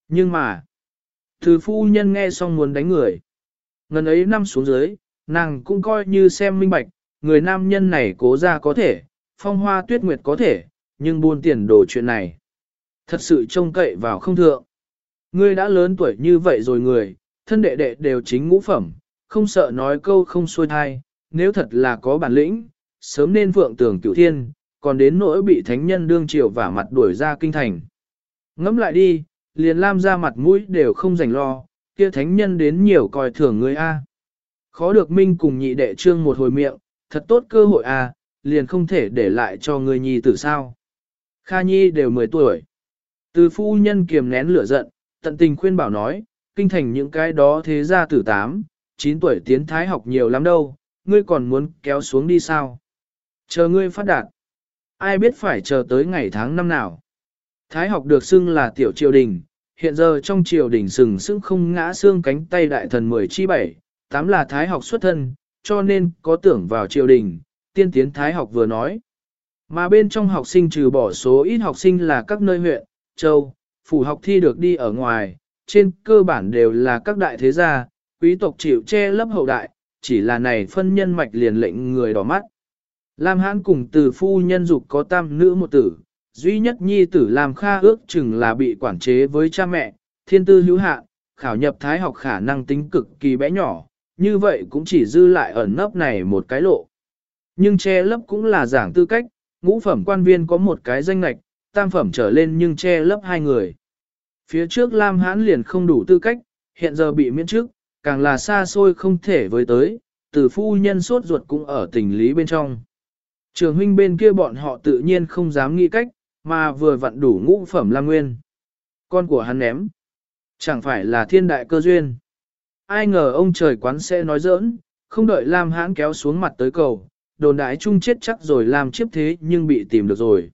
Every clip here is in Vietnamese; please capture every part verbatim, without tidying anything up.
Nhưng mà, từ phu nhân nghe xong muốn đánh người. Ngần ấy năm xuống dưới, nàng cũng coi như xem minh bạch, người nam nhân này cố ra có thể, phong hoa tuyết nguyệt có thể, nhưng buôn tiền đồ chuyện này. Thật sự trông cậy vào không thượng. Ngươi đã lớn tuổi như vậy rồi người, thân đệ đệ đều chính ngũ phẩm, không sợ nói câu không xuôi thai, nếu thật là có bản lĩnh, sớm nên vượng tưởng cửu thiên, còn đến nỗi bị thánh nhân đương triều vả mặt đuổi ra kinh thành. Ngẫm lại đi, liền Lam ra mặt mũi đều không rảnh lo, kia thánh nhân đến nhiều coi thường người A. Khó được minh cùng nhị đệ trương một hồi miệng, thật tốt cơ hội A, liền không thể để lại cho người nhi tử sao. Kha Nhi đều mười tuổi. Từ phu nhân kiềm nén lửa giận, tận tình khuyên bảo nói, kinh thành những cái đó thế gia tử tám, chín tuổi tiến thái học nhiều lắm đâu, ngươi còn muốn kéo xuống đi sao? Chờ ngươi phát đạt. Ai biết phải chờ tới ngày tháng năm nào. Thái học được xưng là tiểu triều đình, hiện giờ trong triều đình sừng sững không ngã xương cánh tay đại thần mười chi bảy, tám là thái học xuất thân, cho nên có tưởng vào triều đình, tiên tiến thái học vừa nói. Mà bên trong học sinh trừ bỏ số ít học sinh là các nơi huyện, châu, phủ học thi được đi ở ngoài, trên cơ bản đều là các đại thế gia, quý tộc chịu che lấp hậu đại, chỉ là này phân nhân mạch liền lệnh người đỏ mắt. Lam Hãn cùng từ phu nhân dục có tam nữ một tử, duy nhất nhi tử Lam Kha ước chừng là bị quản chế với cha mẹ, thiên tư hữu hạn, khảo nhập thái học khả năng tính cực kỳ bé nhỏ, như vậy cũng chỉ dư lại ẩn nấp này một cái lộ. Nhưng che lấp cũng là giảng tư cách, ngũ phẩm quan viên có một cái danh lệch, tam phẩm trở lên nhưng che lấp hai người. Phía trước Lam Hãn liền không đủ tư cách, hiện giờ bị miễn chức, càng là xa xôi không thể với tới, từ phu nhân sốt ruột cũng ở tình lý bên trong. Trường huynh bên kia bọn họ tự nhiên không dám nghĩ cách, mà vừa vặn đủ ngũ phẩm Lam Nguyên. Con của hắn ném. Chẳng phải là thiên đại cơ duyên. Ai ngờ ông trời quán sẽ nói giỡn, không đợi Lam Hãn kéo xuống mặt tới cầu, đồn đại chung chết chắc rồi làm chiếp thế nhưng bị tìm được rồi.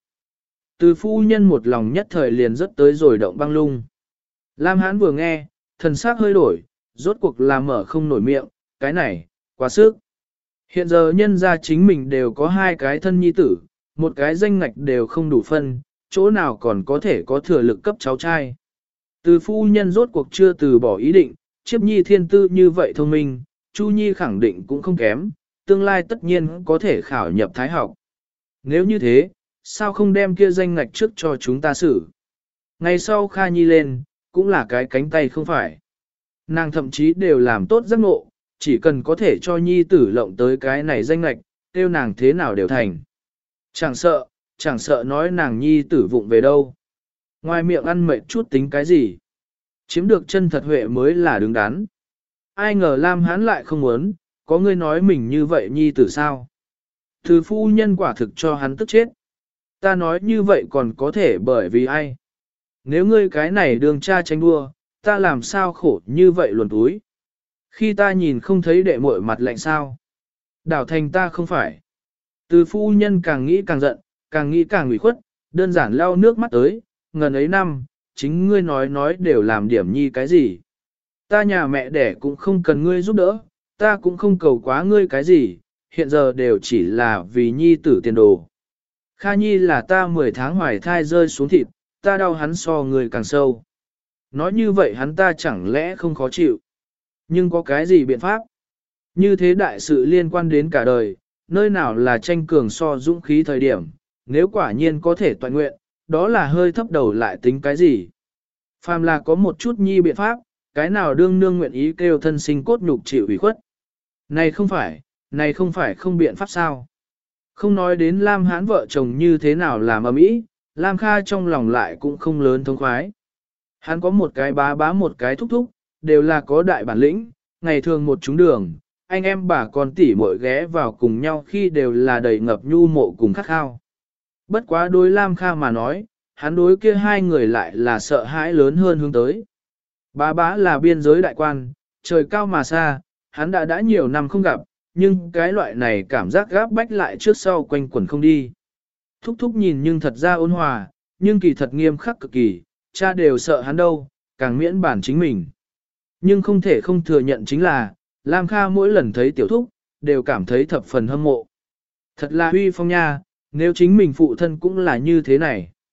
Từ phu nhân một lòng nhất thời liền rất tới rồi động băng lung. Lam Hãn vừa nghe, thần sắc hơi đổi, rốt cuộc là mở không nổi miệng, cái này, quá sức. Hiện giờ nhân gia chính mình đều có hai cái thân nhi tử, một cái danh ngạch đều không đủ phân, chỗ nào còn có thể có thừa lực cấp cháu trai. Từ phu nhân rốt cuộc chưa từ bỏ ý định, chiếp nhi thiên tư như vậy thông minh, Chu Nhi khẳng định cũng không kém, tương lai tất nhiên có thể khảo nhập thái học. Nếu như thế, sao không đem kia danh ngạch trước cho chúng ta xử? Ngày sau Kha Nhi lên, cũng là cái cánh tay không phải. Nàng thậm chí đều làm tốt giấc ngộ, chỉ cần có thể cho Nhi tử lộng tới cái này danh ngạch, tiêu nàng thế nào đều thành. Chẳng sợ, chẳng sợ nói nàng Nhi tử vụng về đâu. Ngoài miệng ăn mệt chút tính cái gì. Chiếm được chân thật huệ mới là đứng đắn. Ai ngờ Lam Hãn lại không muốn, có người nói mình như vậy Nhi tử sao. Thứ phu nhân quả thực cho hắn tức chết. Ta nói như vậy còn có thể bởi vì ai? Nếu ngươi cái này đường cha tranh đua, ta làm sao khổ như vậy luồn túi? Khi ta nhìn không thấy đệ muội mặt lạnh sao? Đảo thành ta không phải. Từ phu nhân càng nghĩ càng giận, càng nghĩ càng ủy khuất, đơn giản lau nước mắt tới, ngần ấy năm, chính ngươi nói nói đều làm điểm nhi cái gì. Ta nhà mẹ đẻ cũng không cần ngươi giúp đỡ, ta cũng không cầu quá ngươi cái gì, hiện giờ đều chỉ là vì nhi tử tiền đồ. Kha Nhi là ta mười tháng hoài thai rơi xuống thịt, ta đau hắn so người càng sâu. Nói như vậy hắn ta chẳng lẽ không khó chịu. Nhưng có cái gì biện pháp? Như thế đại sự liên quan đến cả đời, nơi nào là tranh cường so dũng khí thời điểm, nếu quả nhiên có thể toàn nguyện, đó là hơi thấp đầu lại tính cái gì. Phàm là có một chút nhi biện pháp, cái nào đương nương nguyện ý kêu thân sinh cốt nhục chịu ủy khuất. Này không phải, này không phải không biện pháp sao? Không nói đến Lam Hãn vợ chồng như thế nào làm ầm ĩ, Lam Kha trong lòng lại cũng không lớn thông khoái. Hắn có một cái bá bá một cái thúc thúc, đều là có đại bản lĩnh, ngày thường một chúng đường, anh em bà con tỷ muội ghé vào cùng nhau khi đều là đầy ngập nhu mộ cùng khát khao. Bất quá đối Lam Kha mà nói, hắn đối kia hai người lại là sợ hãi lớn hơn hướng tới. Bá bá là biên giới đại quan, trời cao mà xa, hắn đã đã nhiều năm không gặp, nhưng cái loại này cảm giác gáp bách lại trước sau quanh quẩn không đi. Thúc thúc nhìn nhưng thật ra ôn hòa, nhưng kỳ thật nghiêm khắc cực kỳ, cha đều sợ hắn đâu, càng miễn bản chính mình. Nhưng không thể không thừa nhận chính là, Lam Kha mỗi lần thấy tiểu thúc, đều cảm thấy thập phần hâm mộ. Thật là huy phong nha, nếu chính mình phụ thân cũng là như thế này.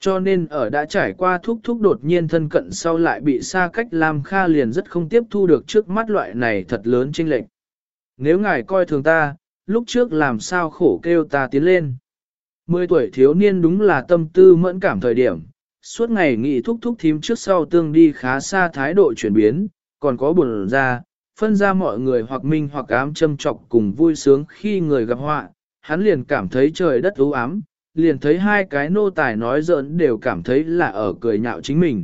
Cho nên ở đã trải qua thúc thúc đột nhiên thân cận sau lại bị xa cách Lam Kha liền rất không tiếp thu được trước mắt loại này thật lớn chênh lệch. Nếu ngài coi thường ta, lúc trước làm sao khổ kêu ta tiến lên. Mười tuổi thiếu niên đúng là tâm tư mẫn cảm thời điểm, suốt ngày nghị thúc thúc thím trước sau tương đi khá xa thái độ chuyển biến, còn có buồn ra, phân ra mọi người hoặc minh hoặc ám châm trọc cùng vui sướng khi người gặp họa, hắn liền cảm thấy trời đất u ám, liền thấy hai cái nô tài nói giỡn đều cảm thấy là ở cười nhạo chính mình.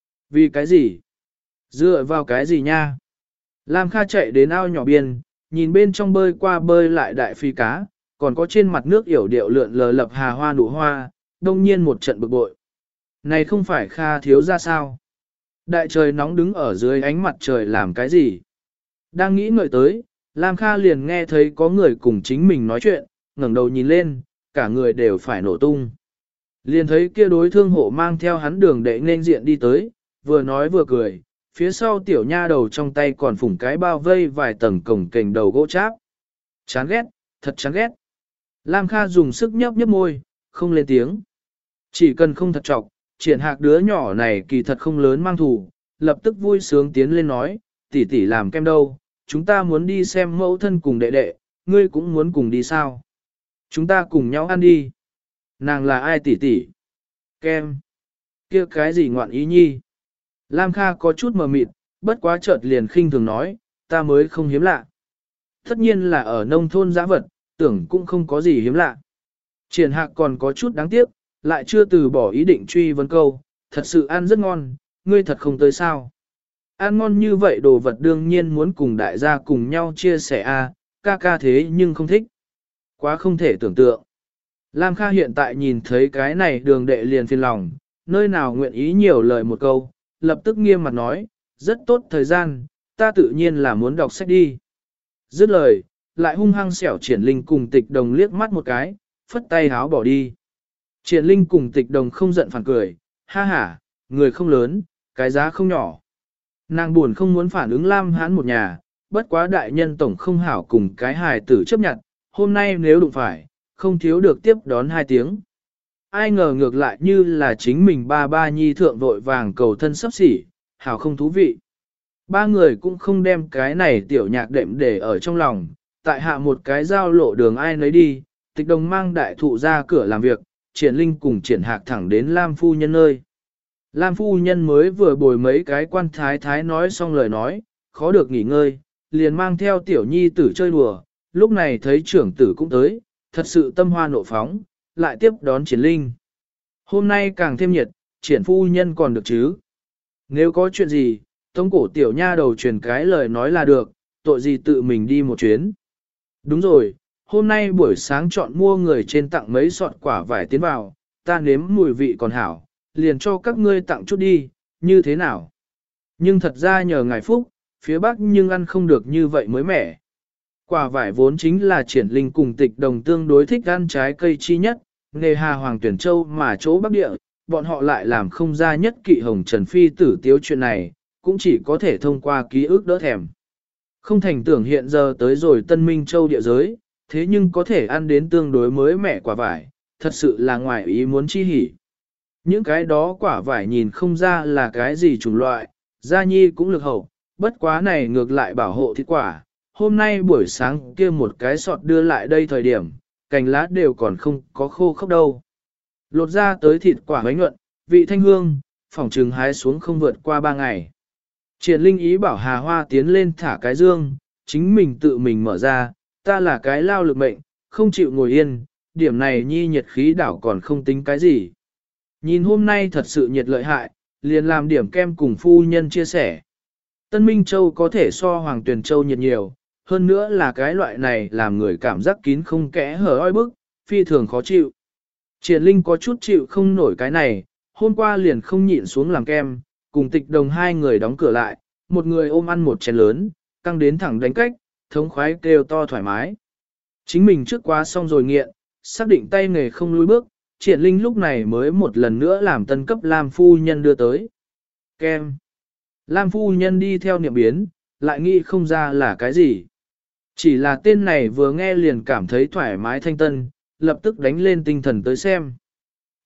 Vì cái gì? Dựa vào cái gì nha? Lam Kha chạy đến ao nhỏ biên, nhìn bên trong bơi qua bơi lại đại phi cá, còn có trên mặt nước yểu điệu lượn lờ lập hà hoa nụ hoa, đông nhiên một trận bực bội. Này không phải Kha thiếu ra sao? Đại trời nóng đứng ở dưới ánh mặt trời làm cái gì? Đang nghĩ ngợi tới, Lam Kha liền nghe thấy có người cùng chính mình nói chuyện, ngẩng đầu nhìn lên, cả người đều phải nổ tung. Liền thấy kia đối thương hộ mang theo hắn đường đệ nên diện đi tới, vừa nói vừa cười, phía sau tiểu nha đầu trong tay còn phủng cái bao vây vài tầng cổng kềnh đầu gỗ cháp. Chán ghét, thật chán ghét. Lam Kha dùng sức nhấp nhấp môi, không lên tiếng. Chỉ cần không thật trọc, triển hạc đứa nhỏ này kỳ thật không lớn mang thù, lập tức vui sướng tiến lên nói, tỷ tỷ làm kem đâu, chúng ta muốn đi xem mẫu thân cùng đệ đệ, ngươi cũng muốn cùng đi sao? Chúng ta cùng nhau ăn đi. Nàng là ai tỷ tỷ? Kem. Kia cái gì ngoạn ý nhi? Lam Kha có chút mờ mịt, bất quá chợt liền khinh thường nói, ta mới không hiếm lạ. Tất nhiên là ở nông thôn giã vật, tưởng cũng không có gì hiếm lạ. Triển hạc còn có chút đáng tiếc, lại chưa từ bỏ ý định truy vấn câu, thật sự ăn rất ngon, ngươi thật không tới sao. Ăn ngon như vậy đồ vật đương nhiên muốn cùng đại gia cùng nhau chia sẻ a, ca ca thế nhưng không thích. Quá không thể tưởng tượng. Lam Kha hiện tại nhìn thấy cái này đường đệ liền phiền lòng, nơi nào nguyện ý nhiều lời một câu, lập tức nghiêm mặt nói, rất tốt thời gian, ta tự nhiên là muốn đọc sách đi. Dứt lời, lại hung hăng xẻo Triển Linh cùng Tịch Đồng liếc mắt một cái, phất tay háo bỏ đi. Triển Linh cùng Tịch Đồng không giận phản cười, ha ha, người không lớn, cái giá không nhỏ. Nàng buồn không muốn phản ứng Lam Hán một nhà, bất quá đại nhân tổng không hảo cùng cái hài tử chấp nhận, hôm nay nếu đụng phải, không thiếu được tiếp đón hai tiếng. Ai ngờ ngược lại như là chính mình ba ba nhi thượng vội vàng cầu thân sắp xỉ, hảo không thú vị. Ba người cũng không đem cái này tiểu nhạc đệm để ở trong lòng, tại hạ một cái giao lộ đường ai nấy đi, Tịch Đồng mang đại thụ ra cửa làm việc, Triển Linh cùng Triển Hạc thẳng đến Lam Phu Nhân nơi. Lam Phu Nhân mới vừa bồi mấy cái quan thái thái nói xong lời nói, khó được nghỉ ngơi, liền mang theo tiểu nhi tử chơi đùa, lúc này thấy trưởng tử cũng tới, thật sự tâm hoa nộ phóng, lại tiếp đón Triển Linh. Hôm nay càng thêm nhiệt, Triển Phu Nhân còn được chứ. Nếu có chuyện gì, tống cổ tiểu nha đầu truyền cái lời nói là được, tội gì tự mình đi một chuyến. Đúng rồi, hôm nay buổi sáng chọn mua người trên tặng mấy sọt quả vải tiến vào, ta nếm mùi vị còn hảo, liền cho các ngươi tặng chút đi, như thế nào? Nhưng thật ra nhờ ngài phúc, phía Bắc nhưng ăn không được như vậy mới mẻ. Quả vải vốn chính là Triển Linh cùng Tịch Đồng tương đối thích ăn trái cây chi nhất, nghề hà Hoàng Tuyển Châu mà chỗ Bắc Địa, bọn họ lại làm không ra nhất kỵ hồng Trần Phi tử tiếu chuyện này, cũng chỉ có thể thông qua ký ức đỡ thèm. Không thành tưởng hiện giờ tới rồi Tân Minh Châu địa giới, thế nhưng có thể ăn đến tương đối mới mẻ quả vải, thật sự là ngoài ý muốn chi hỉ. Những cái đó quả vải nhìn không ra là cái gì chủng loại, gia nhi cũng lực hậu, bất quá này ngược lại bảo hộ thịt quả. Hôm nay buổi sáng kia một cái sọt đưa lại đây thời điểm, cành lá đều còn không có khô khốc đâu. Lột ra tới thịt quả bánh nhuận, vị thanh hương, phỏng trừng hái xuống không vượt qua ba ngày. Triển Linh ý bảo Hà Hoa tiến lên thả cái dương, chính mình tự mình mở ra, ta là cái lao lực mệnh, không chịu ngồi yên, điểm này nhi nhiệt khí đảo còn không tính cái gì. Nhìn hôm nay thật sự nhiệt lợi hại, liền làm điểm kem cùng phu nhân chia sẻ. Tân Minh Châu có thể so Hoàng Tuyền Châu nhiệt nhiều, hơn nữa là cái loại này làm người cảm giác kín không kẽ hở oi bức, phi thường khó chịu. Triển Linh có chút chịu không nổi cái này, hôm qua liền không nhịn xuống làm kem, cùng Tịch Đồng hai người đóng cửa lại, một người ôm ăn một chén lớn, căng đến thẳng đánh cách, thống khoái kêu to thoải mái. Chính mình trước quá xong rồi nghiện, xác định tay nghề không lùi bước, Triển Linh lúc này mới một lần nữa làm tân cấp Lam Phu Nhân đưa tới. Kem. Lam Phu Nhân đi theo niệm biến, lại nghĩ không ra là cái gì. Chỉ là tên này vừa nghe liền cảm thấy thoải mái thanh tân, lập tức đánh lên tinh thần tới xem.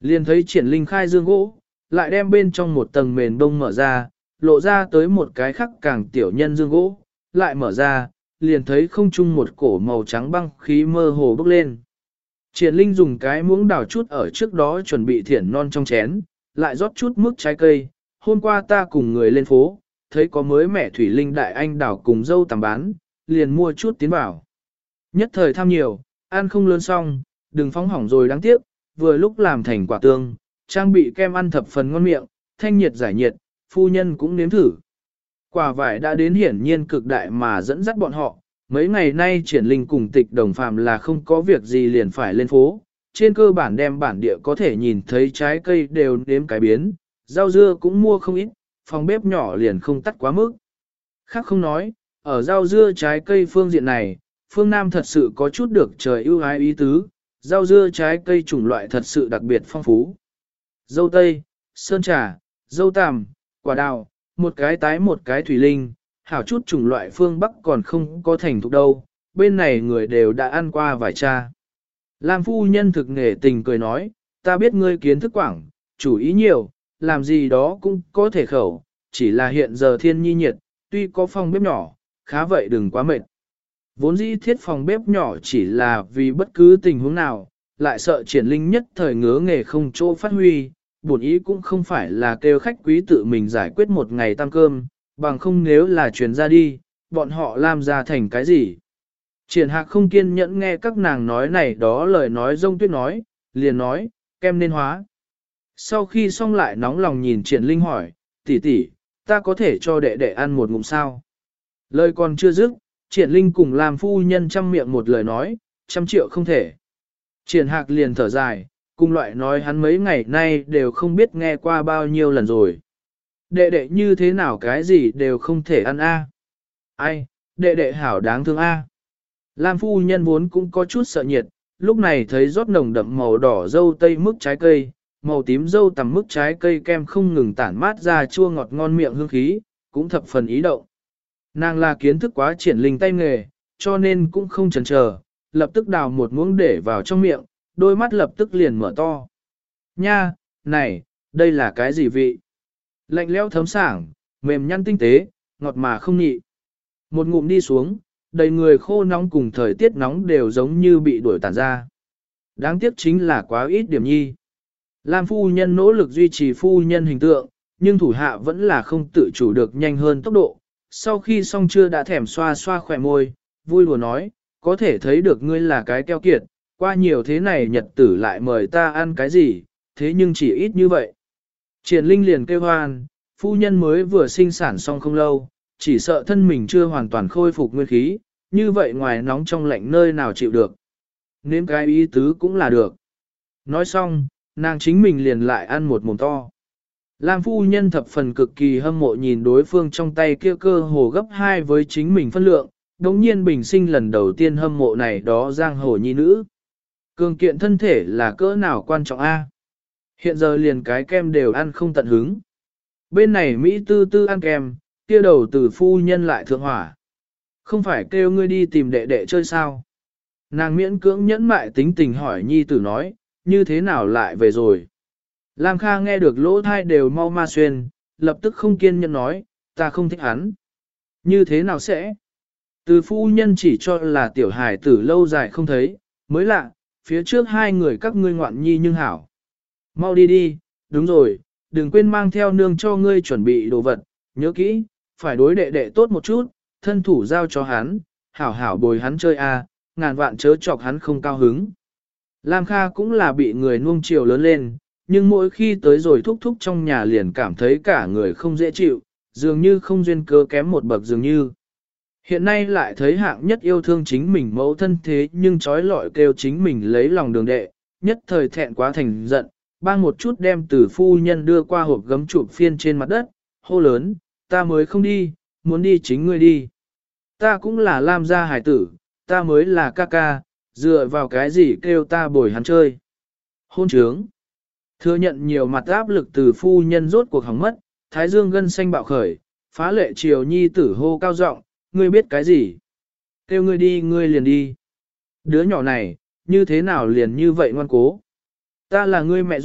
Liền thấy triển linh khai dương gỗ, lại đem bên trong một tầng mền đông mở ra, lộ ra tới một cái khắc càng tiểu nhân dương gỗ, lại mở ra, liền thấy không chung một cổ màu trắng băng khí mơ hồ bốc lên. Triển linh dùng cái muỗng đảo chút ở trước đó chuẩn bị thiển non trong chén, lại rót chút mức trái cây. Hôm qua ta cùng người lên phố, thấy có mới mẹ thủy linh đại anh đảo cùng dâu tằm bán, liền mua chút tiến bảo. Nhất thời tham nhiều, ăn không lớn xong, đừng phóng hỏng rồi đáng tiếc, vừa lúc làm thành quả tương, trang bị kem ăn thập phần ngon miệng, thanh nhiệt giải nhiệt, phu nhân cũng nếm thử. Quả vải đã đến hiển nhiên cực đại mà dẫn dắt bọn họ, mấy ngày nay triển linh cùng tịch đồng phàm là không có việc gì liền phải lên phố, trên cơ bản đem bản địa có thể nhìn thấy trái cây đều nếm cái biến, rau dưa cũng mua không ít, phòng bếp nhỏ liền không tắt quá mức. Khác không nói, ở rau dưa trái cây phương diện này, phương Nam thật sự có chút được trời ưu ái ý tứ, rau dưa trái cây chủng loại thật sự đặc biệt phong phú. Dâu tây, sơn trà, dâu tằm, quả đào, một cái tái một cái thủy linh, hảo chút chủng loại phương Bắc còn không có thành thục đâu, bên này người đều đã ăn qua vài cha. Lam phu nhân thực nghề tình cười nói, ta biết ngươi kiến thức quảng, chủ ý nhiều, làm gì đó cũng có thể khẩu, chỉ là hiện giờ thiên nhi nhiệt, tuy có phòng bếp nhỏ, khá vậy đừng quá mệt. Vốn dĩ thiết phòng bếp nhỏ chỉ là vì bất cứ tình huống nào, lại sợ triển linh nhất thời ngứa nghề không chỗ phát huy, bổn ý cũng không phải là kêu khách quý tự mình giải quyết một ngày tăng cơm, bằng không nếu là truyền ra đi, bọn họ làm ra thành cái gì. Triển Hạc không kiên nhẫn nghe các nàng nói này đó lời nói rông tuyết nói, liền nói, kem nên hóa. Sau khi xong lại nóng lòng nhìn Triển Linh hỏi, tỷ tỷ, ta có thể cho đệ đệ ăn một ngụm sao? Lời còn chưa dứt, Triển Linh cùng làm phu nhân trăm miệng một lời nói, trăm triệu không thể. Triển Hạc liền thở dài, cùng loại nói hắn mấy ngày nay đều không biết nghe qua bao nhiêu lần rồi. Đệ đệ như thế nào cái gì đều không thể ăn a. Ai, đệ đệ hảo đáng thương a. Lam phu nhân vốn cũng có chút sợ nhiệt, lúc này thấy rót nồng đậm màu đỏ dâu tây mức trái cây, màu tím dâu tằm mức trái cây kem không ngừng tản mát ra chua ngọt ngon miệng hương khí, cũng thập phần ý động. Nàng là kiến thức quá triển linh tay nghề, cho nên cũng không chần chờ, lập tức đào một muỗng để vào trong miệng, đôi mắt lập tức liền mở to. Nha, này, đây là cái gì vị? Lạnh lẽo thấm sảng, mềm nhăn tinh tế, ngọt mà không nhị. Một ngụm đi xuống, đầy người khô nóng cùng thời tiết nóng đều giống như bị đuổi tàn ra. Đáng tiếc chính là quá ít điểm nhi. Lam phu nhân nỗ lực duy trì phu nhân hình tượng, nhưng thủ hạ vẫn là không tự chủ được nhanh hơn tốc độ. Sau khi xong chưa đã thèm xoa xoa khỏe môi, vui lùa nói, có thể thấy được ngươi là cái keo kiệt, qua nhiều thế này nhật tử lại mời ta ăn cái gì, thế nhưng chỉ ít như vậy. Triển Linh liền kêu hoan, phu nhân mới vừa sinh sản xong không lâu, chỉ sợ thân mình chưa hoàn toàn khôi phục nguyên khí, như vậy ngoài nóng trong lạnh nơi nào chịu được. Nếm cái ý tứ cũng là được. Nói xong, nàng chính mình liền lại ăn một mồm to. Lam phu nhân thập phần cực kỳ hâm mộ nhìn đối phương trong tay kia cơ hồ gấp hai với chính mình phân lượng, đống nhiên bình sinh lần đầu tiên hâm mộ này đó giang hồ nhi nữ. Cường kiện thân thể là cỡ nào quan trọng a? Hiện giờ liền cái kem đều ăn không tận hứng. Bên này Mỹ tư tư ăn kem, kia đầu từ phu nhân lại thượng hỏa. Không phải kêu ngươi đi tìm đệ đệ chơi sao? Nàng miễn cưỡng nhẫn mại tính tình hỏi nhi tử nói, như thế nào lại về rồi? Lam Kha nghe được lỗ thai đều mau ma xuyên, lập tức không kiên nhẫn nói, ta không thích hắn. Như thế nào sẽ? Từ phu nhân chỉ cho là tiểu hải tử lâu dài không thấy, mới lạ, phía trước hai người các ngươi ngoạn nhi nhưng hảo. Mau đi đi, đúng rồi, đừng quên mang theo nương cho ngươi chuẩn bị đồ vật, nhớ kỹ, phải đối đệ đệ tốt một chút, thân thủ giao cho hắn, hảo hảo bồi hắn chơi a, ngàn vạn chớ chọc hắn không cao hứng. Lam Kha cũng là bị người nuông chiều lớn lên, nhưng mỗi khi tới rồi thúc thúc trong nhà liền cảm thấy cả người không dễ chịu, dường như không duyên cớ kém một bậc dường như. Hiện nay lại thấy hạng nhất yêu thương chính mình mẫu thân thế nhưng trói lọi kêu chính mình lấy lòng đường đệ, nhất thời thẹn quá thành giận, bang một chút đem từ phu nhân đưa qua hộp gấm chụp phiên trên mặt đất, hô lớn, ta mới không đi, muốn đi chính ngươi đi. Ta cũng là Lam gia hải tử, ta mới là ca ca, dựa vào cái gì kêu ta bồi hắn chơi. Hôn trướng. Thừa nhận nhiều mặt áp lực từ phu nhân rốt cuộc hỏng mất, thái dương gân xanh bạo khởi, phá lệ triều nhi tử hô cao giọng, ngươi biết cái gì? Kêu ngươi đi ngươi liền đi. Đứa nhỏ này, như thế nào liền như vậy ngoan cố? Ta là ngươi mẹ ruột,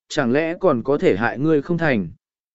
chẳng lẽ còn có thể hại ngươi không thành.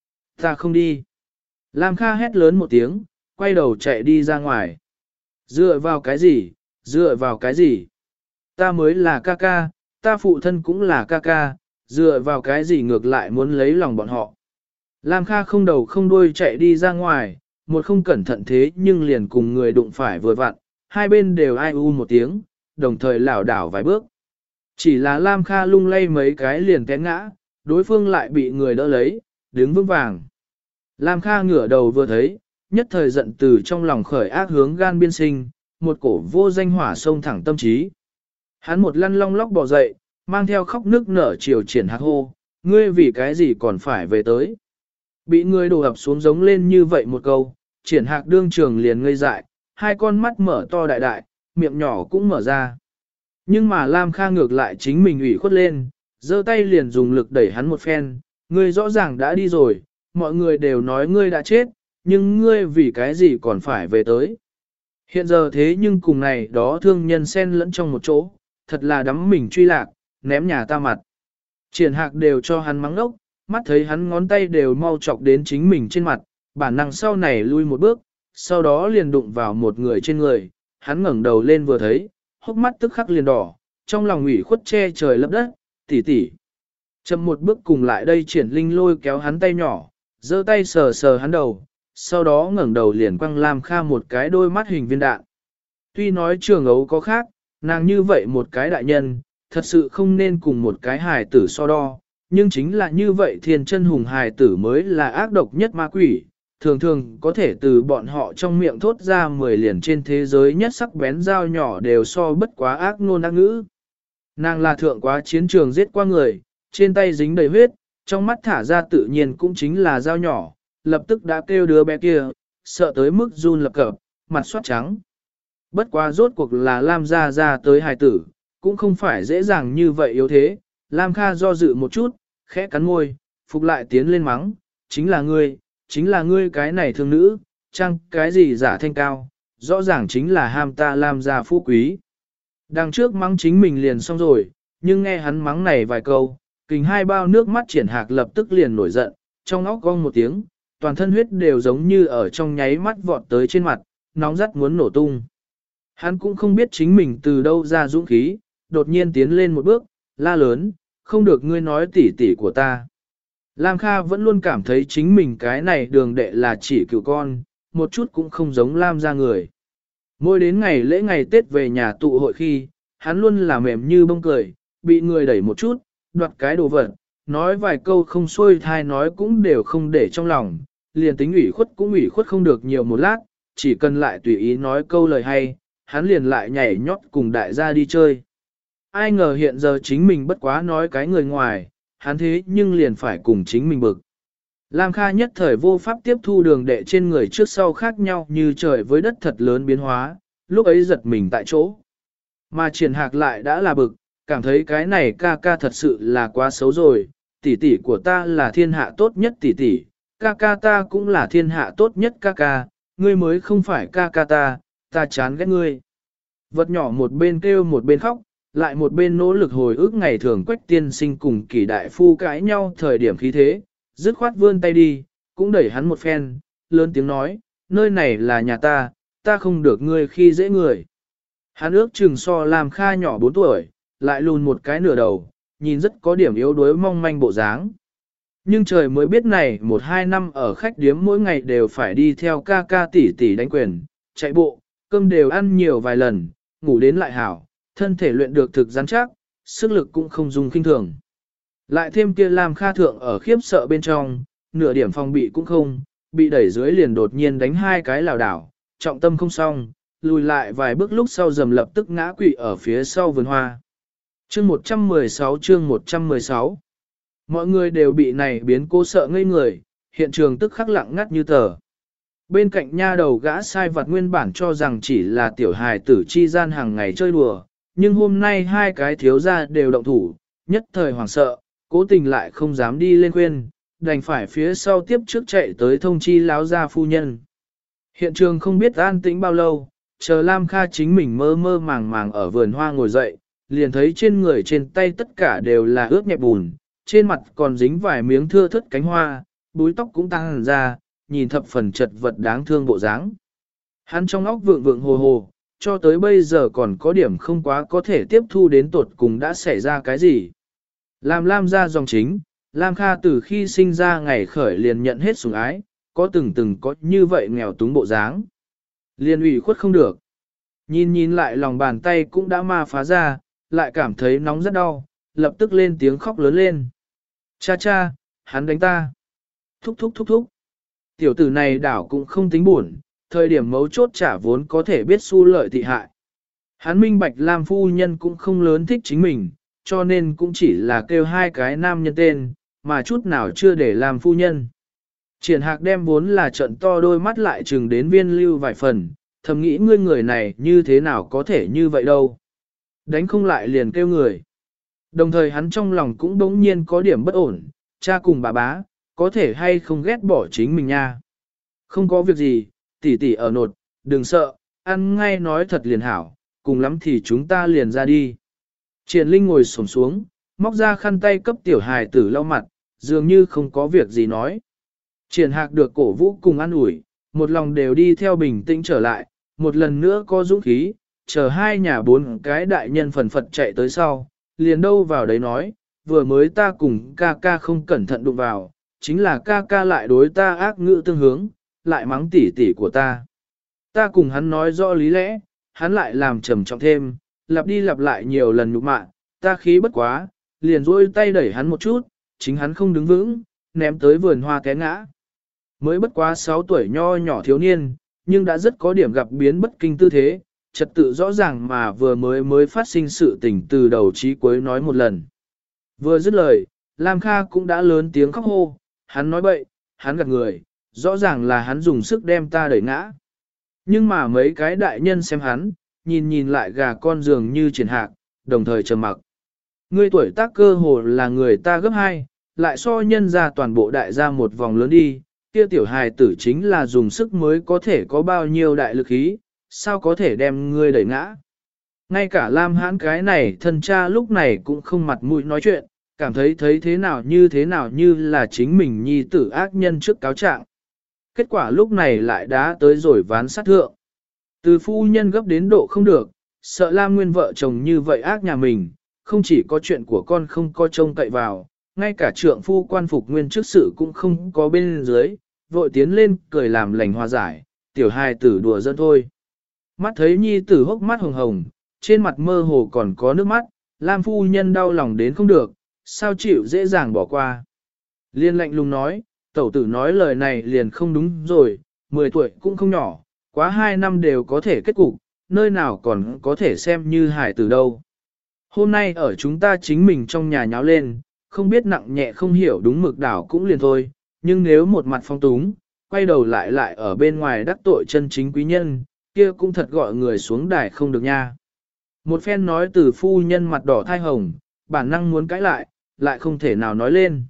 Ta không đi. Lam Kha hét lớn một tiếng, quay đầu chạy đi ra ngoài. Dựa vào cái gì, dựa vào cái gì? Ta mới là ca ca, ta phụ thân cũng là ca ca, dựa vào cái gì ngược lại muốn lấy lòng bọn họ. Lam Kha không đầu không đuôi chạy đi ra ngoài, một không cẩn thận thế nhưng liền cùng người đụng phải vừa vặn, hai bên đều ai u một tiếng, đồng thời lảo đảo vài bước. Chỉ là Lam Kha lung lay mấy cái liền té ngã, đối phương lại bị người đỡ lấy, đứng vững vàng. Lam Kha ngửa đầu vừa thấy, nhất thời giận từ trong lòng khởi ác hướng gan biên sinh, một cổ vô danh hỏa sông thẳng tâm trí. Hắn một lăn long lóc bò dậy, mang theo khóc nước nở chiều triển hạc hô, ngươi vì cái gì còn phải về tới. Bị người đổ ập xuống giống lên như vậy một câu, triển hạc đương trường liền ngây dại, hai con mắt mở to đại đại, miệng nhỏ cũng mở ra. Nhưng mà Lam Kha ngược lại chính mình ủy khuất lên, giơ tay liền dùng lực đẩy hắn một phen, ngươi rõ ràng đã đi rồi, mọi người đều nói ngươi đã chết, nhưng ngươi vì cái gì còn phải về tới. Hiện giờ thế nhưng cùng này đó thương nhân xen lẫn trong một chỗ, thật là đắm mình truy lạc, ném nhà ta mặt. Triển hạc đều cho hắn mắng ốc, mắt thấy hắn ngón tay đều mau chọc đến chính mình trên mặt, bản năng sau này lui một bước, sau đó liền đụng vào một người trên người, hắn ngẩng đầu lên vừa thấy, hốc mắt tức khắc liền đỏ, trong lòng ủy khuất che trời lấp đất, tỉ tỉ. Chậm một bước cùng lại đây triển linh lôi kéo hắn tay nhỏ, giơ tay sờ sờ hắn đầu, sau đó ngẩng đầu liền quăng Lam Kha một cái đôi mắt hình viên đạn. Tuy nói trường ấu có khác, nàng như vậy một cái đại nhân, thật sự không nên cùng một cái hài tử so đo, nhưng chính là như vậy thiên chân hùng hài tử mới là ác độc nhất ma quỷ, thường thường có thể từ bọn họ trong miệng thốt ra mười liền trên thế giới nhất sắc bén dao nhỏ đều so bất quá ác ngôn ác ngữ. Nàng là thượng quá chiến trường giết qua người, trên tay dính đầy huyết, trong mắt thả ra tự nhiên cũng chính là dao nhỏ, lập tức đã kêu đứa bé kia, sợ tới mức run lập cập, mặt soát trắng. Bất quá rốt cuộc là Lam gia ra tới hài tử, cũng không phải dễ dàng như vậy yếu thế, Lam Kha do dự một chút, khẽ cắn môi, phục lại tiến lên mắng, chính là ngươi, chính là ngươi cái này thương nữ, chăng cái gì giả thanh cao, rõ ràng chính là ham ta Lam gia phú quý. Đằng trước mắng chính mình liền xong rồi, nhưng nghe hắn mắng này vài câu, kình hai bao nước mắt triển hạc lập tức liền nổi giận, trong óc cong một tiếng, toàn thân huyết đều giống như ở trong nháy mắt vọt tới trên mặt, nóng rát muốn nổ tung. Hắn cũng không biết chính mình từ đâu ra dũng khí, đột nhiên tiến lên một bước, la lớn, không được ngươi nói tỉ tỉ của ta. Lam Kha vẫn luôn cảm thấy chính mình cái này đường đệ là chỉ cựu con, một chút cũng không giống Lam gia người. Mỗi đến ngày lễ ngày Tết về nhà tụ hội khi, hắn luôn là mềm như bông cười, bị người đẩy một chút, đoạt cái đồ vật, nói vài câu không xuôi thai nói cũng đều không để trong lòng, liền tính ủy khuất cũng ủy khuất không được nhiều một lát, chỉ cần lại tùy ý nói câu lời hay, hắn liền lại nhảy nhót cùng đại gia đi chơi. Ai ngờ hiện giờ chính mình bất quá nói cái người ngoài, hắn thế nhưng liền phải cùng chính mình bực. Lam Kha nhất thời vô pháp tiếp thu đường đệ trên người trước sau khác nhau như trời với đất thật lớn biến hóa, lúc ấy giật mình tại chỗ. Mà triển hạc lại đã là bực, cảm thấy cái này ca ca thật sự là quá xấu rồi, tỷ tỷ của ta là thiên hạ tốt nhất tỷ tỷ, ca ca ta cũng là thiên hạ tốt nhất ca ca, ngươi mới không phải ca ca ta, ta chán ghét ngươi. Vật nhỏ một bên kêu một bên khóc, lại một bên nỗ lực hồi ức ngày thường Quách tiên sinh cùng Kỷ đại phu cãi nhau thời điểm khí thế, dứt khoát vươn tay đi, cũng đẩy hắn một phen, lớn tiếng nói, nơi này là nhà ta, ta không được ngươi khi dễ người. Hắn ước chừng so làm Kha nhỏ bốn tuổi, lại lùn một cái nửa đầu, nhìn rất có điểm yếu đuối mong manh bộ dáng. Nhưng trời mới biết này một hai năm ở khách điếm mỗi ngày đều phải đi theo ca ca tỷ tỷ đánh quyền, chạy bộ, cơm đều ăn nhiều vài lần, ngủ đến lại hảo, thân thể luyện được thực rắn chắc, sức lực cũng không dùng kinh thường. Lại thêm kia Lam Kha thượng ở khiếp sợ bên trong, nửa điểm phòng bị cũng không, bị đẩy dưới liền đột nhiên đánh hai cái lảo đảo, trọng tâm không xong, lùi lại vài bước lúc sau dầm lập tức ngã quỵ ở phía sau vườn hoa. Chương một trăm mười sáu chương một trăm mười sáu Mọi người đều bị này biến cố sợ ngây người, hiện trường tức khắc lặng ngắt như tờ. Bên cạnh nha đầu gã sai vặt nguyên bản cho rằng chỉ là tiểu hài tử chi gian hàng ngày chơi đùa, nhưng hôm nay hai cái thiếu gia đều động thủ, nhất thời hoảng sợ, cố tình lại không dám đi lên khuyên, đành phải phía sau tiếp trước chạy tới thông chi láo gia phu nhân. Hiện trường không biết an tĩnh bao lâu, chờ Lam Kha chính mình mơ mơ màng màng ở vườn hoa ngồi dậy, liền thấy trên người trên tay tất cả đều là ướt nhẹp bùn, trên mặt còn dính vài miếng thưa thớt cánh hoa, búi tóc cũng tăng ra, nhìn thập phần chật vật đáng thương bộ dáng. Hắn trong óc vượng vượng hồ hồ, cho tới bây giờ còn có điểm không quá có thể tiếp thu đến tột cùng đã xảy ra cái gì. Làm Lam gia dòng chính, Lam Kha từ khi sinh ra ngày khởi liền nhận hết sủng ái, có từng từng có như vậy nghèo túng bộ dáng. Liền ủy khuất không được. Nhìn nhìn lại lòng bàn tay cũng đã ma phá ra, lại cảm thấy nóng rất đau, lập tức lên tiếng khóc lớn lên. Cha cha, hắn đánh ta. Thúc thúc thúc thúc. Tiểu tử này đảo cũng không tính buồn, thời điểm mấu chốt trả vốn có thể biết su lợi thị hại. Hắn minh bạch Lam phu nhân cũng không lớn thích chính mình, cho nên cũng chỉ là kêu hai cái nam nhân tên, mà chút nào chưa để làm phu nhân. Triển Hạc đem vốn là trận to đôi mắt lại trừng đến viên lưu vài phần, thầm nghĩ ngươi người này như thế nào có thể như vậy đâu. Đánh không lại liền kêu người. Đồng thời hắn trong lòng cũng đống nhiên có điểm bất ổn, cha cùng bà bá, có thể hay không ghét bỏ chính mình nha. Không có việc gì, tỷ tỷ ở nột, đừng sợ, ăn ngay nói thật liền hảo, cùng lắm thì chúng ta liền ra đi. Triển Linh ngồi xổm xuống, móc ra khăn tay cấp tiểu hài tử lau mặt, dường như không có việc gì nói. Triển Hạc được cổ vũ cùng an ủi, một lòng đều đi theo bình tĩnh trở lại, một lần nữa có dũng khí, chờ hai nhà bốn cái đại nhân phần phật chạy tới sau, liền đâu vào đấy nói, vừa mới ta cùng ca ca không cẩn thận đụng vào, chính là ca ca lại đối ta ác ngữ tương hướng, lại mắng tỉ tỉ của ta. Ta cùng hắn nói rõ lý lẽ, hắn lại làm trầm trọng thêm, lặp đi lặp lại nhiều lần nhục mạ, ta khí bất quá, liền duỗi tay đẩy hắn một chút, chính hắn không đứng vững, ném tới vườn hoa té ngã. Mới bất quá sáu tuổi nho nhỏ thiếu niên, nhưng đã rất có điểm gặp biến bất kinh tư thế, trật tự rõ ràng mà vừa mới mới phát sinh sự tình từ đầu chí cuối nói một lần. Vừa dứt lời, Lam Kha cũng đã lớn tiếng khóc hô, hắn nói bậy, hắn gạt người, rõ ràng là hắn dùng sức đem ta đẩy ngã. Nhưng mà mấy cái đại nhân xem hắn, nhìn nhìn lại gà con dường như Triển Hạc, đồng thời trầm mặc. Ngươi tuổi tác cơ hồ là người ta gấp hai, lại so nhân ra toàn bộ đại gia một vòng lớn đi, kia tiểu hài tử chính là dùng sức mới có thể có bao nhiêu đại lực khí, sao có thể đem ngươi đẩy ngã. Ngay cả Lam Hãn cái này thân cha lúc này cũng không mặt mũi nói chuyện, cảm thấy thấy thế nào như thế nào như là chính mình nhi tử ác nhân trước cáo trạng. Kết quả lúc này lại đã tới rồi ván sát thượng. Từ phu nhân gấp đến độ không được, sợ Lam Nguyên vợ chồng như vậy ác nhà mình, không chỉ có chuyện của con không có trông cậy vào, ngay cả trượng phu quan phục nguyên trước sự cũng không có bên dưới, vội tiến lên cười làm lành hòa giải, tiểu hài tử đùa dân thôi. Mắt thấy nhi tử hốc mắt hồng hồng, trên mặt mơ hồ còn có nước mắt, Lam phu nhân đau lòng đến không được, sao chịu dễ dàng bỏ qua. Liên lạnh lùng nói, tẩu tử nói lời này liền không đúng rồi, mười tuổi cũng không nhỏ, quá hai năm đều có thể kết cục, nơi nào còn có thể xem như hải tử đâu. Hôm nay ở chúng ta chính mình trong nhà nháo lên, không biết nặng nhẹ không hiểu đúng mực đảo cũng liền thôi, nhưng nếu một mặt phong túng, quay đầu lại lại ở bên ngoài đắc tội chân chính quý nhân, kia cũng thật gọi người xuống đài không được nha. Một phen nói từ phu nhân mặt đỏ thai hồng, bản năng muốn cãi lại, lại không thể nào nói lên.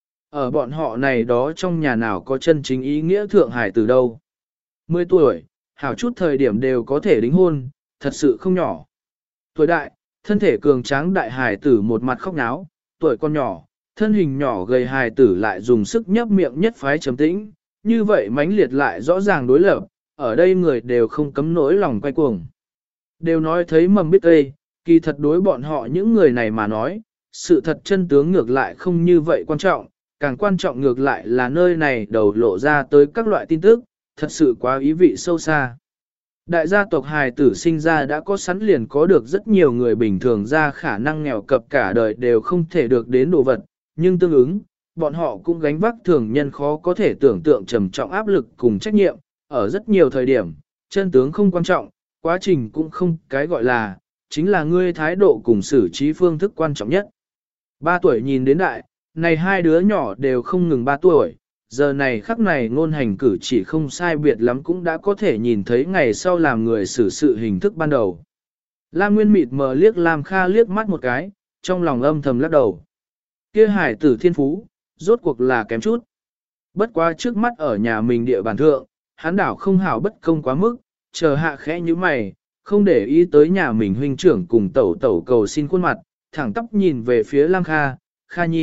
Ở bọn họ này đó trong nhà nào có chân chính ý nghĩa thượng hải từ đâu. Mười tuổi, hảo chút thời điểm đều có thể đính hôn, thật sự không nhỏ. Tuổi đại, thân thể cường tráng đại hài tử một mặt khóc náo, tuổi con nhỏ, thân hình nhỏ gầy hài tử lại dùng sức nhấp miệng nhất phái trầm tĩnh, như vậy mãnh liệt lại rõ ràng đối lập, ở đây người đều không cấm nỗi lòng quay cuồng. Đều nói thấy mầm biết tây, kỳ thật đối bọn họ những người này mà nói, sự thật chân tướng ngược lại không như vậy quan trọng, càng quan trọng ngược lại là nơi này đầu lộ ra tới các loại tin tức, thật sự quá ý vị sâu xa. Đại gia tộc hài tử sinh ra đã có sẵn liền có được rất nhiều người bình thường ra khả năng nghèo cập cả đời đều không thể được đến đồ vật, nhưng tương ứng, bọn họ cũng gánh vác thường nhân khó có thể tưởng tượng trầm trọng áp lực cùng trách nhiệm, ở rất nhiều thời điểm, chân tướng không quan trọng, quá trình cũng không cái gọi là, chính là ngươi thái độ cùng xử trí phương thức quan trọng nhất. Ba tuổi nhìn đến đại, này hai đứa nhỏ đều không ngừng ba tuổi, giờ này khắc này ngôn hành cử chỉ không sai biệt lắm cũng đã có thể nhìn thấy ngày sau làm người xử sự hình thức ban đầu. Lam Nguyên mịt mờ liếc Lam Kha liếc mắt một cái, trong lòng âm thầm lắc đầu. Kia hải tử thiên phú, rốt cuộc là kém chút. Bất quá trước mắt ở nhà mình địa bàn thượng, hắn đảo không hảo bất công quá mức, chờ hạ khẽ như mày, không để ý tới nhà mình huynh trưởng cùng tẩu tẩu cầu xin khuôn mặt, thẳng tóc nhìn về phía Lam Kha, Kha Nhi,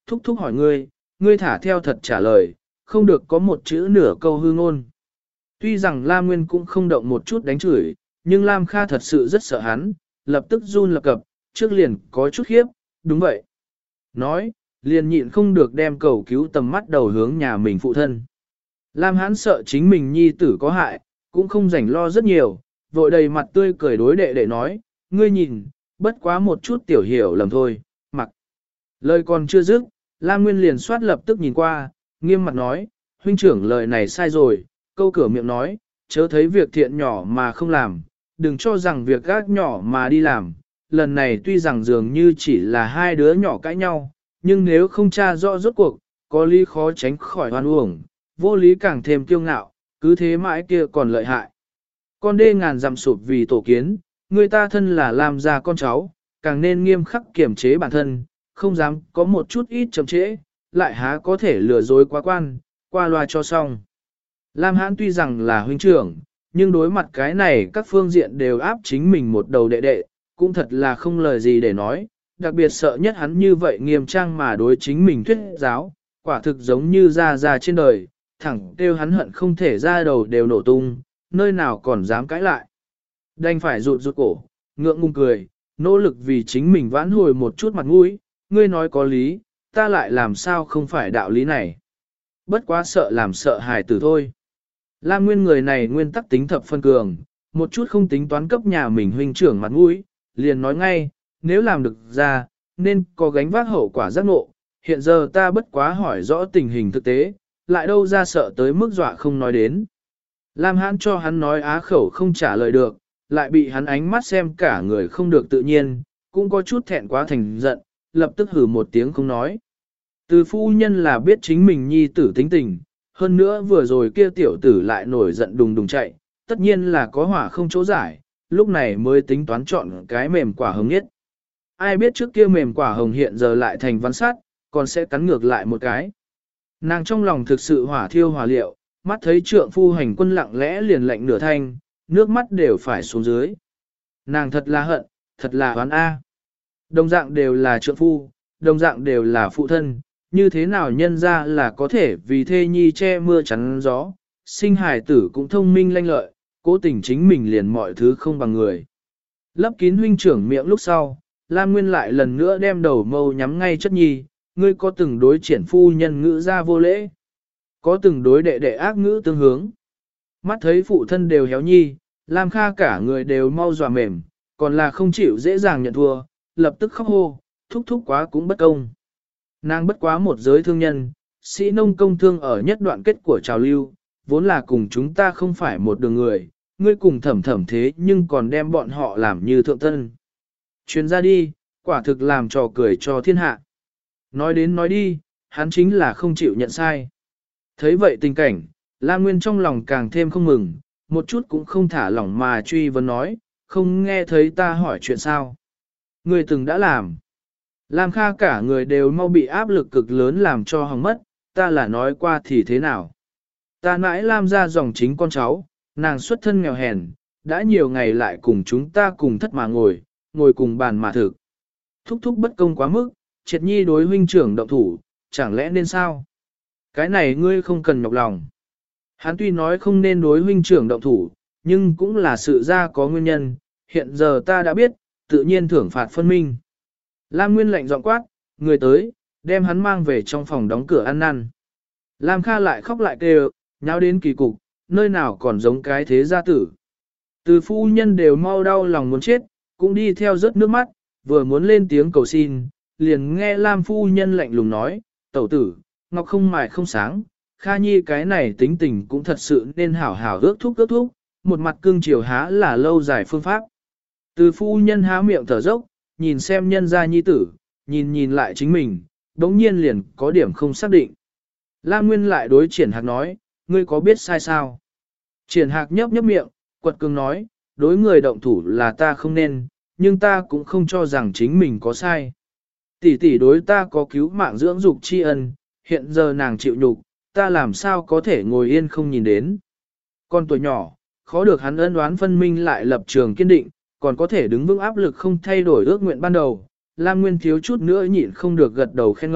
thúc thúc hỏi ngươi, ngươi thả theo thật trả lời, không được có một chữ nửa câu hư ngôn. Tuy rằng Lam Nguyên cũng không động một chút đánh chửi, nhưng Lam Kha thật sự rất sợ hắn, lập tức run lập cập, trước liền có chút khiếp, đúng vậy. Nói, liền nhịn không được đem cầu cứu tầm mắt đầu hướng nhà mình phụ thân. Lam Hãn sợ chính mình nhi tử có hại, cũng không rảnh lo rất nhiều, vội đầy mặt tươi cười đối đệ đệ nói, ngươi nhìn, bất quá một chút tiểu hiểu lầm thôi, mặc. Lời còn chưa dứt, Lam Nguyên liền soát lập tức nhìn qua, nghiêm mặt nói, huynh trưởng lời này sai rồi, câu cửa miệng nói, chớ thấy việc thiện nhỏ mà không làm, đừng cho rằng việc gác nhỏ mà đi làm. Lần này tuy rằng dường như chỉ là hai đứa nhỏ cãi nhau, nhưng nếu không tra rõ rốt cuộc, có lý khó tránh khỏi hoan uổng, vô lý càng thêm kiêu ngạo, cứ thế mãi kia còn lợi hại. Con đê ngàn dặm sụp vì tổ kiến, người ta thân là làm ra con cháu, càng nên nghiêm khắc kiểm chế bản thân, không dám có một chút ít chậm trễ, lại há có thể lừa dối quá quan, qua loa cho xong. Lam Hãn tuy rằng là huynh trưởng, nhưng đối mặt cái này các phương diện đều áp chính mình một đầu đệ đệ, cũng thật là không lời gì để nói, đặc biệt sợ nhất hắn như vậy nghiêm trang mà đối chính mình thuyết giáo, quả thực giống như ra ra trên đời, thẳng kêu hắn hận không thể ra đầu đều nổ tung, nơi nào còn dám cãi lại. Đành phải rụt rụt cổ, ngượng ngùng cười, nỗ lực vì chính mình vãn hồi một chút mặt mũi, ngươi nói có lý, ta lại làm sao không phải đạo lý này. Bất quá sợ làm sợ hài tử thôi. Lam Nguyên người này nguyên tắc tính thập phân cường, một chút không tính toán cấp nhà mình huynh trưởng mặt mũi, liền nói ngay, nếu làm được ra, nên có gánh vác hậu quả giác ngộ. Hiện giờ ta bất quá hỏi rõ tình hình thực tế, lại đâu ra sợ tới mức dọa không nói đến. Lam Hãn cho hắn nói á khẩu không trả lời được, lại bị hắn ánh mắt xem cả người không được tự nhiên, cũng có chút thẹn quá thành giận, lập tức hử một tiếng không nói. Từ phu nhân là biết chính mình nhi tử tính tình, hơn nữa vừa rồi kia tiểu tử lại nổi giận đùng đùng chạy, tất nhiên là có hỏa không chỗ giải, lúc này mới tính toán chọn cái mềm quả hồng nhất. Ai biết trước kia mềm quả hồng hiện giờ lại thành văn sát, còn sẽ cắn ngược lại một cái. Nàng trong lòng thực sự hỏa thiêu hỏa liệu, mắt thấy trượng phu hành quân lặng lẽ liền lạnh nửa thanh, nước mắt đều phải xuống dưới. Nàng thật là hận, thật là oán a. Đồng dạng đều là trượng phu, đồng dạng đều là phụ thân, như thế nào nhân ra là có thể vì thê nhi che mưa chắn gió, sinh hài tử cũng thông minh lanh lợi, cố tình chính mình liền mọi thứ không bằng người. Lấp kín huynh trưởng miệng lúc sau, Lam Nguyên lại lần nữa đem đầu mâu nhắm ngay chất nhi, ngươi có từng đối triển phu nhân ngữ ra vô lễ, có từng đối đệ đệ ác ngữ tương hướng. Mắt thấy phụ thân đều héo nhi, Lam Kha cả người đều mau dọa mềm, còn là không chịu dễ dàng nhận thua, lập tức khóc hô, thúc thúc quá cũng bất công. Nàng bất quá một giới thương nhân, sĩ nông công thương ở nhất đoạn kết của trào lưu, vốn là cùng chúng ta không phải một đường người, ngươi cùng thẩm thẩm thế nhưng còn đem bọn họ làm như thượng tân. Chuyến ra đi, quả thực làm trò cười cho thiên hạ. Nói đến nói đi, hắn chính là không chịu nhận sai. Thấy vậy tình cảnh, Lam Nguyên trong lòng càng thêm không mừng, một chút cũng không thả lỏng mà truy vấn nói, không nghe thấy ta hỏi chuyện sao. Người từng đã làm. Lam Kha cả người đều mau bị áp lực cực lớn làm cho hỏng mất, ta là nói qua thì thế nào. Ta nãi Lam ra dòng chính con cháu, nàng xuất thân nghèo hèn, đã nhiều ngày lại cùng chúng ta cùng thất mà ngồi, ngồi cùng bàn mà thực. Thúc thúc bất công quá mức, triệt nhi đối huynh trưởng động thủ, chẳng lẽ nên sao? Cái này ngươi không cần nhọc lòng. Hắn tuy nói không nên đối huynh trưởng động thủ, nhưng cũng là sự ra có nguyên nhân, hiện giờ ta đã biết, tự nhiên thưởng phạt phân minh. Lam Nguyên lạnh giọng quát, người tới, đem hắn mang về trong phòng đóng cửa ăn năn. Lam Kha lại khóc lại kêu, nháo đến kỳ cục, nơi nào còn giống cái thế gia tử. Từ phu nhân đều mau đau lòng muốn chết, cũng đi theo rớt nước mắt, vừa muốn lên tiếng cầu xin, liền nghe Lam phu nhân lạnh lùng nói, tẩu tử, ngọc không mài không sáng, Kha Nhi cái này tính tình cũng thật sự nên hảo hảo ước thúc ước thúc, một mặt cương chiều há là lâu dài phương pháp. Từ phu nhân há miệng thở dốc, nhìn xem nhân gia nhi tử, nhìn nhìn lại chính mình, đống nhiên liền có điểm không xác định. Lam Nguyên lại đối triển hạc nói, ngươi có biết sai sao? Triển hạc nhấp nhấp miệng, quật cường nói, đối người động thủ là ta không nên, nhưng ta cũng không cho rằng chính mình có sai. Tỷ tỷ đối ta có cứu mạng dưỡng dục tri ân, hiện giờ nàng chịu nhục, ta làm sao có thể ngồi yên không nhìn đến. Con tuổi nhỏ, khó được hắn ân đoán phân minh lại lập trường kiên định, còn có thể đứng vững áp lực không thay đổi ước nguyện ban đầu. Lam Nguyên thiếu chút nữa nhịn không được gật đầu khen ngợi,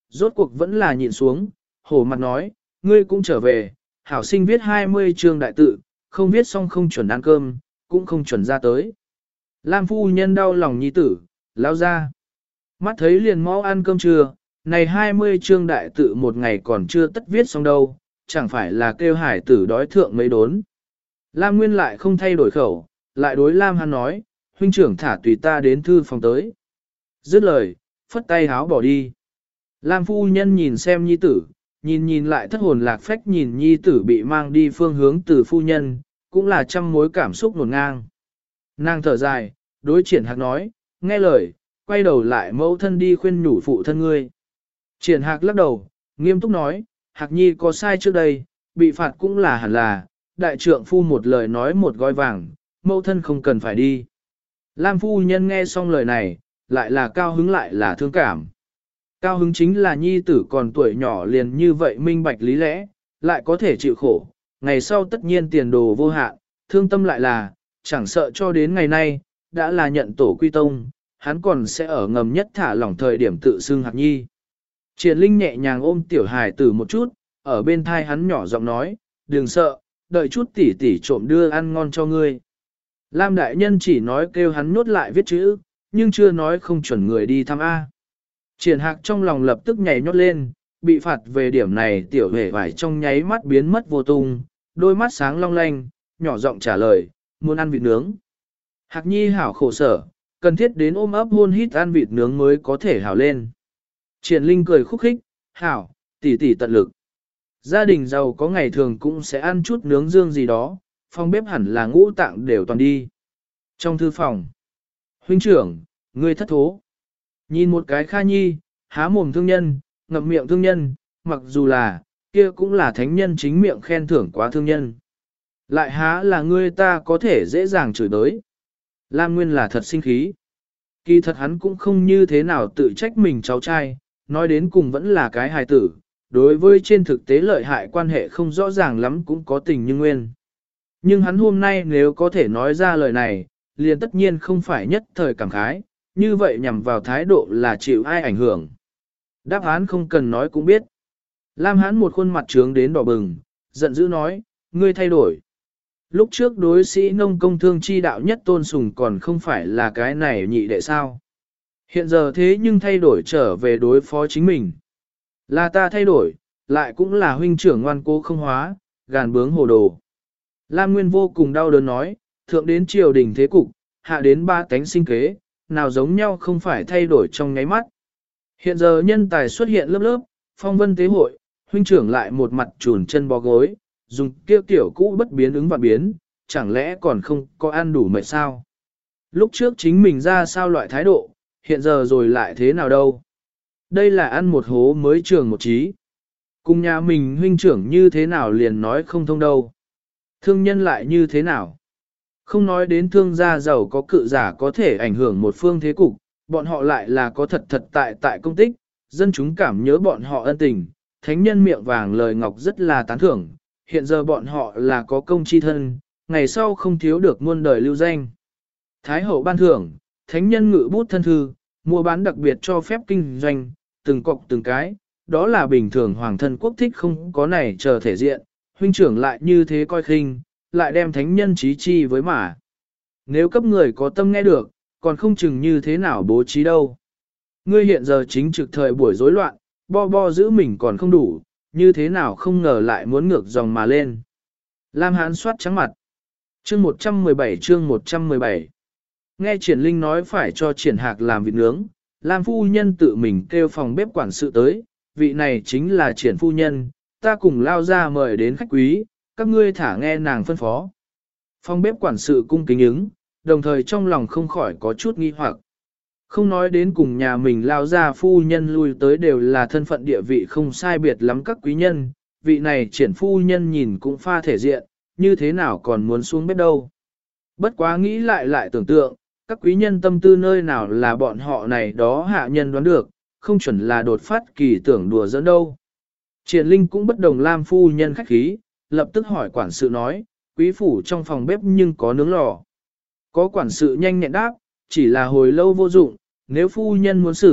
rốt cuộc vẫn là nhịn xuống, hổ mặt nói, ngươi cũng trở về, hảo sinh viết hai mươi chương đại tự, không viết xong không chuẩn ăn cơm, cũng không chuẩn ra tới. Lam phu nhân đau lòng nhi tử, lao ra. Mắt thấy liền mau ăn cơm trưa, này hai mươi chương đại tự một ngày còn chưa tất viết xong đâu, chẳng phải là kêu hải tử đói thượng mấy đốn. Lam Nguyên lại không thay đổi khẩu, lại đối Lam Hán nói, huynh trưởng thả tùy ta đến thư phòng tới. Dứt lời, phất tay háo bỏ đi. Lam phu nhân nhìn xem nhi tử, nhìn nhìn lại thất hồn lạc phách nhìn nhi tử bị mang đi phương hướng từ phu nhân, cũng là trăm mối cảm xúc nổn ngang. Nàng thở dài, đối triển hạc nói, nghe lời, quay đầu lại mẫu thân đi khuyên nhủ phụ thân ngươi. Triển hạc lắc đầu, nghiêm túc nói, hạc nhi có sai trước đây, bị phạt cũng là hẳn là, đại trượng phu một lời nói một gói vàng, mẫu thân không cần phải đi. Lam phu nhân nghe xong lời này, lại là cao hứng lại là thương cảm. Cao hứng chính là nhi tử còn tuổi nhỏ liền như vậy minh bạch lý lẽ, lại có thể chịu khổ, ngày sau tất nhiên tiền đồ vô hạn, thương tâm lại là, chẳng sợ cho đến ngày nay, đã là nhận tổ quy tông, hắn còn sẽ ở ngầm nhất thả lỏng thời điểm tự xưng hạc nhi. Triển Linh nhẹ nhàng ôm tiểu hài tử một chút, ở bên thai hắn nhỏ giọng nói, đừng sợ, đợi chút tỉ tỉ trộm đưa ăn ngon cho ngươi. Lam đại nhân chỉ nói kêu hắn nhốt lại viết chữ, nhưng chưa nói không chuẩn người đi thăm A. Triển hạc trong lòng lập tức nhảy nhót lên, bị phạt về điểm này tiểu hề vải trong nháy mắt biến mất vô tung, đôi mắt sáng long lanh, nhỏ giọng trả lời, muốn ăn vịt nướng. Hạc nhi hảo khổ sở, cần thiết đến ôm ấp hôn hít ăn vịt nướng mới có thể hảo lên. Triển Linh cười khúc khích, hảo, tỉ tỉ tận lực. Gia đình giàu có ngày thường cũng sẽ ăn chút nướng dương gì đó, phòng bếp hẳn là ngũ tạng đều toàn đi. Trong thư phòng, huynh trưởng, ngươi thất thố. Nhìn một cái Kha Nhi, há mồm thương nhân, ngậm miệng thương nhân, mặc dù là, kia cũng là thánh nhân chính miệng khen thưởng quá thương nhân. Lại há là ngươi ta có thể dễ dàng chửi tới. Lam Nguyên là thật sinh khí. Kỳ thật hắn cũng không như thế nào tự trách mình cháu trai, nói đến cùng vẫn là cái hài tử, đối với trên thực tế lợi hại quan hệ không rõ ràng lắm cũng có tình như nguyên. Nhưng hắn hôm nay nếu có thể nói ra lời này, liền tất nhiên không phải nhất thời cảm khái, như vậy nhằm vào thái độ là chịu ai ảnh hưởng. Đáp án không cần nói cũng biết. Lam Hán một khuôn mặt trướng đến đỏ bừng, giận dữ nói, ngươi thay đổi. Lúc trước đối sĩ nông công thương chi đạo nhất tôn sùng còn không phải là cái này nhị đệ sao. Hiện giờ thế nhưng thay đổi trở về đối phó chính mình. Là ta thay đổi, lại cũng là huynh trưởng ngoan cố không hóa, gàn bướng hồ đồ. Lam Nguyên vô cùng đau đớn nói, thượng đến triều đình thế cục, hạ đến ba tánh sinh kế, nào giống nhau không phải thay đổi trong nháy mắt. Hiện giờ nhân tài xuất hiện lớp lớp, phong vân tế hội, huynh trưởng lại một mặt trùn chân bó gối, dùng kia tiểu cũ bất biến ứng và biến, chẳng lẽ còn không có ăn đủ mệt sao? Lúc trước chính mình ra sao loại thái độ, hiện giờ rồi lại thế nào đâu? Đây là ăn một hố mới trường một trí. Cùng nhà mình huynh trưởng như thế nào liền nói không thông đâu. Thương nhân lại như thế nào? Không nói đến thương gia giàu có cự giả có thể ảnh hưởng một phương thế cục, bọn họ lại là có thật thật tại tại công tích, dân chúng cảm nhớ bọn họ ân tình, thánh nhân miệng vàng lời ngọc rất là tán thưởng, hiện giờ bọn họ là có công chi thân, ngày sau không thiếu được muôn đời lưu danh. Thái hậu ban thưởng, thánh nhân ngự bút thân thư, mua bán đặc biệt cho phép kinh doanh, từng cọc từng cái, đó là bình thường hoàng thân quốc thích không có này chờ thể diện, huynh trưởng lại như thế coi khinh, lại đem thánh nhân trí chi với mà. Nếu cấp người có tâm nghe được, còn không chừng như thế nào bố trí đâu. Ngươi hiện giờ chính trực thời buổi rối loạn, bo bo giữ mình còn không đủ, như thế nào không ngờ lại muốn ngược dòng mà lên. Lam Hán soát trắng mặt. Chương một trăm mười bảy chương một trăm mười bảy. Nghe Triển Linh nói phải cho Triển Hạc làm vịt nướng, Lam phu nhân tự mình kêu phòng bếp quản sự tới, vị này chính là Triển phu nhân, ta cùng lao ra mời đến khách quý, các ngươi thả nghe nàng phân phó. Phòng bếp quản sự cung kính ứng, đồng thời trong lòng không khỏi có chút nghi hoặc. Không nói đến cùng nhà mình lao ra phu nhân lui tới đều là thân phận địa vị không sai biệt lắm các quý nhân, vị này Triển phu nhân nhìn cũng pha thể diện, như thế nào còn muốn xuống bếp đâu. Bất quá nghĩ lại lại tưởng tượng, các quý nhân tâm tư nơi nào là bọn họ này đó hạ nhân đoán được, không chuẩn là đột phát kỳ tưởng đùa giỡn đâu. Triển Linh cũng bất đồng Lam phu nhân khách khí, lập tức hỏi quản sự nói, quý phủ trong phòng bếp nhưng có nướng lò. Có quản sự nhanh nhẹn đáp, chỉ là hồi lâu vô dụng, nếu phu nhân muốn xử,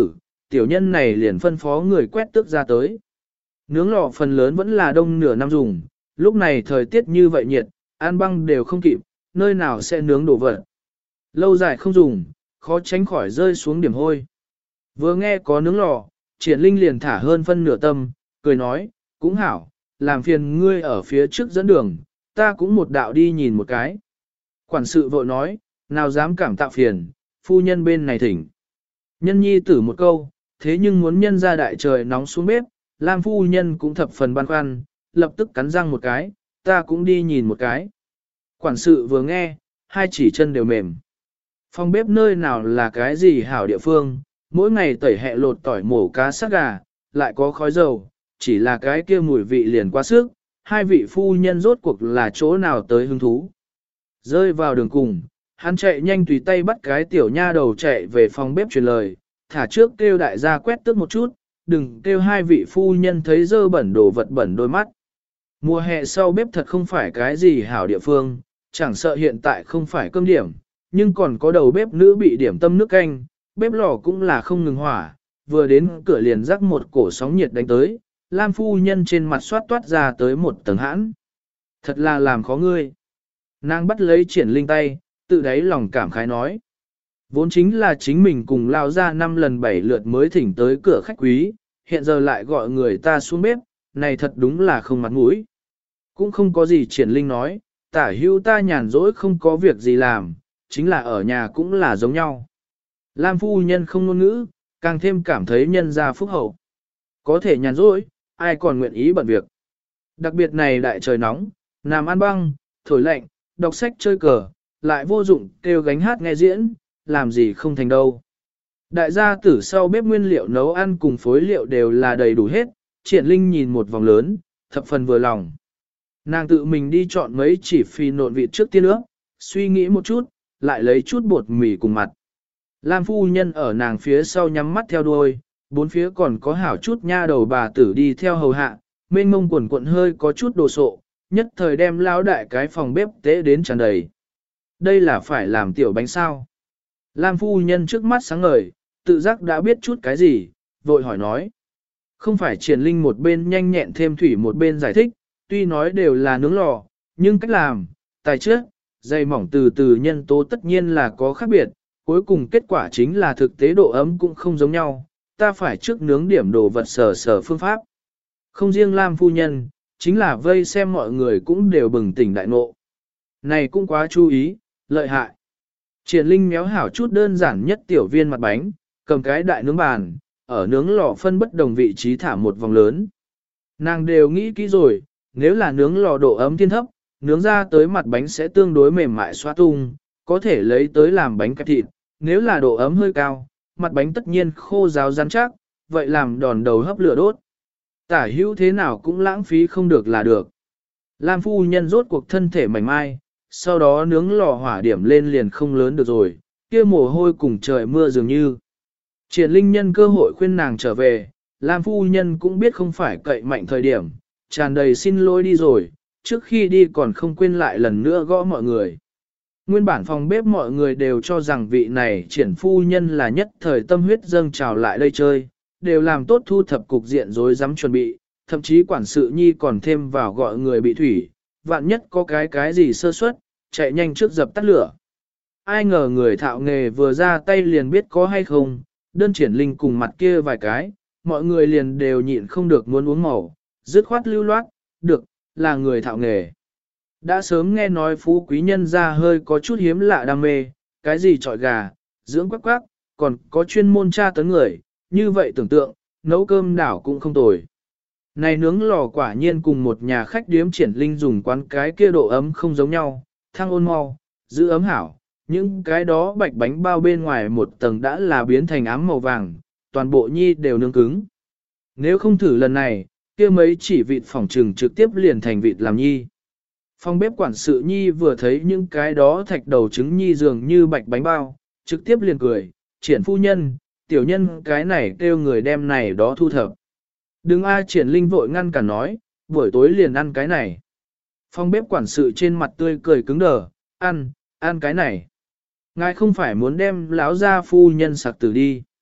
tiểu nhân này liền phân phó người quét tước ra tới. Nướng lò phần lớn vẫn là đông nửa năm dùng, lúc này thời tiết như vậy nhiệt, ăn băng đều không kịp, nơi nào sẽ nướng đồ vật. Lâu dài không dùng, khó tránh khỏi rơi xuống điểm hôi. Vừa nghe có nướng lò, Triển Linh liền thả hơn phân nửa tâm, cười nói, cũng hảo, làm phiền ngươi ở phía trước dẫn đường, ta cũng một đạo đi nhìn một cái. Quản sự vội nói, nào dám cảm tạ phiền, phu nhân bên này thỉnh. Nhân nhi tử một câu, thế nhưng muốn nhân ra đại trời nóng xuống bếp, Lam phu nhân cũng thập phần băn khoăn, lập tức cắn răng một cái, ta cũng đi nhìn một cái. Quản sự vừa nghe, hai chỉ chân đều mềm. Phòng bếp nơi nào là cái gì hảo địa phương, mỗi ngày tẩy hẹ lột tỏi mổ cá sát gà, lại có khói dầu, chỉ là cái kia mùi vị liền quá sức, hai vị phu nhân rốt cuộc là chỗ nào tới hứng thú. Rơi vào đường cùng, hắn chạy nhanh tùy tay bắt cái tiểu nha đầu chạy về phòng bếp truyền lời, thả trước kêu đại gia quét tước một chút, đừng kêu hai vị phu nhân thấy dơ bẩn đồ vật bẩn đôi mắt. Mùa hè sau bếp thật không phải cái gì hảo địa phương, chẳng sợ hiện tại không phải cơm điểm, nhưng còn có đầu bếp nữ bị điểm tâm nước canh, bếp lò cũng là không ngừng hỏa, vừa đến cửa liền rắc một cổ sóng nhiệt đánh tới, Lam phu nhân trên mặt xoát toát ra tới một tầng hãn. Thật là làm khó ngươi. Nàng bắt lấy Triển Linh tay, tự đáy lòng cảm khái nói. Vốn chính là chính mình cùng lao ra năm lần bảy lượt mới thỉnh tới cửa khách quý, hiện giờ lại gọi người ta xuống bếp, này thật đúng là không mặt mũi. Cũng không có gì Triển Linh nói, tả hữu ta nhàn rỗi không có việc gì làm, chính là ở nhà cũng là giống nhau. Lam phu nhân không ngôn ngữ, càng thêm cảm thấy nhân gia phúc hậu. Có thể nhàn rỗi, ai còn nguyện ý bận việc. Đặc biệt này đại trời nóng, nằm ăn băng, thổi lạnh, đọc sách chơi cờ, lại vô dụng kêu gánh hát nghe diễn, làm gì không thành đâu. Đại gia tử sau bếp nguyên liệu nấu ăn cùng phối liệu đều là đầy đủ hết, Triển Linh nhìn một vòng lớn, thập phần vừa lòng. Nàng tự mình đi chọn mấy chỉ phi nộn vịt trước tiên ướp, suy nghĩ một chút, lại lấy chút bột mì cùng mặt. Lam phu nhân ở nàng phía sau nhắm mắt theo đuôi, bốn phía còn có hảo chút nha đầu bà tử đi theo hầu hạ, mênh mông quần cuộn hơi có chút đồ sộ, nhất thời đem lao đại cái phòng bếp tế đến tràn đầy. Đây là phải làm tiểu bánh sao. Lam phu nhân trước mắt sáng ngời, tự giác đã biết chút cái gì, vội hỏi nói. Không phải Triển Linh một bên nhanh nhẹn thêm thủy một bên giải thích, tuy nói đều là nướng lò, nhưng cách làm, tài trước, dày mỏng từ từ nhân tố tất nhiên là có khác biệt, cuối cùng kết quả chính là thực tế độ ấm cũng không giống nhau, ta phải trước nướng điểm đồ vật sở sở phương pháp. Không riêng Lam phu nhân, chính là vây xem mọi người cũng đều bừng tỉnh đại ngộ. Này cũng quá chú ý, lợi hại. Triển Linh méo hảo chút đơn giản nhất tiểu viên mặt bánh, cầm cái đại nướng bàn, ở nướng lò phân bất đồng vị trí thả một vòng lớn. Nàng đều nghĩ kỹ rồi, nếu là nướng lò độ ấm thiên thấp, nướng ra tới mặt bánh sẽ tương đối mềm mại xoa tung, có thể lấy tới làm bánh kẹp thịt. Nếu là độ ấm hơi cao, mặt bánh tất nhiên khô ráo rắn chắc, vậy làm đòn đầu hấp lửa đốt. Tả hữu thế nào cũng lãng phí không được là được. Lam phu nhân rốt cuộc thân thể mảnh mai, sau đó nướng lò hỏa điểm lên liền không lớn được rồi, kia mồ hôi cùng trời mưa dường như. Triển Linh nhân cơ hội khuyên nàng trở về, Lam phu nhân cũng biết không phải cậy mạnh thời điểm, tràn đầy xin lỗi đi rồi, trước khi đi còn không quên lại lần nữa gõ mọi người. Nguyên bản phòng bếp mọi người đều cho rằng vị này Triển phu nhân là nhất thời tâm huyết dâng trào lại đây chơi, đều làm tốt thu thập cục diện rối rắm chuẩn bị, thậm chí quản sự nhi còn thêm vào gọi người bị thủy, vạn nhất có cái cái gì sơ suất, chạy nhanh trước dập tắt lửa. Ai ngờ người thạo nghề vừa ra tay liền biết có hay không, đơn Triển Linh cùng mặt kia vài cái, mọi người liền đều nhịn không được muốn uống màu, dứt khoát lưu loát, được, là người thạo nghề. Đã sớm nghe nói phú quý nhân ra hơi có chút hiếm lạ đam mê, cái gì trọi gà, dưỡng quắc quắc, còn có chuyên môn tra tấn người, như vậy tưởng tượng, nấu cơm đảo cũng không tồi. Này nướng lò quả nhiên cùng một nhà khách điếm Triển Linh dùng quán cái kia độ ấm không giống nhau, thăng ôn mau, giữ ấm hảo, những cái đó bạch bánh bao bên ngoài một tầng đã là biến thành ám màu vàng, toàn bộ nhi đều nướng cứng. Nếu không thử lần này, kia mấy chỉ vịt phỏng trừng trực tiếp liền thành vịt làm nhi. Phòng bếp quản sự nhi vừa thấy những cái đó thạch đầu trứng nhi dường như bạch bánh bao, trực tiếp liền cười, Triển phu nhân, tiểu nhân cái này kêu người đem này đó thu thập. Đừng ai Triển Linh vội ngăn cả nói, buổi tối liền ăn cái này. Phòng bếp quản sự trên mặt tươi cười cứng đờ, ăn, ăn cái này. Ngài không phải muốn đem lão gia phu nhân sặc tử đi.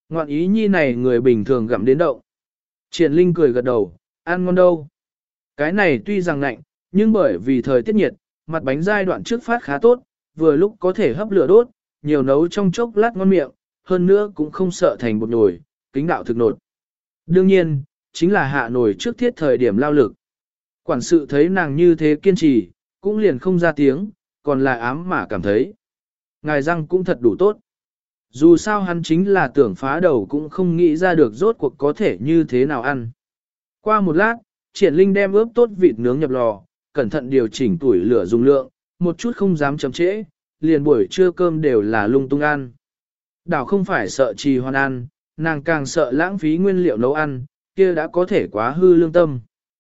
Ngoạn ý nhi này người bình thường gặm đến đậu. Triển Linh cười gật đầu, ăn ngon đâu. Cái này tuy rằng lạnh, nhưng bởi vì thời tiết nhiệt, mặt bánh giai đoạn trước phát khá tốt, vừa lúc có thể hấp lửa đốt, nhiều nấu trong chốc lát ngon miệng, hơn nữa cũng không sợ thành bột nồi, kính đạo thực nột. Đương nhiên, chính là hạ nồi trước thiết thời điểm lao lực. Quản sự thấy nàng như thế kiên trì, cũng liền không ra tiếng, còn lại ám mà cảm thấy. Ngài răng cũng thật đủ tốt. Dù sao hắn chính là tưởng phá đầu cũng không nghĩ ra được rốt cuộc có thể như thế nào ăn. Qua một lát, Triển Linh đem ướp tốt vịt nướng nhập lò, cẩn thận điều chỉnh tuổi lửa dung lượng, một chút không dám chậm trễ, liền buổi trưa cơm đều là lung tung ăn. Đảo không phải sợ trì hoan ăn, nàng càng sợ lãng phí nguyên liệu nấu ăn, kia đã có thể quá hư lương tâm.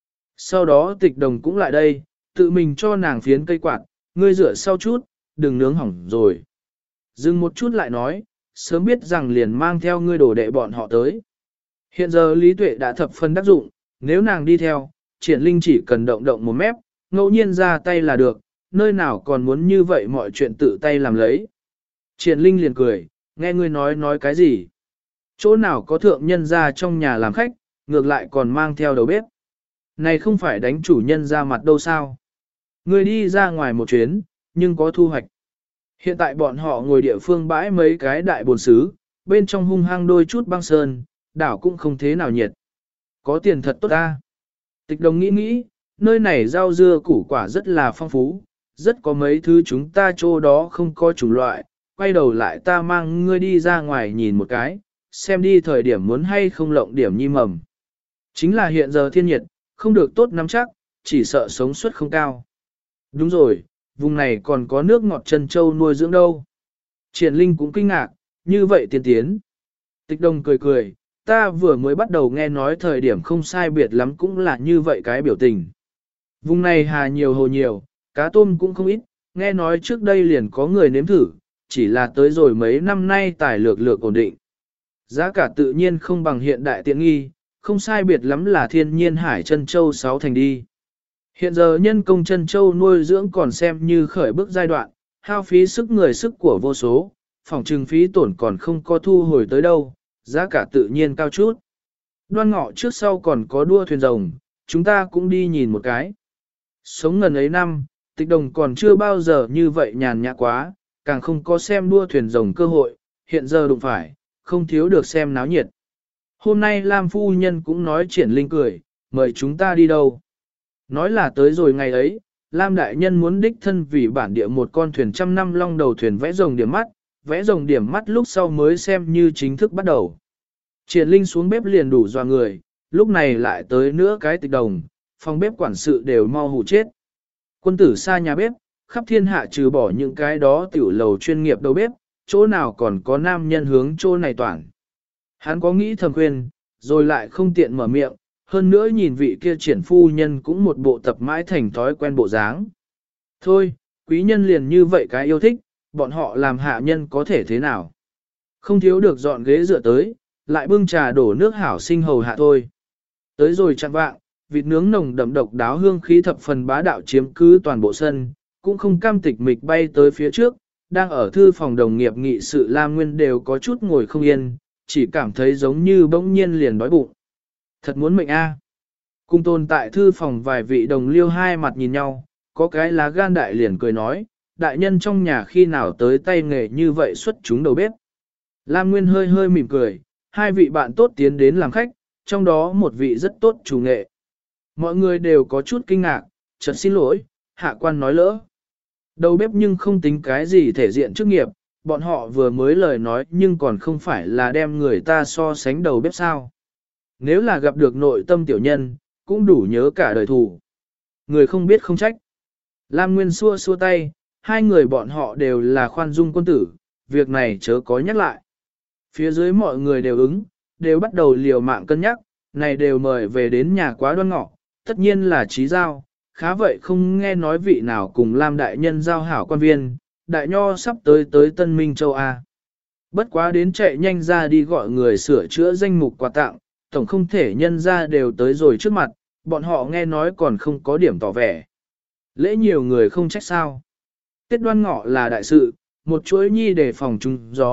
Sau đó Tịch Đồng cũng lại đây, tự mình cho nàng phiến cây quạt, ngươi rửa sau chút, đừng nướng hỏng rồi. Dừng một chút lại nói, sớm biết rằng liền mang theo ngươi đổ đệ bọn họ tới. Hiện giờ Lý Tuệ đã thập phần đắc dụng, nếu nàng đi theo, Triển Linh chỉ cần động động một mép, ngẫu nhiên ra tay là được, nơi nào còn muốn như vậy mọi chuyện tự tay làm lấy. Triển Linh liền cười, nghe ngươi nói nói cái gì? Chỗ nào có thượng nhân ra trong nhà làm khách, ngược lại còn mang theo đầu bếp. Này không phải đánh chủ nhân ra mặt đâu sao? Ngươi đi ra ngoài một chuyến, nhưng có thu hoạch. Hiện tại bọn họ ngồi địa phương bãi mấy cái đại bồn xứ, bên trong hung hăng đôi chút băng sơn, đảo cũng không thế nào nhiệt. Có tiền thật tốt ta. Tịch Đồng nghĩ nghĩ, nơi này rau dưa củ quả rất là phong phú, rất có mấy thứ chúng ta chỗ đó không có chủng loại, quay đầu lại ta mang ngươi đi ra ngoài nhìn một cái, xem đi thời điểm muốn hay không lộng điểm nhi mầm. Chính là hiện giờ thiên nhiệt, không được tốt nắm chắc, chỉ sợ sống suất không cao. Đúng rồi, vùng này còn có nước ngọt chân châu nuôi dưỡng đâu. Triển Linh cũng kinh ngạc, như vậy tiên tiến. Tịch Đồng cười cười, ta vừa mới bắt đầu nghe nói thời điểm không sai biệt lắm cũng là như vậy cái biểu tình. Vùng này hà nhiều hồ nhiều, cá tôm cũng không ít, nghe nói trước đây liền có người nếm thử, chỉ là tới rồi mấy năm nay tài lược lược ổn định. Giá cả tự nhiên không bằng hiện đại tiện nghi, không sai biệt lắm là thiên nhiên hải chân châu sáu thành đi. Hiện giờ nhân công chân châu nuôi dưỡng còn xem như khởi bước giai đoạn, hao phí sức người sức của vô số, phòng trừng phí tổn còn không có thu hồi tới đâu, giá cả tự nhiên cao chút. Đoan ngọ trước sau còn có đua thuyền rồng, chúng ta cũng đi nhìn một cái. Sống ngần ấy năm, Tịch Đồng còn chưa bao giờ như vậy nhàn nhã quá, càng không có xem đua thuyền rồng cơ hội, hiện giờ đụng phải, không thiếu được xem náo nhiệt. Hôm nay Lam phu nhân cũng nói Triển Linh cười, mời chúng ta đi đâu. Nói là tới rồi ngày ấy, Lam đại nhân muốn đích thân vì bản địa một con thuyền trăm năm long đầu thuyền vẽ rồng điểm mắt, vẽ rồng điểm mắt lúc sau mới xem như chính thức bắt đầu. Triển Linh xuống bếp liền đủ dọa người, lúc này lại tới nữa cái Tịch Đồng, phòng bếp quản sự đều mau hù chết. Quân tử xa nhà bếp, khắp thiên hạ trừ bỏ những cái đó tiểu lầu chuyên nghiệp đầu bếp, chỗ nào còn có nam nhân hướng chỗ này toàn. Hắn có nghĩ thầm khuyên, rồi lại không tiện mở miệng, hơn nữa nhìn vị kia Triển phu nhân cũng một bộ tập mãi thành thói quen bộ dáng. Thôi, quý nhân liền như vậy cái yêu thích, bọn họ làm hạ nhân có thể thế nào. Không thiếu được dọn ghế dựa tới, lại bưng trà đổ nước hảo sinh hầu hạ thôi. Tới rồi chặn vạng, vịt nướng nồng đậm độc đáo hương khí thập phần bá đạo chiếm cứ toàn bộ sân, cũng không cam tịch mịch bay tới phía trước, đang ở thư phòng đồng nghiệp nghị sự Lam Nguyên đều có chút ngồi không yên, chỉ cảm thấy giống như bỗng nhiên liền đói bụng. Thật muốn mệnh a. Cùng tồn tại thư phòng vài vị đồng liêu hai mặt nhìn nhau, có cái lá gan đại liền cười nói, đại nhân trong nhà khi nào tới tay nghề như vậy xuất chúng đầu bếp. Lam Nguyên hơi hơi mỉm cười, hai vị bạn tốt tiến đến làm khách, trong đó một vị rất tốt chủ nghệ. Mọi người đều có chút kinh ngạc, chợt xin lỗi, hạ quan nói lỡ. Đầu bếp nhưng không tính cái gì thể diện chức nghiệp, bọn họ vừa mới lời nói nhưng còn không phải là đem người ta so sánh đầu bếp sao. Nếu là gặp được nội tâm tiểu nhân, cũng đủ nhớ cả đời thù. Người không biết không trách. Lam Nguyên xua xua tay, hai người bọn họ đều là khoan dung quân tử, việc này chớ có nhắc lại. Phía dưới mọi người đều ứng, đều bắt đầu liều mạng cân nhắc, này đều mời về đến nhà quá Đoan Ngọ, tất nhiên là trí giao, khá vậy không nghe nói vị nào cùng Lam đại nhân giao hảo quan viên, đại nho sắp tới tới Tân Minh Châu A. Bất quá đến chạy nhanh ra đi gọi người sửa chữa danh mục quà tặng, tổng không thể nhân ra đều tới rồi trước mặt, bọn họ nghe nói còn không có điểm tỏ vẻ. Lễ nhiều người không trách sao. Tết Đoan Ngọ là đại sự, một chuỗi nhi để phòng trúng gió,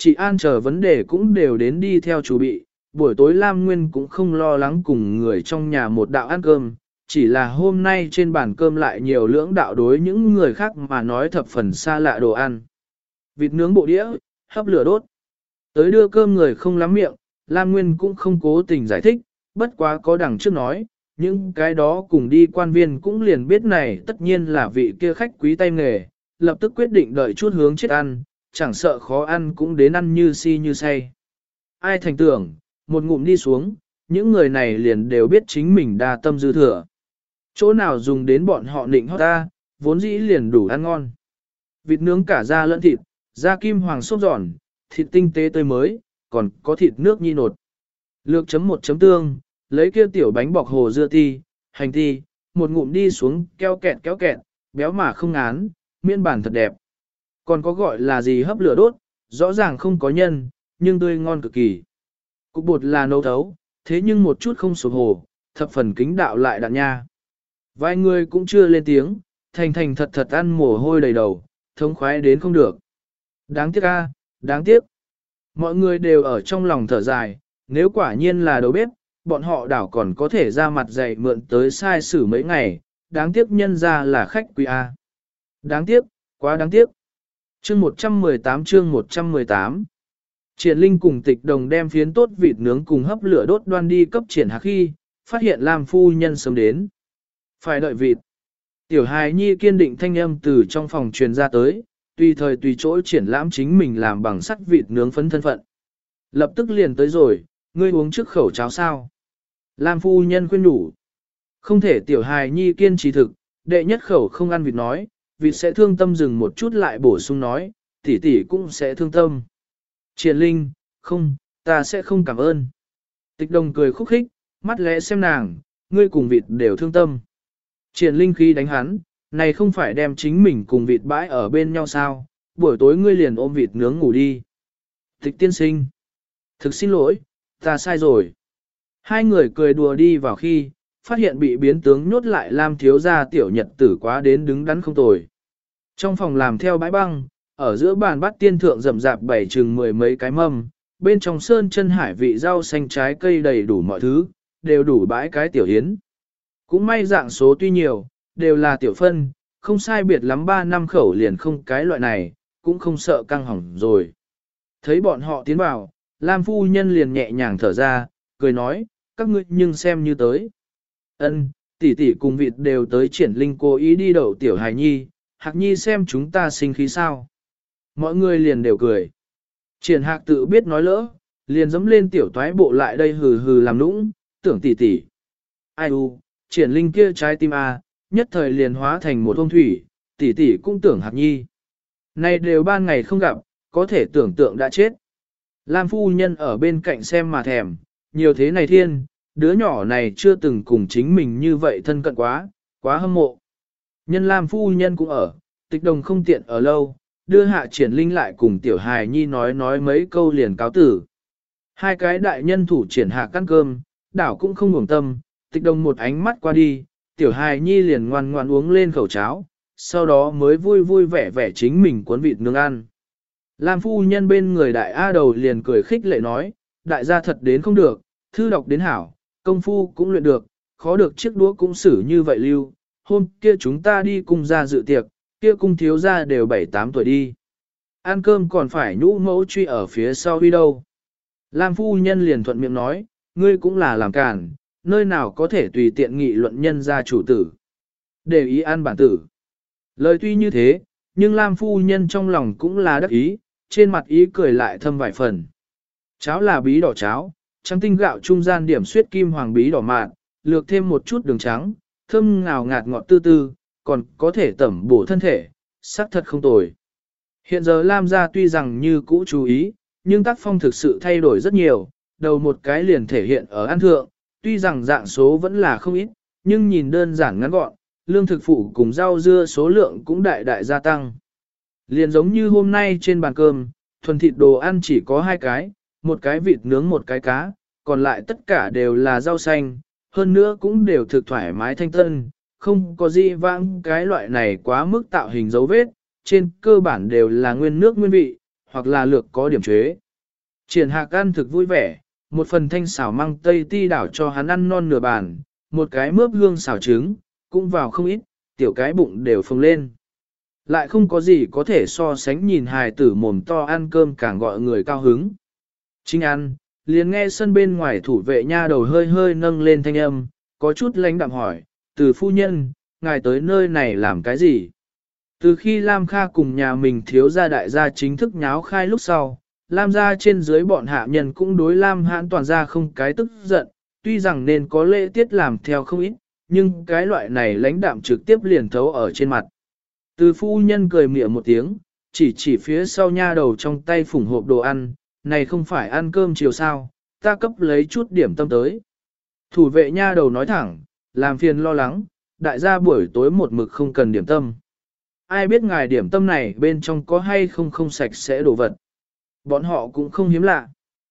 chị An chờ vấn đề cũng đều đến đi theo chủ bị, buổi tối Lam Nguyên cũng không lo lắng cùng người trong nhà một đạo ăn cơm, chỉ là hôm nay trên bàn cơm lại nhiều lưỡng đạo đối những người khác mà nói thập phần xa lạ đồ ăn. Vịt nướng bộ đĩa, hấp lửa đốt. Tới đưa cơm người không lắm miệng, Lam Nguyên cũng không cố tình giải thích, bất quá có đằng trước nói, những cái đó cùng đi quan viên cũng liền biết này tất nhiên là vị kia khách quý tay nghề, lập tức quyết định đợi chút hướng chết ăn, chẳng sợ khó ăn cũng đến ăn như si như say. Ai thành tưởng, một ngụm đi xuống, những người này liền đều biết chính mình đa tâm dư thừa. Chỗ nào dùng đến bọn họ nịnh hót ta, vốn dĩ liền đủ ăn ngon. Vịt nướng cả da lẫn thịt, da kim hoàng xốp giòn, thịt tinh tế tươi mới, còn có thịt nước nhi nột. Lược chấm một chấm tương, lấy kia tiểu bánh bọc hồ dưa ti, hành ti, một ngụm đi xuống keo kẹt kéo kẹt, béo mà không ngán, miên bản thật đẹp. Còn có gọi là gì hấp lửa đốt, rõ ràng không có nhân, nhưng tươi ngon cực kỳ. Cục bột là nấu thấu, thế nhưng một chút không sụp hồ, thập phần kính đạo lại đạn nha. Vài người cũng chưa lên tiếng, thành thành thật thật ăn mồ hôi đầy đầu, thống khoái đến không được. Đáng tiếc a, đáng tiếc. Mọi người đều ở trong lòng thở dài, nếu quả nhiên là đầu bếp, bọn họ đảo còn có thể ra mặt dày mượn tới sai xử mấy ngày, đáng tiếc nhân ra là khách quý a. Đáng tiếc, quá đáng tiếc. Chương một trăm mười tám chương một trăm mười tám Triển Linh cùng Tịch Đồng đem phiến tốt vịt nướng cùng hấp lửa đốt đoan đi cấp Triển Hạc khi, phát hiện Lam phu nhân sớm đến. Phải đợi vịt. Tiểu hài nhi kiên định thanh âm từ trong phòng truyền ra tới, tùy thời tùy chỗ triển lãm chính mình làm bằng sắt vịt nướng phấn thân phận. Lập tức liền tới rồi, ngươi uống trước khẩu cháo sao. Lam phu nhân khuyên nhủ. Không thể tiểu hài nhi kiên trì thực, đệ nhất khẩu không ăn vịt nói, vịt sẽ thương tâm dừng một chút lại bổ sung nói, tỷ tỷ cũng sẽ thương tâm. Triển Linh, không, ta sẽ không cảm ơn. Tịch Đồng cười khúc khích, mắt lẽ xem nàng, ngươi cùng vịt đều thương tâm. Triển Linh khi đánh hắn, này không phải đem chính mình cùng vịt bãi ở bên nhau sao, buổi tối ngươi liền ôm vịt nướng ngủ đi. Tịch tiên sinh, thực xin lỗi, ta sai rồi. Hai người cười đùa đi vào khi, phát hiện bị biến tướng nhốt lại Lam thiếu gia tiểu nhật tử quá đến đứng đắn không tồi. Trong phòng làm theo bãi băng, ở giữa bàn bát tiên thượng rậm rạp bảy chừng mười mấy cái mâm, bên trong sơn chân hải vị rau xanh trái cây đầy đủ mọi thứ, đều đủ bãi cái tiểu hiến. Cũng may dạng số tuy nhiều, đều là tiểu phân, không sai biệt lắm ba năm khẩu liền không cái loại này, cũng không sợ căng hỏng rồi. Thấy bọn họ tiến vào, Lam phu nhân liền nhẹ nhàng thở ra, cười nói, các ngươi nhưng xem như tới. Ân, tỷ tỷ cùng vịt đều tới Triển Linh cố ý đi đậu tiểu hài nhi, Hạc nhi xem chúng ta sinh khí sao. Mọi người liền đều cười. Triển Hạc tự biết nói lỡ, liền dẫm lên tiểu toái bộ lại đây hừ hừ làm nũng, tưởng tỷ tỷ. Ai u, Triển Linh kia trái tim a, nhất thời liền hóa thành một ông thủy, tỷ tỷ cũng tưởng Hạc nhi. Này đều ban ngày không gặp, có thể tưởng tượng đã chết. Lam phu nhân ở bên cạnh xem mà thèm, nhiều thế này thiên, đứa nhỏ này chưa từng cùng chính mình như vậy thân cận quá, quá hâm mộ. Nhân Lam phu nhân cũng ở, Tịch Đồng không tiện ở lâu, đưa hạ Triển Linh lại cùng tiểu hài nhi nói nói mấy câu liền cáo tử. Hai cái đại nhân thủ Triển Hạ căn cơm, đảo cũng không ngủng tâm, Tịch Đồng một ánh mắt qua đi, tiểu hài nhi liền ngoan ngoan uống lên khẩu cháo, sau đó mới vui vui vẻ vẻ chính mình cuốn vịt nướng ăn. Lam phu nhân bên người đại A đầu liền cười khích lệ nói, đại gia thật đến không được, thư đọc đến hảo, công phu cũng luyện được, khó được chiếc đũa cũng xử như vậy lưu, hôm kia chúng ta đi cùng ra dự tiệc, kia cung thiếu gia đều bảy tám tuổi đi. Ăn cơm còn phải nhũ mẫu truy ở phía sau đi đâu. Lam phu nhân liền thuận miệng nói, ngươi cũng là làm cản, nơi nào có thể tùy tiện nghị luận nhân gia chủ tử. Để ý ăn bản tử. Lời tuy như thế, nhưng Lam phu nhân trong lòng cũng là đắc ý, trên mặt ý cười lại thâm vài phần. Cháo là bí đỏ cháo, trắng tinh gạo trung gian điểm suyết kim hoàng bí đỏ mạt, lược thêm một chút đường trắng, thơm ngào ngạt ngọt tư tư, còn có thể tẩm bổ thân thể, sắc thật không tồi. Hiện giờ Lam gia tuy rằng như cũ chú ý, nhưng tác phong thực sự thay đổi rất nhiều, đầu một cái liền thể hiện ở ăn thượng, tuy rằng dạng số vẫn là không ít, nhưng nhìn đơn giản ngắn gọn, lương thực phụ cùng rau dưa số lượng cũng đại đại gia tăng. Liền giống như hôm nay trên bàn cơm, thuần thịt đồ ăn chỉ có hai cái, một cái vịt nướng một cái cá, còn lại tất cả đều là rau xanh, hơn nữa cũng đều thực thoải mái thanh tân, không có gì vãng cái loại này quá mức tạo hình dấu vết, trên cơ bản đều là nguyên nước nguyên vị, hoặc là lược có điểm chế. Triển Hạc ăn thực vui vẻ, một phần thanh xảo măng tây ti đảo cho hắn ăn non nửa bàn, một cái mướp hương xào trứng, cũng vào không ít, tiểu cái bụng đều phồng lên. Lại không có gì có thể so sánh nhìn hài tử mồm to ăn cơm càng gọi người cao hứng. Chính ăn, liền nghe sân bên ngoài thủ vệ nha đầu hơi hơi nâng lên thanh âm, có chút lãnh đạm hỏi, từ phu nhân, ngài tới nơi này làm cái gì? Từ khi Lam Kha cùng nhà mình thiếu gia đại gia chính thức nháo khai lúc sau, Lam gia trên dưới bọn hạ nhân cũng đối Lam hãn toàn gia không cái tức giận, tuy rằng nên có lễ tiết làm theo không ít, nhưng cái loại này lãnh đạm trực tiếp liền thấu ở trên mặt. Từ phu nhân cười mỉa một tiếng, chỉ chỉ phía sau nha đầu trong tay phủng hộp đồ ăn, này không phải ăn cơm chiều sao, ta cấp lấy chút điểm tâm tới. Thủ vệ nha đầu nói thẳng, làm phiền lo lắng, đại gia buổi tối một mực không cần điểm tâm. Ai biết ngài điểm tâm này bên trong có hay không không sạch sẽ đồ vật. Bọn họ cũng không hiếm lạ.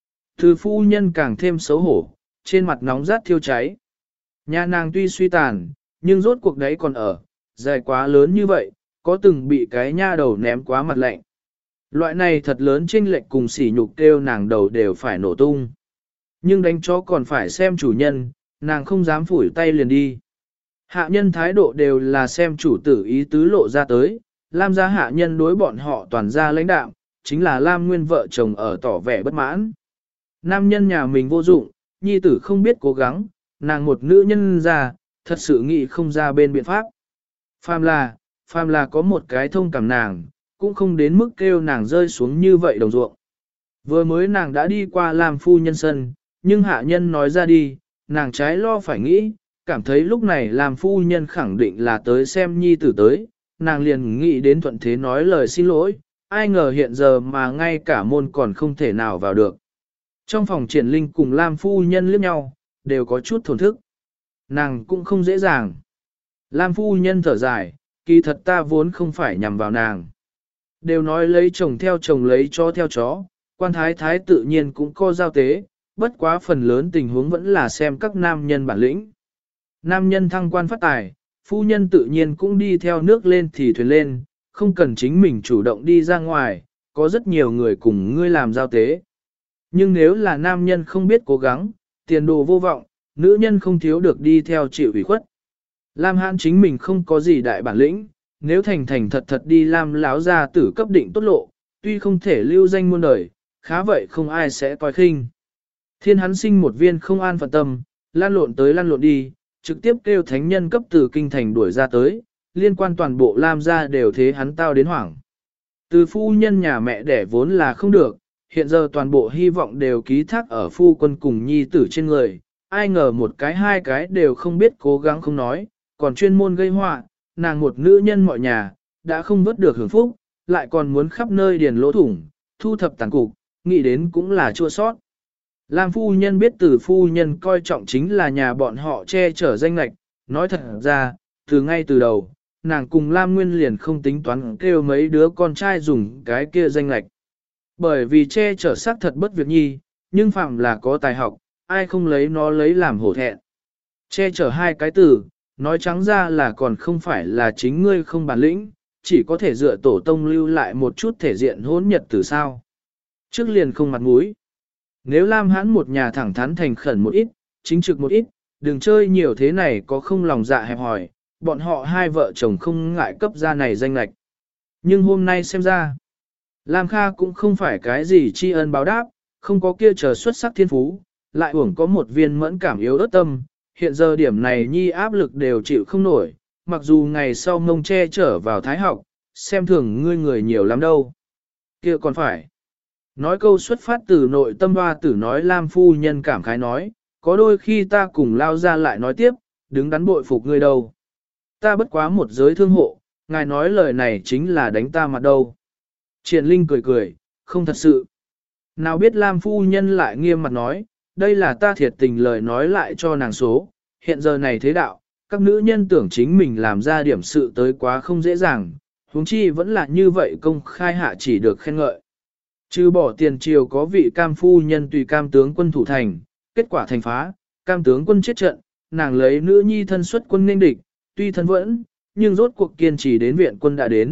Từ phu nhân càng thêm xấu hổ, trên mặt nóng rát thiêu cháy. Nhà nàng tuy suy tàn, nhưng rốt cuộc đấy còn ở, dài quá lớn như vậy, có từng bị cái nha đầu ném quá mặt lạnh. Loại này thật lớn chênh lệch cùng sỉ nhục kêu nàng đầu đều phải nổ tung. Nhưng đánh chó còn phải xem chủ nhân, nàng không dám phủi tay liền đi. Hạ nhân thái độ đều là xem chủ tử ý tứ lộ ra tới, Lam gia hạ nhân đối bọn họ toàn ra lãnh đạo, chính là Lam Nguyên vợ chồng ở tỏ vẻ bất mãn. Nam nhân nhà mình vô dụng, nhi tử không biết cố gắng, nàng một nữ nhân ra, thật sự nghĩ không ra bên biện pháp. Phàm là, phàm là có một cái thông cảm nàng, cũng không đến mức kêu nàng rơi xuống như vậy đồng ruộng. Vừa mới nàng đã đi qua làm phu nhân sân, nhưng hạ nhân nói ra đi, nàng trái lo phải nghĩ, cảm thấy lúc này làm phu nhân khẳng định là tới xem nhi tử tới, nàng liền nghĩ đến thuận thế nói lời xin lỗi, ai ngờ hiện giờ mà ngay cả môn còn không thể nào vào được. Trong phòng triển linh cùng Lam phu nhân liếc nhau, đều có chút thổn thức. Nàng cũng không dễ dàng. Lam phu nhân thở dài, kỳ thật ta vốn không phải nhằm vào nàng. Đều nói lấy chồng theo chồng lấy chó theo chó, quan thái thái tự nhiên cũng có giao tế, bất quá phần lớn tình huống vẫn là xem các nam nhân bản lĩnh. Nam nhân thăng quan phát tài, phu nhân tự nhiên cũng đi theo nước lên thì thuyền lên, không cần chính mình chủ động đi ra ngoài, có rất nhiều người cùng ngươi làm giao tế. Nhưng nếu là nam nhân không biết cố gắng, tiền đồ vô vọng, nữ nhân không thiếu được đi theo chịu ủy khuất. Lam Hãn chính mình không có gì đại bản lĩnh, nếu thành thành thật thật đi Lam láo ra tử cấp định tốt lộ, tuy không thể lưu danh muôn đời, khá vậy không ai sẽ coi khinh. Thiên hắn sinh một viên không an phận tâm, lan lộn tới lan lộn đi, trực tiếp kêu thánh nhân cấp từ kinh thành đuổi ra tới, liên quan toàn bộ Lam gia đều thế hắn tao đến hoảng. Từ phu nhân nhà mẹ đẻ vốn là không được, hiện giờ toàn bộ hy vọng đều ký thác ở phu quân cùng nhi tử trên người, ai ngờ một cái hai cái đều không biết cố gắng không nói, còn chuyên môn gây họa, nàng một nữ nhân mọi nhà, đã không vớt được hưởng phúc, lại còn muốn khắp nơi điền lỗ thủng, thu thập tàn cục, nghĩ đến cũng là chua sót. Lam phu nhân biết từ phu nhân coi trọng chính là nhà bọn họ che chở danh lệch, nói thật ra, từ ngay từ đầu, nàng cùng Lam Nguyên liền không tính toán kêu mấy đứa con trai dùng cái kia danh lệch. Bởi vì che chở xác thật bất việc nhi, nhưng phạm là có tài học, ai không lấy nó lấy làm hổ thẹn. Che chở hai cái từ, nói trắng ra là còn không phải là chính ngươi không bản lĩnh, chỉ có thể dựa tổ tông lưu lại một chút thể diện hỗn nhật từ sao. Trước liền không mặt mũi. Nếu Lam Hãn một nhà thẳng thắn thành khẩn một ít, chính trực một ít, đừng chơi nhiều thế này có không lòng dạ hẹp hòi, bọn họ hai vợ chồng không ngại cấp ra này danh lệch. Nhưng hôm nay xem ra, Lam Kha cũng không phải cái gì tri ân báo đáp, không có kia chờ xuất sắc thiên phú, lại uổng có một viên mẫn cảm yếu ớt tâm, hiện giờ điểm này nhi áp lực đều chịu không nổi, mặc dù ngày sau mông che trở vào thái học, xem thường ngươi người nhiều lắm đâu. Kia còn phải. Nói câu xuất phát từ nội tâm hoa tử nói Lam phu nhân cảm khái nói, có đôi khi ta cùng lao ra lại nói tiếp, đứng đắn bội phục ngươi đâu. Ta bất quá một giới thương hộ, ngài nói lời này chính là đánh ta mặt đâu. Triển Linh cười cười, không thật sự. Nào biết Lam phu nhân lại nghiêm mặt nói, đây là ta thiệt tình lời nói lại cho nàng số, hiện giờ này thế đạo, các nữ nhân tưởng chính mình làm ra điểm sự tới quá không dễ dàng, huống chi vẫn là như vậy công khai hạ chỉ được khen ngợi. Trừ bỏ tiền triều có vị cam phu nhân tùy cam tướng quân thủ thành, kết quả thành phá, cam tướng quân chết trận, nàng lấy nữ nhi thân xuất quân nên địch, tuy thân vẫn, nhưng rốt cuộc kiên trì đến viện quân đã đến,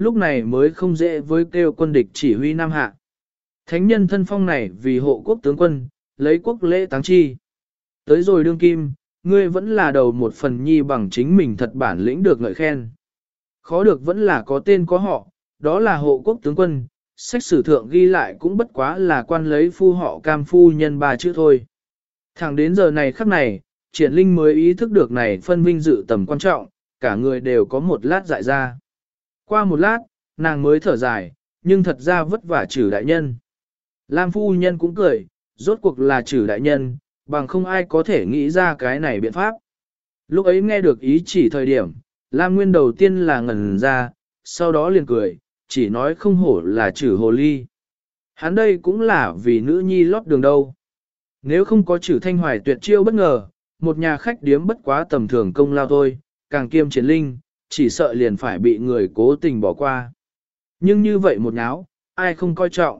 lúc này mới không dễ với kêu quân địch chỉ huy Nam Hạ. Thánh nhân thân phong này vì hộ quốc tướng quân, lấy quốc lễ táng chi. Tới rồi đương kim, ngươi vẫn là đầu một phần nhi bằng chính mình thật bản lĩnh được ngợi khen. Khó được vẫn là có tên có họ, đó là hộ quốc tướng quân, sách sử thượng ghi lại cũng bất quá là quan lấy phu họ cam phu nhân ba chữ thôi. Thẳng đến giờ này khắc này, Triển Linh mới ý thức được này phân vinh dự tầm quan trọng, cả người đều có một lát dại ra. Qua một lát, nàng mới thở dài, nhưng thật ra vất vả trừ đại nhân. Lam phu nhân cũng cười, rốt cuộc là trừ đại nhân, bằng không ai có thể nghĩ ra cái này biện pháp. Lúc ấy nghe được ý chỉ thời điểm, Lam Nguyên đầu tiên là ngẩn ra, sau đó liền cười, chỉ nói không hổ là trừ hồ ly. Hắn đây cũng là vì nữ nhi lót đường đâu. Nếu không có trừ Thanh Hoài tuyệt chiêu bất ngờ, một nhà khách điếm bất quá tầm thường công lao thôi, càng kiêm Triển Linh, chỉ sợ liền phải bị người cố tình bỏ qua. Nhưng như vậy một náo, ai không coi trọng.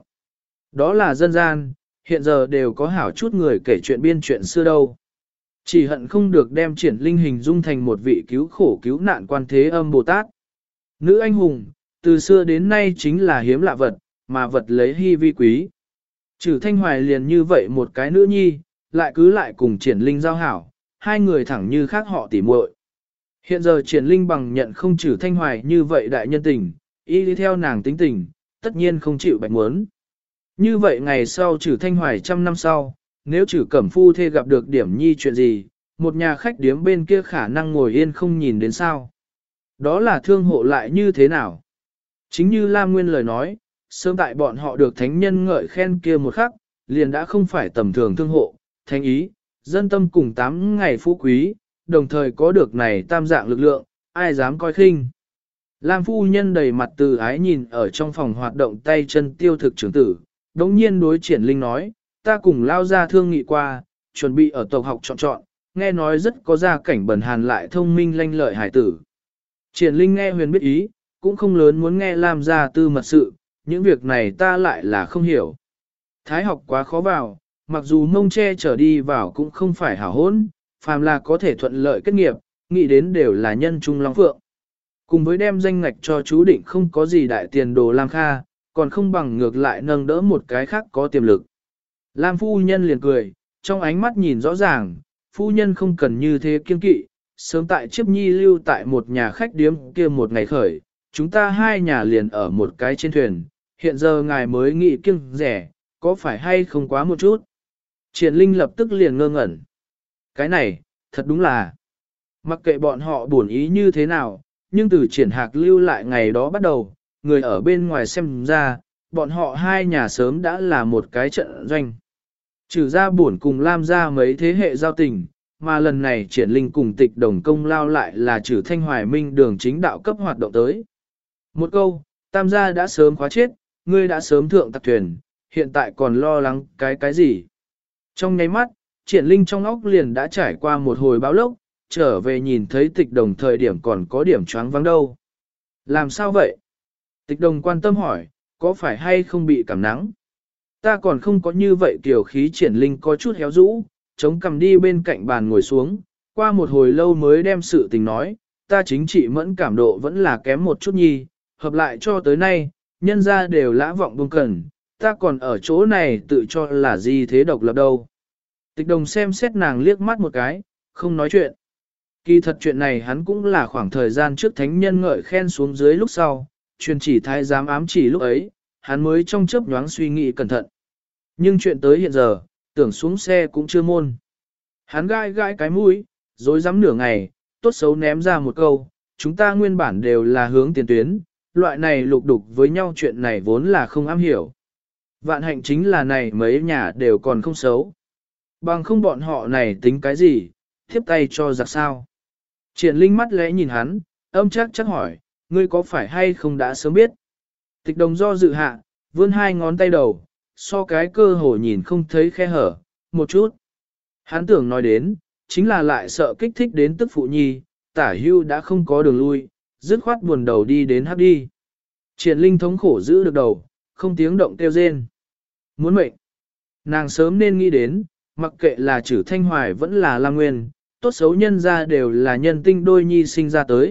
Đó là dân gian, hiện giờ đều có hảo chút người kể chuyện biên chuyện xưa đâu. Chỉ hận không được đem Triển Linh hình dung thành một vị cứu khổ cứu nạn quan thế âm Bồ Tát. Nữ anh hùng, từ xưa đến nay chính là hiếm lạ vật, mà vật lấy hy vi quý. Trừ Thanh Hoài liền như vậy một cái nữ nhi, lại cứ lại cùng Triển Linh giao hảo, hai người thẳng như khác họ tỉ muội. Hiện giờ Triển Linh bằng nhận không Trừ Thanh Hoài như vậy đại nhân tình, y đi theo nàng tính tình, tất nhiên không chịu bạch muốn. Như vậy ngày sau Trừ Thanh Hoài trăm năm sau, nếu Trừ Cẩm Phu thê gặp được điểm nhi chuyện gì, một nhà khách điếm bên kia khả năng ngồi yên không nhìn đến sao. Đó là thương hộ lại như thế nào? Chính như Lam Nguyên lời nói, sớm tại bọn họ được thánh nhân ngợi khen kia một khắc, liền đã không phải tầm thường thương hộ, thánh ý, dân tâm cùng tám ngày phú quý, đồng thời có được này tam dạng lực lượng, ai dám coi khinh. Lam phu nhân đầy mặt từ ái nhìn ở trong phòng hoạt động tay chân tiêu thực trưởng tử, đống nhiên đối Triển Linh nói, ta cùng lao ra thương nghị qua, chuẩn bị ở tộc học chọn chọn, nghe nói rất có gia cảnh bẩn hàn lại thông minh lanh lợi hải tử. Triển Linh nghe huyền biết ý, cũng không lớn muốn nghe Lam gia tư mật sự, những việc này ta lại là không hiểu. Thái học quá khó vào, mặc dù mông che trở đi vào cũng không phải hảo hôn, phàm là có thể thuận lợi kết nghiệp, nghĩ đến đều là nhân trung long phượng. Cùng với đem danh ngạch cho chú định không có gì đại tiền đồ Lam Kha, còn không bằng ngược lại nâng đỡ một cái khác có tiềm lực. Lam phu nhân liền cười, trong ánh mắt nhìn rõ ràng, phu nhân không cần như thế kiên kỵ, sớm tại Chiếp Nhi lưu tại một nhà khách điếm kia một ngày khởi, chúng ta hai nhà liền ở một cái trên thuyền, hiện giờ ngài mới nghĩ kiêng rẻ, có phải hay không quá một chút. Triển Linh lập tức liền ngơ ngẩn. Cái này, thật đúng là, mặc kệ bọn họ buồn ý như thế nào, nhưng từ Triển Hạc lưu lại ngày đó bắt đầu, người ở bên ngoài xem ra, bọn họ hai nhà sớm đã là một cái trận doanh. Trừ ra buồn cùng Lam ra mấy thế hệ giao tình, mà lần này Triển Linh cùng Tịch Đồng công lao lại là trừ Thanh Hoài Minh đường chính đạo cấp hoạt động tới. Một câu, Tam gia đã sớm khóa chết, ngươi đã sớm thượng tặc thuyền, hiện tại còn lo lắng cái cái gì. Trong nháy mắt, Triển Linh trong óc liền đã trải qua một hồi báo lốc, trở về nhìn thấy Tịch Đồng thời điểm còn có điểm choáng vắng đâu. Làm sao vậy? Tịch Đồng quan tâm hỏi, có phải hay không bị cảm nắng? Ta còn không có như vậy kiểu khí. Triển Linh có chút héo rũ, chống cằm đi bên cạnh bàn ngồi xuống, qua một hồi lâu mới đem sự tình nói, ta chính trị mẫn cảm độ vẫn là kém một chút nhi, hợp lại cho tới nay, nhân ra đều lã vọng buông cần, ta còn ở chỗ này tự cho là gì thế độc lập đâu. Tịch Đồng xem xét nàng liếc mắt một cái, không nói chuyện. Kỳ thật chuyện này hắn cũng là khoảng thời gian trước thánh nhân ngợi khen xuống dưới lúc sau, truyền chỉ thái giám ám chỉ lúc ấy, hắn mới trong chớp nhoáng suy nghĩ cẩn thận. Nhưng chuyện tới hiện giờ, tưởng xuống xe cũng chưa môn. Hắn gai gai cái mũi, dối rắm nửa ngày, tốt xấu ném ra một câu, chúng ta nguyên bản đều là hướng tiền tuyến, loại này lục đục với nhau chuyện này vốn là không am hiểu. Vạn hạnh chính là này mấy nhà đều còn không xấu. Bằng không bọn họ này tính cái gì, tiếp tay cho giặc sao. Triển Linh mắt lẽ nhìn hắn, âm chắc chắc hỏi, ngươi có phải hay không đã sớm biết. Tịch Đồng do dự hạ, vươn hai ngón tay đầu, so cái cơ hồ nhìn không thấy khe hở, một chút. Hắn tưởng nói đến, chính là lại sợ kích thích đến tức phụ nhi, tả hưu đã không có đường lui, dứt khoát buồn đầu đi đến hấp đi. Triển Linh thống khổ giữ được đầu, không tiếng động kêu rên. Muốn mệnh. Nàng sớm nên nghĩ đến, mặc kệ là Trử Thanh Hoài vẫn là Lam Nguyên, tốt xấu nhân ra đều là nhân tinh đôi nhi sinh ra tới,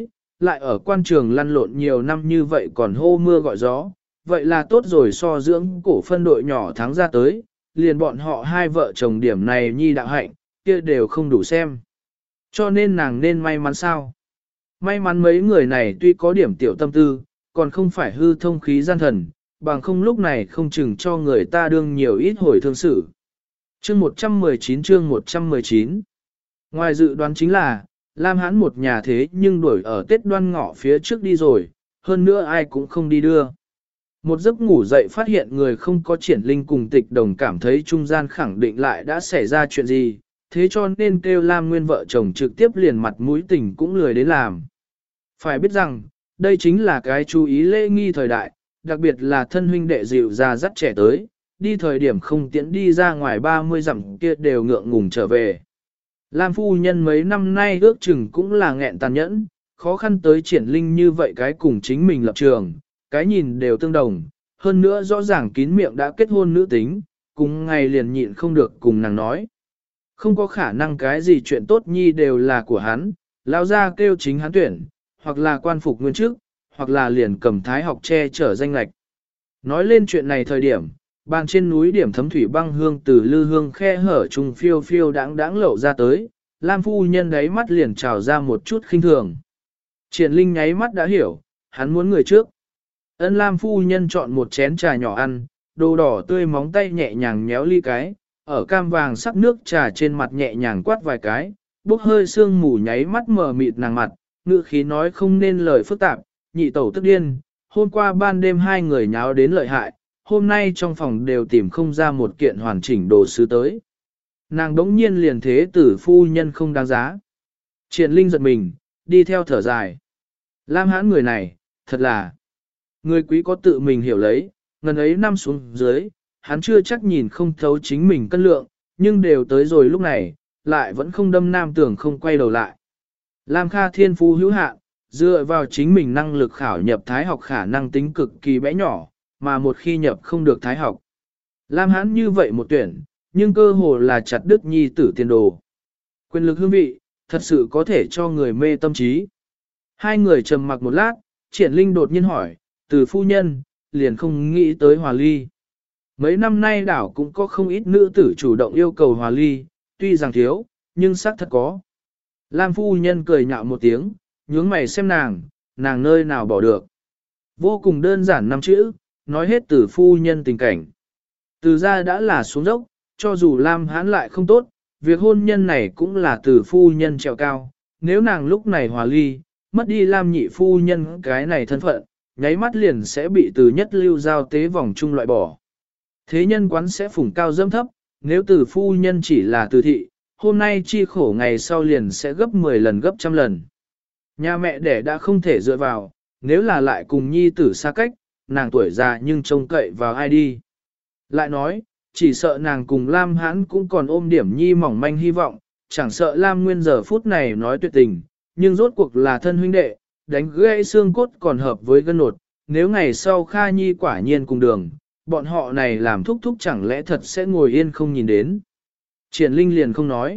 lại ở quan trường lăn lộn nhiều năm như vậy còn hô mưa gọi gió, vậy là tốt rồi so dưỡng cổ phân đội nhỏ thắng ra tới, liền bọn họ hai vợ chồng điểm này nhi đạo hạnh, kia đều không đủ xem. Cho nên nàng nên may mắn sao? May mắn mấy người này tuy có điểm tiểu tâm tư, còn không phải hư thông khí gian thần, bằng không lúc này không chừng cho người ta đương nhiều ít hồi thương sự. Chương một trăm mười chín chương một trăm mười chín. Ngoài dự đoán chính là, Lam Hãn một nhà thế nhưng đuổi ở Tết Đoan Ngọ phía trước đi rồi, hơn nữa ai cũng không đi đưa. Một giấc ngủ dậy phát hiện người không có triển linh cùng tịch đồng cảm thấy trung gian khẳng định lại đã xảy ra chuyện gì, thế cho nên kêu Lam Nguyên vợ chồng trực tiếp liền mặt mũi tình cũng lười đến làm. Phải biết rằng, đây chính là cái chú ý lễ nghi thời đại, đặc biệt là thân huynh đệ dịu già dắt trẻ tới, đi thời điểm không tiễn đi ra ngoài ba mươi dặm kia đều ngượng ngùng trở về. Lam phu nhân mấy năm nay ước chừng cũng là nghẹn tàn nhẫn, khó khăn tới triển linh như vậy cái cùng chính mình lập trường, cái nhìn đều tương đồng, hơn nữa rõ ràng kín miệng đã kết hôn nữ tính, cùng ngày liền nhịn không được cùng nàng nói. Không có khả năng cái gì chuyện tốt nhi đều là của hắn, lao ra kêu chính hắn tuyển, hoặc là quan phục nguyên chức, hoặc là liền cầm thái học che chở danh lạch. Nói lên chuyện này thời điểm, bàn trên núi điểm thấm thủy băng hương từ lư hương khe hở trùng phiêu phiêu đáng đáng lậu ra tới, Lam phu nhân đáy mắt liền trào ra một chút khinh thường. Triển Linh nháy mắt đã hiểu, hắn muốn người trước. Ân Lam phu nhân chọn một chén trà nhỏ ăn, đồ đỏ tươi móng tay nhẹ nhàng nhéo ly cái, ở cam vàng sắc nước trà trên mặt nhẹ nhàng quát vài cái, bốc hơi sương mù nháy mắt mờ mịt nàng mặt, ngữ khí nói không nên lời phức tạp, nhị tẩu tức điên, hôm qua ban đêm hai người nháo đến lợi hại, hôm nay trong phòng đều tìm không ra một kiện hoàn chỉnh đồ sứ tới. Nàng đống nhiên liền thế tử phu nhân không đáng giá. Triển Linh giật mình, đi theo thở dài. Lam Hãn người này, thật là người quý có tự mình hiểu lấy, ngần ấy năm xuống dưới, hắn chưa chắc nhìn không thấu chính mình cân lượng, nhưng đều tới rồi lúc này, lại vẫn không đâm nam tưởng không quay đầu lại. Lam Kha thiên phú hữu hạn, dựa vào chính mình năng lực khảo nhập thái học khả năng tính cực kỳ bé nhỏ, mà một khi nhập không được thái học. Lam Hãn như vậy một tuyển, nhưng cơ hồ là chặt đứt nhi tử tiền đồ. Quyền lực hương vị, thật sự có thể cho người mê tâm trí. Hai người trầm mặc một lát, Triển Linh đột nhiên hỏi, từ phu nhân, liền không nghĩ tới hòa ly. Mấy năm nay đảo cũng có không ít nữ tử chủ động yêu cầu hòa ly, tuy rằng thiếu, nhưng xác thật có. Lam phu nhân cười nhạo một tiếng, nhướng mày xem nàng, nàng nơi nào bỏ được. Vô cùng đơn giản năm chữ, nói hết từ phu nhân tình cảnh. Từ ra đã là xuống dốc, cho dù Lam Hãn lại không tốt, việc hôn nhân này cũng là từ phu nhân trèo cao. Nếu nàng lúc này hòa ly, mất đi Lam nhị phu nhân cái này thân phận, nháy mắt liền sẽ bị từ nhất lưu giao tế vòng chung loại bỏ. Thế nhân quán sẽ phủng cao dâm thấp, nếu từ phu nhân chỉ là từ thị, hôm nay chi khổ ngày sau liền sẽ gấp mười lần gấp trăm lần. Nhà mẹ đẻ đã không thể dựa vào, nếu là lại cùng nhi tử xa cách, nàng tuổi già nhưng trông cậy vào ai đi. Lại nói, chỉ sợ nàng cùng Lam Hãn cũng còn ôm điểm nhi mỏng manh hy vọng, chẳng sợ Lam Nguyên giờ phút này nói tuyệt tình, nhưng rốt cuộc là thân huynh đệ, đánh gãy xương cốt còn hợp với gân nột, nếu ngày sau Kha Nhi quả nhiên cùng đường, bọn họ này làm thúc thúc chẳng lẽ thật sẽ ngồi yên không nhìn đến. Triển Linh liền không nói.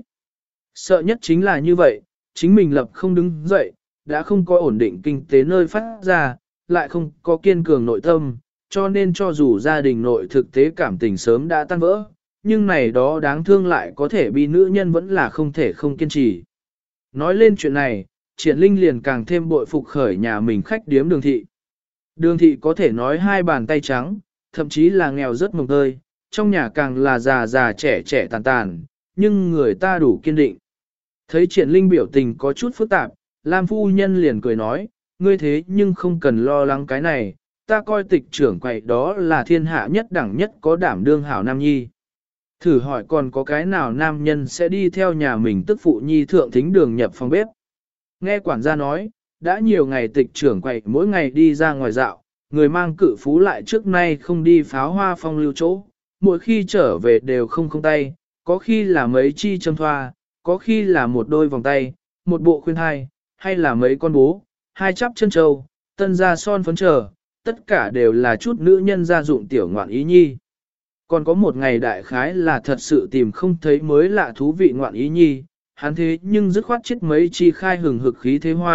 Sợ nhất chính là như vậy, chính mình lập không đứng dậy, đã không có ổn định kinh tế nơi phát ra, lại không có kiên cường nội tâm, cho nên cho dù gia đình nội thực tế cảm tình sớm đã tan vỡ, nhưng này đó đáng thương lại có thể bị nữ nhân vẫn là không thể không kiên trì. Nói lên chuyện này, Triển Linh liền càng thêm bội phục khởi nhà mình khách điếm Đường thị. Đường thị có thể nói hai bàn tay trắng, thậm chí là nghèo rất mồng tơi, trong nhà càng là già già trẻ trẻ tàn tàn, nhưng người ta đủ kiên định. Thấy Triển Linh biểu tình có chút phức tạp, Lam phu nhân liền cười nói, ngươi thế nhưng không cần lo lắng cái này, ta coi tịch trưởng quậy đó là thiên hạ nhất đẳng nhất có đảm đương hảo nam nhi. Thử hỏi còn có cái nào nam nhân sẽ đi theo nhà mình tức phụ nhi thượng thính đường nhập phòng bếp. Nghe quản gia nói, đã nhiều ngày tịch trưởng quậy mỗi ngày đi ra ngoài dạo, người mang cự phú lại trước nay không đi pháo hoa phong lưu chỗ, mỗi khi trở về đều không không tay, có khi là mấy chi châm thoa, có khi là một đôi vòng tay, một bộ khuyên hai, hay là mấy con bố, hai chắp chân trâu, tân da son phấn trở, tất cả đều là chút nữ nhân gia dụng tiểu ngoạn ý nhi. Còn có một ngày đại khái là thật sự tìm không thấy mới lạ thú vị ngoạn ý nhi, hắn thế nhưng dứt khoát chết mấy chi khai hừng hực khí thế hoa,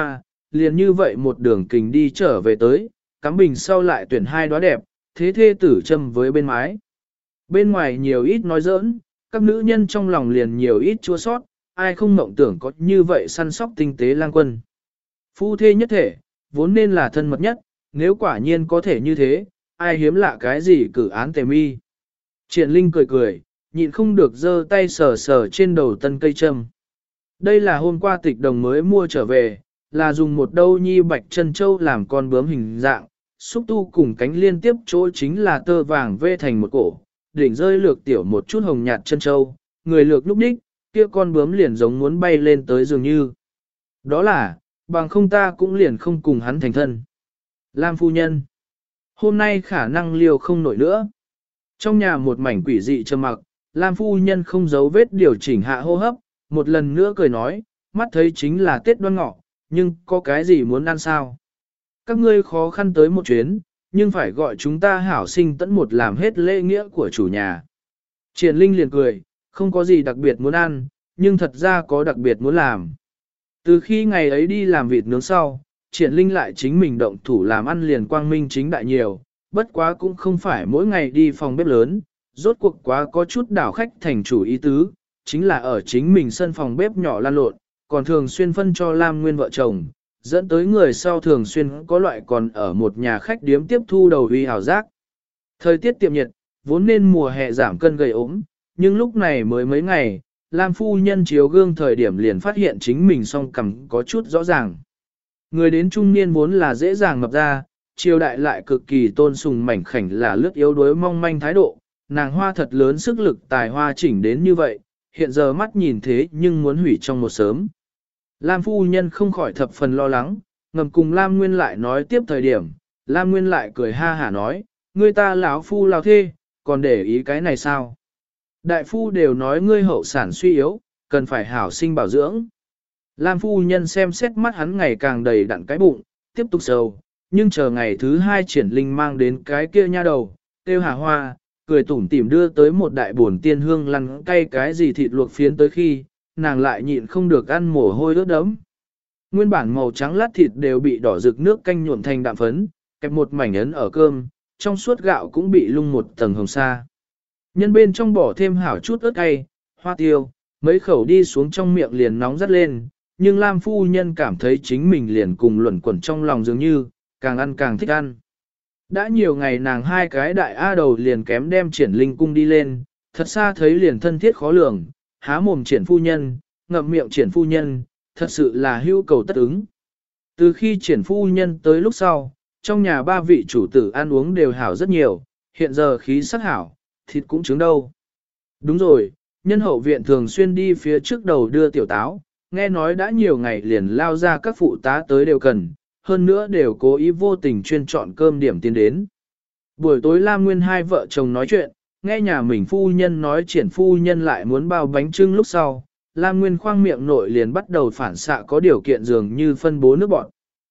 liền như vậy một đường kình đi trở về tới, cắm bình sau lại tuyển hai đóa đẹp, thế thê tử châm với bên mái. Bên ngoài nhiều ít nói giỡn, các nữ nhân trong lòng liền nhiều ít chua sót, ai không mộng tưởng có như vậy săn sóc tinh tế lang quân. Phu thê nhất thể, vốn nên là thân mật nhất, nếu quả nhiên có thể như thế, ai hiếm lạ cái gì cử án tề mi. Triển Linh cười cười, nhịn không được giơ tay sờ sờ trên đầu tân cây châm. Đây là hôm qua tịch đồng mới mua trở về, là dùng một đâu nhi bạch chân châu làm con bướm hình dạng, xúc tu cùng cánh liên tiếp chỗ chính là tơ vàng vê thành một cổ, đỉnh rơi lược tiểu một chút hồng nhạt chân châu, người lược lúc đích, kia con bướm liền giống muốn bay lên tới dường như. Đó là, bằng không ta cũng liền không cùng hắn thành thân. Lam phu nhân, hôm nay khả năng liều không nổi nữa. Trong nhà một mảnh quỷ dị trầm mặc, Lam phu nhân không giấu vết điều chỉnh hạ hô hấp, một lần nữa cười nói, mắt thấy chính là Tết Đoan Ngọ, nhưng có cái gì muốn ăn sao? Các ngươi khó khăn tới một chuyến, nhưng phải gọi chúng ta hảo sinh tẫn một làm hết lễ nghĩa của chủ nhà. Triển Linh liền cười, không có gì đặc biệt muốn ăn, nhưng thật ra có đặc biệt muốn làm. Từ khi ngày ấy đi làm vịt nướng sau, Triển Linh lại chính mình động thủ làm ăn liền quang minh chính đại nhiều, bất quá cũng không phải mỗi ngày đi phòng bếp lớn, rốt cuộc quá có chút đảo khách thành chủ ý tứ, chính là ở chính mình sân phòng bếp nhỏ lan lộn, còn thường xuyên phân cho Lam Nguyên vợ chồng, dẫn tới người sau thường xuyên có loại còn ở một nhà khách điếm tiếp thu đầu uy hào giác. Thời tiết tiệm nhiệt, vốn nên mùa hè giảm cân gầy ốm, nhưng lúc này mới mấy ngày, Lam phu nhân chiếu gương thời điểm liền phát hiện chính mình song cằm có chút rõ ràng. Người đến trung niên vốn là dễ dàng mập ra, triều đại lại cực kỳ tôn sùng mảnh khảnh là lướt yếu đuối mong manh thái độ, nàng hoa thật lớn sức lực tài hoa chỉnh đến như vậy, hiện giờ mắt nhìn thế nhưng muốn hủy trong một sớm. Lam phu nhân không khỏi thập phần lo lắng, ngầm cùng Lam Nguyên lại nói tiếp thời điểm, Lam Nguyên lại cười ha hả nói, ngươi ta lão phu lao thê, còn để ý cái này sao? Đại phu đều nói ngươi hậu sản suy yếu, cần phải hảo sinh bảo dưỡng. Lam phu nhân xem xét mắt hắn ngày càng đầy đặn cái bụng, tiếp tục sầu, nhưng chờ ngày thứ hai Triển Linh mang đến cái kia nha đầu, tiêu hà hoa, cười tủm tỉm đưa tới một đại buồn tiên hương lăn cay cái gì thịt luộc phiến tới khi, nàng lại nhịn không được ăn mồ hôi ướt đẫm. Nguyên bản màu trắng lát thịt đều bị đỏ rực nước canh nhuộm thành đạm phấn, kẹp một mảnh ấn ở cơm, trong suốt gạo cũng bị lung một tầng hồng sa. Nhân bên trong bỏ thêm hảo chút ớt cay, hoa tiêu, mấy khẩu đi xuống trong miệng liền nóng rất lên, nhưng Lam phu nhân cảm thấy chính mình liền cùng luẩn quẩn trong lòng dường như, càng ăn càng thích ăn. Đã nhiều ngày nàng hai cái đại A đầu liền kém đem Triển Linh cung đi lên, thật xa thấy liền thân thiết khó lường, há mồm Triển phu nhân, ngậm miệng Triển phu nhân, thật sự là hưu cầu tất ứng. Từ khi Triển phu nhân tới lúc sau, trong nhà ba vị chủ tử ăn uống đều hảo rất nhiều, hiện giờ khí sắc hảo, thịt cũng trứng đâu. Đúng rồi, nhân hậu viện thường xuyên đi phía trước đầu đưa tiểu táo, nghe nói đã nhiều ngày liền lao ra các phụ tá tới đều cần, hơn nữa đều cố ý vô tình chuyên chọn cơm điểm tiến đến. Buổi tối Lam Nguyên hai vợ chồng nói chuyện, nghe nhà mình phu nhân nói Triển phu nhân lại muốn bao bánh trưng lúc sau, Lam Nguyên khoang miệng nội liền bắt đầu phản xạ có điều kiện dường như phân bố nước bọt.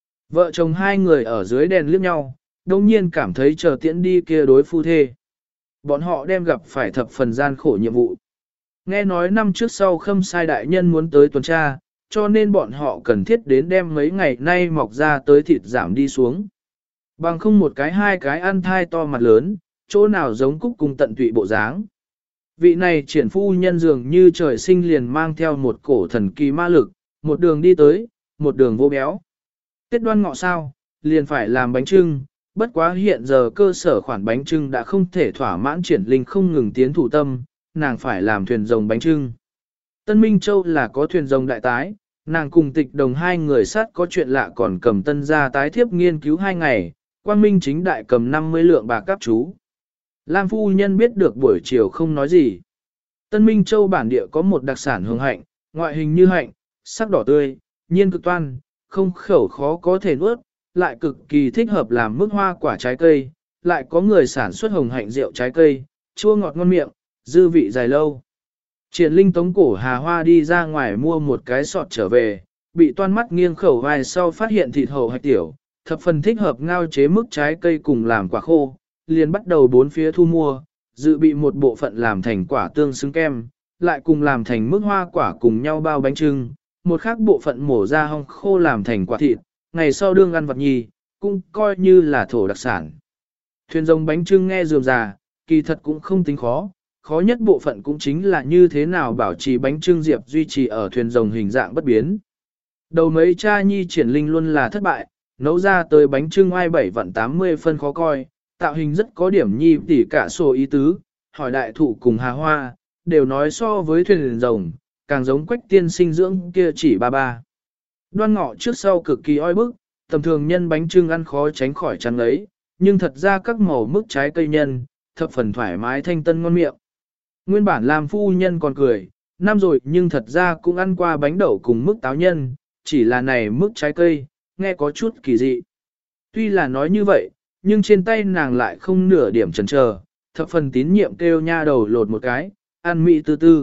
Vợ chồng hai người ở dưới đèn liếc nhau, đồng nhiên cảm thấy chờ tiễn đi kia đối phu thê. Bọn họ đem gặp phải thập phần gian khổ nhiệm vụ. Nghe nói năm trước sau Khâm Sai đại nhân muốn tới tuần tra, cho nên bọn họ cần thiết đến đem mấy ngày nay mọc ra tới thịt giảm đi xuống. Bằng không một cái hai cái ăn thai to mặt lớn, chỗ nào giống cúc cùng tận tụy bộ dáng. Vị này Triển phu nhân dường như trời sinh liền mang theo một cổ thần kỳ ma lực, một đường đi tới, một đường vô béo. Tết Đoan Ngọ sao, liền phải làm bánh trưng, bất quá hiện giờ cơ sở khoản bánh trưng đã không thể thỏa mãn Triển Linh không ngừng tiến thủ tâm, nàng phải làm thuyền rồng bánh trưng. Tân Minh Châu là có thuyền rồng đại tái, nàng cùng tịch đồng hai người sát có chuyện lạ còn cầm tân gia tái thiếp nghiên cứu hai ngày, Quang Minh chính đại cầm năm mươi lượng bạc cáp chú. Lam phu nhân biết được buổi chiều không nói gì. Tân Minh Châu bản địa có một đặc sản hương hạnh, ngoại hình như hạnh, sắc đỏ tươi, nhiên cực toan, không khẩu khó có thể nuốt, lại cực kỳ thích hợp làm mức hoa quả trái cây, lại có người sản xuất hồng hạnh rượu trái cây, chua ngọt ngon miệng, dư vị dài lâu. Triển Linh tống cổ Hà Hoa đi ra ngoài mua một cái sọt trở về, bị toan mắt nghiêng khẩu vai sau phát hiện thịt hậu hạch tiểu, thập phần thích hợp ngao chế mức trái cây cùng làm quả khô, liền bắt đầu bốn phía thu mua, dự bị một bộ phận làm thành quả tương xứng kem, lại cùng làm thành mức hoa quả cùng nhau bao bánh trưng, một khác bộ phận mổ ra hong khô làm thành quả thịt, ngày sau đương ăn vật nhì, cũng coi như là thổ đặc sản. Thuyền rồng bánh trưng nghe dườm già, kỳ thật cũng không tính khó, khó nhất bộ phận cũng chính là như thế nào bảo trì bánh trưng diệp duy trì ở thuyền rồng hình dạng bất biến. Đầu mấy cha nhi triển linh luôn là thất bại, nấu ra tới bánh trưng ai bảy vạn tám mươi phân khó coi, tạo hình rất có điểm nhi tỉ cả sổ ý tứ, hỏi đại thụ cùng hà hoa, đều nói so với thuyền rồng, càng giống quách tiên sinh dưỡng kia chỉ ba ba. Đoan ngọ trước sau cực kỳ oi bức, tầm thường nhân bánh trưng ăn khó tránh khỏi trắng ấy, nhưng thật ra các màu mức trái cây nhân, thập phần thoải mái thanh tân ngon miệng. Nguyên bản làm phu nhân còn cười, năm rồi nhưng thật ra cũng ăn qua bánh đậu cùng mức táo nhân, chỉ là này mức trái cây, nghe có chút kỳ dị. Tuy là nói như vậy, nhưng trên tay nàng lại không nửa điểm chần chờ, thập phần tín nhiệm kêu nha đầu lột một cái, ăn mị tư tư.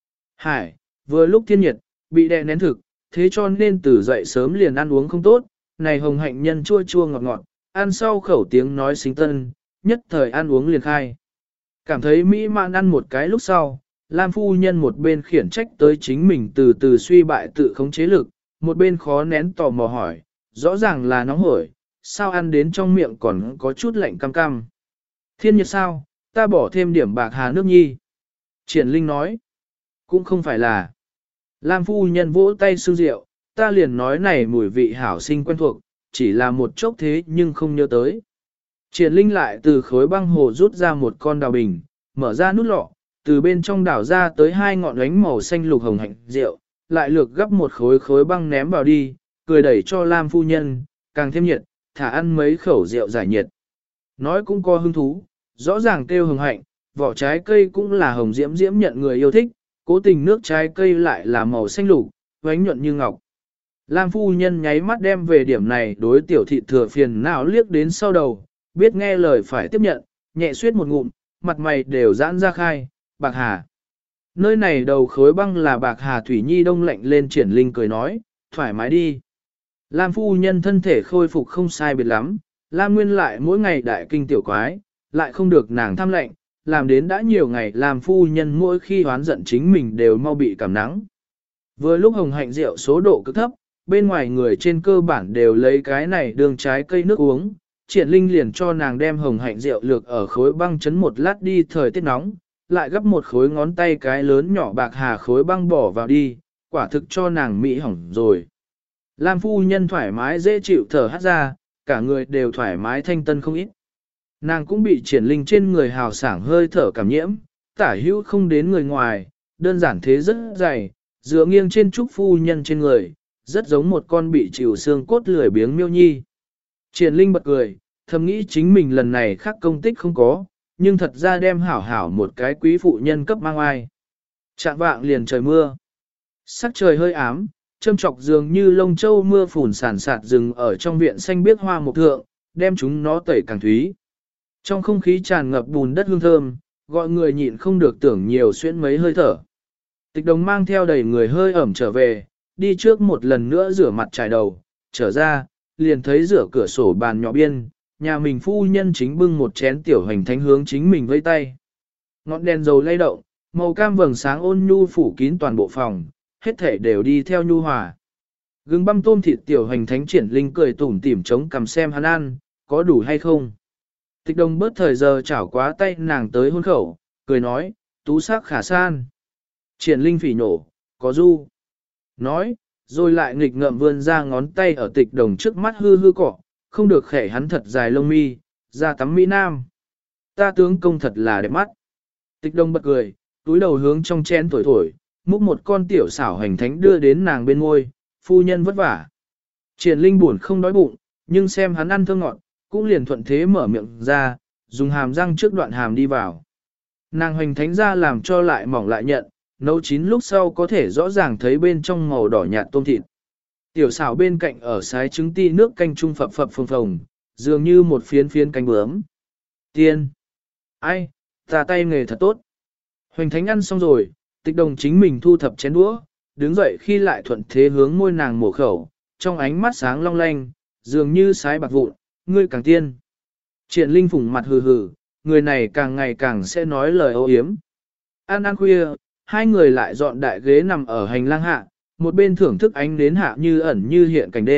Hải, vừa lúc thiên nhiệt, bị đè nén thực, thế cho nên từ dậy sớm liền ăn uống không tốt, này hồng hạnh nhân chua chua ngọt ngọt, ăn sau khẩu tiếng nói xinh tân, nhất thời ăn uống liền khai. Cảm thấy mỹ mãn ăn một cái lúc sau, Lam phu nhân một bên khiển trách tới chính mình từ từ suy bại tự khống chế lực, một bên khó nén tò mò hỏi, rõ ràng là nóng hổi, sao ăn đến trong miệng còn có chút lạnh cam cam. Thiên nhiệt sao, ta bỏ thêm điểm bạc hà nước nhi. Triển Linh nói, cũng không phải là. Lam phu nhân vỗ tay sương rượu, ta liền nói này mùi vị hảo sinh quen thuộc, chỉ là một chốc thế nhưng không nhớ tới. Triển Linh lại từ khối băng hồ rút ra một con đào bình, mở ra nút lọ, từ bên trong đảo ra tới hai ngọn ánh màu xanh lục hồng hạnh rượu, lại lược gấp một khối khối băng ném vào đi, cười đẩy cho Lam phu nhân, càng thêm nhiệt, thả ăn mấy khẩu rượu giải nhiệt. Nói cũng có hứng thú, rõ ràng kêu hồng hạnh, vỏ trái cây cũng là hồng diễm diễm nhận người yêu thích, cố tình nước trái cây lại là màu xanh lục, vánh nhuận như ngọc. Lam phu nhân nháy mắt đem về điểm này đối tiểu thị thừa phiền não liếc đến sau đầu, biết nghe lời phải tiếp nhận, nhẹ suyết một ngụm, mặt mày đều giãn ra khai, bạc hà. Nơi này đầu khối băng là bạc hà thủy nhi đông lạnh lên Triển Linh cười nói, thoải mái đi. Lam phu nhân thân thể khôi phục không sai biệt lắm, Lam nguyên lại mỗi ngày đại kinh tiểu quái, lại không được nàng tham lệnh, làm đến đã nhiều ngày Lam phu nhân mỗi khi hoán giận chính mình đều mau bị cảm nắng. Vừa lúc hồng hạnh rượu số độ cực thấp, bên ngoài người trên cơ bản đều lấy cái này đường trái cây nước uống, Triển Linh liền cho nàng đem hồng hạnh rượu lược ở khối băng chấn một lát đi thời tiết nóng, lại gấp một khối ngón tay cái lớn nhỏ bạc hà khối băng bỏ vào đi, quả thực cho nàng mỹ hỏng rồi. Lam phu nhân thoải mái dễ chịu thở hát ra, cả người đều thoải mái thanh tân không ít. Nàng cũng bị Triển Linh trên người hào sảng hơi thở cảm nhiễm, tả hữu không đến người ngoài, đơn giản thế rất dày, dựa nghiêng trên trúc phu nhân trên người, rất giống một con bị chịu xương cốt lười biếng miêu nhi. Triển Linh bật cười, thầm nghĩ chính mình lần này khác công tích không có, nhưng thật ra đem hảo hảo một cái quý phụ nhân cấp mang ai. Trạng vạng liền trời mưa. Sắc trời hơi ám, châm chọc dường như lông châu mưa phùn sản sạt rừng ở trong viện xanh biếc hoa mục thượng, đem chúng nó tẩy càng thúy. Trong không khí tràn ngập bùn đất hương thơm, gọi người nhịn không được tưởng nhiều xuyên mấy hơi thở. Tịch Đồng mang theo đầy người hơi ẩm trở về, đi trước một lần nữa rửa mặt trải đầu, trở ra, liền thấy rửa cửa sổ bàn nhỏ biên, nhà mình phu nhân chính bưng một chén tiểu hành thánh hướng chính mình vây tay. Ngọn đèn dầu lay động, màu cam vầng sáng ôn nhu phủ kín toàn bộ phòng, hết thể đều đi theo nhu hòa. Gừng băm tôm thịt tiểu hành thánh Triển Linh cười tủm tỉm chống cầm xem hắn ăn, có đủ hay không. Tịch Đồng bớt thời giờ chảo quá tay nàng tới hôn khẩu, cười nói, tú sắc khả san. Triển Linh phỉ nổ, có du. Nói, rồi lại nghịch ngợm vươn ra ngón tay ở Tịch Đồng trước mắt hư hư cọ, không được khẽ hắn thật dài lông mi, ra tắm Mỹ Nam. Ta tướng công thật là đẹp mắt. Tịch Đồng bật cười, túi đầu hướng trong chén thổi thổi, múc một con tiểu xảo hành thánh đưa đến nàng bên môi, phu nhân vất vả. Triển Linh buồn không đói bụng, nhưng xem hắn ăn thơm ngọt, cũng liền thuận thế mở miệng ra, dùng hàm răng trước đoạn hàm đi vào. Nàng hành thánh ra làm cho lại mỏng lại nhận, nấu chín lúc sau có thể rõ ràng thấy bên trong màu đỏ nhạt tôm thịt. Tiểu xảo bên cạnh ở sái trứng ti nước canh trung phập phập phồng phồng, dường như một phiến phiến cánh bướm. Tiên! Ai, ta tay nghề thật tốt. Hoành thánh ăn xong rồi, Tịch Đồng chính mình thu thập chén đũa, đứng dậy khi lại thuận thế hướng môi nàng mổ khẩu, trong ánh mắt sáng long lanh, dường như sái bạc vụn, ngươi càng tiên. Triển Linh phủng mặt hừ hừ, người này càng ngày càng sẽ nói lời ô yếm. Ăn ăn khuya, hai người lại dọn đại ghế nằm ở hành lang hạ, một bên thưởng thức ánh nến hạ như ẩn như hiện cảnh đêm,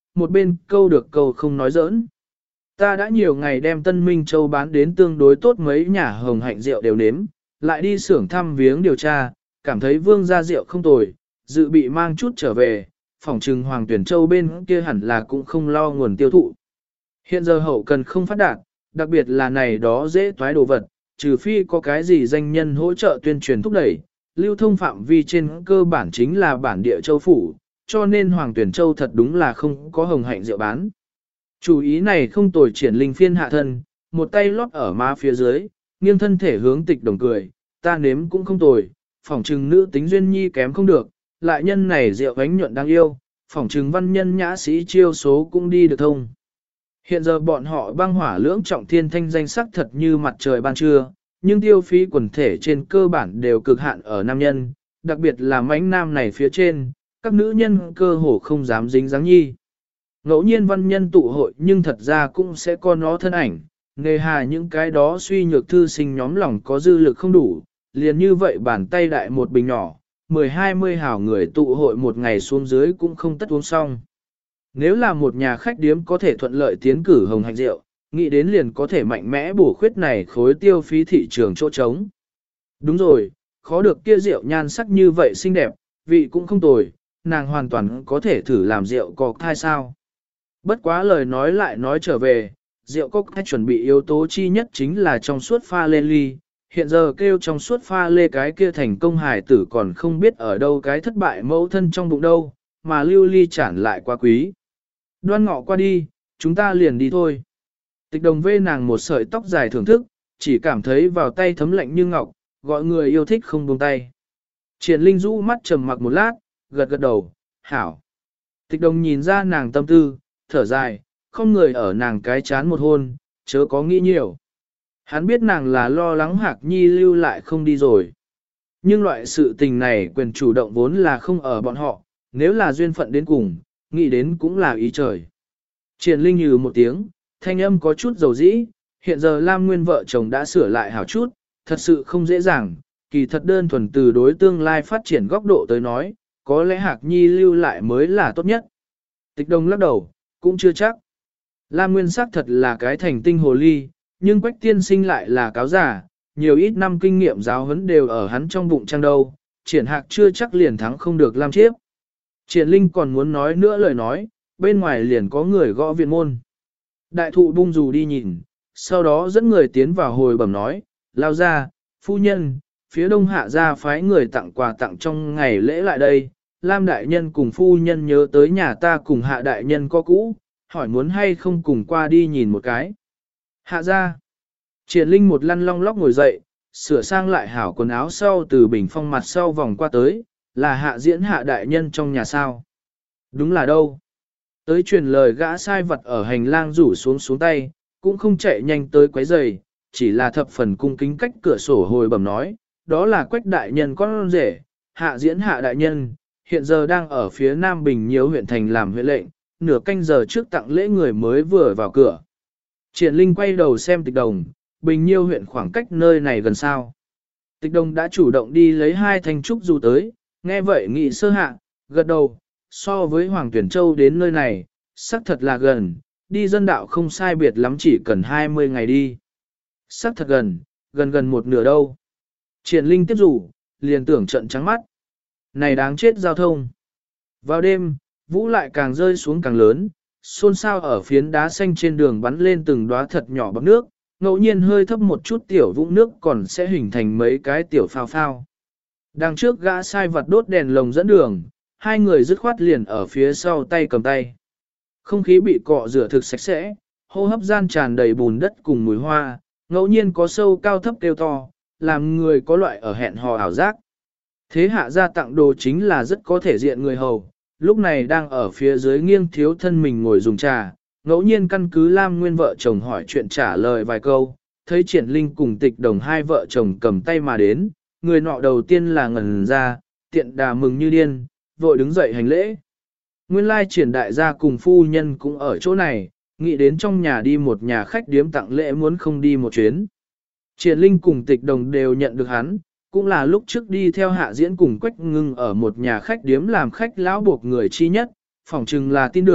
một bên câu được câu không nói giỡn. Ta đã nhiều ngày đem Tân Minh Châu bán đến tương đối tốt mấy nhà hồng hạnh rượu đều nếm, lại đi xưởng thăm viếng điều tra, cảm thấy vương gia rượu không tồi, dự bị mang chút trở về, phòng trừng Hoàng Tuyển Châu bên kia hẳn là cũng không lo nguồn tiêu thụ. Hiện giờ hậu cần không phát đạt, đặc biệt là này đó dễ toái đồ vật, trừ phi có cái gì danh nhân hỗ trợ tuyên truyền thúc đẩy, lưu thông phạm vi trên cơ bản chính là bản địa châu phủ, cho nên Hoàng Tuyển Châu thật đúng là không có hồng hạnh rượu bán. Chủ ý này không tồi, triển linh phiên hạ thân, một tay lót ở má phía dưới, nghiêng thân thể hướng Tịch Đồng cười, ta nếm cũng không tồi, phỏng trừng nữ tính duyên nhi kém không được, lại nhân này rượu bánh nhuận đáng yêu, phỏng trừng văn nhân nhã sĩ chiêu số cũng đi được thông. Hiện giờ bọn họ băng hỏa lưỡng trọng thiên thanh danh sắc thật như mặt trời ban trưa, nhưng tiêu phí quần thể trên cơ bản đều cực hạn ở nam nhân, đặc biệt là mãnh nam này phía trên, các nữ nhân cơ hồ không dám dính dáng nhi. Ngẫu nhiên văn nhân tụ hội nhưng thật ra cũng sẽ có nó thân ảnh, nghề hà những cái đó suy nhược thư sinh nhóm lòng có dư lực không đủ, liền như vậy bàn tay đại một bình nhỏ, mười hai mươi hào người tụ hội một ngày xuống dưới cũng không tất uống xong. Nếu là một nhà khách điếm có thể thuận lợi tiến cử hồng hạnh rượu, nghĩ đến liền có thể mạnh mẽ bổ khuyết này khối tiêu phí thị trường chỗ trống. Đúng rồi, khó được kia rượu nhan sắc như vậy xinh đẹp, vị cũng không tồi, nàng hoàn toàn có thể thử làm rượu cocktail sao. Bất quá lời nói lại nói trở về, rượu cocktail chuẩn bị yếu tố chi nhất chính là trong suốt pha lê ly, hiện giờ kêu trong suốt pha lê cái kia thành công hài tử còn không biết ở đâu cái thất bại mẫu thân trong bụng đâu, mà lưu ly chản lại quá quý. Đoan ngọ qua đi, chúng ta liền đi thôi. Tịch Đồng vê nàng một sợi tóc dài thưởng thức, chỉ cảm thấy vào tay thấm lạnh như ngọc, gọi người yêu thích không buông tay. Triển Linh rũ mắt trầm mặc một lát, gật gật đầu, hảo. Tịch Đồng nhìn ra nàng tâm tư, thở dài, không người ở nàng cái chán một hôn, chớ có nghĩ nhiều. Hắn biết nàng là lo lắng Hạc Nhi lưu lại không đi rồi. Nhưng loại sự tình này quyền chủ động vốn là không ở bọn họ, nếu là duyên phận đến cùng, nghĩ đến cũng là ý trời. Triển Linh nhừ một tiếng, thanh âm có chút dầu dĩ, hiện giờ Lam Nguyên vợ chồng đã sửa lại hảo chút, thật sự không dễ dàng, kỳ thật đơn thuần từ đối tương lai phát triển góc độ tới nói, có lẽ Hạc Nhi lưu lại mới là tốt nhất. Tịch Đồng lắc đầu, cũng chưa chắc. Lam Nguyên sắc thật là cái thành tinh hồ ly, nhưng Quách tiên sinh lại là cáo giả, nhiều ít năm kinh nghiệm giáo huấn đều ở hắn trong bụng trang đâu, Triển Hạc chưa chắc liền thắng không được Lam Chiếp. Triển Linh còn muốn nói nữa lời nói, bên ngoài liền có người gõ viện môn. Đại thụ bung dù đi nhìn, sau đó dẫn người tiến vào hồi bẩm nói, lao ra, phu nhân, phía đông hạ gia phái người tặng quà tặng trong ngày lễ lại đây, Lam đại nhân cùng phu nhân nhớ tới nhà ta cùng hạ đại nhân có cũ, hỏi muốn hay không cùng qua đi nhìn một cái. Hạ gia. Triển Linh một lăn long lóc ngồi dậy, sửa sang lại hảo quần áo sau từ bình phong mặt sau vòng qua tới, là hạ diễn hạ đại nhân trong nhà sao. Đúng là đâu. Tới truyền lời gã sai vật ở hành lang rủ xuống xuống tay, cũng không chạy nhanh tới quấy giày, chỉ là thập phần cung kính cách cửa sổ hồi bẩm nói, đó là Quách đại nhân con rể, hạ diễn hạ đại nhân, hiện giờ đang ở phía Nam Bình Nhiêu huyện thành làm huyện lệnh, nửa canh giờ trước tặng lễ người mới vừa vào cửa. Triển Linh quay đầu xem Tịch Đồng, Bình Nhiêu huyện khoảng cách nơi này gần sao. Tịch Đồng đã chủ động đi lấy hai thanh trúc dù tới, nghe vậy nghị sơ hạ, gật đầu, so với Hoàng Tuyển Châu đến nơi này, xác thật là gần, đi dân đạo không sai biệt lắm chỉ cần hai mươi ngày đi. Xác thật gần, gần gần một nửa đâu. Triển Linh tiếp rủ, liền tưởng trận trắng mắt. Này đáng chết giao thông. Vào đêm, vũ lại càng rơi xuống càng lớn, xôn xao ở phiến đá xanh trên đường bắn lên từng đóa thật nhỏ bọt nước, ngẫu nhiên hơi thấp một chút tiểu vũng nước còn sẽ hình thành mấy cái tiểu phao phao. Đằng trước gã sai vật đốt đèn lồng dẫn đường, hai người dứt khoát liền ở phía sau tay cầm tay. Không khí bị cọ rửa thực sạch sẽ, hô hấp gian tràn đầy bùn đất cùng mùi hoa, ngẫu nhiên có sâu cao thấp kêu to, làm người có loại ở hẹn hò ảo giác. Thế hạ gia tặng đồ chính là rất có thể diện người hầu, lúc này đang ở phía dưới nghiêng thiếu thân mình ngồi dùng trà, ngẫu nhiên căn cứ Lam Nguyên vợ chồng hỏi chuyện trả lời vài câu, thấy Triển Linh cùng Tịch Đồng hai vợ chồng cầm tay mà đến, người nọ đầu tiên là ngẩn ra, tiện đà mừng như điên, vội đứng dậy hành lễ. Nguyên lai Triển đại gia cùng phu nhân cũng ở chỗ này, nghĩ đến trong nhà đi một nhà khách điếm tặng lễ muốn không đi một chuyến. Triển Linh cùng Tịch Đồng đều nhận được hắn, cũng là lúc trước đi theo hạ diễn cùng Quách Ngưng ở một nhà khách điếm làm khách lão buộc người chi nhất, phỏng chừng là tin được,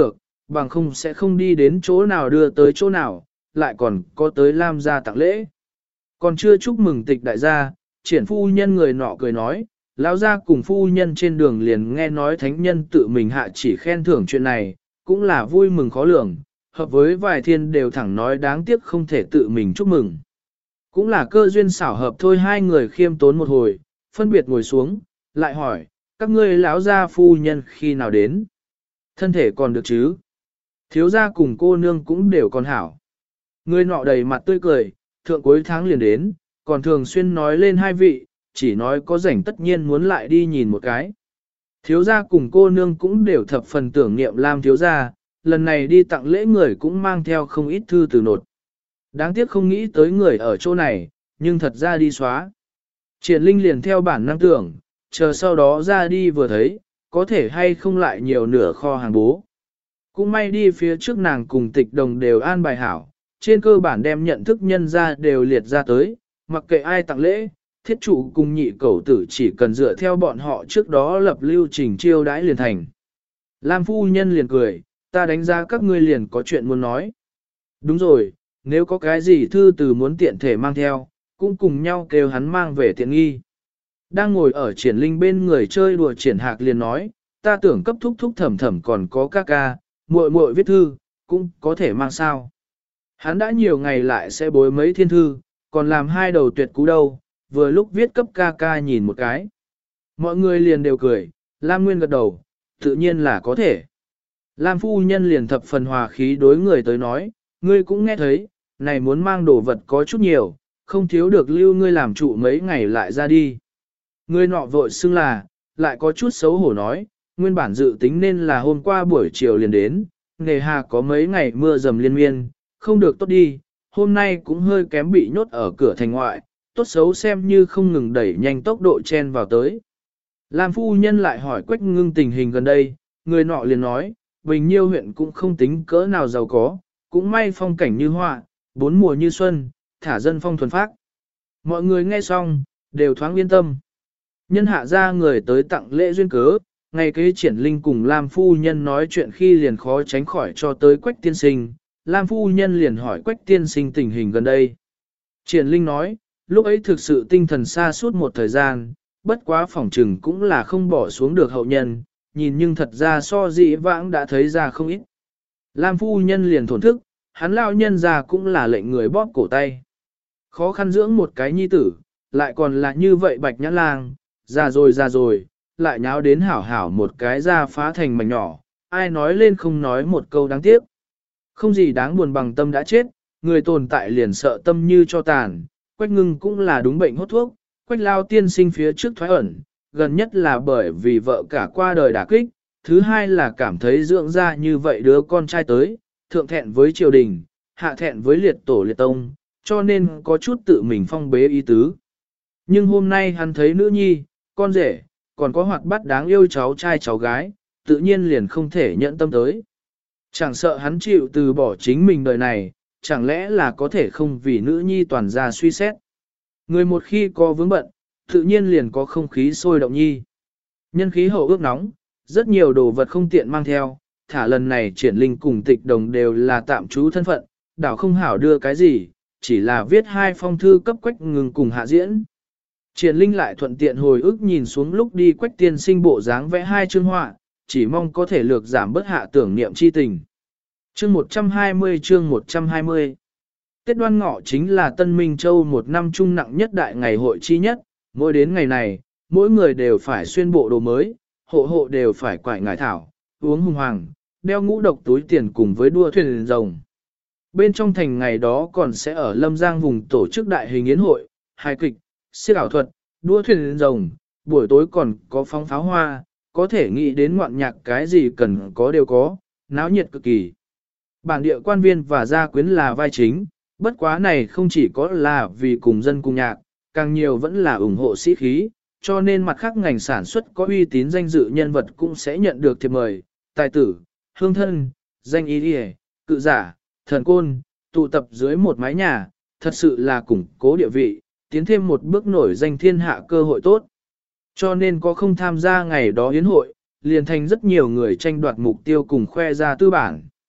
bằng không sẽ không đi đến chỗ nào đưa tới chỗ nào, lại còn có tới Lam gia tặng lễ. Còn chưa chúc mừng tịch đại gia, triển phu nhân người nọ cười nói, lão gia cùng phu nhân trên đường liền nghe nói thánh nhân tự mình hạ chỉ khen thưởng chuyện này, cũng là vui mừng khó lường, hợp với vài thiên đều thẳng nói đáng tiếc không thể tự mình chúc mừng. Cũng là cơ duyên xảo hợp thôi, hai người khiêm tốn một hồi, phân biệt ngồi xuống, lại hỏi, các ngươi lão gia phu nhân khi nào đến? Thân thể còn được chứ? Thiếu gia cùng cô nương cũng đều còn hảo. Người nọ đầy mặt tươi cười, thượng cuối tháng liền đến, còn thường xuyên nói lên hai vị, chỉ nói có rảnh tất nhiên muốn lại đi nhìn một cái. Thiếu gia cùng cô nương cũng đều thập phần tưởng niệm Lam thiếu gia, lần này đi tặng lễ người cũng mang theo không ít thư từ nột. Đáng tiếc không nghĩ tới người ở chỗ này, nhưng thật ra đi xóa. Triển Linh liền theo bản năng tưởng, chờ sau đó ra đi vừa thấy, có thể hay không lại nhiều nửa kho hàng bố. Cũng may đi phía trước nàng cùng tịch đồng đều an bài hảo, trên cơ bản đem nhận thức nhân ra đều liệt ra tới, mặc kệ ai tặng lễ, thiết trụ cùng nhị cẩu tử chỉ cần dựa theo bọn họ trước đó lập lưu trình chiêu đãi liền thành. Lam phu nhân liền cười, ta đánh giá các ngươi liền có chuyện muốn nói. Đúng rồi, nếu có cái gì thư từ muốn tiện thể mang theo, cũng cùng nhau kêu hắn mang về tiện nghi. Đang ngồi ở triển linh bên người chơi đùa triển hạc liền nói, ta tưởng cấp thúc thúc thẩm thẩm còn có ca ca, muội muội viết thư, cũng có thể mang sao. Hắn đã nhiều ngày lại sẽ bối mấy thiên thư, còn làm hai đầu tuyệt cú đâu, vừa lúc viết cấp ca ca nhìn một cái. Mọi người liền đều cười, Lam Nguyên gật đầu, tự nhiên là có thể. Lam phu nhân liền thập phần hòa khí đối người tới nói, ngươi cũng nghe thấy, này muốn mang đồ vật có chút nhiều, không thiếu được lưu ngươi làm trụ mấy ngày lại ra đi. Ngươi nọ vội xưng là, lại có chút xấu hổ nói, nguyên bản dự tính nên là hôm qua buổi chiều liền đến, nghề hà có mấy ngày mưa dầm liên miên, không được tốt đi, hôm nay cũng hơi kém bị nhốt ở cửa thành ngoại, tốt xấu xem như không ngừng đẩy nhanh tốc độ chen vào tới. Lam phu nhân lại hỏi Quách Ngưng tình hình gần đây, người nọ liền nói, Bình Nhiêu huyện cũng không tính cỡ nào giàu có, cũng may phong cảnh như họa, bốn mùa như xuân, thả dân phong thuần phác. Mọi người nghe xong, đều thoáng yên tâm. Nhân hạ ra người tới tặng lễ duyên cớ, ngày kế triển linh cùng Lam phu nhân nói chuyện khi liền khó tránh khỏi cho tới Quách tiên sinh, Lam phu nhân liền hỏi Quách tiên sinh tình hình gần đây. Triển linh nói, lúc ấy thực sự tinh thần xa suốt một thời gian, bất quá phỏng trừng cũng là không bỏ xuống được hậu nhân, nhìn nhưng thật ra so dị vãng đã thấy ra không ít. Lam phu nhân liền thổn thức, hắn lão nhân già cũng là lệnh người bóp cổ tay. Khó khăn dưỡng một cái nhi tử, lại còn là như vậy bạch nhãn lang, già rồi già rồi, lại nháo đến hảo hảo một cái ra phá thành mảnh nhỏ, ai nói lên không nói một câu đáng tiếc. Không gì đáng buồn bằng tâm đã chết, người tồn tại liền sợ tâm như cho tàn, Quách Ngưng cũng là đúng bệnh hốt thuốc, Quách lao tiên sinh phía trước thoái ẩn, gần nhất là bởi vì vợ cả qua đời đả kích, thứ hai là cảm thấy dưỡng ra như vậy đứa con trai tới, thượng thẹn với triều đình, hạ thẹn với liệt tổ liệt tông, cho nên có chút tự mình phong bế ý tứ. Nhưng hôm nay hắn thấy nữ nhi, con rể, còn có hoạt bát đáng yêu cháu trai cháu gái, tự nhiên liền không thể nhận tâm tới. Chẳng sợ hắn chịu từ bỏ chính mình đời này, chẳng lẽ là có thể không vì nữ nhi toàn ra suy xét. Người một khi có vướng bận, tự nhiên liền có không khí sôi động nhi. Nhân khí hậu ước nóng, rất nhiều đồ vật không tiện mang theo, thả lần này triển linh cùng tịch đồng đều là tạm trú thân phận, đảo không hảo đưa cái gì, chỉ là viết hai phong thư cấp Quách Ngưng cùng hạ diễn. Triển linh lại thuận tiện hồi ức nhìn xuống lúc đi Quách tiên sinh bộ dáng vẽ hai chương họa, chỉ mong có thể lược giảm bớt hạ tưởng niệm chi tình. Chương một trăm hai mươi chương một trăm hai mươi Tết Đoan Ngọ chính là Tân Minh Châu một năm trung nặng nhất đại ngày hội chi nhất, mỗi đến ngày này, mỗi người đều phải xuyên bộ đồ mới, hộ hộ đều phải quải ngải thảo, uống hùng hoàng, đeo ngũ độc túi tiền cùng với đua thuyền rồng. Bên trong thành ngày đó còn sẽ ở Lâm Giang vùng tổ chức đại hình yến hội, hài kịch, siếc ảo thuật, đua thuyền rồng, buổi tối còn có phóng pháo hoa, có thể nghĩ đến ngoạn nhạc cái gì cần có đều có, náo nhiệt cực kỳ. Bản địa quan viên và gia quyến là vai chính, bất quá này không chỉ có là vì cùng dân cùng nhạc, càng nhiều vẫn là ủng hộ sĩ khí, cho nên mặt khác ngành sản xuất có uy tín danh dự nhân vật cũng sẽ nhận được thiệp mời, tài tử, hương thân, danh ý đi cự giả, thần côn, tụ tập dưới một mái nhà, thật sự là củng cố địa vị, tiến thêm một bước nổi danh thiên hạ cơ hội tốt. Cho nên có không tham gia ngày đó yến hội, liền thành rất nhiều người tranh đoạt mục tiêu cùng khoe ra tư bản.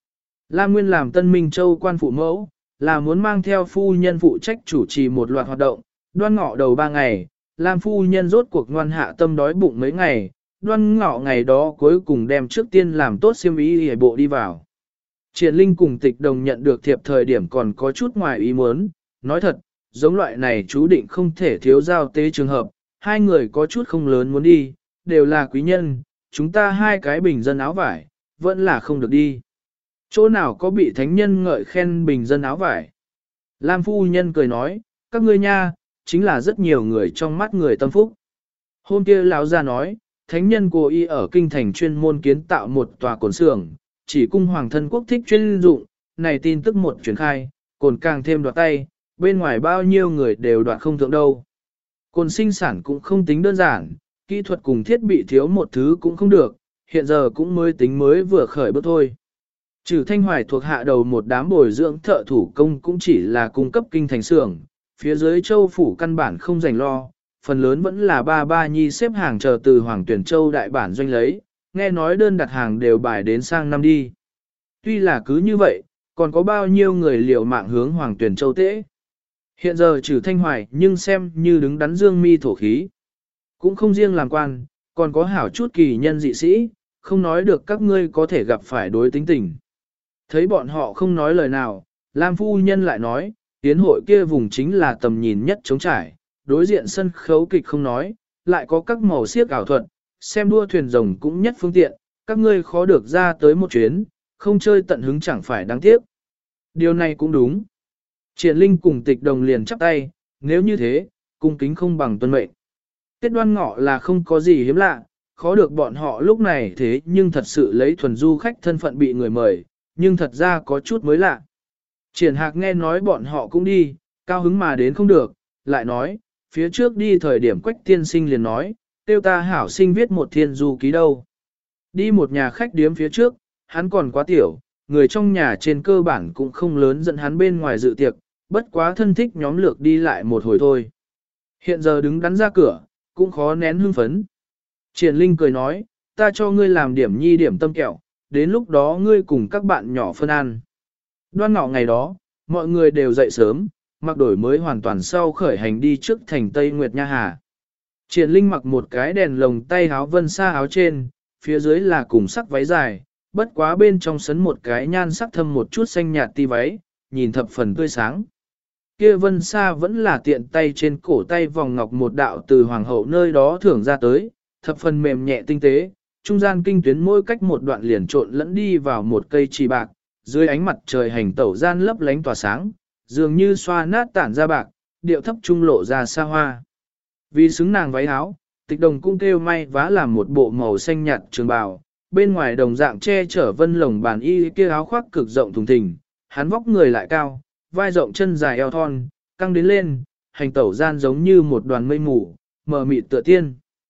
Lam Nguyên làm Tân Minh Châu quan phụ mẫu, là muốn mang theo phu nhân phụ trách chủ trì một loạt hoạt động, đoan ngọ đầu ba ngày, Lam phu nhân rốt cuộc ngoan hạ tâm đói bụng mấy ngày, đoan ngọ ngày đó cuối cùng đem trước tiên làm tốt xiêm y hề bộ đi vào. Triển Linh cùng Tịch Đồng nhận được thiệp thời điểm còn có chút ngoài ý muốn, nói thật, giống loại này chú định không thể thiếu giao tế trường hợp, hai người có chút không lớn muốn đi, đều là quý nhân, chúng ta hai cái bình dân áo vải, vẫn là không được đi. Chỗ nào có bị thánh nhân ngợi khen bình dân áo vải? Lam phu nhân cười nói, các ngươi nha, chính là rất nhiều người trong mắt người tâm phúc. Hôm kia lão gia nói, thánh nhân cố ý ở kinh thành chuyên môn kiến tạo một tòa cồn xưởng, chỉ cung hoàng thân quốc thích chuyên dụng, này tin tức một truyền khai, cồn càng thêm đoạt tay, bên ngoài bao nhiêu người đều đoạt không thượng đâu. Cồn sinh sản cũng không tính đơn giản, kỹ thuật cùng thiết bị thiếu một thứ cũng không được, hiện giờ cũng mới tính mới vừa khởi bước thôi. Trừ Thanh Hoài thuộc hạ đầu một đám bồi dưỡng thợ thủ công cũng chỉ là cung cấp kinh thành xưởng, phía dưới châu phủ căn bản không dành lo, phần lớn vẫn là ba ba nhi xếp hàng chờ từ Hoàng Tuyển Châu đại bản doanh lấy, nghe nói đơn đặt hàng đều bài đến sang năm đi. Tuy là cứ như vậy, còn có bao nhiêu người liều mạng hướng Hoàng Tuyển Châu tễ. Hiện giờ trừ Thanh Hoài nhưng xem như đứng đắn dương mi thổ khí. Cũng không riêng làm quan, còn có hảo chút kỳ nhân dị sĩ, không nói được các ngươi có thể gặp phải đối tính tình. Thấy bọn họ không nói lời nào, Lam phu nhân lại nói, tiến hội kia vùng chính là tầm nhìn nhất trống trải, đối diện sân khấu kịch không nói, lại có các màu xiếc ảo thuật, xem đua thuyền rồng cũng nhất phương tiện, các ngươi khó được ra tới một chuyến, không chơi tận hứng chẳng phải đáng tiếc. Điều này cũng đúng. Triển Linh cùng Tịch Đồng liền chắp tay, nếu như thế, cung kính không bằng tuân mệnh. Tết Đoan Ngọ là không có gì hiếm lạ, khó được bọn họ lúc này thế nhưng thật sự lấy thuần du khách thân phận bị người mời, nhưng thật ra có chút mới lạ. Triển Hạc nghe nói bọn họ cũng đi, cao hứng mà đến không được, lại nói, phía trước đi thời điểm Quách tiên sinh liền nói, tiêu ta hảo sinh viết một thiên du ký đâu. Đi một nhà khách điếm phía trước, hắn còn quá tiểu, người trong nhà trên cơ bản cũng không lớn dẫn hắn bên ngoài dự tiệc, bất quá thân thích nhóm lược đi lại một hồi thôi. Hiện giờ đứng đắn ra cửa, cũng khó nén hưng phấn. Triển Linh cười nói, ta cho ngươi làm điểm nhi điểm tâm kẹo, đến lúc đó ngươi cùng các bạn nhỏ phân ăn. Đoan ngọ ngày đó, mọi người đều dậy sớm, mặc đổi mới hoàn toàn sau khởi hành đi trước thành Tây Nguyệt Nha Hà. Triển Linh mặc một cái đèn lồng tay áo vân sa áo trên, phía dưới là cùng sắc váy dài, bất quá bên trong sấn một cái nhan sắc thâm một chút xanh nhạt ti váy, nhìn thập phần tươi sáng. Kia vân sa vẫn là tiện tay trên cổ tay vòng ngọc một đạo từ hoàng hậu nơi đó thưởng ra tới, thập phần mềm nhẹ tinh tế, trung gian kinh tuyến mỗi cách một đoạn liền trộn lẫn đi vào một cây trì bạc, dưới ánh mặt trời hành tẩu gian lấp lánh tỏa sáng, dường như xoa nát tản ra bạc, điệu thấp trung lộ ra xa hoa. Vì xứng nàng váy áo, Tịch Đồng cũng kêu may vá làm một bộ màu xanh nhạt trường bào, bên ngoài đồng dạng che chở vân lồng bàn y kia áo khoác cực rộng thùng thình, hắn vóc người lại cao, vai rộng chân dài eo thon, căng đến lên, hành tẩu gian giống như một đoàn mây mù, mờ mịt tựa tiên.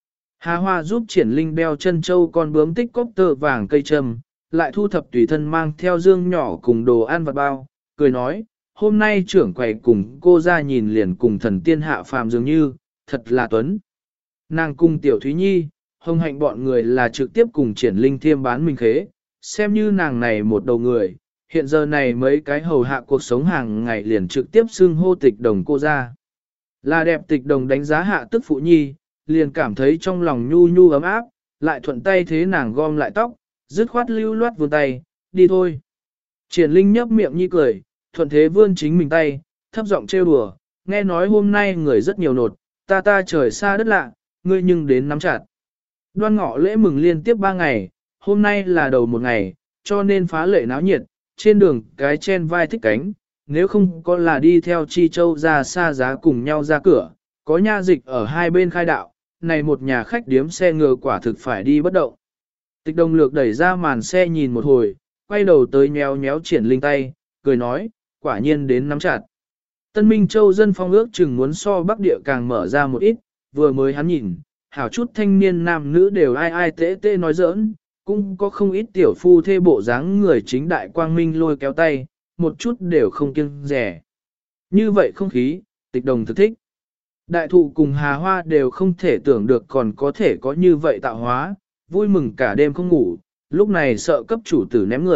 Hà Hoa giúp Triển Linh đeo chân châu con bướm tích cốc tơ vàng cây trầm, lại thu thập tùy thân mang theo dương nhỏ cùng đồ ăn vặt bao, cười nói, hôm nay trưởng quầy cùng cô ra nhìn liền cùng thần tiên hạ phàm dường như, thật là tuấn. Nàng cùng Tiểu Thúy Nhi, hồng hạnh bọn người là trực tiếp cùng Triển Linh thiêm bán mình khế, xem như nàng này một đầu người, hiện giờ này mấy cái hầu hạ cuộc sống hàng ngày liền trực tiếp xưng hô Tịch Đồng cô ra. Là đẹp Tịch Đồng đánh giá hạ tức phụ nhi, liền cảm thấy trong lòng nhu nhu ấm áp, lại thuận tay thế nàng gom lại tóc, dứt khoát lưu loát vươn tay, đi thôi. Triển Linh nhấp miệng nhi cười, thuận thế vươn chính mình tay, thấp giọng trêu đùa, nghe nói hôm nay người rất nhiều nột, ta ta trời xa đất lạ, ngươi nhưng đến nắm chặt. Đoan Ngọ lễ mừng liên tiếp ba ngày, hôm nay là đầu một ngày, cho nên phá lệ náo nhiệt, trên đường cái chen vai thích cánh, nếu không có là đi theo Chi Châu ra xa giá cùng nhau ra cửa, có nha dịch ở hai bên khai đạo, này một nhà khách điếm xe ngựa quả thực phải đi bất động. Tịch Đồng lược đẩy ra màn xe nhìn một hồi, quay đầu tới nhéo nhéo Triển Linh tay, cười nói, quả nhiên đến nắm chặt. Tân Minh Châu dân phong ước chừng muốn so Bắc Địa càng mở ra một ít, vừa mới hắn nhìn, hảo chút thanh niên nam nữ đều ai ai tễ tễ nói giỡn, cũng có không ít tiểu phu thê bộ dáng người chính đại quang minh lôi kéo tay, một chút đều không kiêng rẻ. Như vậy không khí, Tịch Đồng thực thích. Đại thụ cùng Hà Hoa đều không thể tưởng được còn có thể có như vậy tạo hóa, vui mừng cả đêm không ngủ, lúc này sợ cấp chủ tử ném người,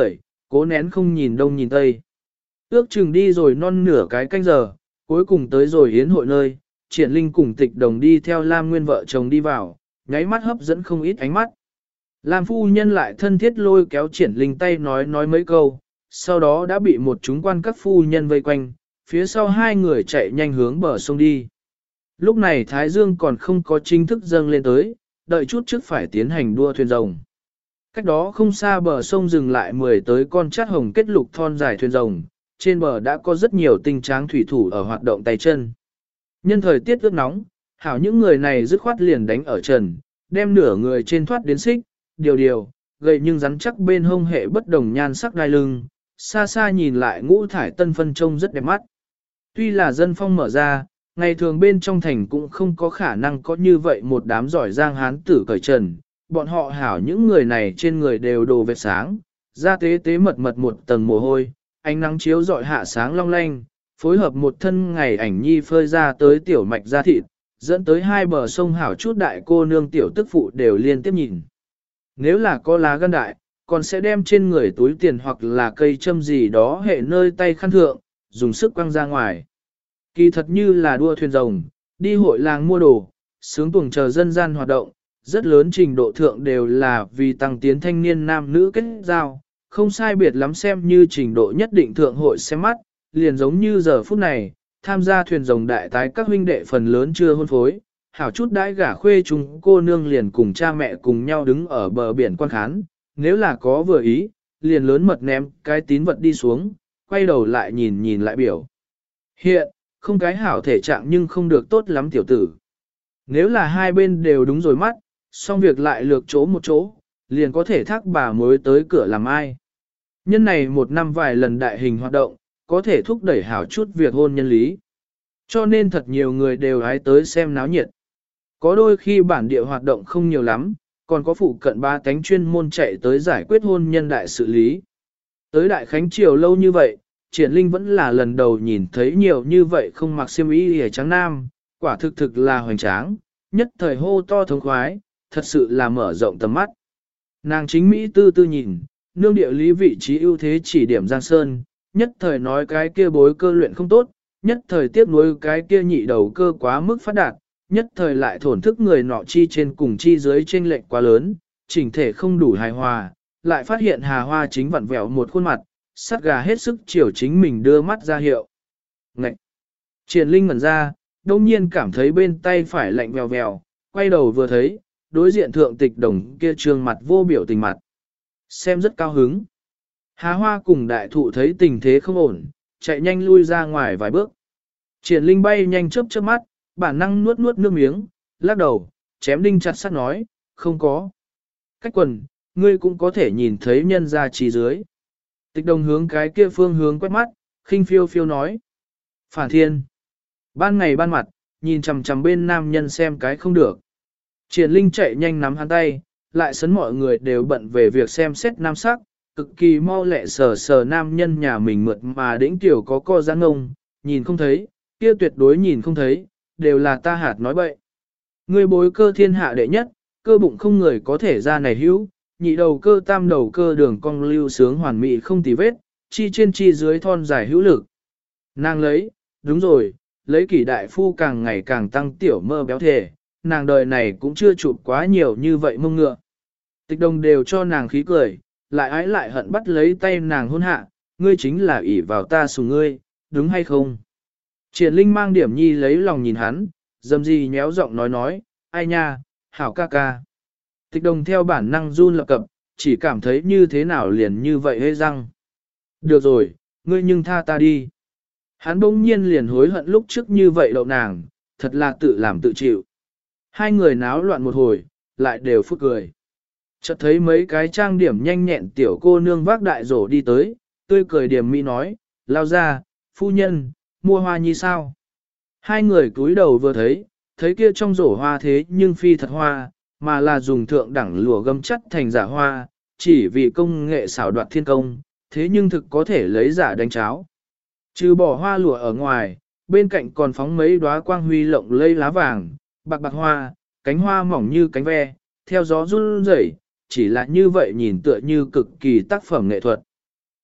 cố nén không nhìn đông nhìn tây. Ước chừng đi rồi non nửa cái canh giờ, cuối cùng tới rồi hiến hội nơi, Triển Linh cùng Tịch Đồng đi theo Lam Nguyên vợ chồng đi vào, nháy mắt hấp dẫn không ít ánh mắt. Lam phu nhân lại thân thiết lôi kéo Triển Linh tay nói nói mấy câu, sau đó đã bị một chúng quan các phu nhân vây quanh, phía sau hai người chạy nhanh hướng bờ sông đi. Lúc này Thái Dương còn không có chính thức dâng lên tới, đợi chút trước phải tiến hành đua thuyền rồng. Cách đó không xa bờ sông dừng lại mười tới con chát hồng kết lục thon dài thuyền rồng, trên bờ đã có rất nhiều tinh tráng thủy thủ ở hoạt động tay chân. Nhân thời tiết ướt nóng, hảo những người này dứt khoát liền đánh ở trần, đem nửa người trên thoát đến xích, điều điều, gầy nhưng rắn chắc bên hông hệ bất đồng nhan sắc đai lưng, xa xa nhìn lại ngũ thải tân phân trông rất đẹp mắt. Tuy là dân phong mở ra, ngày thường bên trong thành cũng không có khả năng có như vậy một đám giỏi giang hán tử cởi trần, bọn họ hảo những người này trên người đều đồ vệt sáng, da tế tế mật mật một tầng mồ hôi, ánh nắng chiếu rọi hạ sáng long lanh, phối hợp một thân ngày ảnh nhi phơi ra tới tiểu mạch da thịt, dẫn tới hai bờ sông hảo chút đại cô nương tiểu tức phụ đều liên tiếp nhìn. Nếu là có lá gan đại, còn sẽ đem trên người túi tiền hoặc là cây châm gì đó hệ nơi tay khăn thượng, dùng sức quăng ra ngoài. Kỳ thật như là đua thuyền rồng, đi hội làng mua đồ, sướng tuồng chờ dân gian hoạt động, rất lớn trình độ thượng đều là vì tăng tiến thanh niên nam nữ kết giao, không sai biệt lắm xem như trình độ nhất định thượng hội xem mắt, liền giống như giờ phút này, tham gia thuyền rồng đại tái các huynh đệ phần lớn chưa hôn phối, hảo chút đãi gả khuê chúng cô nương liền cùng cha mẹ cùng nhau đứng ở bờ biển quan khán, nếu là có vừa ý, liền lớn mật ném cái tín vật đi xuống, quay đầu lại nhìn nhìn lại biểu. Hiện, không cái hảo thể trạng nhưng không được tốt lắm tiểu tử. Nếu là hai bên đều đúng rồi mắt, xong việc lại lược chỗ một chỗ, liền có thể thác bà mới tới cửa làm ai. Nhân này một năm vài lần đại hình hoạt động, có thể thúc đẩy hảo chút việc hôn nhân lý. Cho nên thật nhiều người đều hái tới xem náo nhiệt. Có đôi khi bản địa hoạt động không nhiều lắm, còn có phụ cận ba tánh chuyên môn chạy tới giải quyết hôn nhân đại sự lý. Tới Đại Khánh Triều lâu như vậy, Triển Linh vẫn là lần đầu nhìn thấy nhiều như vậy không mặc xiêm y hề trắng nam, quả thực thực là hoành tráng, nhất thời hô to thống khoái, thật sự là mở rộng tầm mắt. Nàng chính Mỹ tư tư nhìn, nương địa lý vị trí ưu thế chỉ điểm Giang Sơn, nhất thời nói cái kia bối cơ luyện không tốt, nhất thời tiếc nuối cái kia nhị đầu cơ quá mức phát đạt, nhất thời lại thổn thức người nọ chi trên cùng chi dưới chênh lệch quá lớn, chỉnh thể không đủ hài hòa, lại phát hiện Hà Hoa chính vặn vẹo một khuôn mặt, sát gà hết sức chiều chính mình đưa mắt ra hiệu. Ngậy! Triển Linh ngẩn ra, đông nhiên cảm thấy bên tay phải lạnh vèo vèo, quay đầu vừa thấy, đối diện thượng Tịch Đồng kia trương mặt vô biểu tình mặt. Xem rất cao hứng. Hà Hoa cùng đại thụ thấy tình thế không ổn, chạy nhanh lui ra ngoài vài bước. Triển Linh bay nhanh chớp chớp mắt, bản năng nuốt nuốt nước miếng, lắc đầu, chém đinh chặt sắt nói, không có. Cách quần, ngươi cũng có thể nhìn thấy nhân ra trí dưới. Tịch Đồng hướng cái kia phương hướng quét mắt, khinh phiêu phiêu nói. Phản thiên. Ban ngày ban mặt, nhìn chằm chằm bên nam nhân xem cái không được. Triển Linh chạy nhanh nắm hắn tay, lại sấn mọi người đều bận về việc xem xét nam sắc, cực kỳ mau lẹ sờ sờ nam nhân nhà mình mượt mà đĩnh tiểu có co giãn ngông, nhìn không thấy, kia tuyệt đối nhìn không thấy, đều là ta hạt nói bậy. Người bối cơ thiên hạ đệ nhất, cơ bụng không người có thể ra này hữu, nhị đầu cơ tam đầu cơ đường cong lưu sướng hoàn mỹ không tì vết, chi trên chi dưới thon dài hữu lực. Nàng lấy, đúng rồi, lấy kỷ đại phu càng ngày càng tăng tiểu mơ béo thể, nàng đời này cũng chưa chụp quá nhiều như vậy mông ngựa. Tịch Đồng đều cho nàng khí cười, lại ái lại hận bắt lấy tay nàng hôn hạ, ngươi chính là ỷ vào ta sủng ngươi, đúng hay không? Triển Linh mang điểm nhi lấy lòng nhìn hắn, dầm gì nhéo giọng nói nói, ai nha, hảo ca ca. Tịch Đồng theo bản năng run lập cập, chỉ cảm thấy như thế nào liền như vậy hê răng. Được rồi, ngươi nhưng tha ta đi. Hắn bỗng nhiên liền hối hận lúc trước như vậy đậu nàng, thật là tự làm tự chịu. Hai người náo loạn một hồi, lại đều phút cười. Chợt thấy mấy cái trang điểm nhanh nhẹn tiểu cô nương vác đại rổ đi tới, tươi cười điểm mỹ nói, lao ra, phu nhân, mua hoa nhi sao? Hai người cúi đầu vừa thấy, thấy kia trong rổ hoa thế nhưng phi thật hoa, mà là dùng thượng đẳng lụa gấm chất thành giả hoa, chỉ vì công nghệ xảo đoạt thiên công, thế nhưng thực có thể lấy giả đánh cháo. Trừ bỏ hoa lụa ở ngoài, bên cạnh còn phóng mấy đóa quang huy lộng lây lá vàng, bạc bạc hoa, cánh hoa mỏng như cánh ve, theo gió run rẩy, chỉ là như vậy nhìn tựa như cực kỳ tác phẩm nghệ thuật.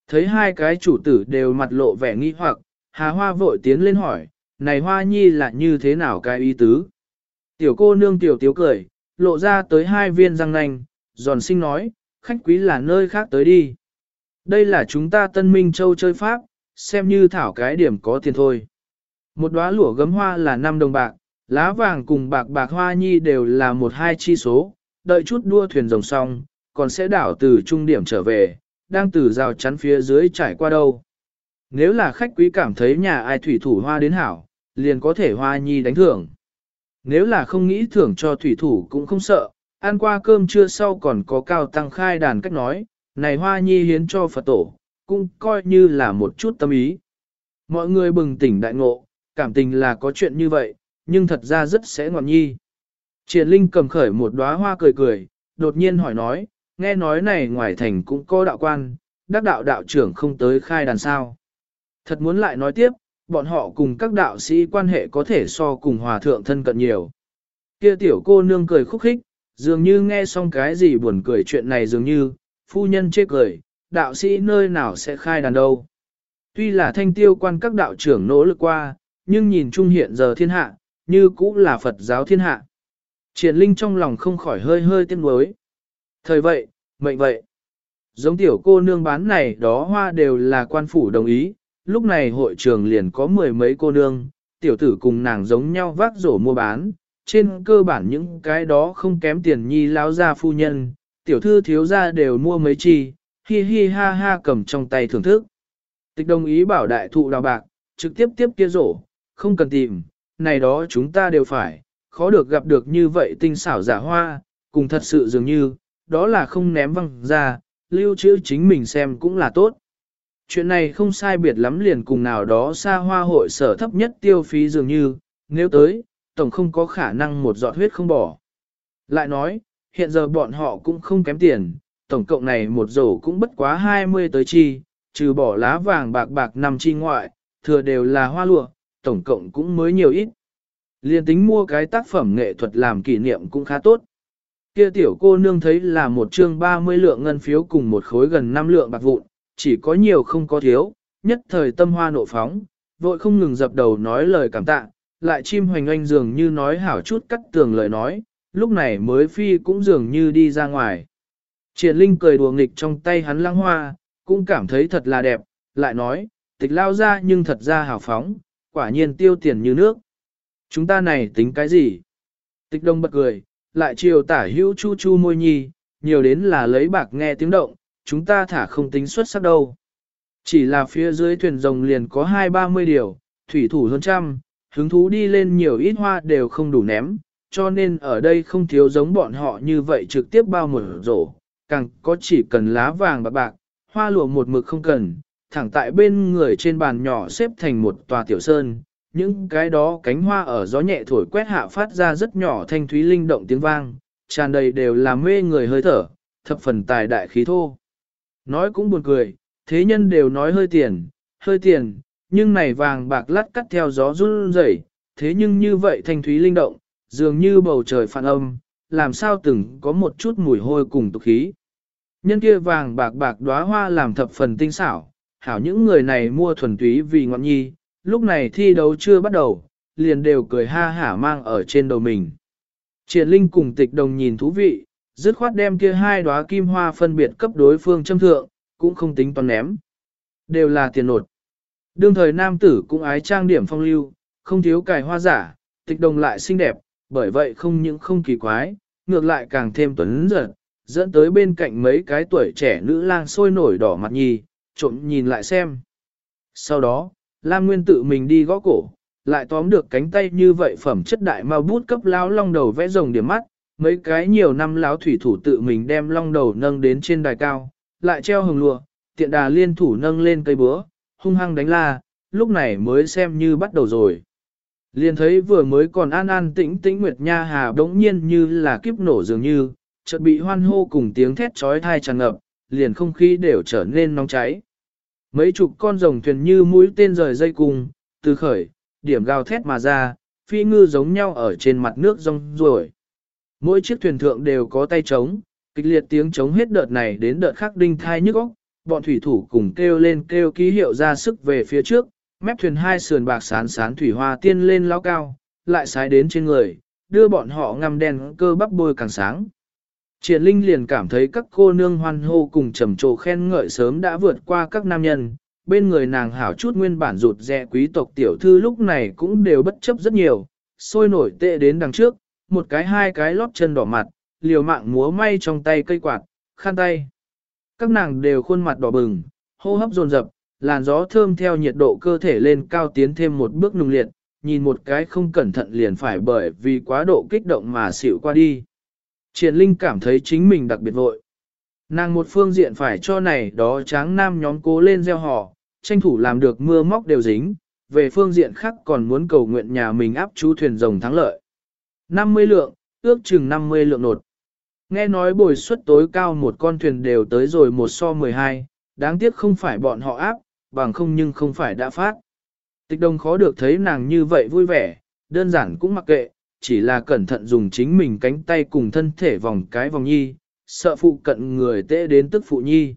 Thấy hai cái chủ tử đều mặt lộ vẻ nghi hoặc, Hà Hoa vội tiến lên hỏi, này Hoa Nhi là như thế nào cái ý tứ? Tiểu cô nương tiểu tiếu cười, lộ ra tới hai viên răng nanh, giòn xinh nói, khách quý là nơi khác tới đi. Đây là chúng ta Tân Minh Châu chơi Pháp, xem như thảo cái điểm có tiền thôi. Một đóa lụa gấm hoa là năm đồng bạc, lá vàng cùng bạc bạc Hoa Nhi đều là một hai chi số, đợi chút đua thuyền rồng xong, còn sẽ đảo từ trung điểm trở về, đang từ rào chắn phía dưới trải qua đâu. Nếu là khách quý cảm thấy nhà ai thủy thủ hoa đến hảo, liền có thể Hoa Nhi đánh thưởng. Nếu là không nghĩ thưởng cho thủy thủ cũng không sợ, ăn qua cơm trưa sau còn có cao tăng khai đàn cách nói, này Hoa Nhi hiến cho Phật tổ, cũng coi như là một chút tâm ý. Mọi người bừng tỉnh đại ngộ, cảm tình là có chuyện như vậy, nhưng thật ra rất sẽ ngọt nhi. Triển Linh cầm khởi một đóa hoa cười cười, đột nhiên hỏi nói, nghe nói này ngoài thành cũng có đạo quan, đắc đạo đạo trưởng không tới khai đàn sao. Thật muốn lại nói tiếp, bọn họ cùng các đạo sĩ quan hệ có thể so cùng hòa thượng thân cận nhiều. Kia tiểu cô nương cười khúc khích, dường như nghe xong cái gì buồn cười chuyện này dường như, phu nhân chê cười, đạo sĩ nơi nào sẽ khai đàn đâu. Tuy là thanh tiêu quan các đạo trưởng nỗ lực qua, nhưng nhìn chung hiện giờ thiên hạ, như cũng là Phật giáo thiên hạ. Triển Linh trong lòng không khỏi hơi hơi tiếc nuối. Thời vậy, mệnh vậy. Giống tiểu cô nương bán này đó hoa đều là quan phủ đồng ý, lúc này hội trường liền có mười mấy cô nương, tiểu tử cùng nàng giống nhau vác rổ mua bán, trên cơ bản những cái đó không kém tiền nhi lão gia phu nhân, tiểu thư thiếu gia đều mua mấy chi, hi hi ha ha cầm trong tay thưởng thức. Tịch đồng ý bảo đại thụ đào bạc, trực tiếp tiếp kia rổ, không cần tìm, này đó chúng ta đều phải, khó được gặp được như vậy tinh xảo giả hoa, cùng thật sự dường như, đó là không ném văng ra, lưu trữ chính mình xem cũng là tốt. Chuyện này không sai biệt lắm liền cùng nào đó xa hoa hội sở thấp nhất tiêu phí dường như, nếu tới, tổng không có khả năng một giọt huyết không bỏ. Lại nói, hiện giờ bọn họ cũng không kém tiền, tổng cộng này một rổ cũng bất quá hai mươi tới chi, trừ bỏ lá vàng bạc bạc nằm chi ngoại, thừa đều là hoa lụa, tổng cộng cũng mới nhiều ít. Liên tính mua cái tác phẩm nghệ thuật làm kỷ niệm cũng khá tốt. Kia tiểu cô nương thấy là một chương ba mươi lượng ngân phiếu cùng một khối gần năm lượng bạc vụn, chỉ có nhiều không có thiếu, nhất thời tâm hoa nộ phóng, vội không ngừng dập đầu nói lời cảm tạ, lại chim hoành oanh dường như nói hảo chút cắt tường lời nói, lúc này mới phi cũng dường như đi ra ngoài. Triển Linh cười đùa nghịch trong tay hắn lăng hoa, cũng cảm thấy thật là đẹp, lại nói, tịch lao ra nhưng thật ra hào phóng, quả nhiên tiêu tiền như nước. Chúng ta này tính cái gì? Tịch đông bật cười, lại chiều tả hữu chu chu môi nhi, nhiều đến là lấy bạc nghe tiếng động, chúng ta thả không tính xuất sắc đâu. Chỉ là phía dưới thuyền rồng liền có hai ba mươi điều, thủy thủ hơn trăm, hứng thú đi lên nhiều ít hoa đều không đủ ném, cho nên ở đây không thiếu giống bọn họ như vậy trực tiếp bao một rổ, càng có chỉ cần lá vàng bạc bạc, hoa lụa một mực không cần, thẳng tại bên người trên bàn nhỏ xếp thành một tòa tiểu sơn, những cái đó cánh hoa ở gió nhẹ thổi quét hạ phát ra rất nhỏ thanh thúy linh động tiếng vang, tràn đầy đều là mê người hơi thở, thập phần tài đại khí thô. Nói cũng buồn cười, thế nhân đều nói hơi tiền, hơi tiền, nhưng này vàng bạc lát cắt theo gió run rẩy, thế nhưng như vậy thanh thúy linh động, dường như bầu trời phản âm, làm sao từng có một chút mùi hôi cùng tục khí. Nhân kia vàng bạc bạc đóa hoa làm thập phần tinh xảo, hảo những người này mua thuần túy vì ngọn nhi, lúc này thi đấu chưa bắt đầu, liền đều cười ha hả mang ở trên đầu mình. Triển Linh cùng Tịch Đồng nhìn thú vị, dứt khoát đem kia hai đóa kim hoa phân biệt cấp đối phương châm thượng, cũng không tính toán ném. Đều là tiền nột. Đương thời nam tử cũng ái trang điểm phong lưu, không thiếu cài hoa giả, Tịch Đồng lại xinh đẹp, bởi vậy không những không kỳ quái, ngược lại càng thêm tuấn giật, dẫn tới bên cạnh mấy cái tuổi trẻ nữ lang sôi nổi đỏ mặt nhì, trộm nhìn lại xem. Sau đó, Lam Nguyên tự mình đi gõ cổ, lại tóm được cánh tay như vậy phẩm chất đại mao bút cấp lão long đầu vẽ rồng điểm mắt, mấy cái nhiều năm lão thủy thủ tự mình đem long đầu nâng đến trên đài cao, lại treo hồng lụa, tiện đà liên thủ nâng lên cây búa, hung hăng đánh la, lúc này mới xem như bắt đầu rồi. Liền thấy vừa mới còn an an tĩnh tĩnh Nguyệt Nha Hà đống nhiên như là kiếp nổ dường như, chợt bị hoan hô cùng tiếng thét trói thai tràn ngập, liền không khí đều trở nên nóng cháy. Mấy chục con rồng thuyền như mũi tên rời dây cùng, từ khởi, điểm gào thét mà ra, phi ngư giống nhau ở trên mặt nước rong ruổi. Mỗi chiếc thuyền thượng đều có tay trống, kịch liệt tiếng trống hết đợt này đến đợt khác đinh thai nhức óc, bọn thủy thủ cùng kêu lên kêu ký hiệu ra sức về phía trước, mép thuyền hai sườn bạc sán sán thủy hoa tiên lên lao cao, lại sái đến trên người, đưa bọn họ ngăm đen cơ bắp bôi càng sáng. Triển Linh liền cảm thấy các cô nương hoan hô cùng trầm trồ khen ngợi sớm đã vượt qua các nam nhân, bên người nàng hảo chút nguyên bản rụt rè quý tộc tiểu thư lúc này cũng đều bất chấp rất nhiều, sôi nổi tệ đến đằng trước, một cái hai cái lót chân đỏ mặt, liều mạng múa may trong tay cây quạt, khăn tay. Các nàng đều khuôn mặt đỏ bừng, hô hấp dồn dập, làn gió thơm theo nhiệt độ cơ thể lên cao tiến thêm một bước nung liệt, nhìn một cái không cẩn thận liền phải bởi vì quá độ kích động mà xỉu qua đi. Triển Linh cảm thấy chính mình đặc biệt vội. Nàng một phương diện phải cho này đó tráng nam nhóm cố lên gieo họ, tranh thủ làm được mưa móc đều dính, về phương diện khác còn muốn cầu nguyện nhà mình áp chú thuyền rồng thắng lợi. năm mươi lượng, ước chừng năm mươi lượng nột. Nghe nói bồi suất tối cao một con thuyền đều tới rồi một so mười hai, đáng tiếc không phải bọn họ áp, bằng không nhưng không phải đã phát. Tịch Đồng khó được thấy nàng như vậy vui vẻ, đơn giản cũng mặc kệ, chỉ là cẩn thận dùng chính mình cánh tay cùng thân thể vòng cái vòng nhi, sợ phụ cận người tệ đến tức phụ nhi.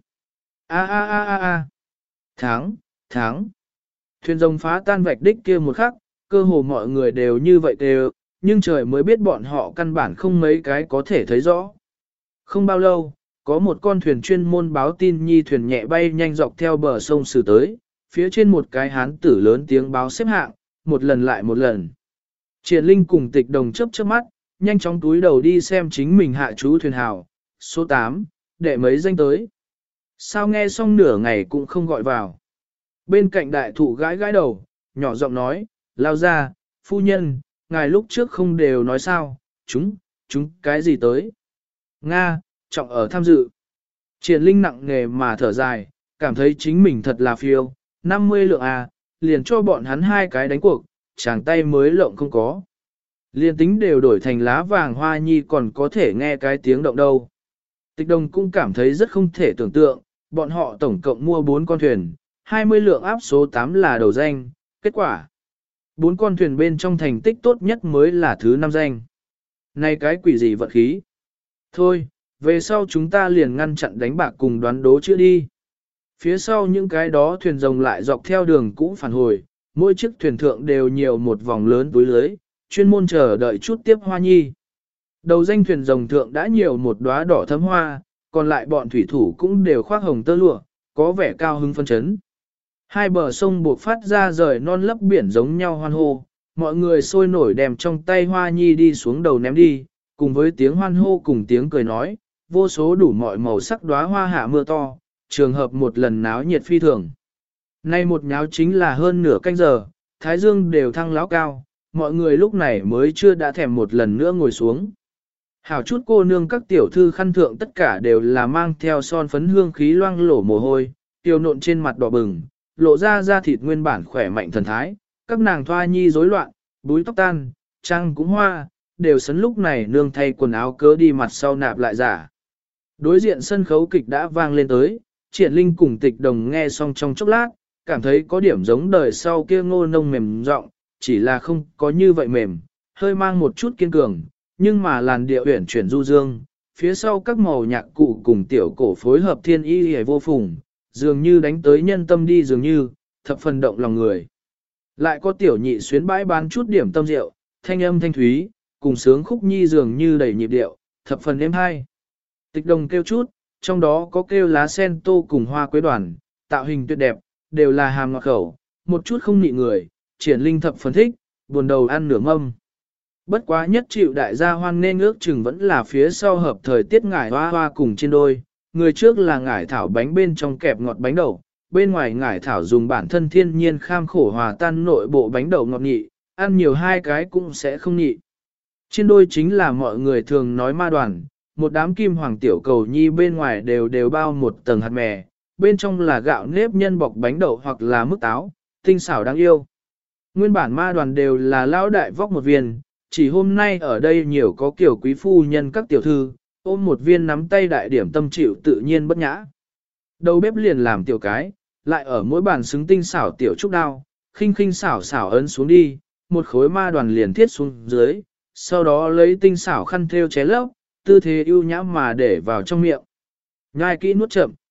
A a a a a. Tháng, tháng. Thuyền rồng phá tan vạch đích kia một khắc, cơ hồ mọi người đều như vậy đều, nhưng trời mới biết bọn họ căn bản không mấy cái có thể thấy rõ. Không bao lâu, có một con thuyền chuyên môn báo tin nhi thuyền nhẹ bay nhanh dọc theo bờ sông xử tới, phía trên một cái hán tử lớn tiếng báo xếp hạng, một lần lại một lần. Triển Linh cùng Tịch Đồng chớp chớp mắt, nhanh chóng túi đầu đi xem chính mình hạ chú thuyền hào, số tám, đệ mấy danh tới. Sao nghe xong nửa ngày cũng không gọi vào. Bên cạnh đại thụ gãi gãi đầu, nhỏ giọng nói, lao ra, phu nhân, ngài lúc trước không đều nói sao, chúng, chúng cái gì tới. Nga, trọng ở tham dự. Triển Linh nặng nghề mà thở dài, cảm thấy chính mình thật là phiêu, năm mươi lượng à, liền cho bọn hắn hai cái đánh cuộc, chàng tay mới lộng không có. Liên tính đều đổi thành lá vàng hoa nhi còn có thể nghe cái tiếng động đâu. Tịch Đồng cũng cảm thấy rất không thể tưởng tượng, bọn họ tổng cộng mua bốn con thuyền, hai mươi lượng áp số tám là đầu danh, kết quả. Bốn con thuyền bên trong thành tích tốt nhất mới là thứ năm danh. Này cái quỷ gì vận khí. Thôi, về sau chúng ta liền ngăn chặn đánh bạc cùng đoán đố chữa đi. Phía sau những cái đó thuyền rồng lại dọc theo đường cũ phản hồi, mỗi chiếc thuyền thượng đều nhiều một vòng lớn túi lưới, chuyên môn chờ đợi chút tiếp hoa nhi. Đầu danh thuyền rồng thượng đã nhiều một đóa đỏ thấm hoa, còn lại bọn thủy thủ cũng đều khoác hồng tơ lụa, có vẻ cao hứng phân chấn. Hai bờ sông buộc phát ra rời non lấp biển giống nhau hoan hô, mọi người sôi nổi đem trong tay hoa nhi đi xuống đầu ném đi, cùng với tiếng hoan hô cùng tiếng cười nói, vô số đủ mọi màu sắc đóa hoa hạ mưa to, trường hợp một lần náo nhiệt phi thường. Nay một nháo chính là hơn nửa canh giờ, thái dương đều thăng láo cao, mọi người lúc này mới chưa đã thèm một lần nữa ngồi xuống. Hảo chút cô nương các tiểu thư khăn thượng tất cả đều là mang theo son phấn hương khí loang lổ mồ hôi, tiêu nộn trên mặt đỏ bừng, lộ ra da thịt nguyên bản khỏe mạnh thần thái, các nàng thoa nhi rối loạn, búi tóc tan, trăng cũng hoa, đều sấn lúc này nương thay quần áo cớ đi mặt sau nạp lại giả. Đối diện sân khấu kịch đã vang lên tới, Triển Linh cùng Tịch Đồng nghe xong trong chốc lát, cảm thấy có điểm giống đời sau kia ngô nông mềm giọng, chỉ là không có như vậy mềm, hơi mang một chút kiên cường, nhưng mà làn điệu uyển chuyển du dương, phía sau các màu nhạc cụ cùng tiểu cổ phối hợp thiên y hề vô phùng, dường như đánh tới nhân tâm đi dường như, thập phần động lòng người. Lại có tiểu nhị xuyến bãi bán chút điểm tâm rượu, thanh âm thanh thúy, cùng sướng khúc nhi dường như đầy nhịp điệu, thập phần êm hay. Tịch Đồng kêu chút, trong đó có kêu lá sen tô cùng hoa quế đoàn, tạo hình tuyệt đẹp, đều là hàm ngọt khẩu, một chút không nị người, Triển Linh thập phần thích, buồn đầu ăn nửa mâm. Bất quá nhất chịu đại gia hoan nên ước chừng vẫn là phía sau hợp thời tiết ngải hoa hoa cùng trên đôi, người trước là ngải thảo bánh bên trong kẹp ngọt bánh đậu, bên ngoài ngải thảo dùng bản thân thiên nhiên kham khổ hòa tan nội bộ bánh đậu ngọt nhị, ăn nhiều hai cái cũng sẽ không nhị. Trên đôi chính là mọi người thường nói ma đoàn, một đám kim hoàng tiểu cầu nhi bên ngoài đều đều bao một tầng hạt mè, bên trong là gạo nếp nhân bọc bánh đậu hoặc là mức táo, tinh xảo đáng yêu. Nguyên bản ma đoàn đều là lão đại vóc một viên, chỉ hôm nay ở đây nhiều có kiểu quý phu nhân các tiểu thư, ôm một viên nắm tay đại điểm tâm chịu tự nhiên bất nhã. Đầu bếp liền làm tiểu cái, lại ở mỗi bàn xứng tinh xảo tiểu trúc đao, khinh khinh xảo xảo ấn xuống đi, một khối ma đoàn liền thiết xuống dưới, sau đó lấy tinh xảo khăn thêu ché lấp, tư thế ưu nhã mà để vào trong miệng. Nhai kỹ nuốt chậm,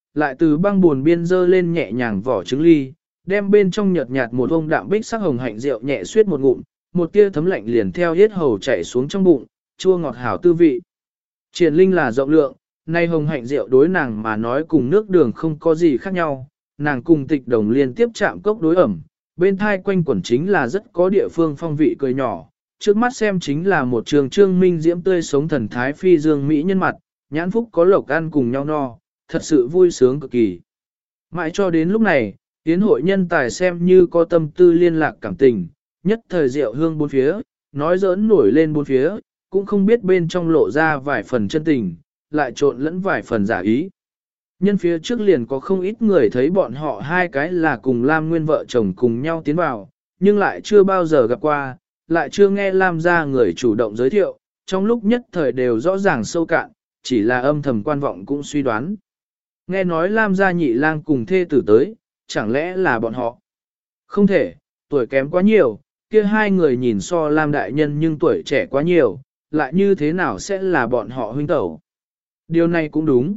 lại từ băng buồn biên dơ lên nhẹ nhàng vỏ trứng ly, đem bên trong nhợt nhạt một ông đạm bích sắc hồng hạnh rượu nhẹ suyết một ngụm, một tia thấm lạnh liền theo yết hầu chảy xuống trong bụng, chua ngọt hảo tư vị. Triển Linh là rộng lượng, nay hồng hạnh rượu đối nàng mà nói cùng nước đường không có gì khác nhau, nàng cùng Tịch Đồng liên tiếp chạm cốc đối ẩm, bên thai quanh quẩn chính là rất có địa phương phong vị cười nhỏ, trước mắt xem chính là một trường trương minh diễm tươi sống thần thái phi dương mỹ nhân mặt, nhãn phúc có lộc ăn cùng nhau no, thật sự vui sướng cực kỳ. Mãi cho đến lúc này, tiến hội nhân tài xem như có tâm tư liên lạc cảm tình, nhất thời rượu hương bốn phía, nói giỡn nổi lên bốn phía, cũng không biết bên trong lộ ra vài phần chân tình, lại trộn lẫn vài phần giả ý. Nhân phía trước liền có không ít người thấy bọn họ hai cái là cùng Lam Nguyên vợ chồng cùng nhau tiến vào, nhưng lại chưa bao giờ gặp qua, lại chưa nghe Lam gia người chủ động giới thiệu, trong lúc nhất thời đều rõ ràng sâu cạn, chỉ là âm thầm quan vọng cũng suy đoán. Nghe nói Lam gia nhị lang cùng thê tử tới, chẳng lẽ là bọn họ? Không thể, tuổi kém quá nhiều, kia hai người nhìn so Lam đại nhân nhưng tuổi trẻ quá nhiều, lại như thế nào sẽ là bọn họ huynh tẩu? Điều này cũng đúng.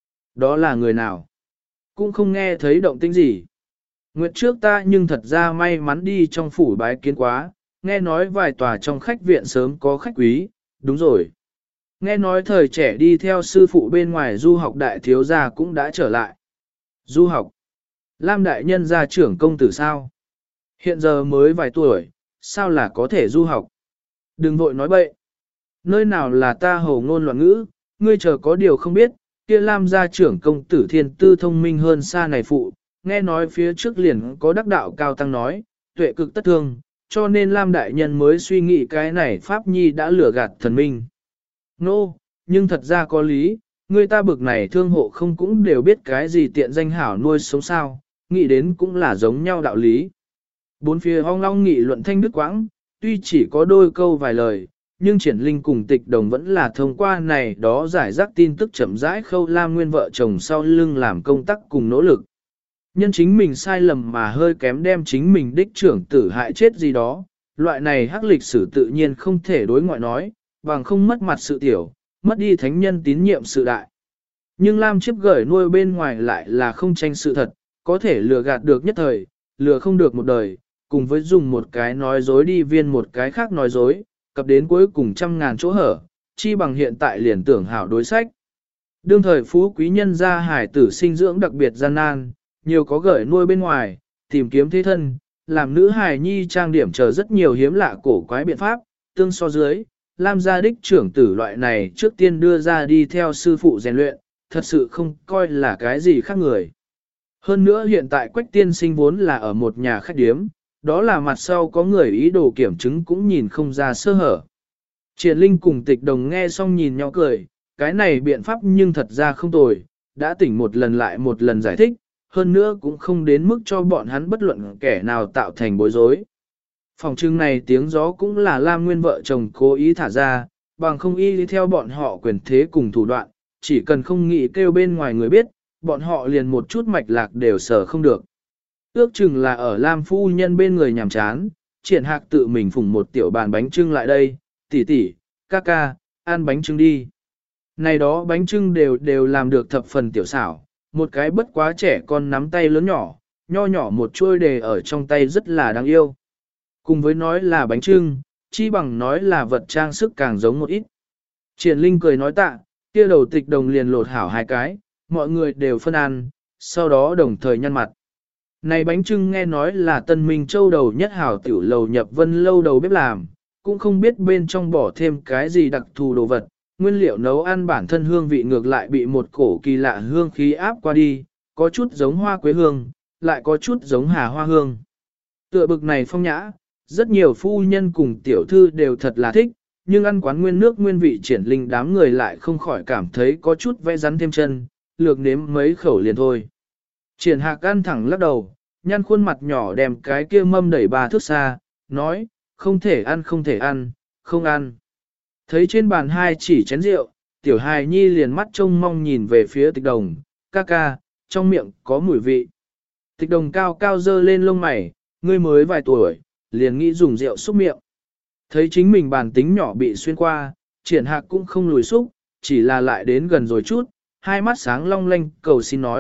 Đó là người nào? Cũng không nghe thấy động tĩnh gì. Nguyệt trước ta nhưng thật ra may mắn đi trong phủ bái kiến quá, nghe nói vài tòa trong khách viện sớm có khách quý, đúng rồi. Nghe nói thời trẻ đi theo sư phụ bên ngoài du học đại thiếu gia cũng đã trở lại. Du học? Lam đại nhân gia trưởng công tử sao? Hiện giờ mới vài tuổi, sao là có thể du học? Đừng vội nói bậy. Nơi nào là ta hồ ngôn loạn ngữ, ngươi chờ có điều không biết, kia Lam gia trưởng công tử thiên tư thông minh hơn xa này phụ, nghe nói phía trước liền có đắc đạo cao tăng nói, tuệ cực tất thương, cho nên Lam đại nhân mới suy nghĩ cái này Pháp Nhi đã lừa gạt thần minh. Nô, no, nhưng thật ra có lý, người ta bực này thương hộ không cũng đều biết cái gì tiện danh hảo nuôi sống sao, nghĩ đến cũng là giống nhau đạo lý. Bốn phía ong long nghị luận thanh đức quãng, tuy chỉ có đôi câu vài lời, nhưng Triển Linh cùng Tịch Đồng vẫn là thông qua này đó giải rác tin tức chậm rãi khâu Lam Nguyên vợ chồng sau lưng làm công tác cùng nỗ lực. Nhân chính mình sai lầm mà hơi kém đem chính mình đích trưởng tử hại chết gì đó, loại này hắc lịch sử tự nhiên không thể đối ngoại nói, bằng không mất mặt sự tiểu, mất đi thánh nhân tín nhiệm sự đại. Nhưng Lam Chiếp gửi nuôi bên ngoài lại là không tranh sự thật, có thể lừa gạt được nhất thời, lừa không được một đời, cùng với dùng một cái nói dối đi viên một cái khác nói dối, cập đến cuối cùng trăm ngàn chỗ hở, chi bằng hiện tại liền tưởng hảo đối sách. Đương thời phú quý nhân gia hải tử sinh dưỡng đặc biệt gian nan, nhiều có gửi nuôi bên ngoài, tìm kiếm thế thân, làm nữ hài nhi trang điểm chờ rất nhiều hiếm lạ cổ quái biện pháp, tương so dưới, Lam gia đích trưởng tử loại này trước tiên đưa ra đi theo sư phụ rèn luyện, thật sự không coi là cái gì khác người. Hơn nữa hiện tại Quách tiên sinh vốn là ở một nhà khách điếm, đó là mặt sau có người ý đồ kiểm chứng cũng nhìn không ra sơ hở. Triển Linh cùng Tịch Đồng nghe xong nhìn nhau cười, cái này biện pháp nhưng thật ra không tồi, đã tỉnh một lần lại một lần giải thích, hơn nữa cũng không đến mức cho bọn hắn bất luận kẻ nào tạo thành bối rối. Phòng trưng này tiếng gió cũng là Lam Nguyên vợ chồng cố ý thả ra, bằng không y đi theo bọn họ quyền thế cùng thủ đoạn, chỉ cần không nghĩ kêu bên ngoài người biết, bọn họ liền một chút mạch lạc đều sở không được. Ước chừng là ở Lam phu nhân bên người nhàm chán, Triển Hạc tự mình phủng một tiểu bàn bánh trưng lại đây, tỷ tỷ, ca ca, ăn bánh trưng đi. Này đó bánh trưng đều đều làm được thập phần tiểu xảo, một cái bất quá trẻ con nắm tay lớn nhỏ, nho nhỏ một chuôi đề ở trong tay rất là đáng yêu. Cùng với nói là bánh trưng, chi bằng nói là vật trang sức càng giống một ít. Triển Linh cười nói tạ, kia đầu Tịch Đồng liền lột hảo hai cái, mọi người đều phân ăn, sau đó đồng thời nhăn mặt. Này bánh trưng nghe nói là Tân Minh Châu đầu nhất hảo tiểu lầu nhập vân lâu đầu bếp làm, cũng không biết bên trong bỏ thêm cái gì đặc thù đồ vật, nguyên liệu nấu ăn bản thân hương vị ngược lại bị một cổ kỳ lạ hương khí áp qua đi, có chút giống hoa quế hương, lại có chút giống hà hoa hương. Tựa bực này phong nhã, rất nhiều phu nhân cùng tiểu thư đều thật là thích, nhưng ăn quán nguyên nước nguyên vị Triển Linh đám người lại không khỏi cảm thấy có chút vẽ rắn thêm chân, lược nếm mấy khẩu liền thôi. Triển Hạc ăn thẳng lắc đầu, nhăn khuôn mặt nhỏ đem cái kia mâm đẩy ba thước xa, nói, không thể ăn không thể ăn, không ăn. Thấy trên bàn hai chỉ chén rượu, tiểu hài nhi liền mắt trông mong nhìn về phía Tịch Đồng, ca ca, trong miệng có mùi vị. Tịch Đồng cao cao dơ lên lông mày, ngươi mới vài tuổi, liền nghĩ dùng rượu xúc miệng. Thấy chính mình bàn tính nhỏ bị xuyên qua, Triển Hạc cũng không lùi xúc, chỉ là lại đến gần rồi chút, hai mắt sáng long lanh cầu xin nói,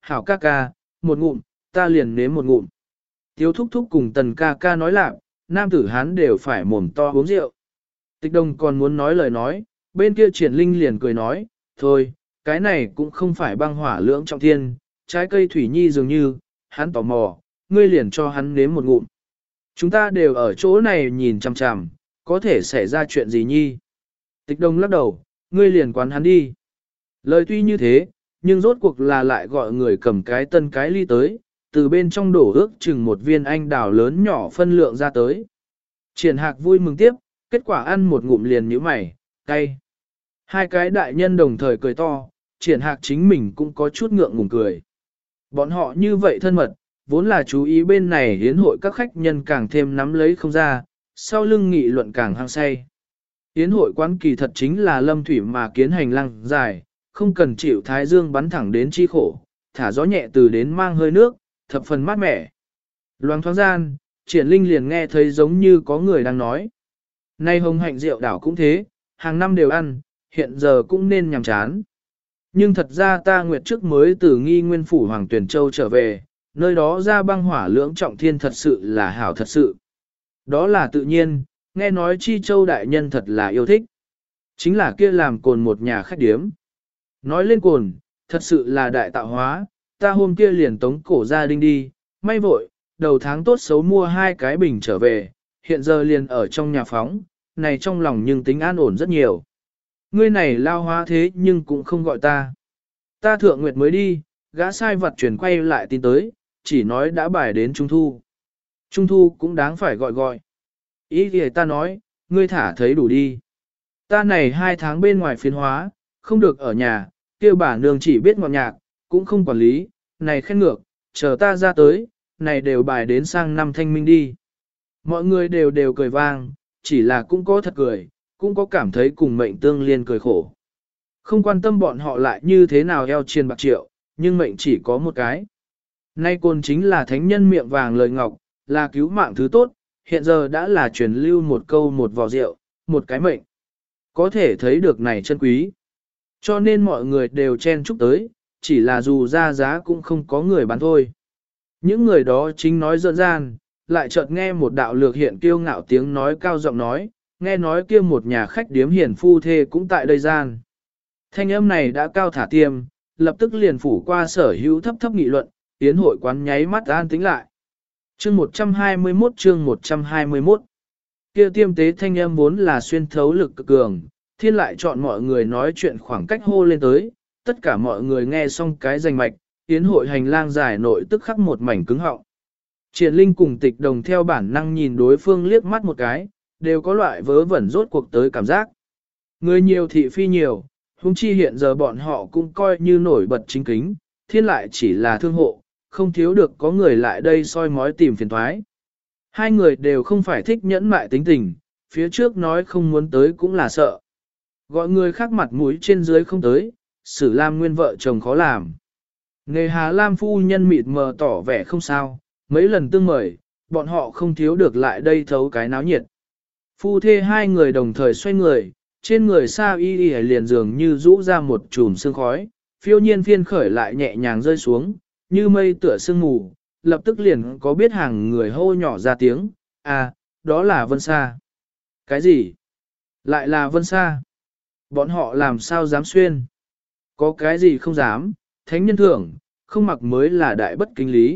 hảo ca ca, một ngụm, ta liền nếm một ngụm. Tiếu thúc thúc cùng tần ca ca nói lạc, nam tử hán đều phải mồm to uống rượu. Tịch đồng còn muốn nói lời nói, bên kia triển linh liền cười nói, thôi, cái này cũng không phải băng hỏa lưỡng trọng thiên, trái cây thủy nhi dường như, hắn tò mò, ngươi liền cho hắn nếm một ngụm. Chúng ta đều ở chỗ này nhìn chằm chằm, có thể xảy ra chuyện gì nhi. Tịch đồng lắc đầu, ngươi liền quán hắn đi. Lời tuy như thế, nhưng rốt cuộc là lại gọi người cầm cái tân cái ly tới, từ bên trong đổ ước chừng một viên anh đào lớn nhỏ phân lượng ra tới. Triển hạc vui mừng tiếp, kết quả ăn một ngụm liền như mày, cay. Hai cái đại nhân đồng thời cười to, triển hạc chính mình cũng có chút ngượng ngùng cười. Bọn họ như vậy thân mật, vốn là chú ý bên này hiến hội các khách nhân càng thêm nắm lấy không ra, sau lưng nghị luận càng hăng say. Hiến hội quán kỳ thật chính là lâm thủy mà kiến hành lăng dài, không cần chịu thái dương bắn thẳng đến chi khổ, thả gió nhẹ từ đến mang hơi nước, thập phần mát mẻ. Loáng thoáng gian, triển linh liền nghe thấy giống như có người đang nói. Nay hồng hạnh rượu đảo cũng thế, hàng năm đều ăn, hiện giờ cũng nên nhằm chán. Nhưng thật ra ta nguyệt trước mới từ nghi nguyên phủ Hoàng Tuyển Châu trở về, nơi đó ra băng hỏa lưỡng trọng thiên thật sự là hảo thật sự. Đó là tự nhiên, nghe nói chi châu đại nhân thật là yêu thích. Chính là kia làm cồn một nhà khách điếm. Nói lên cồn, thật sự là đại tạo hóa, ta hôm kia liền tống cổ gia đình đi, may vội, đầu tháng tốt xấu mua hai cái bình trở về, hiện giờ liền ở trong nhà phóng, này trong lòng nhưng tính an ổn rất nhiều. Ngươi này lao hóa thế nhưng cũng không gọi ta. Ta thượng nguyệt mới đi, gã sai vật chuyển quay lại tin tới, chỉ nói đã bài đến Trung Thu. Trung Thu cũng đáng phải gọi gọi. Ý thì ta nói, ngươi thả thấy đủ đi. Ta này hai tháng bên ngoài phiến hóa, không được ở nhà, kêu bà nương chỉ biết ngọt nhạc, cũng không quản lý, này khen ngược, chờ ta ra tới, này đều bài đến sang năm thanh minh đi. Mọi người đều đều cười vang, chỉ là cũng có thật cười, cũng có cảm thấy cùng mệnh tương liên cười khổ. Không quan tâm bọn họ lại như thế nào eo chiên bạc triệu, nhưng mệnh chỉ có một cái. Nay côn chính là thánh nhân miệng vàng lời ngọc, là cứu mạng thứ tốt, hiện giờ đã là truyền lưu một câu một vò rượu, một cái mệnh. Có thể thấy được này chân quý. Cho nên mọi người đều chen chúc tới, chỉ là dù ra giá cũng không có người bán thôi. Những người đó chính nói dợn gian, lại chợt nghe một đạo lược hiện kiêu ngạo tiếng nói cao giọng nói, nghe nói kia một nhà khách điếm hiển phu thê cũng tại đây gian. Thanh âm này đã cao thả tiêm, lập tức liền phủ qua sở hữu thấp thấp nghị luận, tiến hội quán nháy mắt an tính lại. Chương một trăm hai mươi mốt chương một trăm hai mươi mốt Kia tiêm tế thanh âm vốn là xuyên thấu lực cực cường, thiên lại chọn mọi người nói chuyện khoảng cách hô lên tới, tất cả mọi người nghe xong cái danh mạch, tiến hội hành lang dài nội tức khắc một mảnh cứng họng. Triển Linh cùng Tịch Đồng theo bản năng nhìn đối phương liếc mắt một cái, đều có loại vớ vẩn rốt cuộc tới cảm giác. Người nhiều thị phi nhiều, huống chi hiện giờ bọn họ cũng coi như nổi bật chính kính, thiên lại chỉ là thương hộ, không thiếu được có người lại đây soi mói tìm phiền toái. Hai người đều không phải thích nhẫn mại tính tình, phía trước nói không muốn tới cũng là sợ. Gọi người khác mặt mũi trên dưới không tới, xử Lam nguyên vợ chồng khó làm. Nghề Hà Lam phu nhân mịt mờ tỏ vẻ không sao, mấy lần tương mời, bọn họ không thiếu được lại đây thấu cái náo nhiệt. Phu thê hai người đồng thời xoay người, trên người Sa Y Y liền dường như rũ ra một chùm sương khói, phiêu nhiên phiên khởi lại nhẹ nhàng rơi xuống, như mây tựa sương mù, lập tức liền có biết hàng người hô nhỏ ra tiếng, à, đó là Vân Sa. Cái gì? Lại là Vân Sa? Bọn họ làm sao dám xuyên? Có cái gì không dám, thánh nhân thưởng, không mặc mới là đại bất kính lý.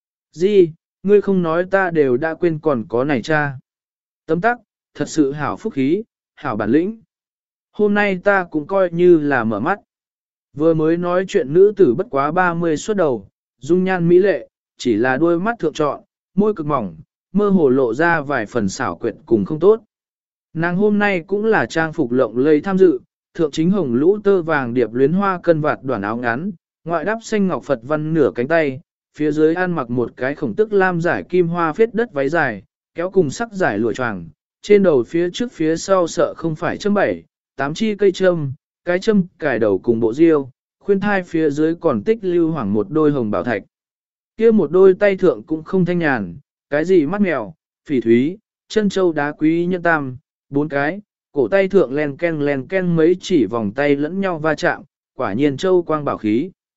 Gì, ngươi không nói ta đều đã quên còn có này cha. Tấm tắc, thật sự hảo phúc khí, hảo bản lĩnh. Hôm nay ta cũng coi như là mở mắt. Vừa mới nói chuyện nữ tử bất quá ba mươi xuất đầu, dung nhan mỹ lệ, chỉ là đôi mắt thượng trọn, môi cực mỏng, mơ hồ lộ ra vài phần xảo quyệt cùng không tốt. Nàng hôm nay cũng là trang phục lộng lẫy tham dự, thượng chính hồng lũ tơ vàng điệp luyến hoa cân vạt đoàn áo ngắn, ngoại đắp xanh ngọc Phật văn nửa cánh tay, phía dưới ăn mặc một cái khổng tức lam giải kim hoa phết đất váy dài, kéo cùng sắc giải lụa choàng, trên đầu phía trước phía sau sợ không phải châm bảy, tám chi cây châm, cái châm cài đầu cùng bộ diêu, khuyên thai phía dưới còn tích lưu hoảng một đôi hồng bảo thạch. Kia một đôi tay thượng cũng không thanh nhàn, cái gì mắt mèo, phỉ thúy, chân châu đá quý nhân tam, bốn cái, cổ tay thượng len ken len ken mấy chỉ vòng tay lẫn nhau va chạm, quả nhiên châu quang bảo khí.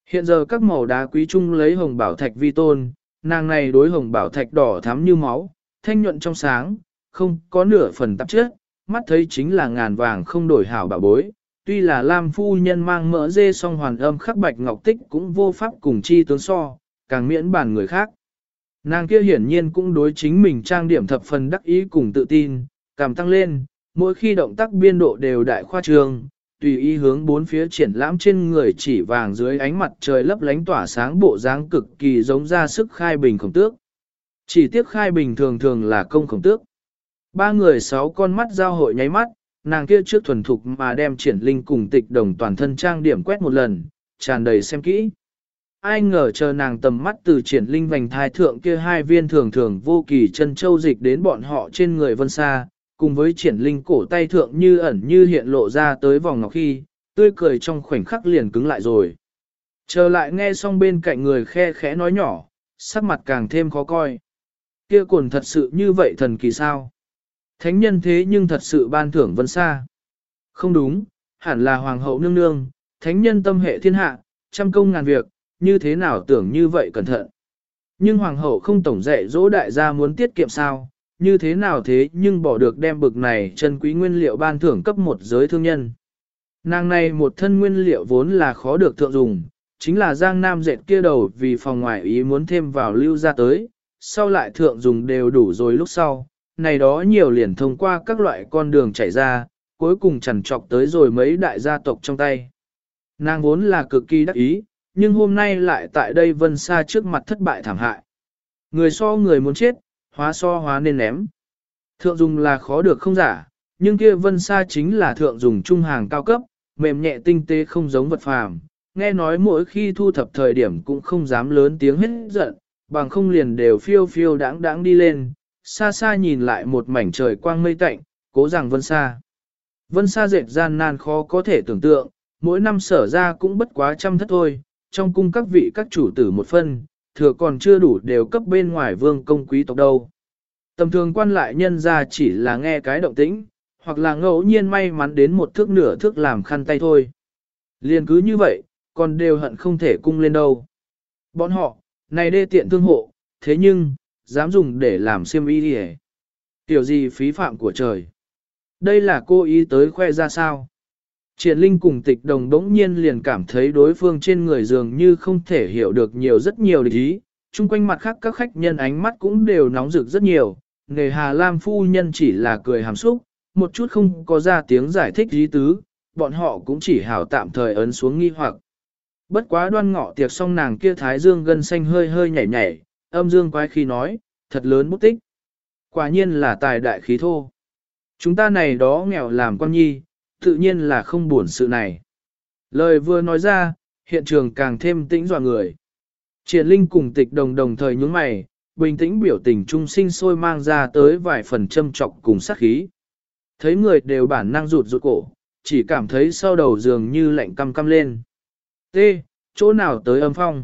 Hiện giờ các màu đá quý trung lấy hồng bảo thạch vi tôn, nàng này đối hồng bảo thạch đỏ thắm như máu, thanh nhuận trong sáng, không có nửa phần tạp chất, mắt thấy chính là ngàn vàng không đổi hảo bảo bối. Tuy là Lam phu nhân mang mỡ dê song hoàn âm khắc bạch ngọc tích cũng vô pháp cùng chi tướng so, càng miễn bàn người khác. Nàng kia hiển nhiên cũng đối chính mình trang điểm thập phần đắc ý cùng tự tin, cảm tăng lên, mỗi khi động tác biên độ đều đại khoa trương, tùy ý hướng bốn phía triển lãm trên người chỉ vàng dưới ánh mặt trời lấp lánh tỏa sáng bộ dáng cực kỳ giống ra sức khai bình khổng tước. Chỉ tiếc khai bình thường thường là công khổng tước. Ba người sáu con mắt giao hội nháy mắt, nàng kia trước thuần thục mà đem triển linh cùng tịch đồng toàn thân trang điểm quét một lần, tràn đầy xem kỹ. Ai ngờ chờ nàng tầm mắt từ triển linh vành thai thượng kia hai viên thường thường vô kỳ chân châu dịch đến bọn họ trên người vân xa, cùng với triển linh cổ tay thượng như ẩn như hiện lộ ra tới vòng ngọc khi, tươi cười trong khoảnh khắc liền cứng lại rồi. Chờ lại nghe xong bên cạnh người khe khẽ nói nhỏ, sắc mặt càng thêm khó coi. Kia cồn thật sự như vậy thần kỳ sao? Thánh nhân thế nhưng thật sự ban thưởng vân xa. Không đúng, hẳn là hoàng hậu nương nương, thánh nhân tâm hệ thiên hạ, trăm công ngàn việc, như thế nào tưởng như vậy cẩn thận. Nhưng hoàng hậu không tổng dạy dỗ đại gia muốn tiết kiệm sao, như thế nào thế nhưng bỏ được đem bực này chân quý nguyên liệu ban thưởng cấp một giới thương nhân. Nàng này một thân nguyên liệu vốn là khó được thượng dùng, chính là giang nam dệt kia đầu vì phòng ngoại ý muốn thêm vào lưu ra tới, sau lại thượng dùng đều đủ rồi lúc sau, này đó nhiều liền thông qua các loại con đường chảy ra, cuối cùng chẳng trọc tới rồi mấy đại gia tộc trong tay. Nàng vốn là cực kỳ đắc ý, nhưng hôm nay lại tại đây vân xa trước mặt thất bại thảm hại. Người so người muốn chết, hóa so hóa nên ném. Thượng dùng là khó được không giả, nhưng kia vân xa chính là thượng dùng trung hàng cao cấp, mềm nhẹ tinh tế không giống vật phàm. Nghe nói mỗi khi thu thập thời điểm cũng không dám lớn tiếng hết giận, bằng không liền đều phiêu phiêu đáng đáng đi lên, xa xa nhìn lại một mảnh trời quang mây tạnh, cố rằng vân xa. Vân xa dệt gian nan khó có thể tưởng tượng, mỗi năm sở ra cũng bất quá trăm thất thôi, trong cung các vị các chủ tử một phân, thừa còn chưa đủ đều cấp bên ngoài vương công quý tộc đâu. Tầm thường quan lại nhân ra chỉ là nghe cái động tĩnh, hoặc là ngẫu nhiên may mắn đến một thước nửa thước làm khăn tay thôi. Liền cứ như vậy, còn đều hận không thể cung lên đâu. Bọn họ, này đê tiện thương hộ, thế nhưng, dám dùng để làm xiêm y đi hè. Tiểu gì phí phạm của trời. Đây là cô ý tới khoe ra sao. Triển Linh cùng tịch đồng đống nhiên liền cảm thấy đối phương trên người dường như không thể hiểu được nhiều rất nhiều địch ý, chung quanh mặt khác các khách nhân ánh mắt cũng đều nóng rực rất nhiều, nề Hà Lam phu nhân chỉ là cười hàm xúc, một chút không có ra tiếng giải thích ý tứ, bọn họ cũng chỉ hảo tạm thời ấn xuống nghi hoặc. Bất quá đoan ngọ tiệc xong nàng kia thái dương gân xanh hơi hơi nhảy nhảy, âm dương quái khí nói, thật lớn bút tích. Quả nhiên là tài đại khí thô. Chúng ta này đó nghèo làm con nhi, tự nhiên là không buồn sự này. Lời vừa nói ra, hiện trường càng thêm tĩnh dọa người. Triển Linh cùng tịch đồng đồng thời nhướng mày, bình tĩnh biểu tình trung sinh sôi mang ra tới vài phần châm trọc cùng sát khí. Thấy người đều bản năng rụt rụt cổ, chỉ cảm thấy sau đầu dường như lạnh căm căm lên. T. Chỗ nào tới âm phong?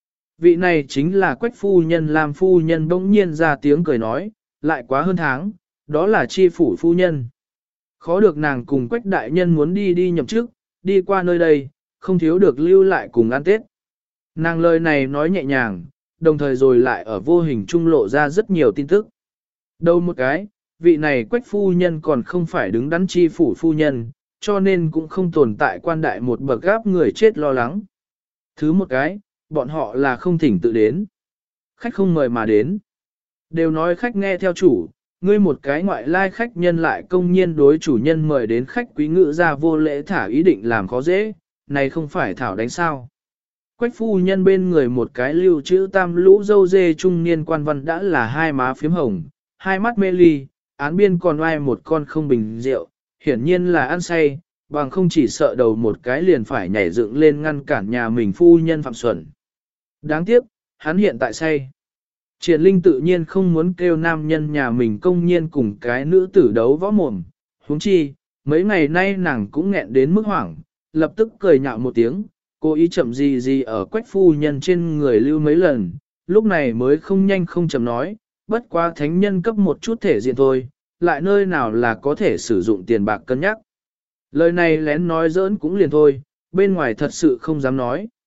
Vị này chính là Quách phu nhân làm phu nhân bỗng nhiên ra tiếng cười nói, lại quá hơn tháng, đó là chi phủ phu nhân. Khó được nàng cùng Quách đại nhân muốn đi đi nhậm chức, đi qua nơi đây, không thiếu được lưu lại cùng ăn Tết. Nàng lời này nói nhẹ nhàng, đồng thời rồi lại ở vô hình trung lộ ra rất nhiều tin tức. Đâu một cái, vị này Quách phu nhân còn không phải đứng đắn chi phủ phu nhân, cho nên cũng không tồn tại quan đại một bậc gáp người chết lo lắng. Thứ một cái, bọn họ là không thỉnh tự đến. Khách không mời mà đến. Đều nói khách nghe theo chủ, ngươi một cái ngoại lai khách nhân lại công nhiên đối chủ nhân mời đến khách quý ngự ra vô lễ thả ý định làm khó dễ, này không phải thảo đánh sao. Quách phu nhân bên người một cái lưu chữ tam lũ dâu dê trung niên quan văn đã là hai má phím hồng, hai mắt mê ly, án biên còn oai một con không bình rượu, hiển nhiên là ăn say, bằng không chỉ sợ đầu một cái liền phải nhảy dựng lên ngăn cản nhà mình phu nhân phạm xuẩn. Đáng tiếc, hắn hiện tại say. Triển Linh tự nhiên không muốn kêu nam nhân nhà mình công nhiên cùng cái nữ tử đấu võ mồm, huống chi, mấy ngày nay nàng cũng nghẹn đến mức hoảng, lập tức cười nhạo một tiếng, cố ý chậm gì gì ở Quách phu nhân trên người lưu mấy lần, lúc này mới không nhanh không chậm nói, bất quá thánh nhân cấp một chút thể diện thôi, lại nơi nào là có thể sử dụng tiền bạc cân nhắc. Lời này lén nói giỡn cũng liền thôi, bên ngoài thật sự không dám nói.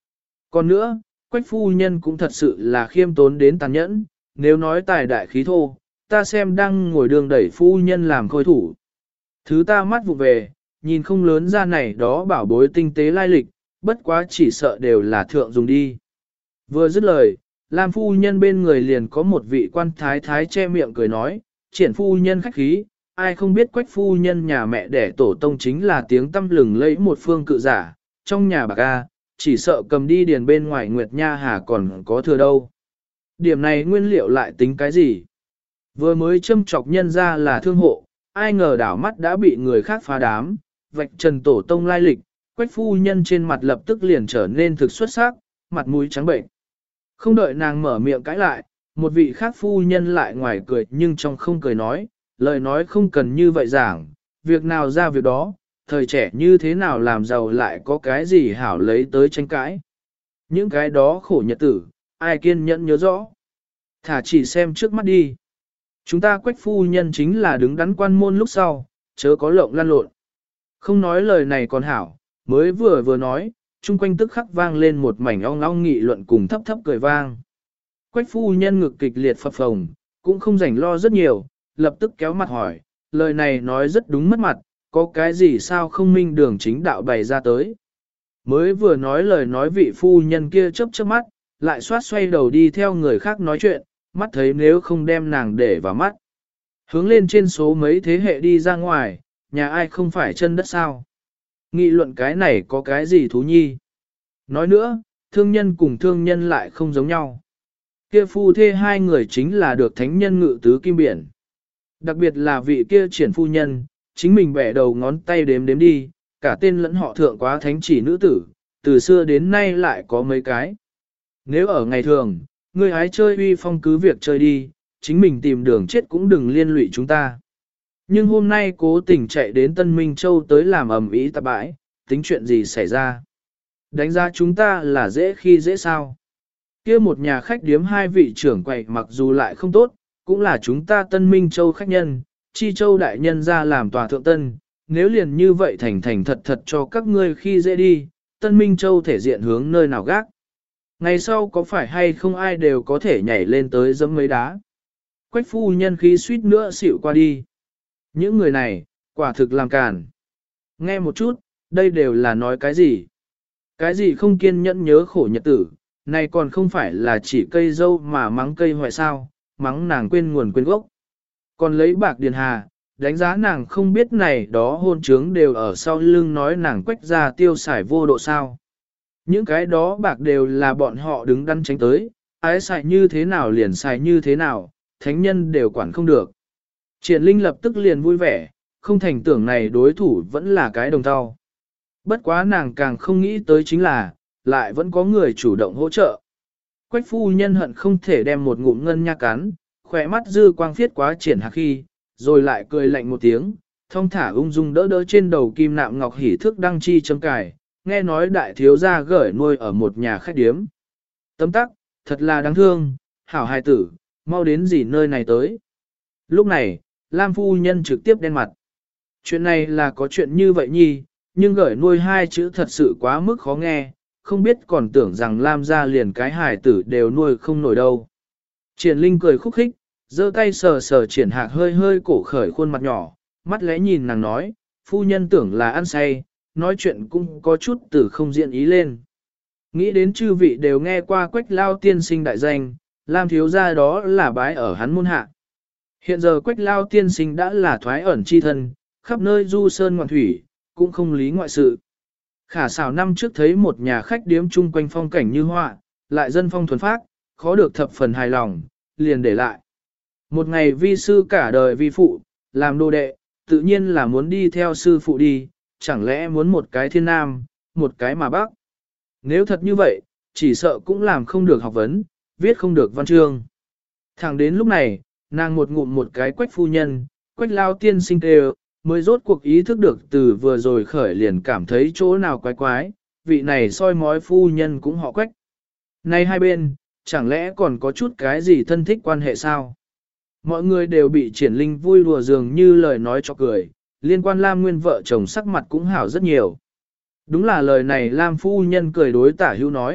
Còn nữa, Quách phu nhân cũng thật sự là khiêm tốn đến tàn nhẫn, nếu nói tài đại khí thô, ta xem đang ngồi đường đẩy phu nhân làm khôi thủ. Thứ ta mắt vụ về, nhìn không lớn ra này đó bảo bối tinh tế lai lịch, bất quá chỉ sợ đều là thượng dùng đi. Vừa dứt lời, Lam phu nhân bên người liền có một vị quan thái thái che miệng cười nói, triển phu nhân khách khí, ai không biết Quách phu nhân nhà mẹ đẻ tổ tông chính là tiếng tâm lừng lẫy một phương cự giả, trong nhà bạc A, chỉ sợ cầm đi điền bên ngoài Nguyệt Nha Hà còn có thừa đâu. Điểm này nguyên liệu lại tính cái gì? Vừa mới châm chọc nhân ra là thương hộ, ai ngờ đảo mắt đã bị người khác phá đám, vạch trần tổ tông lai lịch, Quách phu nhân trên mặt lập tức liền trở nên thực xuất sắc, mặt mũi trắng bệnh. Không đợi nàng mở miệng cãi lại, một vị khác phu nhân lại ngoài cười nhưng trong không cười nói, lời nói không cần như vậy giảng, việc nào ra việc đó, thời trẻ như thế nào làm giàu lại có cái gì hảo lấy tới tranh cãi. Những cái đó khổ nhật tử, ai kiên nhẫn nhớ rõ. Thả chỉ xem trước mắt đi. Chúng ta Quách phu nhân chính là đứng đắn quan môn lúc sau, chớ có lộng lan lộn. Không nói lời này còn hảo, mới vừa vừa nói, chung quanh tức khắc vang lên một mảnh ong ong nghị luận cùng thấp thấp cười vang. Quách phu nhân ngực kịch liệt phập phồng, cũng không rảnh lo rất nhiều, lập tức kéo mặt hỏi, lời này nói rất đúng mất mặt, có cái gì sao không minh đường chính đạo bày ra tới. Mới vừa nói lời nói vị phu nhân kia chớp chớp mắt, lại xoát xoay đầu đi theo người khác nói chuyện, mắt thấy nếu không đem nàng để vào mắt. Hướng lên trên số mấy thế hệ đi ra ngoài, nhà ai không phải chân đất sao. Nghị luận cái này có cái gì thú nhi. Nói nữa, thương nhân cùng thương nhân lại không giống nhau. Kia phu thê hai người chính là được thánh nhân ngự tứ kim biển. Đặc biệt là vị kia triển phu nhân, chính mình bẻ đầu ngón tay đếm đếm đi, cả tên lẫn họ thượng quá thánh chỉ nữ tử, từ xưa đến nay lại có mấy cái. Nếu ở ngày thường, người hái chơi uy phong cứ việc chơi đi, chính mình tìm đường chết cũng đừng liên lụy chúng ta. Nhưng hôm nay cố tình chạy đến Tân Minh Châu tới làm ầm ĩ tạp bãi, tính chuyện gì xảy ra. Đánh giá chúng ta là dễ khi dễ sao. Kia một nhà khách điếm hai vị trưởng quầy mặc dù lại không tốt, cũng là chúng ta Tân Minh Châu khách nhân, chi châu đại nhân ra làm tòa thượng tân, nếu liền như vậy thành thành thật thật cho các ngươi khi dễ đi, Tân Minh Châu thể diện hướng nơi nào gác. Ngày sau có phải hay không ai đều có thể nhảy lên tới giẫm mấy đá. Quách phu nhân khí suýt nữa xỉu qua đi. Những người này, quả thực làm càn. Nghe một chút, đây đều là nói cái gì? Cái gì không kiên nhẫn nhớ khổ nhật tử, này còn không phải là chỉ cây dâu mà mắng cây hoại sao, mắng nàng quên nguồn quên gốc. Còn lấy bạc điền hà, đánh giá nàng không biết này đó hôn trướng đều ở sau lưng nói nàng quách ra tiêu xài vô độ sao. Những cái đó bạc đều là bọn họ đứng đắn tránh tới, ái xài như thế nào liền xài như thế nào, thánh nhân đều quản không được. Triển Linh lập tức liền vui vẻ, không thành tưởng này đối thủ vẫn là cái đồng tao. Bất quá nàng càng không nghĩ tới chính là, lại vẫn có người chủ động hỗ trợ. Quách phu nhân hận không thể đem một ngụm ngân nha cắn, khỏe mắt dư quang phiết quá Triển Hạc khi, rồi lại cười lạnh một tiếng, thong thả ung dung đỡ đỡ trên đầu kim nạm ngọc hỉ thước đăng chi châm cài, nghe nói đại thiếu gia gửi nuôi ở một nhà khách điếm. Tấm tắc, thật là đáng thương, hảo hài tử, mau đến gì nơi này tới. Lúc này, Lam phu nhân trực tiếp đen mặt. Chuyện này là có chuyện như vậy nhi, nhưng gửi nuôi hai chữ thật sự quá mức khó nghe, không biết còn tưởng rằng Lam gia liền cái hài tử đều nuôi không nổi đâu. Triển Linh cười khúc khích, giơ tay sờ sờ Triển Hạc hơi hơi cổ khởi khuôn mặt nhỏ, mắt lẽ nhìn nàng nói, phu nhân tưởng là ăn say, nói chuyện cũng có chút từ không diện ý lên. Nghĩ đến chư vị đều nghe qua Quách Lao tiên sinh đại danh, Lam thiếu gia đó là bái ở hắn môn hạ. Hiện giờ Quách Lao tiên sinh đã là thoái ẩn chi thân, khắp nơi du sơn ngoạn thủy, cũng không lý ngoại sự. Khả xảo năm trước thấy một nhà khách điếm chung quanh phong cảnh như họa, lại dân phong thuần phác, khó được thập phần hài lòng, liền để lại. Một ngày vi sư cả đời vi phụ, làm đồ đệ, tự nhiên là muốn đi theo sư phụ đi, chẳng lẽ muốn một cái thiên nam, một cái mà bắc. Nếu thật như vậy, chỉ sợ cũng làm không được học vấn, viết không được văn chương. Thẳng đến lúc này, nàng một ngụm một cái Quách phu nhân, Quách Lao tiên sinh kêu, mới rốt cuộc ý thức được từ vừa rồi khởi liền cảm thấy chỗ nào quái quái, vị này soi mói phu nhân cũng họ Quách. Này hai bên, chẳng lẽ còn có chút cái gì thân thích quan hệ sao? Mọi người đều bị Triển Linh vui đùa dường như lời nói cho cười, liên quan Lam Nguyên vợ chồng sắc mặt cũng hảo rất nhiều. Đúng là lời này Lam phu nhân cười đối tả hữu nói,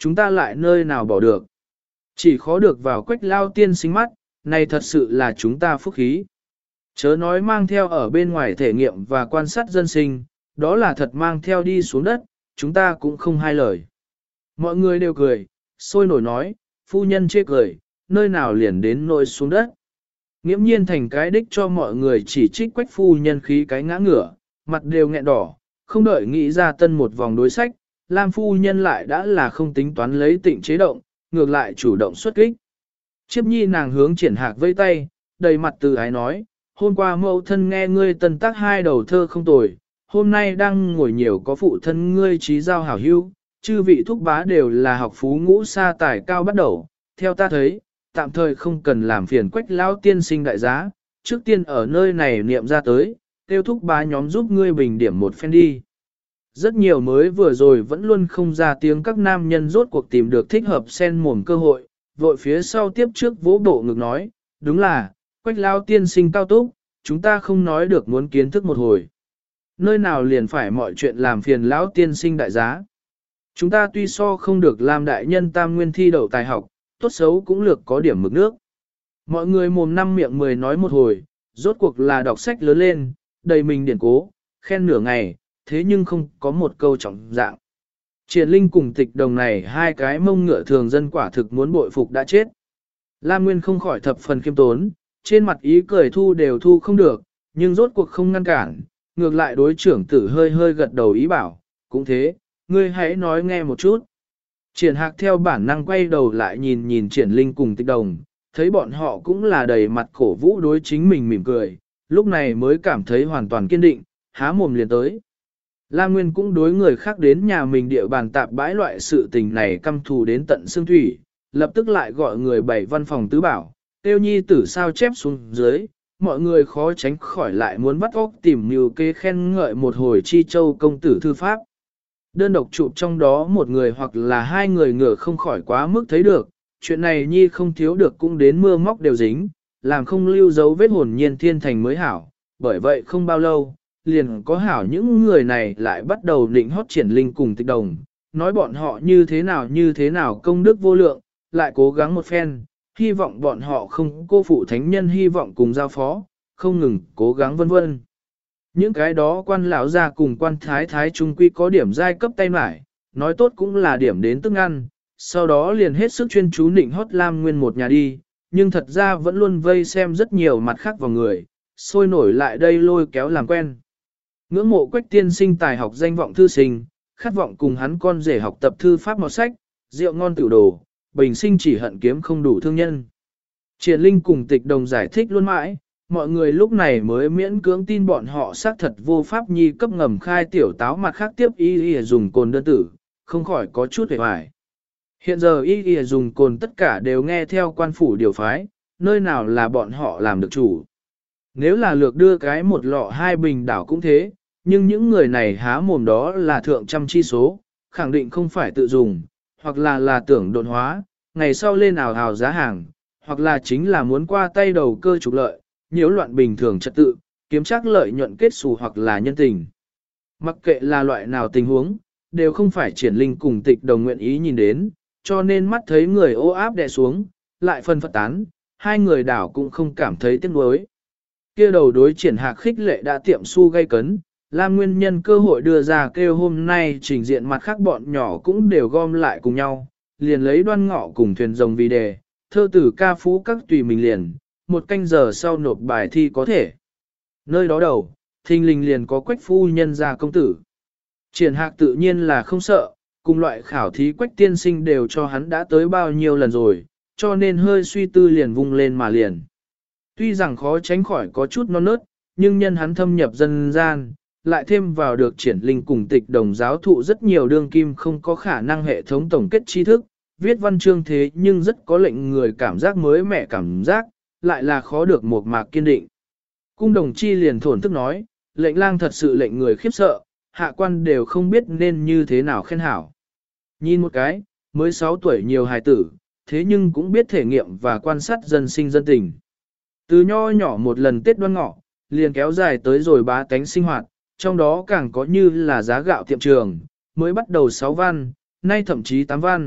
chúng ta lại nơi nào bỏ được. Chỉ khó được vào Quách Lao tiên sinh mắt, này thật sự là chúng ta phúc khí. Chớ nói mang theo ở bên ngoài thể nghiệm và quan sát dân sinh, đó là thật mang theo đi xuống đất, chúng ta cũng không hai lời. Mọi người đều cười, sôi nổi nói, phu nhân chê cười, nơi nào liền đến nôi xuống đất. Nghiễm nhiên thành cái đích cho mọi người chỉ trích Quách phu nhân khí cái ngã ngửa, mặt đều nghẹn đỏ, không đợi nghĩ ra tân một vòng đối sách, Lam phu nhân lại đã là không tính toán lấy tịnh chế động, ngược lại chủ động xuất kích. Chiếp nhi nàng hướng triển hạc vây tay, đầy mặt từ ái nói, hôm qua mẫu thân nghe ngươi tân tác hai đầu thơ không tồi, hôm nay đang ngồi nhiều có phụ thân ngươi trí giao hảo hữu, chư vị thúc bá đều là học phú ngũ sa tài cao bắt đầu, theo ta thấy, tạm thời không cần làm phiền Quách lão tiên sinh đại giá, trước tiên ở nơi này niệm ra tới, tiêu thúc bá nhóm giúp ngươi bình điểm một phen đi. Rất nhiều mới vừa rồi vẫn luôn không ra tiếng các nam nhân rốt cuộc tìm được thích hợp sen mồm cơ hội, vội phía sau tiếp trước vỗ bộ ngực nói, đúng là, Quách lão tiên sinh cao túc, chúng ta không nói được muốn kiến thức một hồi. Nơi nào liền phải mọi chuyện làm phiền lão tiên sinh đại giá. Chúng ta tuy so không được làm đại nhân tam nguyên thi đậu tài học, tốt xấu cũng lược có điểm mực nước. Mọi người mồm năm miệng mười nói một hồi, rốt cuộc là đọc sách lớn lên, đầy mình điển cố, khen nửa ngày, thế nhưng không có một câu trọng dạng. Triển Linh cùng Tịch Đồng này hai cái mông ngựa thường dân quả thực muốn bội phục đã chết. Lam Nguyên không khỏi thập phần khiêm tốn, trên mặt ý cười thu đều thu không được, nhưng rốt cuộc không ngăn cản, ngược lại đối trưởng tử hơi hơi gật đầu ý bảo, cũng thế, ngươi hãy nói nghe một chút. Triển Hạc theo bản năng quay đầu lại nhìn nhìn Triển Linh cùng Tịch Đồng, thấy bọn họ cũng là đầy mặt cổ vũ đối chính mình mỉm cười, lúc này mới cảm thấy hoàn toàn kiên định, há mồm liền tới. Lam Nguyên cũng đối người khác đến nhà mình địa bàn tạp bãi loại sự tình này căm thù đến tận xương thủy, lập tức lại gọi người bảy văn phòng tứ bảo, tiêu nhi tử sao chép xuống dưới, mọi người khó tránh khỏi lại muốn bắt óc tìm mưu kê khen ngợi một hồi chi châu công tử thư pháp. Đơn độc chụp trong đó một người hoặc là hai người ngửa không khỏi quá mức thấy được, chuyện này nhi không thiếu được cũng đến mưa móc đều dính, làm không lưu dấu vết hồn nhiên thiên thành mới hảo, bởi vậy không bao lâu, liền có hảo những người này lại bắt đầu định hót Triển Linh cùng Tịch Đồng, nói bọn họ như thế nào như thế nào công đức vô lượng, lại cố gắng một phen, hy vọng bọn họ không cô phụ thánh nhân hy vọng cùng giao phó, không ngừng cố gắng vân vân. Những cái đó quan lão gia cùng quan thái thái trung quy có điểm giai cấp tay mải, nói tốt cũng là điểm đến tức ăn, sau đó liền hết sức chuyên chú nịnh hót Lam Nguyên một nhà đi, nhưng thật ra vẫn luôn vây xem rất nhiều mặt khác vào người, sôi nổi lại đây lôi kéo làm quen. Ngưỡng mộ Quách tiên sinh tài học danh vọng thư sinh, khát vọng cùng hắn con rể học tập thư pháp mọt sách, rượu ngon tiểu đồ, bình sinh chỉ hận kiếm không đủ thương nhân. Triển Linh cùng Tịch Đồng giải thích luôn mãi, mọi người lúc này mới miễn cưỡng tin bọn họ xác thật vô pháp nhi cấp ngầm khai tiểu táo mặt khác tiếp y y dùng cồn đơn tử, không khỏi có chút hề hoài. Hiện giờ y y dùng cồn tất cả đều nghe theo quan phủ điều phái, nơi nào là bọn họ làm được chủ. Nếu là lược đưa cái một lọ hai bình đảo cũng thế, nhưng những người này há mồm đó là thượng trăm chi số, khẳng định không phải tự dùng, hoặc là là tưởng độn hóa, ngày sau lên ảo hào giá hàng, hoặc là chính là muốn qua tay đầu cơ trục lợi, nhiễu loạn bình thường trật tự, kiếm chắc lợi nhuận kết xù hoặc là nhân tình. Mặc kệ là loại nào tình huống, đều không phải Triển Linh cùng Tịch Đồng nguyện ý nhìn đến, cho nên mắt thấy người ô áp đè xuống, lại phân phật tán, hai người đảo cũng không cảm thấy tiếc nuối. Kia đầu đối Triển Hạc khích lệ đã tiệm su gây cấn, Lam nguyên nhân cơ hội đưa ra kêu hôm nay trình diện mặt khác bọn nhỏ cũng đều gom lại cùng nhau, liền lấy Đoan Ngọ cùng thuyền rồng vì đề, thơ tử ca phú các tùy mình liền, một canh giờ sau nộp bài thi có thể. Nơi đó đầu, thình lình liền có Quách phu nhân ra công tử. Triển Hạc tự nhiên là không sợ, cùng loại khảo thí Quách tiên sinh đều cho hắn đã tới bao nhiêu lần rồi, cho nên hơi suy tư liền vung lên mà liền. Tuy rằng khó tránh khỏi có chút non nớt, nhưng nhân hắn thâm nhập dân gian, lại thêm vào được Triển Linh cùng Tịch Đồng giáo thụ rất nhiều đương kim không có khả năng hệ thống tổng kết tri thức, viết văn chương thế nhưng rất có lệnh người cảm giác mới mẻ cảm giác, lại là khó được một mạc kiên định. Cung đồng chi liền thổn thức nói, lệnh lang thật sự lệnh người khiếp sợ, hạ quan đều không biết nên như thế nào khen hảo. Nhìn một cái, mới sáu tuổi nhiều hài tử, thế nhưng cũng biết thể nghiệm và quan sát dân sinh dân tình. Từ nho nhỏ một lần Tết Đoan Ngọ, liền kéo dài tới rồi bá tánh sinh hoạt, trong đó càng có như là giá gạo tiệm trường, mới bắt đầu sáu văn, nay thậm chí tám văn,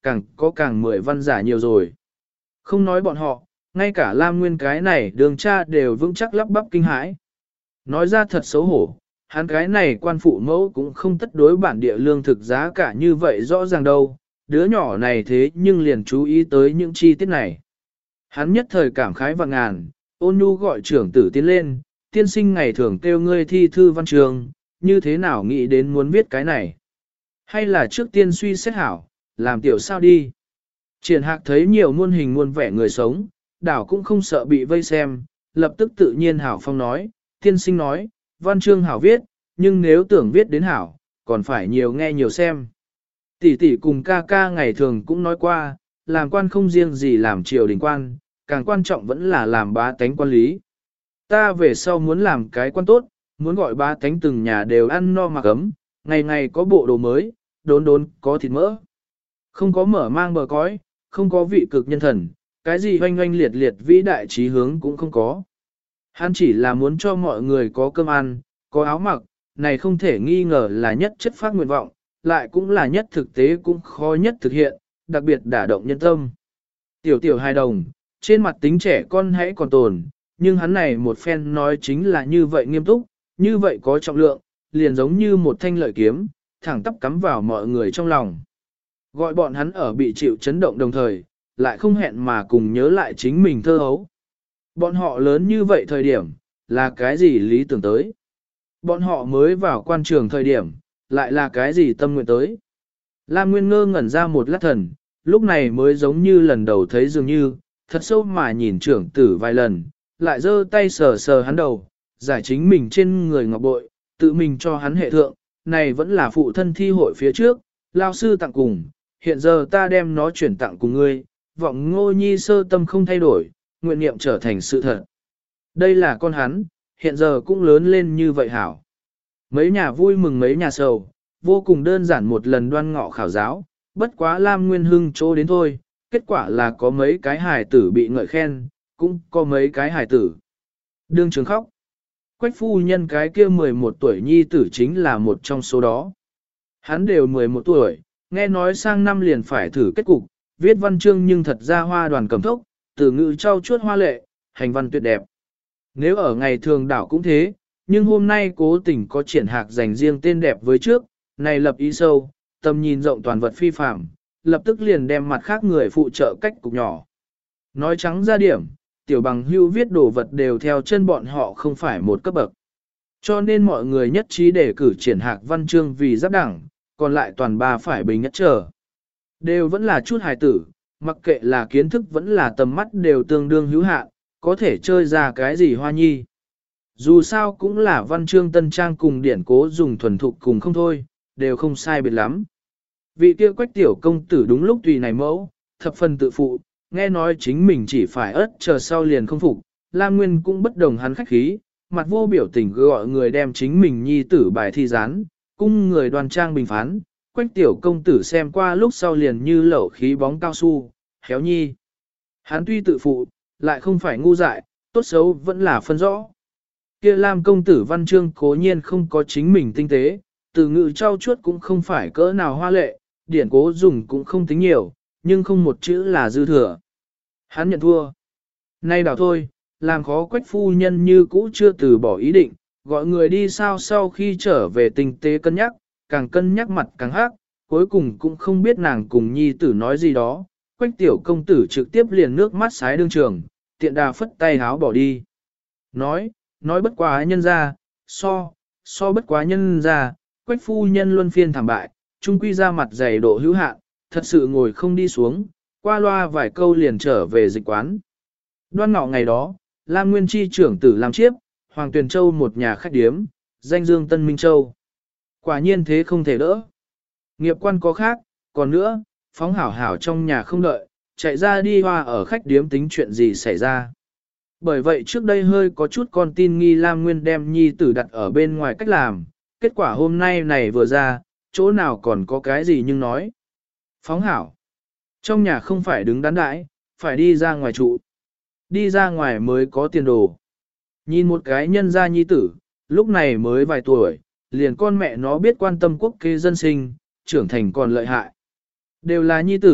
càng có càng mười văn giả nhiều rồi. Không nói bọn họ, ngay cả Lam Nguyên cái này đường cha đều vững chắc lắp bắp kinh hãi. Nói ra thật xấu hổ, hắn cái này quan phụ mẫu cũng không tất đối bản địa lương thực giá cả như vậy rõ ràng đâu, đứa nhỏ này thế nhưng liền chú ý tới những chi tiết này. Hắn nhất thời cảm khái và ngàn, ôn nhu gọi trưởng tử tiến lên, tiên sinh ngày thường kêu ngươi thi thư văn trường, như thế nào nghĩ đến muốn viết cái này. Hay là trước tiên suy xét hảo, làm tiểu sao đi. Triển Hạc thấy nhiều muôn hình muôn vẻ người sống, đảo cũng không sợ bị vây xem, lập tức tự nhiên hảo phong nói, tiên sinh nói, văn chương hảo viết, nhưng nếu tưởng viết đến hảo, còn phải nhiều nghe nhiều xem. Tỷ tỷ cùng ca ca ngày thường cũng nói qua, làm quan không riêng gì làm triều đình quan, càng quan trọng vẫn là làm bá tánh quan lý. Ta về sau muốn làm cái quan tốt, muốn gọi bá tánh từng nhà đều ăn no mặc ấm, ngày ngày có bộ đồ mới, đốn đốn có thịt mỡ. Không có mở mang bờ cõi, không có vị cực nhân thần, cái gì oanh oanh liệt liệt vĩ đại trí hướng cũng không có. Hắn chỉ là muốn cho mọi người có cơm ăn, có áo mặc, này không thể nghi ngờ là nhất chất phát nguyện vọng, lại cũng là nhất thực tế cũng khó nhất thực hiện, đặc biệt đả động nhân tâm. Tiểu tiểu hài đồng, trên mặt tính trẻ con hãy còn tồn, nhưng hắn này một phen nói chính là như vậy nghiêm túc, như vậy có trọng lượng, liền giống như một thanh lợi kiếm, thẳng tắp cắm vào mọi người trong lòng. Gọi bọn hắn ở bị chịu chấn động đồng thời, lại không hẹn mà cùng nhớ lại chính mình thơ hấu. Bọn họ lớn như vậy thời điểm, là cái gì lý tưởng tới? Bọn họ mới vào quan trường thời điểm, lại là cái gì tâm nguyện tới? Lam Nguyên ngơ ngẩn ra một lát thần, lúc này mới giống như lần đầu thấy dường như, thật sâu mà nhìn trưởng tử vài lần, lại giơ tay sờ sờ hắn đầu, giải chính mình trên người ngọc bội, tự mình cho hắn hệ thượng, này vẫn là phụ thân thi hội phía trước, lao sư tặng cùng, hiện giờ ta đem nó chuyển tặng cùng ngươi, vọng Ngô Nhi sơ tâm không thay đổi, nguyện niệm trở thành sự thật. Đây là con hắn, hiện giờ cũng lớn lên như vậy hảo. Mấy nhà vui mừng mấy nhà sầu, vô cùng đơn giản một lần đoan ngọ khảo giáo, bất quá Lam Nguyên Hưng chỗ đến thôi, kết quả là có mấy cái hài tử bị ngợi khen, cũng có mấy cái hài tử. Đương trường khóc. Quách phu nhân cái kia mười một tuổi nhi tử chính là một trong số đó. Hắn đều mười một tuổi, nghe nói sang năm liền phải thử kết cục, viết văn chương nhưng thật ra hoa đoàn cầm thốc, từ ngữ trau chuốt hoa lệ, hành văn tuyệt đẹp. Nếu ở ngày thường đảo cũng thế, nhưng hôm nay cố tình có Triển Hạc dành riêng tên đẹp với trước, này lập ý sâu, tầm nhìn rộng toàn vật phi phạm, lập tức liền đem mặt khác người phụ trợ cách cục nhỏ. Nói trắng ra điểm, tiểu bằng hưu viết đồ vật đều theo chân bọn họ không phải một cấp bậc. Cho nên mọi người nhất trí để cử Triển Hạc văn chương vì giáp đẳng, còn lại toàn ba phải bình nhất trở. Đều vẫn là chút hài tử, mặc kệ là kiến thức vẫn là tầm mắt đều tương đương hữu hạn, có thể chơi ra cái gì hoa nhi. Dù sao cũng là văn chương tân trang cùng điển cố dùng thuần thục cùng không thôi, đều không sai biệt lắm. Vị kia Quách tiểu công tử đúng lúc tùy này mẫu, thập phần tự phụ, nghe nói chính mình chỉ phải ớt chờ sau liền không phục, Lam Nguyên cũng bất đồng hắn khách khí, mặt vô biểu tình gọi người đem chính mình nhi tử bài thi gián, cung người đoan trang bình phán, Quách tiểu công tử xem qua lúc sau liền như lẩu khí bóng cao su, khéo nhi. Hắn tuy tự phụ, lại không phải ngu dại, tốt xấu vẫn là phân rõ. Kia Lam công tử văn chương cố nhiên không có chính mình tinh tế, từ ngữ trau chuốt cũng không phải cỡ nào hoa lệ, điển cố dùng cũng không tính nhiều, nhưng không một chữ là dư thừa. Hắn nhận thua. Nay đảo thôi, làm khó Quách phu nhân như cũ chưa từ bỏ ý định, gọi người đi sao sau khi trở về tinh tế cân nhắc, càng cân nhắc mặt càng hắc, cuối cùng cũng không biết nàng cùng nhi tử nói gì đó. Quách tiểu công tử trực tiếp liền nước mắt sái đương trường, tiện đà phất tay háo bỏ đi. Nói, nói bất quá nhân ra, so, so bất quá nhân ra, Quách phu nhân luân phiên thảm bại, trung quy ra mặt dày độ hữu hạn, thật sự ngồi không đi xuống, qua loa vài câu liền trở về dịch quán. Đoan ngọ ngày đó, Lam Nguyên Chi trưởng tử làm chiếp, Hoàng Tuyền Châu một nhà khách điếm, danh dương Tân Minh Châu. Quả nhiên thế không thể đỡ. Nghiệp quan có khác, còn nữa, phóng hảo hảo trong nhà không đợi, chạy ra đi hoa ở khách điếm tính chuyện gì xảy ra. Bởi vậy trước đây hơi có chút con tin nghi Lam Nguyên đem nhi tử đặt ở bên ngoài cách làm, kết quả hôm nay này vừa ra, chỗ nào còn có cái gì nhưng nói. Phóng hảo. Trong nhà không phải đứng đắn đãi, phải đi ra ngoài trụ. Đi ra ngoài mới có tiền đồ. Nhìn một cái nhân gia nhi tử, lúc này mới vài tuổi, liền con mẹ nó biết quan tâm quốc kế dân sinh, trưởng thành còn lợi hại. Đều là nhi tử,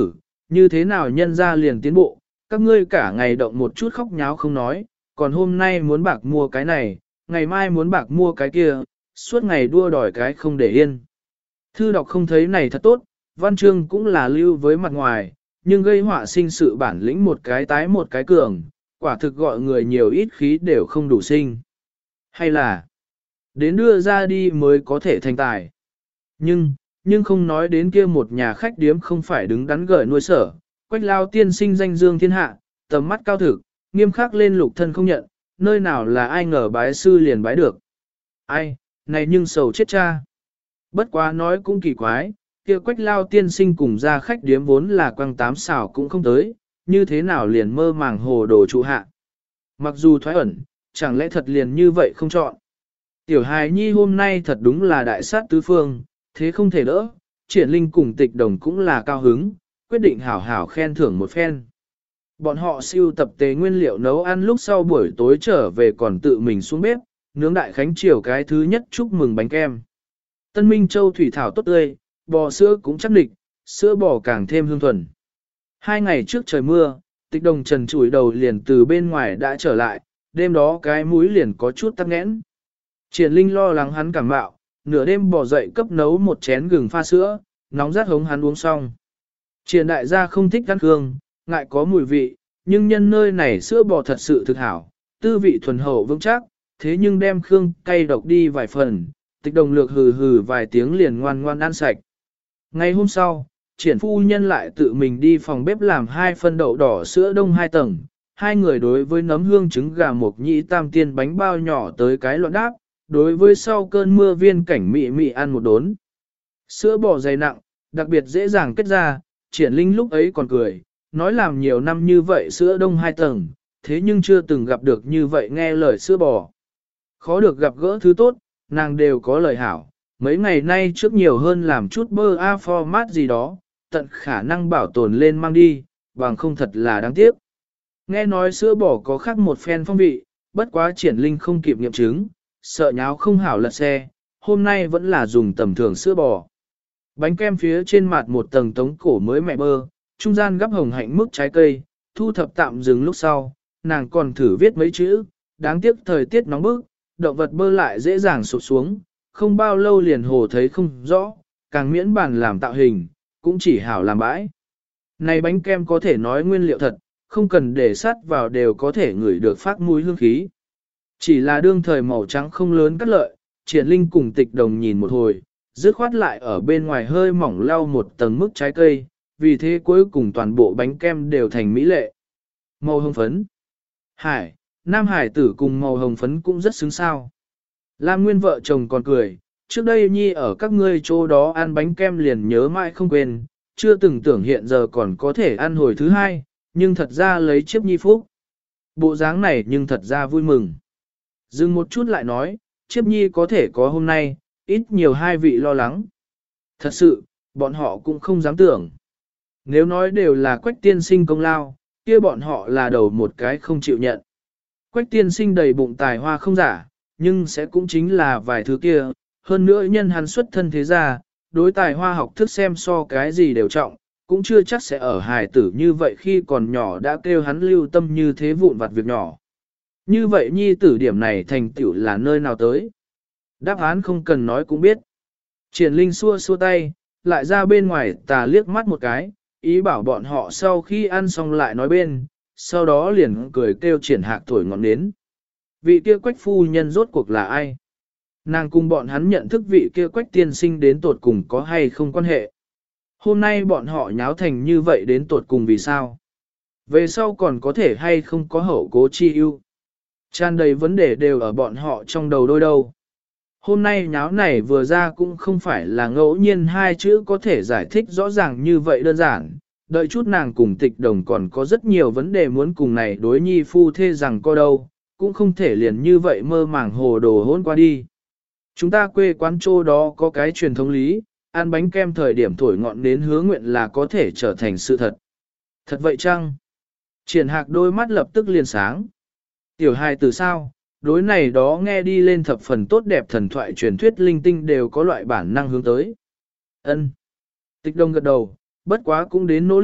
như thế nào nhân ra liền tiến bộ, các ngươi cả ngày động một chút khóc nháo không nói, còn hôm nay muốn bạc mua cái này, ngày mai muốn bạc mua cái kia, suốt ngày đua đòi cái không để yên. Thư đọc không thấy này thật tốt, văn chương cũng là lưu với mặt ngoài, nhưng gây họa sinh sự bản lĩnh một cái tái một cái cường, quả thực gọi người nhiều ít khí đều không đủ sinh. Hay là, đến đưa ra đi mới có thể thành tài. Nhưng, nhưng không nói đến kia một nhà khách điếm không phải đứng đắn gởi nuôi sở, Quách Lao tiên sinh danh dương thiên hạ, tầm mắt cao thực, nghiêm khắc lên lục thân không nhận, nơi nào là ai ngờ bái sư liền bái được. Ai, này nhưng sầu chết cha. Bất quá nói cũng kỳ quái, kia Quách Lao tiên sinh cùng ra khách điếm vốn là quăng tám xảo cũng không tới, như thế nào liền mơ màng hồ đồ trụ hạ. Mặc dù thoái ẩn, chẳng lẽ thật liền như vậy không chọn. Tiểu hài nhi hôm nay thật đúng là đại sát tứ phương, thế không thể đỡ, triển linh cùng tịch đồng cũng là cao hứng, quyết định hảo hảo khen thưởng một phen. Bọn họ siêu tập tế nguyên liệu nấu ăn lúc sau buổi tối trở về còn tự mình xuống bếp, nướng đại khánh triều cái thứ nhất chúc mừng bánh kem. Tân Minh Châu thủy thảo tốt tươi, bò sữa cũng chắc địch, sữa bò càng thêm hương thuần. Hai ngày trước trời mưa, tịch đồng trần chủi đầu liền từ bên ngoài đã trở lại, đêm đó cái mũi liền có chút tắc nghẽn. Triển Linh lo lắng hắn cảm mạo, nửa đêm bò dậy cấp nấu một chén gừng pha sữa, nóng rát hống hắn uống xong. Triển đại gia không thích ăn khương, ngại có mùi vị, nhưng nhân nơi này sữa bò thật sự thực hảo, tư vị thuần hậu vững chắc, thế nhưng đem khương cay độc đi vài phần, tịch đồng lược hừ hừ vài tiếng liền ngoan ngoan ăn sạch. Ngày hôm sau, triển phu nhân lại tự mình đi phòng bếp làm hai phân đậu đỏ sữa đông hai tầng, hai người đối với nấm hương trứng gà mộc nhĩ tam tiên bánh bao nhỏ tới cái loạn đáp, đối với sau cơn mưa viên cảnh mị mị ăn một đốn. Sữa bò dày nặng, đặc biệt dễ dàng kết ra, triển linh lúc ấy còn cười, nói làm nhiều năm như vậy sữa đông hai tầng, thế nhưng chưa từng gặp được như vậy nghe lời sữa bò. Khó được gặp gỡ thứ tốt, nàng đều có lời hảo, mấy ngày nay trước nhiều hơn làm chút bơ a format gì đó, tận khả năng bảo tồn lên mang đi, bằng không thật là đáng tiếc. Nghe nói sữa bò có khác một phen phong vị, bất quá triển linh không kịp nghiệm chứng, sợ nháo không hảo lật xe, hôm nay vẫn là dùng tầm thường sữa bò. Bánh kem phía trên mặt một tầng tống cổ mới mẹ bơ, trung gian gắp hồng hạnh mức trái cây, thu thập tạm dừng lúc sau, nàng còn thử viết mấy chữ, đáng tiếc thời tiết nóng bức, động vật bơ lại dễ dàng sụp xuống, không bao lâu liền hồ thấy không rõ, càng miễn bàn làm tạo hình, cũng chỉ hảo làm bãi. Này bánh kem có thể nói nguyên liệu thật, không cần để sắt vào đều có thể ngửi được phát mùi hương khí. Chỉ là đương thời màu trắng không lớn cắt lợi, triển linh cùng tịch đồng nhìn một hồi, dứt khoát lại ở bên ngoài hơi mỏng lau một tầng mức trái cây, vì thế cuối cùng toàn bộ bánh kem đều thành mỹ lệ. Màu hồng phấn. Hải, nam hải tử cùng màu hồng phấn cũng rất xứng sao. Lam Nguyên vợ chồng còn cười, trước đây nhi ở các ngươi chỗ đó ăn bánh kem liền nhớ mãi không quên, chưa từng tưởng hiện giờ còn có thể ăn hồi thứ hai, nhưng thật ra lấy chiếc nhi phúc. Bộ dáng này nhưng thật ra vui mừng. Dừng một chút lại nói, chiếc nhi có thể có hôm nay, ít nhiều hai vị lo lắng. Thật sự, bọn họ cũng không dám tưởng. Nếu nói đều là Quách tiên sinh công lao, kia bọn họ là đầu một cái không chịu nhận. Quách tiên sinh đầy bụng tài hoa không giả, nhưng sẽ cũng chính là vài thứ kia, hơn nữa nhân hắn xuất thân thế gia, đối tài hoa học thức xem so cái gì đều trọng, cũng chưa chắc sẽ ở hài tử như vậy khi còn nhỏ đã kêu hắn lưu tâm như thế vụn vặt việc nhỏ. Như vậy nhi tử điểm này thành tựu là nơi nào tới? Đáp án không cần nói cũng biết. Triển Linh xua xua tay, lại ra bên ngoài tà liếc mắt một cái, ý bảo bọn họ sau khi ăn xong lại nói bên, sau đó liền cười kêu Triển Hạc thổi ngọn nến. Vị kia Quách phu nhân rốt cuộc là ai? Nàng cùng bọn hắn nhận thức vị kia Quách tiên sinh đến tột cùng có hay không quan hệ? Hôm nay bọn họ nháo thành như vậy đến tột cùng vì sao? Về sau còn có thể hay không có hậu cố chi ưu? Tràn đầy vấn đề đều ở bọn họ trong đầu đôi đâu. Hôm nay nháo này vừa ra cũng không phải là ngẫu nhiên hai chữ có thể giải thích rõ ràng như vậy đơn giản. Đợi chút nàng cùng tịch đồng còn có rất nhiều vấn đề muốn cùng này đối nhi phu thê rằng co đâu, cũng không thể liền như vậy mơ màng hồ đồ hôn qua đi. Chúng ta quê quán chỗ đó có cái truyền thống lý, ăn bánh kem thời điểm thổi ngọn nến hứa nguyện là có thể trở thành sự thật. Thật vậy chăng? Triển Hạc đôi mắt lập tức liền sáng. Tiểu hài từ sao, đối này đó nghe đi lên thập phần tốt đẹp thần thoại truyền thuyết linh tinh đều có loại bản năng hướng tới. Ân. Tịch Đông gật đầu, bất quá cũng đến nỗ lực,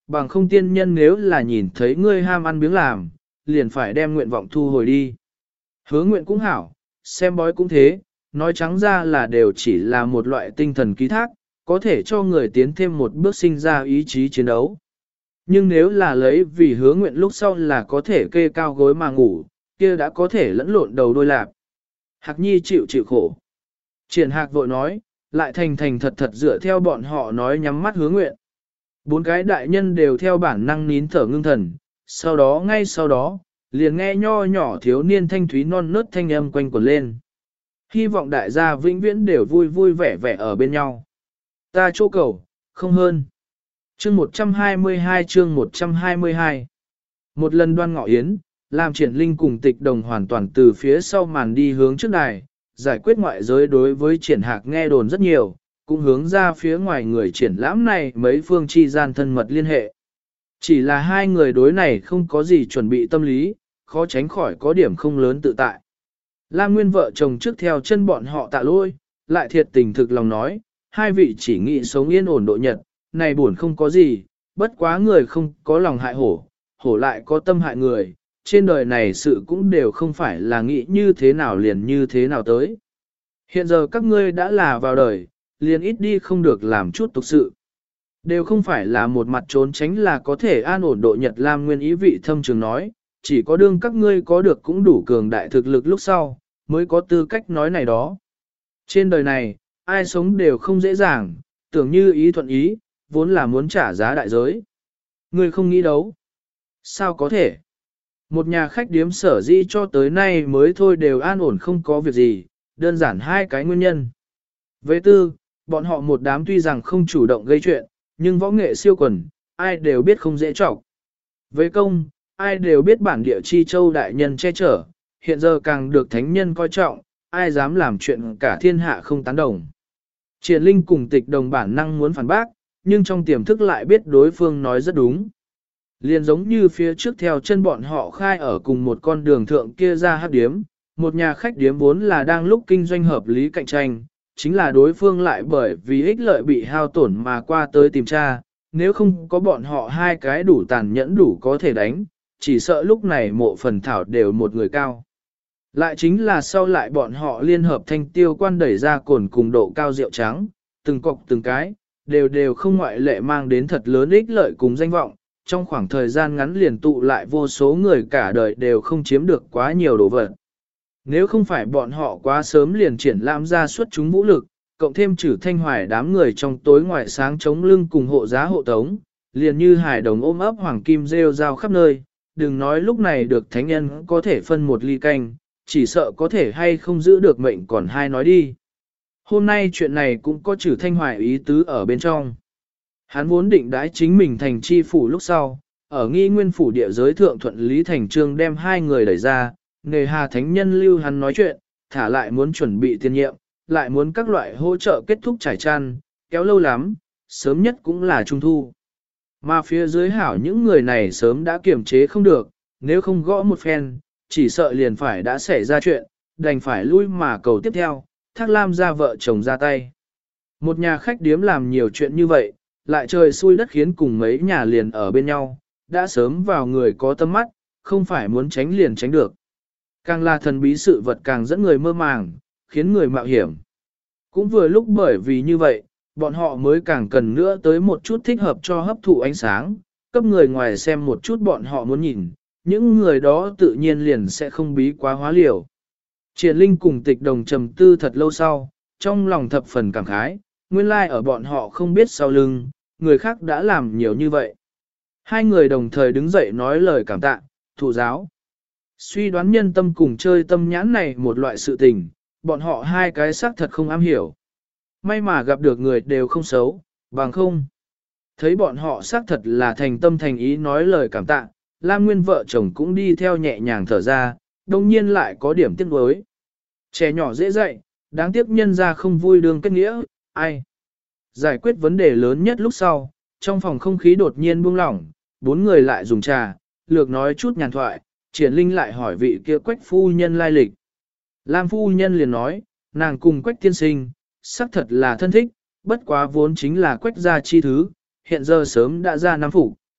bằng không tiên nhân nếu là nhìn thấy ngươi ham ăn biếng làm, liền phải đem nguyện vọng thu hồi đi. Hứa nguyện cũng hảo, xem bói cũng thế, nói trắng ra là đều chỉ là một loại tinh thần ký thác, có thể cho người tiến thêm một bước sinh ra ý chí chiến đấu. Nhưng nếu là lấy vì hứa nguyện lúc sau là có thể kê cao gối mà ngủ, kia đã có thể lẫn lộn đầu đôi lạp. Hạc Nhi chịu chịu khổ. Triển Hạc vội nói, lại thành thành thật thật dựa theo bọn họ nói nhắm mắt hứa nguyện. Bốn cái đại nhân đều theo bản năng nín thở ngưng thần, sau đó ngay sau đó, liền nghe nho nhỏ thiếu niên thanh thúy non nớt thanh âm quanh quẩn lên. Hy vọng đại gia vĩnh viễn đều vui vui vẻ vẻ ở bên nhau. Ta chỗ cầu, không hơn. Chương một trăm hai mươi hai chương một trăm hai mươi hai. Một lần đoan ngọ yến, làm Triển Linh cùng Tịch Đồng hoàn toàn từ phía sau màn đi hướng trước đài, giải quyết ngoại giới đối với Triển Hạc nghe đồn rất nhiều, cũng hướng ra phía ngoài người triển lãm này mấy phương chi gian thân mật liên hệ. Chỉ là hai người đối này không có gì chuẩn bị tâm lý, khó tránh khỏi có điểm không lớn tự tại. Lam Nguyên vợ chồng trước theo chân bọn họ tạ lôi, lại thiệt tình thực lòng nói, hai vị chỉ nghĩ sống yên ổn độ nhật, này buồn không có gì, bất quá người không có lòng hại hổ, hổ lại có tâm hại người, trên đời này sự cũng đều không phải là nghĩ như thế nào liền như thế nào tới. Hiện giờ các ngươi đã là vào đời, liền ít đi không được làm chút tục sự. Đều không phải là một mặt trốn tránh là có thể an ổn độ nhật. Lam Nguyên ý vị thâm trường nói, chỉ có đương các ngươi có được cũng đủ cường đại thực lực lúc sau, mới có tư cách nói này đó. Trên đời này, ai sống đều không dễ dàng, tưởng như ý thuận ý, vốn là muốn trả giá đại giới. Ngươi không nghĩ đấu. Sao có thể? Một nhà khách điếm sở dĩ cho tới nay mới thôi đều an ổn không có việc gì, đơn giản hai cái nguyên nhân. Về tư, bọn họ một đám tuy rằng không chủ động gây chuyện, nhưng võ nghệ siêu quần, ai đều biết không dễ trọc. Về công, ai đều biết bản địa chi châu đại nhân che chở, hiện giờ càng được thánh nhân coi trọng, ai dám làm chuyện cả thiên hạ không tán đồng. Triển Linh cùng Tịch Đồng bản năng muốn phản bác, nhưng trong tiềm thức lại biết đối phương nói rất đúng. Liền giống như phía trước theo chân bọn họ khai ở cùng một con đường thượng kia ra hát điếm, một nhà khách điếm vốn là đang lúc kinh doanh hợp lý cạnh tranh, chính là đối phương lại bởi vì ích lợi bị hao tổn mà qua tới tìm tra, nếu không có bọn họ hai cái đủ tàn nhẫn đủ có thể đánh, chỉ sợ lúc này mộ phần thảo đều một người cao. Lại chính là sau lại bọn họ liên hợp thanh tiêu quan đẩy ra cồn cùng độ cao rượu trắng, từng cọc từng cái, đều đều không ngoại lệ mang đến thật lớn ích lợi cùng danh vọng, trong khoảng thời gian ngắn liền tụ lại vô số người cả đời đều không chiếm được quá nhiều đồ vật. Nếu không phải bọn họ quá sớm liền triển lãm ra suốt chúng vũ lực, cộng thêm trừ thanh hoài đám người trong tối ngoài sáng chống lưng cùng hộ giá hộ tống, liền như hải đồng ôm ấp hoàng kim rêu rao khắp nơi, đừng nói lúc này được thánh nhân có thể phân một ly canh, chỉ sợ có thể hay không giữ được mệnh còn hai nói đi. Hôm nay chuyện này cũng có trừ thanh hoài ý tứ ở bên trong. Hắn vốn định đãi chính mình thành chi phủ lúc sau, ở nghi nguyên phủ địa giới thượng thuận lý thành trương đem hai người đẩy ra, nghề hà thánh nhân lưu hắn nói chuyện, thả lại muốn chuẩn bị tiền nhiệm, lại muốn các loại hỗ trợ kết thúc trải chăn, kéo lâu lắm, sớm nhất cũng là trung thu. Mà phía dưới hảo những người này sớm đã kiềm chế không được, nếu không gõ một phen, chỉ sợ liền phải đã xảy ra chuyện, đành phải lui mà cầu tiếp theo, Thác Lam ra vợ chồng ra tay. Một nhà khách điếm làm nhiều chuyện như vậy, lại trời xui đất khiến cùng mấy nhà liền ở bên nhau, đã sớm vào người có tâm mắt, không phải muốn tránh liền tránh được. Càng là thần bí sự vật càng dẫn người mơ màng, khiến người mạo hiểm. Cũng vừa lúc bởi vì như vậy, bọn họ mới càng cần nữa tới một chút thích hợp cho hấp thụ ánh sáng, cấp người ngoài xem một chút bọn họ muốn nhìn, những người đó tự nhiên liền sẽ không bí quá hóa liều. Triển Linh cùng Tịch Đồng trầm tư thật lâu sau, trong lòng thập phần cảm khái, nguyên lai ở bọn họ không biết sau lưng, người khác đã làm nhiều như vậy. Hai người đồng thời đứng dậy nói lời cảm tạ, thụ giáo. Suy đoán nhân tâm cùng chơi tâm nhãn này một loại sự tình, bọn họ hai cái xác thật không am hiểu. May mà gặp được người đều không xấu, bằng không. Thấy bọn họ xác thật là thành tâm thành ý nói lời cảm tạ, Lam Nguyên vợ chồng cũng đi theo nhẹ nhàng thở ra, đồng nhiên lại có điểm tiếc nuối. Trẻ nhỏ dễ dạy, đáng tiếc nhân ra không vui đường kết nghĩa, ai. Giải quyết vấn đề lớn nhất lúc sau, trong phòng không khí đột nhiên buông lỏng, bốn người lại dùng trà, lược nói chút nhàn thoại, Triển Linh lại hỏi vị kia Quách phu nhân lai lịch. Lam phu nhân liền nói, nàng cùng Quách tiên sinh, xác thật là thân thích, bất quá vốn chính là Quách gia chi thứ, hiện giờ sớm đã ra năm phủ,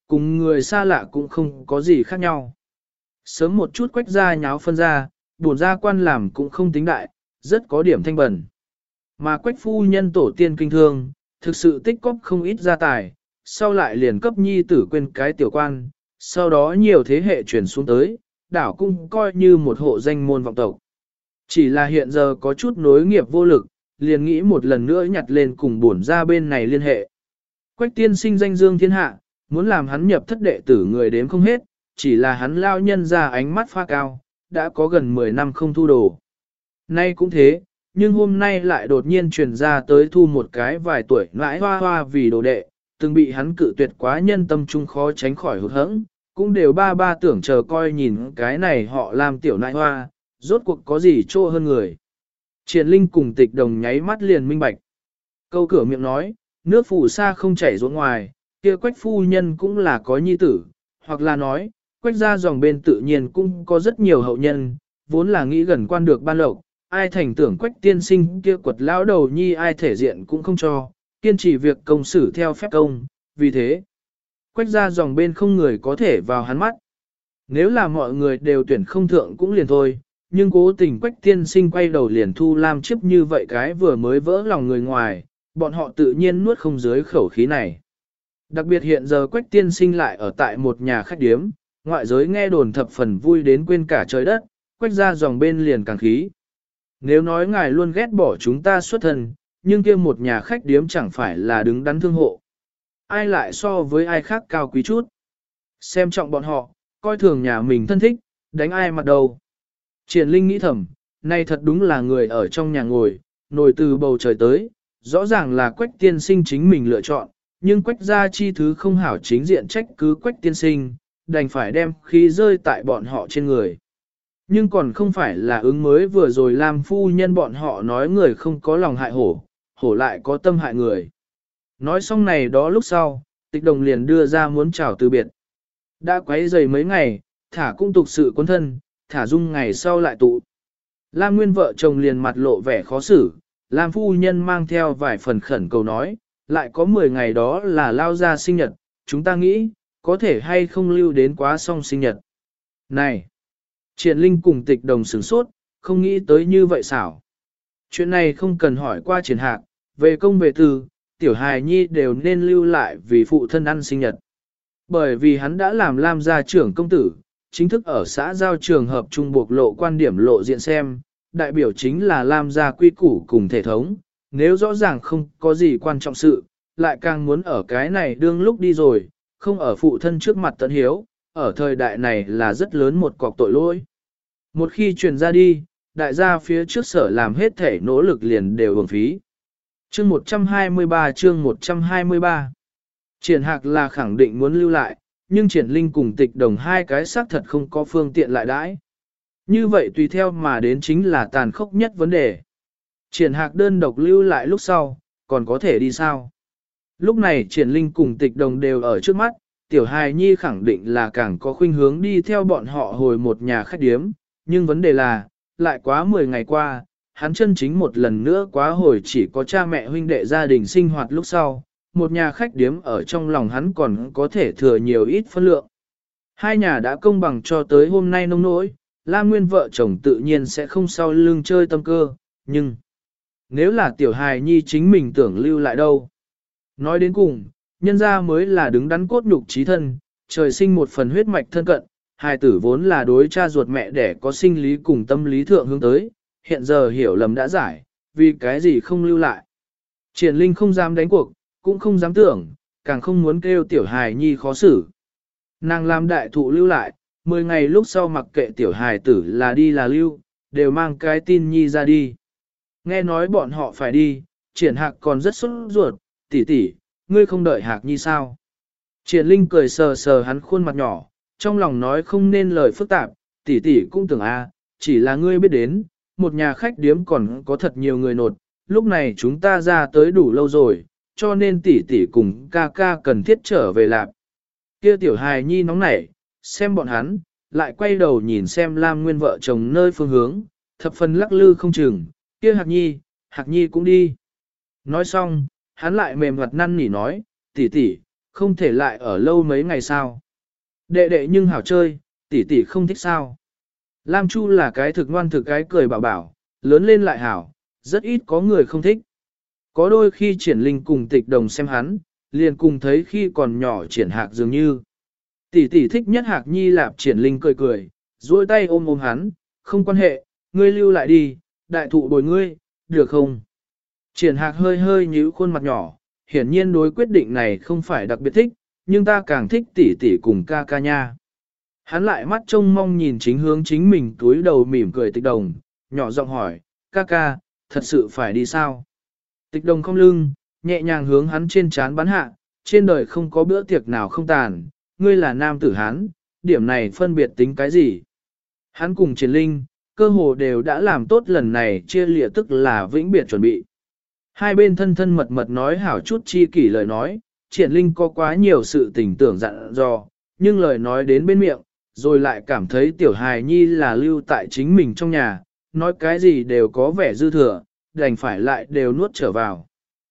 cùng người xa lạ cũng không có gì khác nhau. Sớm một chút Quách gia nháo phân ra, bổn gia quan làm cũng không tính đại, rất có điểm thanh bẩn. Mà Quách phu nhân tổ tiên kinh thương, thực sự tích cóp không ít gia tài, sau lại liền cấp nhi tử quên cái tiểu quan, sau đó nhiều thế hệ chuyển xuống tới, đảo cũng coi như một hộ danh môn vọng tộc. Chỉ là hiện giờ có chút nối nghiệp vô lực, liền nghĩ một lần nữa nhặt lên cùng bổn gia bên này liên hệ. Quách tiên sinh danh dương thiên hạ, muốn làm hắn nhập thất đệ tử người đếm không hết, chỉ là hắn lao nhân ra ánh mắt pha cao, đã có gần mười năm không thu đồ. Nay cũng thế, nhưng hôm nay lại đột nhiên truyền ra tới thu một cái vài tuổi ngãi hoa hoa vì đồ đệ, từng bị hắn cự tuyệt quá nhân tâm trung khó tránh khỏi hụt hẫng, cũng đều ba ba tưởng chờ coi nhìn cái này họ làm tiểu nãi hoa, rốt cuộc có gì trô hơn người. Triển Linh cùng Tịch Đồng nháy mắt liền minh bạch. Câu cửa miệng nói, nước phù sa không chảy xuống ngoài, kia Quách phu nhân cũng là có nhi tử, hoặc là nói, Quách gia dòng bên tự nhiên cũng có rất nhiều hậu nhân, vốn là nghĩ gần quan được ban lộc, ai thành tưởng Quách tiên sinh kia quật lão đầu nhi ai thể diện cũng không cho, kiên trì việc công xử theo phép công, vì thế, Quách gia dòng bên không người có thể vào hắn mắt. Nếu là mọi người đều tuyển không thượng cũng liền thôi, nhưng cố tình Quách tiên sinh quay đầu liền thu Lam Chiếp như vậy cái vừa mới vỡ lòng người ngoài, bọn họ tự nhiên nuốt không dưới khẩu khí này. Đặc biệt hiện giờ Quách tiên sinh lại ở tại một nhà khách điếm, ngoại giới nghe đồn thập phần vui đến quên cả trời đất, Quách gia dòng bên liền càng khí. Nếu nói ngài luôn ghét bỏ chúng ta xuất thân, nhưng kia một nhà khách điếm chẳng phải là đứng đắn thương hộ. Ai lại so với ai khác cao quý chút. Xem trọng bọn họ, coi thường nhà mình thân thích, đánh ai mặt đầu. Triển Linh nghĩ thầm, nay thật đúng là người ở trong nhà ngồi, nổi từ bầu trời tới, rõ ràng là Quách tiên sinh chính mình lựa chọn, nhưng Quách gia chi thứ không hảo chính diện trách cứ Quách tiên sinh, đành phải đem khí rơi tại bọn họ trên người. Nhưng còn không phải là ứng mới vừa rồi làm phu nhân bọn họ nói người không có lòng hại hổ, hổ lại có tâm hại người. Nói xong này đó lúc sau, Tịch Đồng liền đưa ra muốn chào từ biệt. Đã quấy rầy mấy ngày, thả cũng tục sự quân thân, thả dung ngày sau lại tụ. Lam Nguyên vợ chồng liền mặt lộ vẻ khó xử, Lam phu nhân mang theo vài phần khẩn cầu nói, lại có mười ngày đó là lao ra sinh nhật, chúng ta nghĩ, có thể hay không lưu đến quá xong sinh nhật. Này! Triển Linh cùng Tịch Đồng sửng sốt, không nghĩ tới như vậy xảo. Chuyện này không cần hỏi qua Triển Hạc, về công về tư, tiểu hài nhi đều nên lưu lại vì phụ thân ăn sinh nhật. Bởi vì hắn đã làm Lam gia trưởng công tử, chính thức ở xã giao trường hợp trung buộc lộ quan điểm lộ diện xem, đại biểu chính là Lam gia quy củ cùng thể thống, nếu rõ ràng không có gì quan trọng sự, lại càng muốn ở cái này đương lúc đi rồi, không ở phụ thân trước mặt tận hiếu, ở thời đại này là rất lớn một cọc tội lỗi. Một khi truyền ra đi, đại gia phía trước sở làm hết thể nỗ lực liền đều uổng phí. Chương một trăm hai mươi ba chương một trăm hai mươi ba Triển Hạc là khẳng định muốn lưu lại, nhưng Triển Linh cùng Tịch Đồng hai cái xác thật không có phương tiện lại đãi. Như vậy tùy theo mà đến chính là tàn khốc nhất vấn đề. Triển Hạc đơn độc lưu lại lúc sau, còn có thể đi sao? Lúc này Triển Linh cùng Tịch Đồng đều ở trước mắt, Tiểu Hài Nhi khẳng định là càng có khuynh hướng đi theo bọn họ hồi một nhà khách điếm, nhưng vấn đề là, lại quá mười ngày qua, hắn chân chính một lần nữa quá hồi chỉ có cha mẹ huynh đệ gia đình sinh hoạt lúc sau, một nhà khách điếm ở trong lòng hắn còn có thể thừa nhiều ít phân lượng. Hai nhà đã công bằng cho tới hôm nay nông nỗi, Lam Nguyên vợ chồng tự nhiên sẽ không sau lưng chơi tâm cơ, nhưng nếu là Tiểu Hài Nhi chính mình tưởng lưu lại đâu. Nói đến cùng, nhân gia mới là đứng đắn cốt nhục trí thân, trời sinh một phần huyết mạch thân cận, hài tử vốn là đối cha ruột mẹ để có sinh lý cùng tâm lý thượng hướng tới, hiện giờ hiểu lầm đã giải, vì cái gì không lưu lại. Triển Linh không dám đánh cuộc, cũng không dám tưởng, càng không muốn kêu Tiểu Hài Nhi khó xử. Nàng làm đại thụ lưu lại, mười ngày lúc sau mặc kệ Tiểu Hài tử là đi là lưu, đều mang cái tin Nhi ra đi. Nghe nói bọn họ phải đi, Triển Hạc còn rất sốt ruột, tỷ tỷ, ngươi không đợi Hạc Nhi sao? Triển Linh cười sờ sờ hắn khuôn mặt nhỏ, trong lòng nói không nên lời phức tạp, tỷ tỷ cũng tưởng a, chỉ là ngươi biết đến, một nhà khách điếm còn có thật nhiều người nột, lúc này chúng ta ra tới đủ lâu rồi, cho nên tỷ tỷ cùng ca ca cần thiết trở về lạp. Kia Tiểu Hài Nhi nóng nảy, xem bọn hắn, lại quay đầu nhìn xem Lam Nguyên vợ chồng nơi phương hướng, thập phần lắc lư không chừng, kia Hạc Nhi, Hạc Nhi cũng đi. Nói xong, hắn lại mềm mặt năn nỉ nói, tỷ tỷ, không thể lại ở lâu mấy ngày sao. Đệ đệ nhưng hảo chơi, tỷ tỷ không thích sao. Lam Chu là cái thực ngoan thực cái cười bảo bảo, lớn lên lại hảo, rất ít có người không thích. Có đôi khi triển linh cùng tịch đồng xem hắn, liền cùng thấy khi còn nhỏ triển hạc dường như. Tỷ tỷ thích nhất hạc nhi lạp triển linh cười cười, duỗi tay ôm ôm hắn, không quan hệ, ngươi lưu lại đi, đại thụ bồi ngươi, được không? Triển hạc hơi hơi nhíu khuôn mặt nhỏ, hiển nhiên đối quyết định này không phải đặc biệt thích, nhưng ta càng thích tỷ tỷ cùng ca ca nha. Hắn lại mắt trông mong nhìn chính hướng chính mình túi đầu mỉm cười tịch đồng, nhỏ giọng hỏi, ca ca, thật sự phải đi sao? Tịch đồng không lưng, nhẹ nhàng hướng hắn trên trán bắn hạ, trên đời không có bữa tiệc nào không tàn, ngươi là nam tử hắn, điểm này phân biệt tính cái gì? Hắn cùng Triển Linh, cơ hồ đều đã làm tốt lần này chia lịa tức là vĩnh biệt chuẩn bị. Hai bên thân thân mật mật nói hảo chút chi kỷ lời nói, Triển Linh có quá nhiều sự tình tưởng dặn dò, nhưng lời nói đến bên miệng, rồi lại cảm thấy tiểu hài nhi là lưu tại chính mình trong nhà, nói cái gì đều có vẻ dư thừa, đành phải lại đều nuốt trở vào.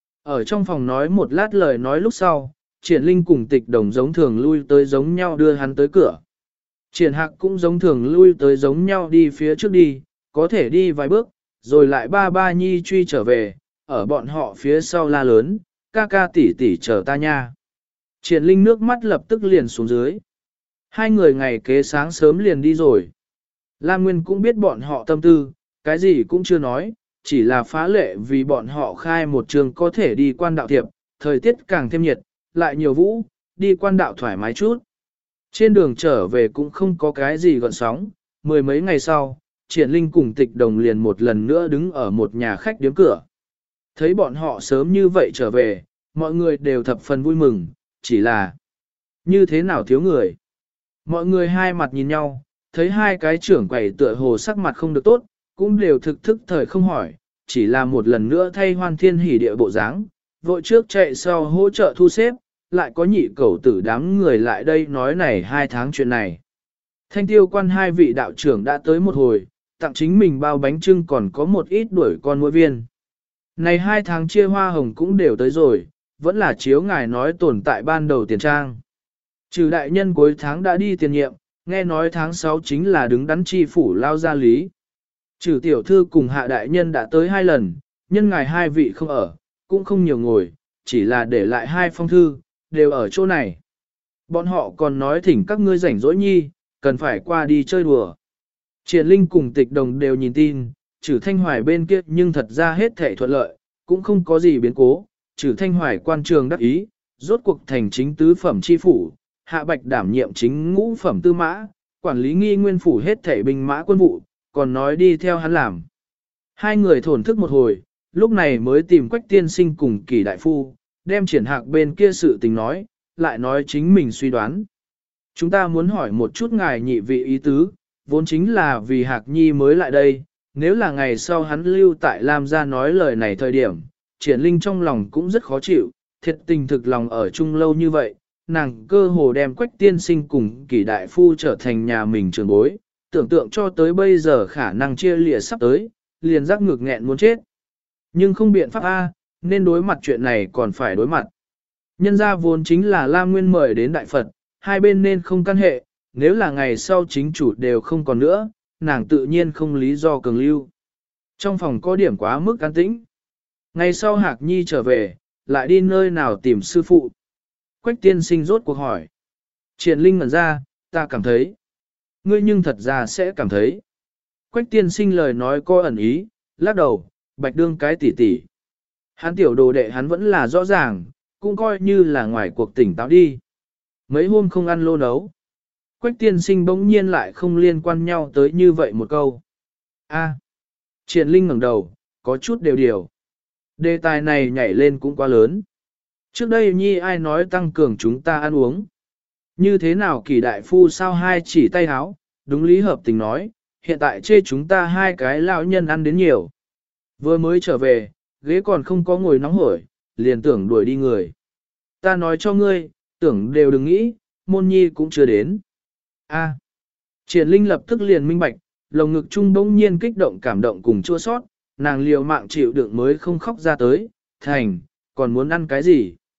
Ở trong phòng nói một lát lời nói lúc sau, Triển Linh cùng tịch đồng giống thường lui tới giống nhau đưa hắn tới cửa. Triển Hạc cũng giống thường lui tới giống nhau đi phía trước đi, có thể đi vài bước, rồi lại ba ba nhi truy trở về, ở bọn họ phía sau la lớn, ca ca tỷ tỷ chờ ta nha. Triển Linh nước mắt lập tức liền xuống dưới. Hai người ngày kế sáng sớm liền đi rồi. Lam Nguyên cũng biết bọn họ tâm tư, cái gì cũng chưa nói, chỉ là phá lệ vì bọn họ khai một trường có thể đi quan đạo thiệp, thời tiết càng thêm nhiệt, lại nhiều vũ, đi quan đạo thoải mái chút. Trên đường trở về cũng không có cái gì gọn sóng, mười mấy ngày sau, Triển Linh cùng tịch đồng liền một lần nữa đứng ở một nhà khách điếm cửa. Thấy bọn họ sớm như vậy trở về, mọi người đều thập phần vui mừng, chỉ là như thế nào thiếu người. Mọi người hai mặt nhìn nhau, thấy hai cái trưởng quầy tựa hồ sắc mặt không được tốt, cũng đều thực thức thời không hỏi, chỉ là một lần nữa thay hoan thiên hỉ địa bộ dáng, vội trước chạy sau hỗ trợ thu xếp, lại có nhị cẩu tử đám người lại đây nói này hai tháng chuyện này. Thanh tiêu quan hai vị đạo trưởng đã tới một hồi, tặng chính mình bao bánh trưng còn có một ít đuổi con mỗi viên. Này hai tháng chia hoa hồng cũng đều tới rồi, vẫn là chiếu ngài nói tồn tại ban đầu tiền trang. Trừ đại nhân cuối tháng đã đi tiền nhiệm, nghe nói tháng sáu chính là đứng đắn chi phủ lao gia lý. Trừ tiểu thư cùng hạ đại nhân đã tới hai lần, nhân ngài hai vị không ở, cũng không nhiều ngồi, chỉ là để lại hai phong thư, đều ở chỗ này. Bọn họ còn nói thỉnh các ngươi rảnh rỗi nhi, cần phải qua đi chơi đùa. Triển Linh cùng tịch đồng đều nhìn tin, trừ Thanh Hoài bên kia nhưng thật ra hết thể thuận lợi, cũng không có gì biến cố, trừ Thanh Hoài quan trường đắc ý, rốt cuộc thành chính tứ phẩm chi phủ, hạ bạch đảm nhiệm chính ngũ phẩm tư mã, quản lý nghi nguyên phủ hết thể binh mã quân vụ, còn nói đi theo hắn làm. Hai người thổn thức một hồi, lúc này mới tìm Quách tiên sinh cùng Kỳ đại phu, đem Triển Hạc bên kia sự tình nói, lại nói chính mình suy đoán. Chúng ta muốn hỏi một chút ngài nhị vị ý tứ, vốn chính là vì Hạc Nhi mới lại đây, nếu là ngày sau hắn lưu tại Lam gia nói lời này thời điểm, Triển Linh trong lòng cũng rất khó chịu, thiệt tình thực lòng ở chung lâu như vậy, nàng cơ hồ đem Quách tiên sinh cùng Kỳ đại phu trở thành nhà mình trường bối, tưởng tượng cho tới bây giờ khả năng chia lìa sắp tới, liền giác ngược nghẹn muốn chết. Nhưng không biện pháp A, nên đối mặt chuyện này còn phải đối mặt. Nhân ra vốn chính là Lam Nguyên mời đến Đại Phật, hai bên nên không căn hệ, nếu là ngày sau chính chủ đều không còn nữa, nàng tự nhiên không lý do cường lưu. Trong phòng có điểm quá mức an tĩnh. Ngày sau Hạc Nhi trở về, lại đi nơi nào tìm sư phụ. Quách tiên sinh rốt cuộc hỏi. Triển Linh ngẩn ra, ta cảm thấy. Ngươi nhưng thật ra sẽ cảm thấy. Quách tiên sinh lời nói có ẩn ý, lắc đầu, bạch đương cái tỉ tỉ. Hắn tiểu đồ đệ hắn vẫn là rõ ràng, cũng coi như là ngoài cuộc tỉnh táo đi. Mấy hôm không ăn lô nấu. Quách tiên sinh bỗng nhiên lại không liên quan nhau tới như vậy một câu. A. Triển Linh ngẩng đầu, có chút đều điều. Đề tài này nhảy lên cũng quá lớn. Trước đây nhi ai nói tăng cường chúng ta ăn uống. Như thế nào Kỳ đại phu sao hai chỉ tay háo, đúng lý hợp tình nói, hiện tại chê chúng ta hai cái lão nhân ăn đến nhiều. Vừa mới trở về, ghế còn không có ngồi nóng hổi, liền tưởng đuổi đi người. Ta nói cho ngươi, tưởng đều đừng nghĩ, môn nhi cũng chưa đến. A. Triển Linh lập tức liền minh bạch, lồng ngực trung bỗng nhiên kích động cảm động cùng chua sót, nàng liều mạng chịu đựng mới không khóc ra tới, thành, còn muốn ăn cái gì?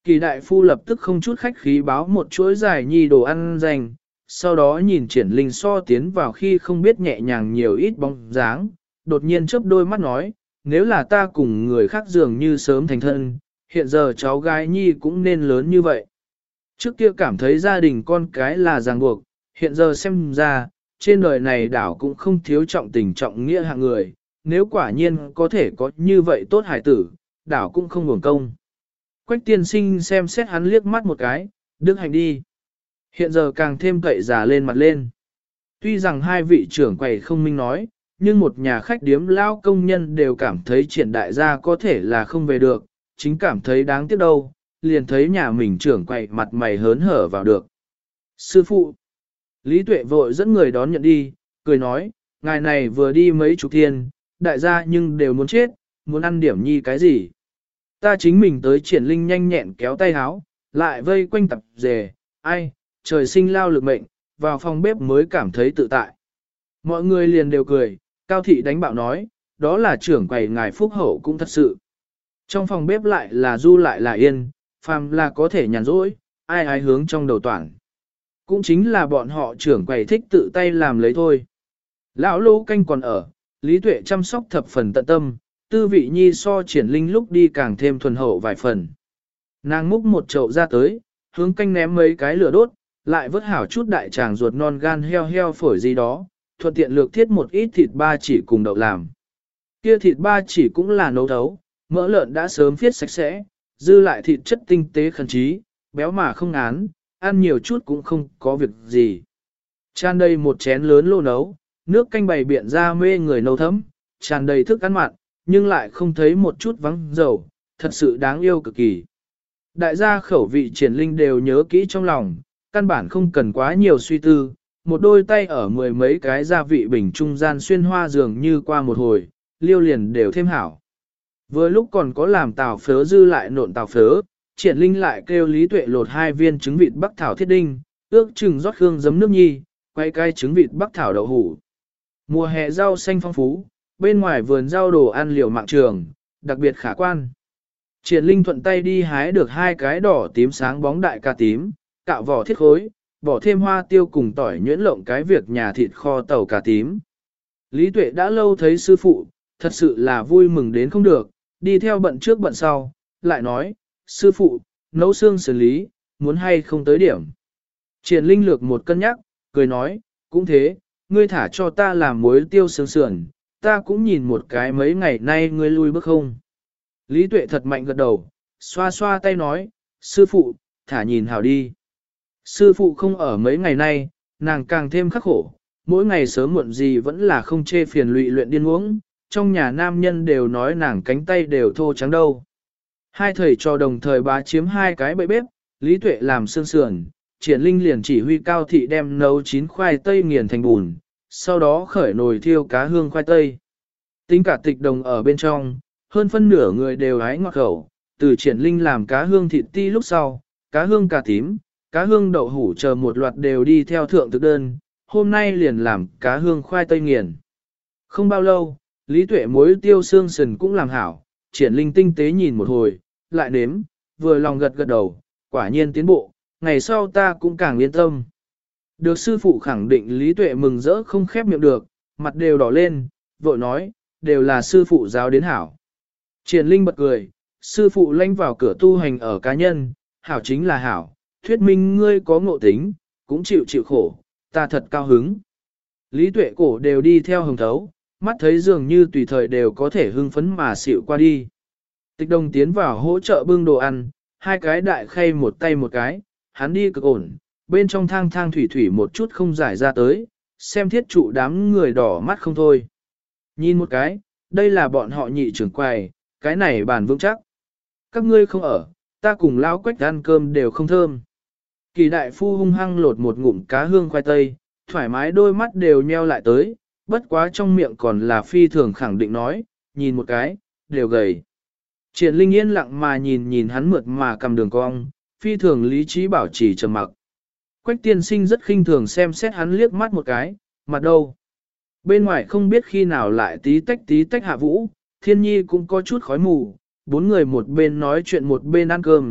Kỳ đại phu lập tức không chút khách khí báo một chuỗi dài nhi đồ ăn dành, sau đó nhìn triển linh so tiến vào khi không biết nhẹ nhàng nhiều ít bóng dáng, đột nhiên chớp đôi mắt nói, nếu là ta cùng người khác dường như sớm thành thân, hiện giờ cháu gái nhi cũng nên lớn như vậy. Trước kia cảm thấy gia đình con cái là ràng buộc, hiện giờ xem ra, trên đời này đảo cũng không thiếu trọng tình trọng nghĩa hạng người, nếu quả nhiên có thể có như vậy tốt hải tử, đảo cũng không hưởng công. Quách tiên sinh xem xét hắn liếc mắt một cái, đức hành đi. Hiện giờ càng thêm cậy già lên mặt lên. Tuy rằng hai vị trưởng quầy không minh nói, nhưng một nhà khách điếm lao công nhân đều cảm thấy triển đại gia có thể là không về được, chính cảm thấy đáng tiếc đâu, liền thấy nhà mình trưởng quầy mặt mày hớn hở vào được. Sư phụ, Lý Tuệ vội dẫn người đón nhận đi, cười nói, ngài này vừa đi mấy chục thiên, đại gia nhưng đều muốn chết, muốn ăn điểm nhi cái gì. Ta chính mình tới triển linh nhanh nhẹn kéo tay háo, lại vây quanh tập dề, ai, trời sinh lao lực mệnh, vào phòng bếp mới cảm thấy tự tại. Mọi người liền đều cười, Cao Thị đánh bạo nói, đó là trưởng quầy ngài phúc hậu cũng thật sự. Trong phòng bếp lại là du lại là yên, phàm là có thể nhàn rỗi, ai ai hướng trong đầu toàn. Cũng chính là bọn họ trưởng quầy thích tự tay làm lấy thôi. Lão lô canh còn ở, Lý Tuệ chăm sóc thập phần tận tâm, tư vị nhi so triển linh lúc đi càng thêm thuần hậu vài phần. Nàng múc một chậu ra tới, hướng canh ném mấy cái lửa đốt, lại vớt hảo chút đại tràng ruột non gan heo heo phổi gì đó, thuận tiện lược thiết một ít thịt ba chỉ cùng đậu làm. Kia thịt ba chỉ cũng là nấu thấu, mỡ lợn đã sớm phiết sạch sẽ, dư lại thịt chất tinh tế khẩn trí, béo mà không án, ăn nhiều chút cũng không có việc gì. Tràn đầy một chén lớn lô nấu, nước canh bày biện ra mê người nâu thấm, tràn đầy thức ăn mặn, nhưng lại không thấy một chút vắng dầu, thật sự đáng yêu cực kỳ. Đại gia khẩu vị triển linh đều nhớ kỹ trong lòng, căn bản không cần quá nhiều suy tư, một đôi tay ở mười mấy cái gia vị bình trung gian xuyên hoa dường như qua một hồi, liêu liền đều thêm hảo. Vừa lúc còn có làm tàu phớ dư lại nộn tàu phớ, triển linh lại kêu Lý Tuệ lột hai viên trứng vịt bắc thảo thiết đinh, ước chừng rót hương giấm nước nhi, quay cay trứng vịt bắc thảo đậu hủ. Mùa hè rau xanh phong phú, bên ngoài vườn rau đồ ăn liều mạng trường, đặc biệt khả quan. Triển linh thuận tay đi hái được hai cái đỏ tím sáng bóng đại cà tím, cạo vỏ thiết khối, bỏ thêm hoa tiêu cùng tỏi nhuyễn lộng cái việc nhà thịt kho tàu cà tím. Lý Tuệ đã lâu thấy sư phụ, thật sự là vui mừng đến không được, đi theo bận trước bận sau, lại nói, sư phụ, nấu xương xử lý, muốn hay không tới điểm. Triển linh lược một cân nhắc, cười nói, cũng thế, ngươi thả cho ta làm muối tiêu xương sườn, ta cũng nhìn một cái mấy ngày nay ngươi lui bước không. Lý Tuệ thật mạnh gật đầu, xoa xoa tay nói, sư phụ, thả nhìn hảo đi. Sư phụ không ở mấy ngày nay, nàng càng thêm khắc khổ, mỗi ngày sớm muộn gì vẫn là không chê phiền lụy luyện điên uống, trong nhà nam nhân đều nói nàng cánh tay đều thô trắng đâu. Hai thầy trò đồng thời bá chiếm hai cái bậy bếp, Lý Tuệ làm xương sườn, Triển Linh liền chỉ huy Cao Thị đem nấu chín khoai tây nghiền thành bùn, sau đó khởi nồi thiêu cá hương khoai tây. Tính cả Tịch Đồng ở bên trong, hơn phân nửa người đều hái ngọt khẩu, từ Triển Linh làm cá hương thịt ti lúc sau, cá hương cà tím, cá hương đậu hủ chờ một loạt đều đi theo thượng thực đơn, hôm nay liền làm cá hương khoai tây nghiền. Không bao lâu, Lý Tuệ muối tiêu xương sườn cũng làm hảo, Triển Linh tinh tế nhìn một hồi, lại nếm, vừa lòng gật gật đầu, quả nhiên tiến bộ, ngày sau ta cũng càng yên tâm. Được sư phụ khẳng định Lý Tuệ mừng rỡ không khép miệng được, mặt đều đỏ lên, vội nói, đều là sư phụ giáo đến hảo. Triển Linh bật cười, sư phụ lanh vào cửa tu hành ở cá nhân, hảo chính là hảo, thuyết minh ngươi có ngộ tính, cũng chịu chịu khổ, ta thật cao hứng. Lý Tuệ cổ đều đi theo hồng thấu, mắt thấy dường như tùy thời đều có thể hưng phấn mà xịu qua đi. Tịch Đồng tiến vào hỗ trợ bưng đồ ăn, hai cái đại khay một tay một cái, hắn đi cực ổn, bên trong thang thang thủy thủy một chút không giải ra tới, xem thiết trụ đám người đỏ mắt không thôi. Nhìn một cái, đây là bọn họ nhị trưởng quầy, cái này bàn vững chắc. Các ngươi không ở, ta cùng lão Quách ăn cơm đều không thơm. Kỳ đại phu hung hăng lột một ngụm cá hương khoai tây, thoải mái đôi mắt đều nheo lại tới, bất quá trong miệng còn là phi thường khẳng định nói, nhìn một cái, đều gầy. Triển Linh yên lặng mà nhìn nhìn hắn mượt mà cầm đường cong, phi thường lý trí bảo trì trầm mặc. Quách tiên sinh rất khinh thường xem xét hắn liếc mắt một cái, mặt đâu. Bên ngoài không biết khi nào lại tí tách tí tách hạ vũ, Thiên Nhi cũng có chút khói mù, bốn người một bên nói chuyện một bên ăn cơm,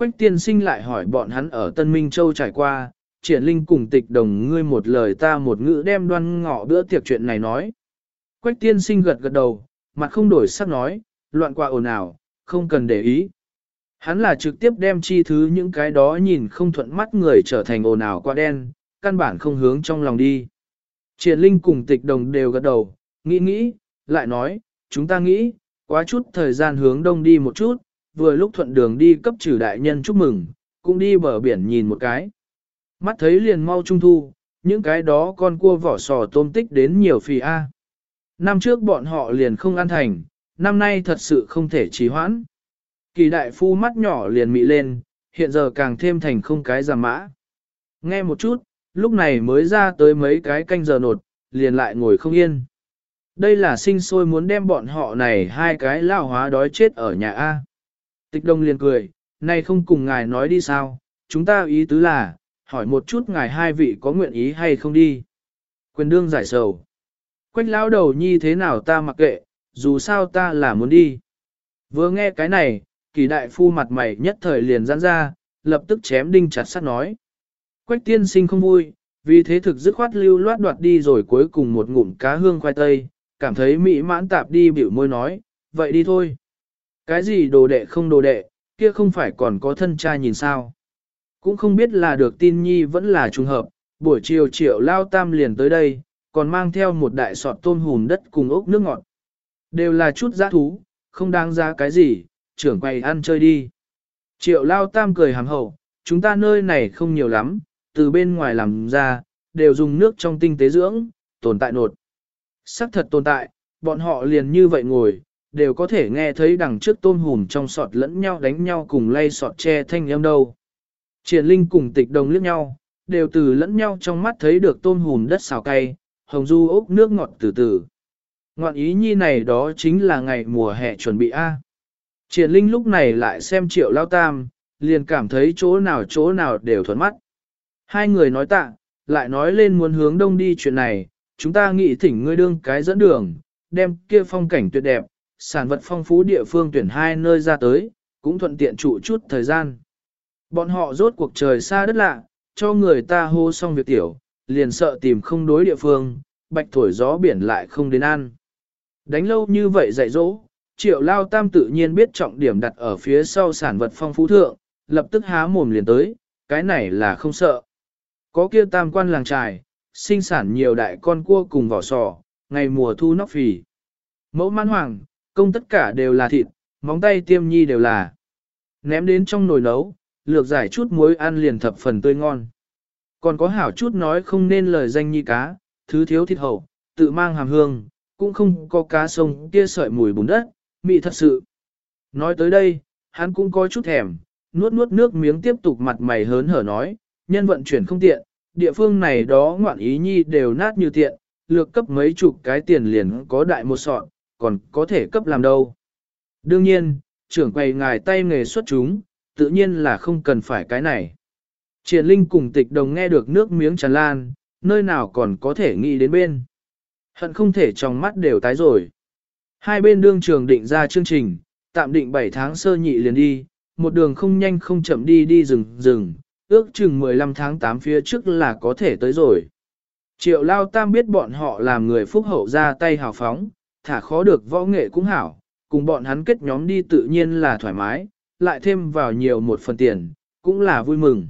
Quách tiên sinh lại hỏi bọn hắn ở Tân Minh Châu trải qua, triển linh cùng tịch đồng ngươi một lời ta một ngữ đem đoan ngọ bữa tiệc chuyện này nói. Quách tiên sinh gật gật đầu, mặt không đổi sắc nói, loạn qua ồn ào, không cần để ý. Hắn là trực tiếp đem chi thứ những cái đó nhìn không thuận mắt người trở thành ồn ào qua đen, căn bản không hướng trong lòng đi. Triển linh cùng tịch đồng đều gật đầu, nghĩ nghĩ, lại nói, chúng ta nghĩ, quá chút thời gian hướng đông đi một chút, vừa lúc thuận đường đi cấp trừ đại nhân chúc mừng, cũng đi bờ biển nhìn một cái. Mắt thấy liền mau trung thu, những cái đó con cua vỏ sò tôm tích đến nhiều phì A. Năm trước bọn họ liền không ăn thành, năm nay thật sự không thể trì hoãn. Kỳ đại phu mắt nhỏ liền mị lên, hiện giờ càng thêm thành không cái giảm mã. Nghe một chút, lúc này mới ra tới mấy cái canh giờ nột, liền lại ngồi không yên. Đây là sinh sôi muốn đem bọn họ này hai cái lao hóa đói chết ở nhà A. Tịch Đông liền cười, này không cùng ngài nói đi sao, chúng ta ý tứ là, hỏi một chút ngài hai vị có nguyện ý hay không đi. Quyền đương giải sầu. Quách lão đầu nhi thế nào ta mặc kệ, dù sao ta là muốn đi. Vừa nghe cái này, kỳ đại phu mặt mày nhất thời liền giãn ra, lập tức chém đinh chặt sắt nói. Quách tiên sinh không vui, vì thế thực dứt khoát lưu loát đoạt đi rồi cuối cùng một ngụm cá hương khoai tây, cảm thấy mỹ mãn tạp đi biểu môi nói, vậy đi thôi. Cái gì đồ đệ không đồ đệ, kia không phải còn có thân cha nhìn sao. Cũng không biết là được tin nhi vẫn là trùng hợp, buổi chiều triệu lao tam liền tới đây, còn mang theo một đại sọt tôm hùm đất cùng ốc nước ngọt. Đều là chút giã thú, không đáng giá cái gì, trưởng quay ăn chơi đi. Triệu lao tam cười hàm hậu, chúng ta nơi này không nhiều lắm, từ bên ngoài làm ra, đều dùng nước trong tinh tế dưỡng, tồn tại nột. Sắc thật tồn tại, bọn họ liền như vậy ngồi, đều có thể nghe thấy đằng trước tôm hùm trong sọt lẫn nhau đánh nhau cùng lay sọt che thanh âm đâu. Triển Linh cùng Tịch Đồng liếc nhau, đều từ lẫn nhau trong mắt thấy được tôm hùm đất xào cay, hồng du ốc nước ngọt từ từ. Ngoạn ý nhi này đó chính là ngày mùa hè chuẩn bị A. Triển Linh lúc này lại xem Triệu Lao Tam, liền cảm thấy chỗ nào chỗ nào đều thuận mắt. Hai người nói tạ, lại nói lên muốn hướng đông đi chuyện này, chúng ta nghĩ thỉnh ngươi đương cái dẫn đường, đem kia phong cảnh tuyệt đẹp, sản vật phong phú địa phương tuyển hai nơi ra tới, cũng thuận tiện trụ chút thời gian. Bọn họ rốt cuộc trời xa đất lạ, cho người ta hô xong việc tiểu, liền sợ tìm không đối địa phương, bạch thổi gió biển lại không đến ăn. Đánh lâu như vậy dạy dỗ, Triệu Lao Tam tự nhiên biết trọng điểm đặt ở phía sau sản vật phong phú thượng, lập tức há mồm liền tới, cái này là không sợ. Có kia tam quan làng trài, sinh sản nhiều đại con cua cùng vỏ sò, ngày mùa thu nóc phì. Mẫu mãn hoàng, công tất cả đều là thịt, móng tay tiêm nhi đều là. Ném đến trong nồi nấu, lược giải chút muối ăn liền thập phần tươi ngon. Còn có hảo chút nói không nên lời danh nhi cá, thứ thiếu thịt hậu, tự mang hàm hương, cũng không có cá sông kia sợi mùi bùn đất, mị thật sự. Nói tới đây, hắn cũng có chút thèm, nuốt nuốt nước miếng tiếp tục mặt mày hớn hở nói, nhân vận chuyển không tiện, địa phương này đó ngoạn ý nhi đều nát như tiện, lược cấp mấy chục cái tiền liền có đại một sọn, còn có thể cấp làm đâu. Đương nhiên, trưởng quầy ngài tay nghề xuất chúng, tự nhiên là không cần phải cái này. Triển Linh cùng Tịch Đồng nghe được nước miếng tràn lan, nơi nào còn có thể nghĩ đến bên. Hận không thể trong mắt đều tái rồi. Hai bên đương trường định ra chương trình, tạm định bảy tháng sơ nhị liền đi, một đường không nhanh không chậm đi đi rừng rừng, ước chừng mười lăm tháng tám phía trước là có thể tới rồi. Triệu Lao Tam biết bọn họ làm người phúc hậu ra tay hào phóng, thả khó được võ nghệ cũng hảo, cùng bọn hắn kết nhóm đi tự nhiên là thoải mái, lại thêm vào nhiều một phần tiền, cũng là vui mừng.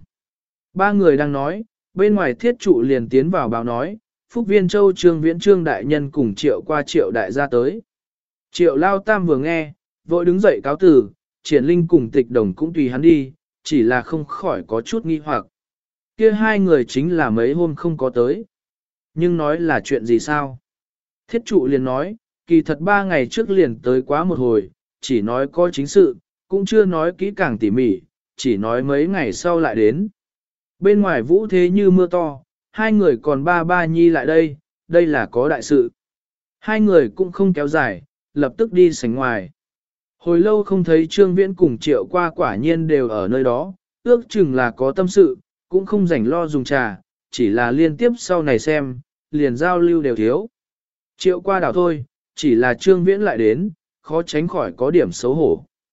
Ba người đang nói, bên ngoài thiết trụ liền tiến vào báo nói, Phúc Viên Châu Trương Viễn Trương Đại Nhân cùng Triệu qua Triệu Đại gia tới. Triệu Lao Tam vừa nghe, vội đứng dậy cáo tử, Triển Linh cùng Tịch Đồng cũng tùy hắn đi, chỉ là không khỏi có chút nghi hoặc. Kia hai người chính là mấy hôm không có tới. Nhưng nói là chuyện gì sao? Thiết trụ liền nói, kỳ thật ba ngày trước liền tới quá một hồi, chỉ nói có chính sự, cũng chưa nói kỹ càng tỉ mỉ, chỉ nói mấy ngày sau lại đến. Bên ngoài vũ thế như mưa to, hai người còn ba ba nhi lại đây, đây là có đại sự. Hai người cũng không kéo dài, lập tức đi sánh ngoài. Hồi lâu không thấy Trương Viễn cùng Triệu qua quả nhiên đều ở nơi đó, ước chừng là có tâm sự, cũng không rảnh lo dùng trà, chỉ là liên tiếp sau này xem, liền giao lưu đều thiếu. Triệu qua đảo thôi, chỉ là Trương Viễn lại đến, khó tránh khỏi có điểm xấu hổ.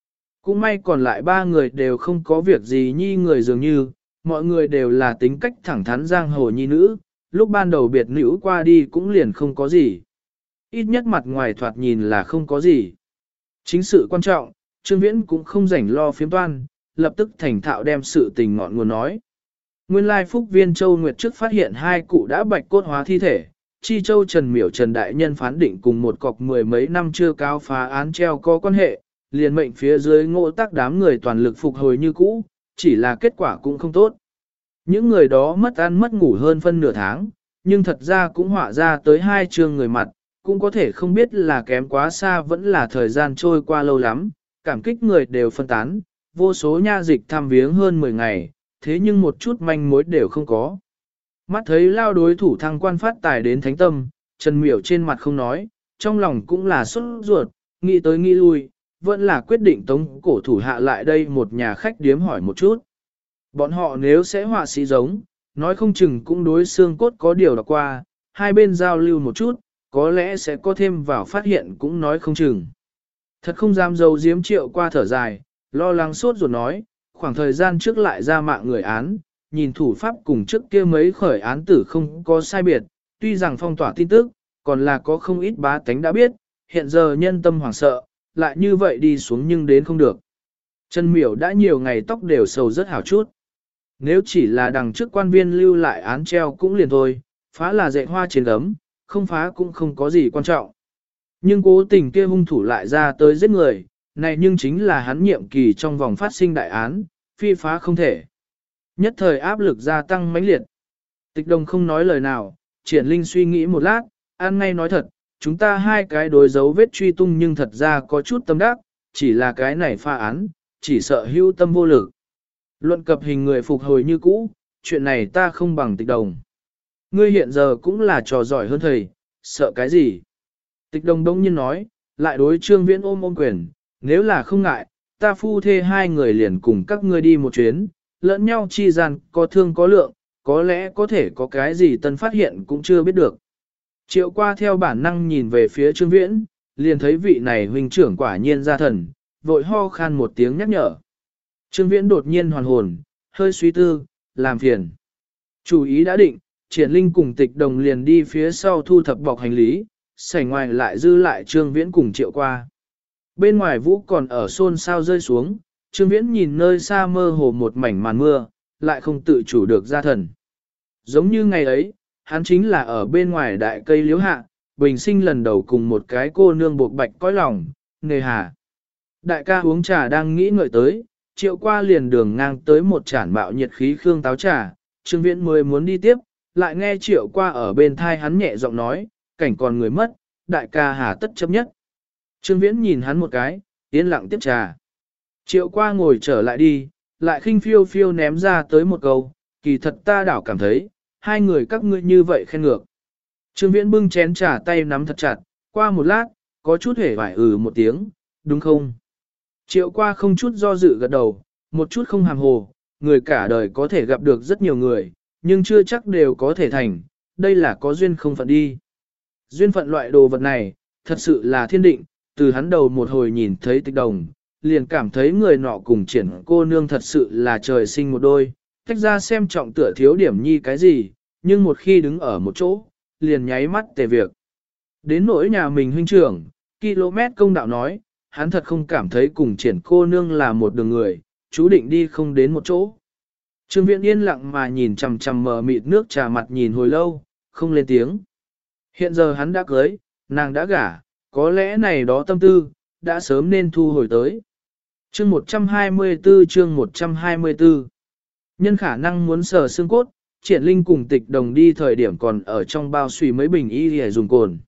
Cũng may còn lại ba người đều không có việc gì nhi người dường như, mọi người đều là tính cách thẳng thắn giang hồ nhi nữ, lúc ban đầu biệt nữ qua đi cũng liền không có gì. Ít nhất mặt ngoài thoạt nhìn là không có gì. Chính sự quan trọng, Trương Viễn cũng không rảnh lo phiếm toan, lập tức thành thạo đem sự tình ngọn nguồn nói. Nguyên lai Phúc Viên Châu Nguyệt trước phát hiện hai cụ đã bạch cốt hóa thi thể, Chi Châu Trần Miểu Trần Đại Nhân phán định cùng một cọc mười mấy năm chưa cáo phá án treo có quan hệ, liền mệnh phía dưới ngộ tác đám người toàn lực phục hồi như cũ, chỉ là kết quả cũng không tốt. Những người đó mất ăn mất ngủ hơn phân nửa tháng, nhưng thật ra cũng họa ra tới hai chương người mặt, cũng có thể không biết là kém quá xa vẫn là thời gian trôi qua lâu lắm, cảm kích người đều phân tán, vô số nha dịch thăm viếng hơn mười ngày, thế nhưng một chút manh mối đều không có. Mắt thấy lao đối thủ thăng quan phát tài đến thánh tâm, Trần Miểu trên mặt không nói, trong lòng cũng là sốt ruột, nghĩ tới nghĩ lui, vẫn là quyết định tống cổ thủ hạ lại đây một nhà khách điếm hỏi một chút. Bọn họ nếu sẽ họa sĩ giống, nói không chừng cũng đối xương cốt có điều đọc qua, hai bên giao lưu một chút, có lẽ sẽ có thêm vào phát hiện cũng nói không chừng. Thật không dám dâu diếm Triệu Qua thở dài, lo lắng sốt ruột nói, khoảng thời gian trước lại ra mạng người án, nhìn thủ pháp cùng trước kia mấy khởi án tử không có sai biệt, tuy rằng phong tỏa tin tức, còn là có không ít bá tánh đã biết, hiện giờ nhân tâm hoảng sợ, lại như vậy đi xuống nhưng đến không được. Trần Miểu đã nhiều ngày tóc đều sầu rất hảo chút. Nếu chỉ là đằng trước quan viên lưu lại án treo cũng liền thôi, phá là dạy hoa trên gấm, không phá cũng không có gì quan trọng. Nhưng cố tình kia hung thủ lại ra tới giết người, này nhưng chính là hắn nhiệm kỳ trong vòng phát sinh đại án, phi phá không thể. Nhất thời áp lực gia tăng mãnh liệt. Tịch Đồng không nói lời nào, Triển Linh suy nghĩ một lát, an ngay nói thật, chúng ta hai cái đối dấu vết truy tung nhưng thật ra có chút tâm đắc, chỉ là cái này pha án, chỉ sợ hưu tâm vô lực. Luận cập hình người phục hồi như cũ, chuyện này ta không bằng Tịch Đồng. Ngươi hiện giờ cũng là trò giỏi hơn thầy, sợ cái gì? Tịch Đồng đông nhiên nói, lại đối Trương Viễn ôm ôm quyền, nếu là không ngại, ta phu thê hai người liền cùng các ngươi đi một chuyến, lẫn nhau chi gian có thương có lượng, có lẽ có thể có cái gì tân phát hiện cũng chưa biết được. Triệu Qua theo bản năng nhìn về phía Trương Viễn, liền thấy vị này huynh trưởng quả nhiên ra thần, vội ho khan một tiếng nhắc nhở. Trương Viễn đột nhiên hoàn hồn, hơi suy tư, làm phiền. Chủ ý đã định, Triển Linh cùng Tịch Đồng liền đi phía sau thu thập bọc hành lý, sảnh ngoài lại dư lại Trương Viễn cùng Triệu Qua. Bên ngoài vũ còn ở xôn xao rơi xuống, Trương Viễn nhìn nơi xa mơ hồ một mảnh màn mưa, lại không tự chủ được ra thần. Giống như ngày ấy, hắn chính là ở bên ngoài đại cây liễu hạ, bình sinh lần đầu cùng một cái cô nương buộc bạch cõi lòng, nề hà. Đại ca uống trà đang nghĩ ngợi tới, Triệu Qua liền đường ngang tới một chản bạo nhiệt khí khương táo trà, Trương Viễn mới muốn đi tiếp, lại nghe Triệu Qua ở bên thai hắn nhẹ giọng nói, cảnh còn người mất, đại ca hà tất chấp nhất. Trương Viễn nhìn hắn một cái, yên lặng tiếp trà. Triệu Qua ngồi trở lại đi, lại khinh phiêu phiêu ném ra tới một câu, kỳ thật ta đảo cảm thấy, hai người các ngươi như vậy khen ngược. Trương Viễn bưng chén trà tay nắm thật chặt, qua một lát, có chút hề vải ừ một tiếng, đúng không? Triệu Qua không chút do dự gật đầu, một chút không hàm hồ, người cả đời có thể gặp được rất nhiều người, nhưng chưa chắc đều có thể thành, đây là có duyên không phận đi. Duyên phận loại đồ vật này, thật sự là thiên định, từ hắn đầu một hồi nhìn thấy Tịch Đồng, liền cảm thấy người nọ cùng Triển cô nương thật sự là trời sinh một đôi, tách ra xem trọng tựa thiếu điểm nhi cái gì, nhưng một khi đứng ở một chỗ, liền nháy mắt tề việc. Đến nỗi nhà mình huynh trưởng, km công đạo nói, hắn thật không cảm thấy cùng Triển cô nương là một đường người, chú định đi không đến một chỗ. Trương Viễn yên lặng mà nhìn chằm chằm mờ mịt nước trà mặt nhìn hồi lâu, không lên tiếng. Hiện giờ hắn đã cưới, nàng đã gả, có lẽ này đó tâm tư, đã sớm nên thu hồi tới. Chương một trăm hai mươi tư chương một trăm hai mươi tư Nhân khả năng muốn sờ xương cốt, Triển Linh cùng Tịch Đồng đi thời điểm còn ở trong bao xùy mấy bình y để dùng cồn.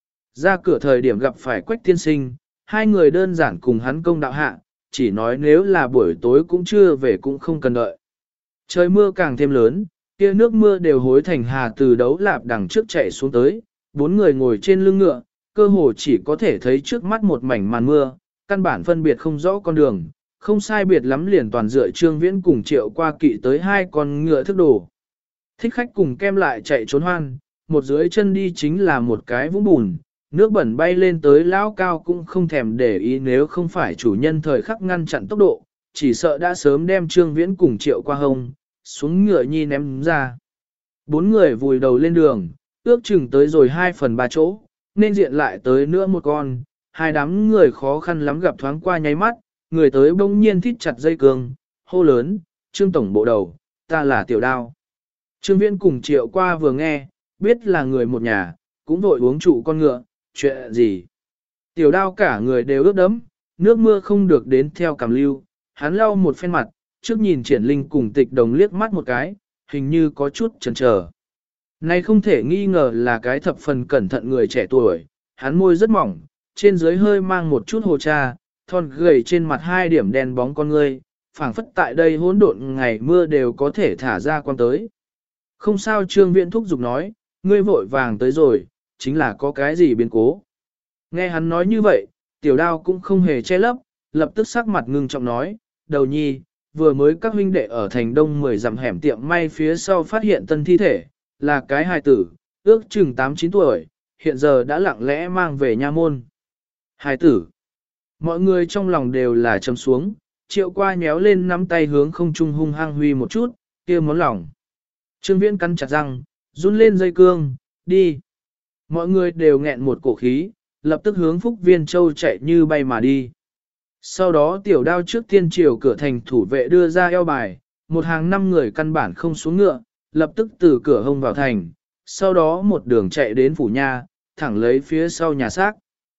Ra cửa thời điểm gặp phải Quách tiên sinh, hai người đơn giản cùng hắn công đạo hạ, chỉ nói nếu là buổi tối cũng chưa về cũng không cần đợi. Trời mưa càng thêm lớn, kia nước mưa đều hối thành hà từ đấu lạp đằng trước chạy xuống tới, bốn người ngồi trên lưng ngựa, cơ hồ chỉ có thể thấy trước mắt một mảnh màn mưa, căn bản phân biệt không rõ con đường, không sai biệt lắm liền toàn dựa Trương Viễn cùng Triệu Qua kỵ tới hai con ngựa thức đồ. Thích khách cùng kem lại chạy trốn hoan, một dưới chân đi chính là một cái vũng bùn, nước bẩn bay lên tới lão cao cũng không thèm để ý, nếu không phải chủ nhân thời khắc ngăn chặn tốc độ, chỉ sợ đã sớm đem Trương Viễn cùng Triệu qua hông, xuống ngựa nhi ném ra. Bốn người vùi đầu lên đường, ước chừng tới rồi hai phần ba chỗ, nên diện lại tới nữa một con, hai đám người khó khăn lắm gặp thoáng qua nháy mắt, người tới bỗng nhiên thít chặt dây cương, hô lớn, Trương tổng bộ đầu, ta là Tiểu Đao. Trương Viễn cùng Triệu qua vừa nghe, biết là người một nhà, cũng vội uống trụ con ngựa, chuyện gì. Tiểu Đao cả người đều ướt đẫm, nước mưa không được đến theo cảm lưu, hắn lau một phen mặt, trước nhìn Triển Linh cùng Tịch Đồng liếc mắt một cái, hình như có chút chần chờ. Này không thể nghi ngờ là cái thập phần cẩn thận người trẻ tuổi, hắn môi rất mỏng, trên dưới hơi mang một chút hồ cha, thon gầy trên mặt hai điểm đen bóng con ngươi, phảng phất tại đây hỗn độn ngày mưa đều có thể thả ra quan tới. Không sao, Trương Viễn thúc giục nói, ngươi vội vàng tới rồi, chính là có cái gì biến cố. Nghe hắn nói như vậy, Tiểu Đao cũng không hề che lấp, lập tức sắc mặt ngưng trọng nói, đầu nhi, vừa mới các huynh đệ ở thành đông mười dặm hẻm tiệm may phía sau phát hiện tân thi thể, là cái hài tử, ước chừng tám chín tuổi, hiện giờ đã lặng lẽ mang về nha môn. Hài tử, mọi người trong lòng đều là trầm xuống, Triệu qua nhéo lên nắm tay hướng không trung hung hăng huy một chút, kia món lòng. Trương Viễn cắn chặt răng, run lên dây cương, đi. Mọi người đều nghẹn một cổ khí, lập tức hướng Phúc Viên Châu chạy như bay mà đi. Sau đó Tiểu Đao trước tiên triều cửa thành thủ vệ đưa ra eo bài, một hàng năm người căn bản không xuống ngựa, lập tức từ cửa hông vào thành, sau đó một đường chạy đến phủ nha, thẳng lấy phía sau nhà xác.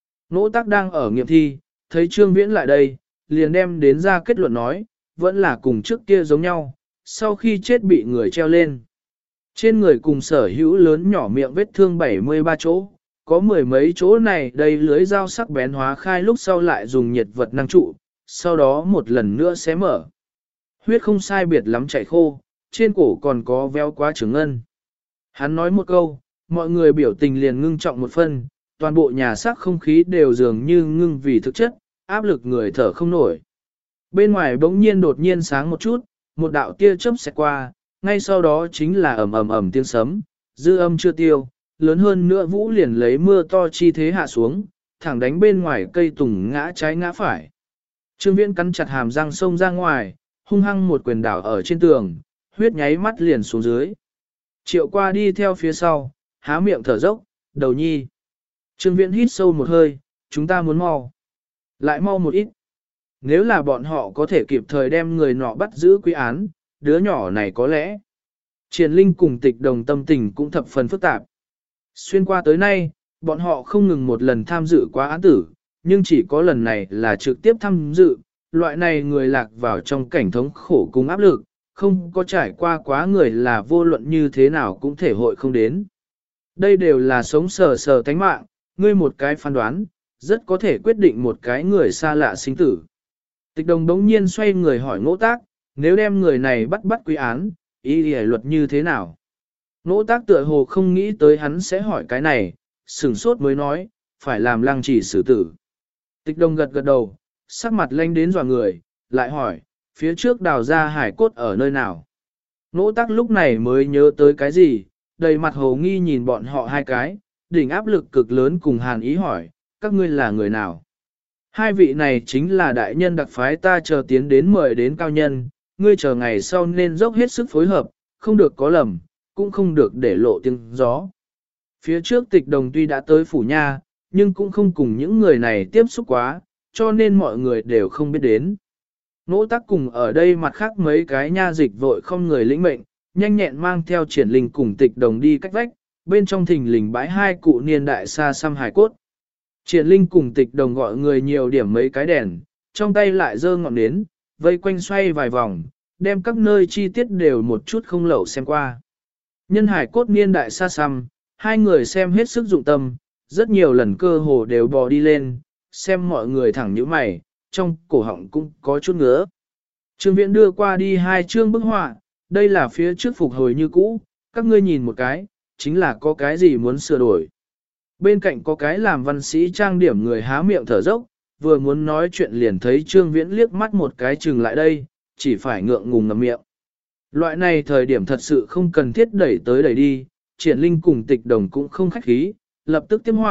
Nỗ Tắc đang ở nghiệm thi, thấy Trương Viễn lại đây, liền đem đến ra kết luận nói, vẫn là cùng trước kia giống nhau, sau khi chết bị người treo lên. Trên người cùng sở hữu lớn nhỏ miệng vết thương bảy mươi ba chỗ, có mười mấy chỗ này đầy lưới dao sắc bén hóa khai lúc sau lại dùng nhiệt vật năng trụ, sau đó một lần nữa xé mở. Huyết không sai biệt lắm chảy khô, trên cổ còn có véo quá trường ngân. Hắn nói một câu, mọi người biểu tình liền ngưng trọng một phân, toàn bộ nhà xác không khí đều dường như ngưng vì thực chất, áp lực người thở không nổi. Bên ngoài bỗng nhiên đột nhiên sáng một chút, một đạo tia chớp xẹt qua, ngay sau đó chính là ầm ầm ầm tiếng sấm, dư âm chưa tiêu, lớn hơn nữa vũ liền lấy mưa to chi thế hạ xuống, thẳng đánh bên ngoài cây tùng ngã trái ngã phải. Trương Viễn cắn chặt hàm răng xông ra ngoài, hung hăng một quyền đảo ở trên tường, huyết nháy mắt liền xuống dưới. Triệu qua đi theo phía sau, há miệng thở dốc, đầu nhi. Trương Viễn hít sâu một hơi, chúng ta muốn mau. Lại mau một ít. Nếu là bọn họ có thể kịp thời đem người nọ bắt giữ quy án, đứa nhỏ này có lẽ. Triển Linh cùng Tịch Đồng tâm tình cũng thập phần phức tạp. Xuyên qua tới nay, bọn họ không ngừng một lần tham dự quá án tử, nhưng chỉ có lần này là trực tiếp tham dự, loại này người lạc vào trong cảnh thống khổ cùng áp lực, không có trải qua quá người là vô luận như thế nào cũng thể hội không đến. Đây đều là sống sờ sờ tánh mạng, ngươi một cái phán đoán, rất có thể quyết định một cái người xa lạ sinh tử. Tịch Đồng đống nhiên xoay người hỏi Ngỗ Tác, nếu đem người này bắt bắt quy án, ý lý luật như thế nào? Ngỗ Tác tựa hồ không nghĩ tới hắn sẽ hỏi cái này, sửng sốt mới nói, phải làm lăng trì xử tử. Tịch Đồng gật gật đầu, sắc mặt lanh đến dọa người, lại hỏi, phía trước đào ra hải cốt ở nơi nào? Ngỗ Tác lúc này mới nhớ tới cái gì, đầy mặt hồ nghi nhìn bọn họ hai cái, đỉnh áp lực cực lớn cùng hàn ý hỏi, các ngươi là người nào? Hai vị này chính là đại nhân đặc phái ta chờ tiến đến mời đến cao nhân, ngươi chờ ngày sau nên dốc hết sức phối hợp, không được có lầm, cũng không được để lộ tiếng gió. Phía trước Tịch Đồng tuy đã tới phủ nha, nhưng cũng không cùng những người này tiếp xúc quá, cho nên mọi người đều không biết đến. Ngỗ Tác cùng ở đây mặt khác mấy cái nha dịch vội không người lĩnh mệnh, nhanh nhẹn mang theo Triển Linh cùng Tịch Đồng đi cách vách, bên trong thình lình bãi hai cụ niên đại xa xăm hài cốt. Triển Linh cùng Tịch Đồng gọi người nhiều điểm mấy cái đèn, trong tay lại giơ ngọn nến, vây quanh xoay vài vòng, đem các nơi chi tiết đều một chút không lậu xem qua. Nhân hải cốt niên đại xa xăm, hai người xem hết sức dụng tâm, rất nhiều lần cơ hồ đều bò đi lên, xem mọi người thẳng nhíu mày, trong cổ họng cũng có chút ngứa. Trương Viễn đưa qua đi hai chương bức họa, đây là phía trước phục hồi như cũ, các ngươi nhìn một cái, chính là có cái gì muốn sửa đổi. Bên cạnh có cái làm văn sĩ trang điểm người há miệng thở dốc, vừa muốn nói chuyện liền thấy Trương Viễn liếc mắt một cái chừng lại đây, chỉ phải ngượng ngùng ngậm miệng. Loại này thời điểm thật sự không cần thiết đẩy tới đẩy đi, Triển Linh cùng Tịch Đồng cũng không khách khí, lập tức tiếp họa,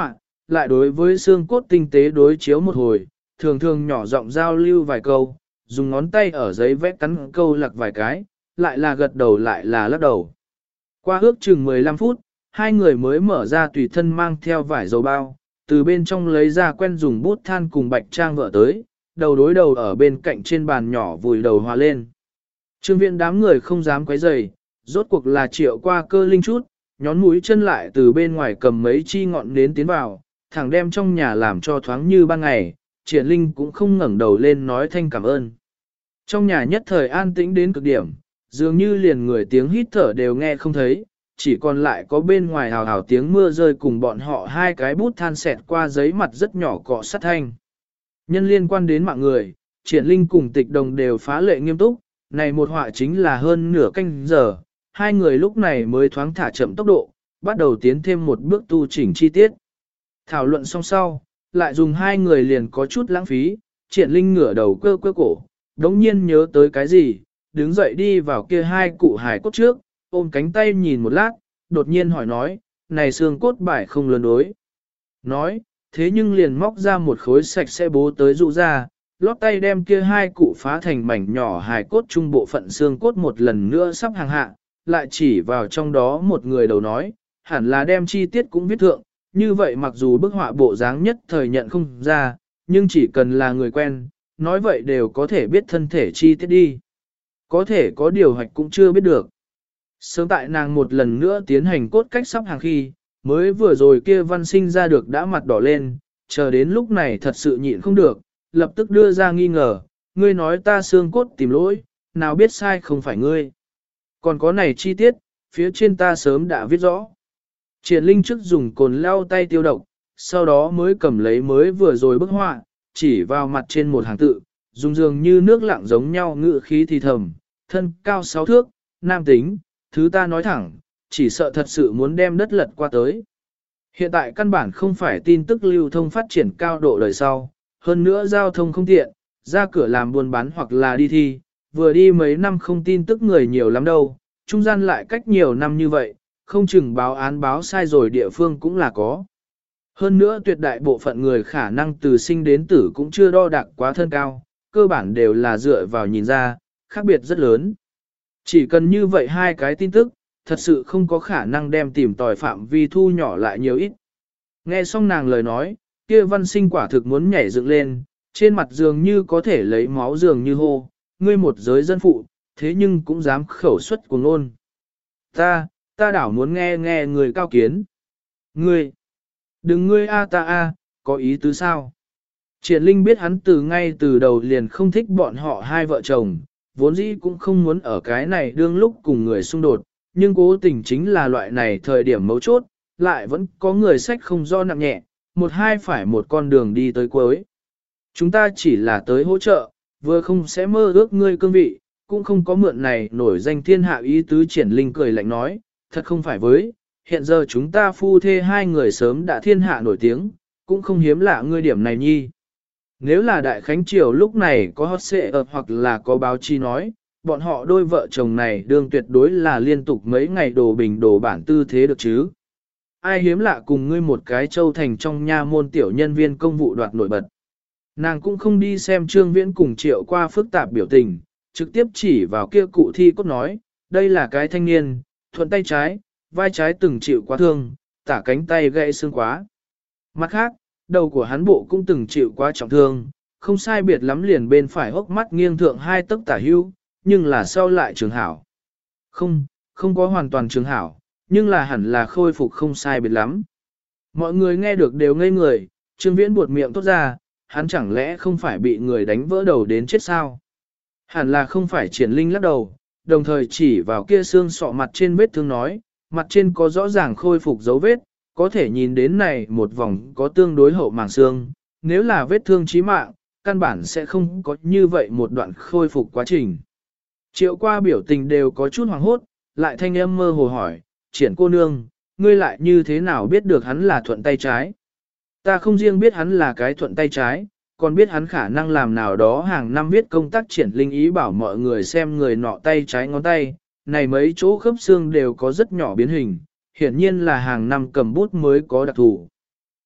lại đối với xương cốt tinh tế đối chiếu một hồi, thường thường nhỏ giọng giao lưu vài câu, dùng ngón tay ở giấy vẽ cắn câu lạc vài cái, lại là gật đầu lại là lắc đầu. Qua ước chừng mười lăm phút, hai người mới mở ra tùy thân mang theo vải dầu bao, từ bên trong lấy ra quen dùng bút than cùng bạch trang vợ tới, đầu đối đầu ở bên cạnh trên bàn nhỏ vùi đầu hòa lên. Trương viện đám người không dám quấy rầy, rốt cuộc là triệu qua cơ linh chút, nhón mũi chân lại từ bên ngoài cầm mấy chi ngọn nến tiến vào, thẳng đem trong nhà làm cho thoáng như ban ngày, triển linh cũng không ngẩng đầu lên nói thanh cảm ơn. Trong nhà nhất thời an tĩnh đến cực điểm, dường như liền người tiếng hít thở đều nghe không thấy, chỉ còn lại có bên ngoài hào hào tiếng mưa rơi cùng bọn họ hai cái bút than xẹt qua giấy mặt rất nhỏ cọ sát thanh. Nhân liên quan đến mạng người, triển linh cùng tịch đồng đều phá lệ nghiêm túc, này một họa chính là hơn nửa canh giờ, hai người lúc này mới thoáng thả chậm tốc độ, bắt đầu tiến thêm một bước tu chỉnh chi tiết. Thảo luận xong sau, lại dùng hai người liền có chút lãng phí, triển linh ngửa đầu cơ cơ cổ, đống nhiên nhớ tới cái gì, đứng dậy đi vào kia hai cụ hài cốt trước, ôm cánh tay nhìn một lát, đột nhiên hỏi nói, này xương cốt bài không lớn đối. Nói, thế nhưng liền móc ra một khối sạch sẽ bố tới dụ ra, lót tay đem kia hai cụ phá thành mảnh nhỏ hài cốt trung bộ phận xương cốt một lần nữa sắp hàng hạ, lại chỉ vào trong đó một người đầu nói, hẳn là đem chi tiết cũng viết thượng, như vậy mặc dù bức họa bộ dáng nhất thời nhận không ra, nhưng chỉ cần là người quen, nói vậy đều có thể biết thân thể chi tiết đi. Có thể có điều hoạch cũng chưa biết được. Sớm tại nàng một lần nữa tiến hành cốt cách sắp hàng khi, mới vừa rồi kia văn sinh ra được đã mặt đỏ lên, chờ đến lúc này thật sự nhịn không được, lập tức đưa ra nghi ngờ, ngươi nói ta xương cốt tìm lỗi, nào biết sai không phải ngươi. Còn có này chi tiết, phía trên ta sớm đã viết rõ. Triển linh trước dùng cồn lau tay tiêu độc, sau đó mới cầm lấy mới vừa rồi bức họa, chỉ vào mặt trên một hàng tự, dùng dường như nước lặng giống nhau ngự khí thì thầm, thân cao sáu thước, nam tính, thứ ta nói thẳng, chỉ sợ thật sự muốn đem đất lật qua tới. Hiện tại căn bản không phải tin tức lưu thông phát triển cao độ đời sau, hơn nữa giao thông không tiện, ra cửa làm buôn bán hoặc là đi thi, vừa đi mấy năm không tin tức người nhiều lắm đâu, trung gian lại cách nhiều năm như vậy, không chừng báo án báo sai rồi địa phương cũng là có. Hơn nữa tuyệt đại bộ phận người khả năng từ sinh đến tử cũng chưa đo đạc quá thân cao, cơ bản đều là dựa vào nhìn ra, khác biệt rất lớn. Chỉ cần như vậy hai cái tin tức, thật sự không có khả năng đem tìm tòi phạm vi thu nhỏ lại nhiều ít. Nghe xong nàng lời nói, kia văn sinh quả thực muốn nhảy dựng lên, trên mặt dường như có thể lấy máu dường như hô, ngươi một giới dân phụ, thế nhưng cũng dám khẩu xuất của ngôn. Ta, ta đảo muốn nghe nghe người cao kiến. Ngươi, đừng ngươi a ta a, có ý tứ sao? Triển Linh biết hắn từ ngay từ đầu liền không thích bọn họ hai vợ chồng, vốn dĩ cũng không muốn ở cái này đương lúc cùng người xung đột, nhưng cố tình chính là loại này thời điểm mấu chốt, lại vẫn có người sách không do nặng nhẹ, một hai phải một con đường đi tới cuối. Chúng ta chỉ là tới hỗ trợ, vừa không sẽ mơ ước ngươi cương vị, cũng không có mượn này nổi danh thiên hạ ý tứ. Triển Linh cười lạnh nói, thật không phải với, hiện giờ chúng ta phu thê hai người sớm đã thiên hạ nổi tiếng, cũng không hiếm lạ ngươi điểm này nhi. Nếu là Đại Khánh Triều lúc này có hot xệ ập hoặc là có báo chí nói, bọn họ đôi vợ chồng này đương tuyệt đối là liên tục mấy ngày đồ bình đồ bản tư thế được chứ. Ai hiếm lạ cùng ngươi một cái châu thành trong nha môn tiểu nhân viên công vụ đoạt nổi bật. Nàng cũng không đi xem Trương Viễn cùng Triệu qua phức tạp biểu tình, trực tiếp chỉ vào kia cụ thi cốt nói, đây là cái thanh niên, thuận tay trái, vai trái từng chịu quá thương, tả cánh tay gãy xương quá. Mặt khác, đầu của hắn bộ cũng từng chịu quá trọng thương, không sai biệt lắm liền bên phải hốc mắt nghiêng thượng hai tấc tả hưu, nhưng là sau lại trường hảo. Không, không có hoàn toàn trường hảo, nhưng là hẳn là khôi phục không sai biệt lắm. Mọi người nghe được đều ngây người, Trương Viễn buột miệng tốt ra, hắn chẳng lẽ không phải bị người đánh vỡ đầu đến chết sao? Hẳn là không phải. Triển Linh lắc đầu, đồng thời chỉ vào kia xương sọ mặt trên vết thương nói, mặt trên có rõ ràng khôi phục dấu vết, có thể nhìn đến này một vòng có tương đối hậu màng xương, nếu là vết thương chí mạng, căn bản sẽ không có như vậy một đoạn khôi phục quá trình. Triệu qua biểu tình đều có chút hoảng hốt, lại thanh âm mơ hồ hỏi, Triển cô nương, ngươi lại như thế nào biết được hắn là thuận tay trái? Ta không riêng biết hắn là cái thuận tay trái, còn biết hắn khả năng làm nào đó hàng năm viết công tác. Triển Linh ý bảo mọi người xem người nọ tay trái ngón tay, này mấy chỗ khớp xương đều có rất nhỏ biến hình, hiển nhiên là hàng năm cầm bút mới có đặc thù.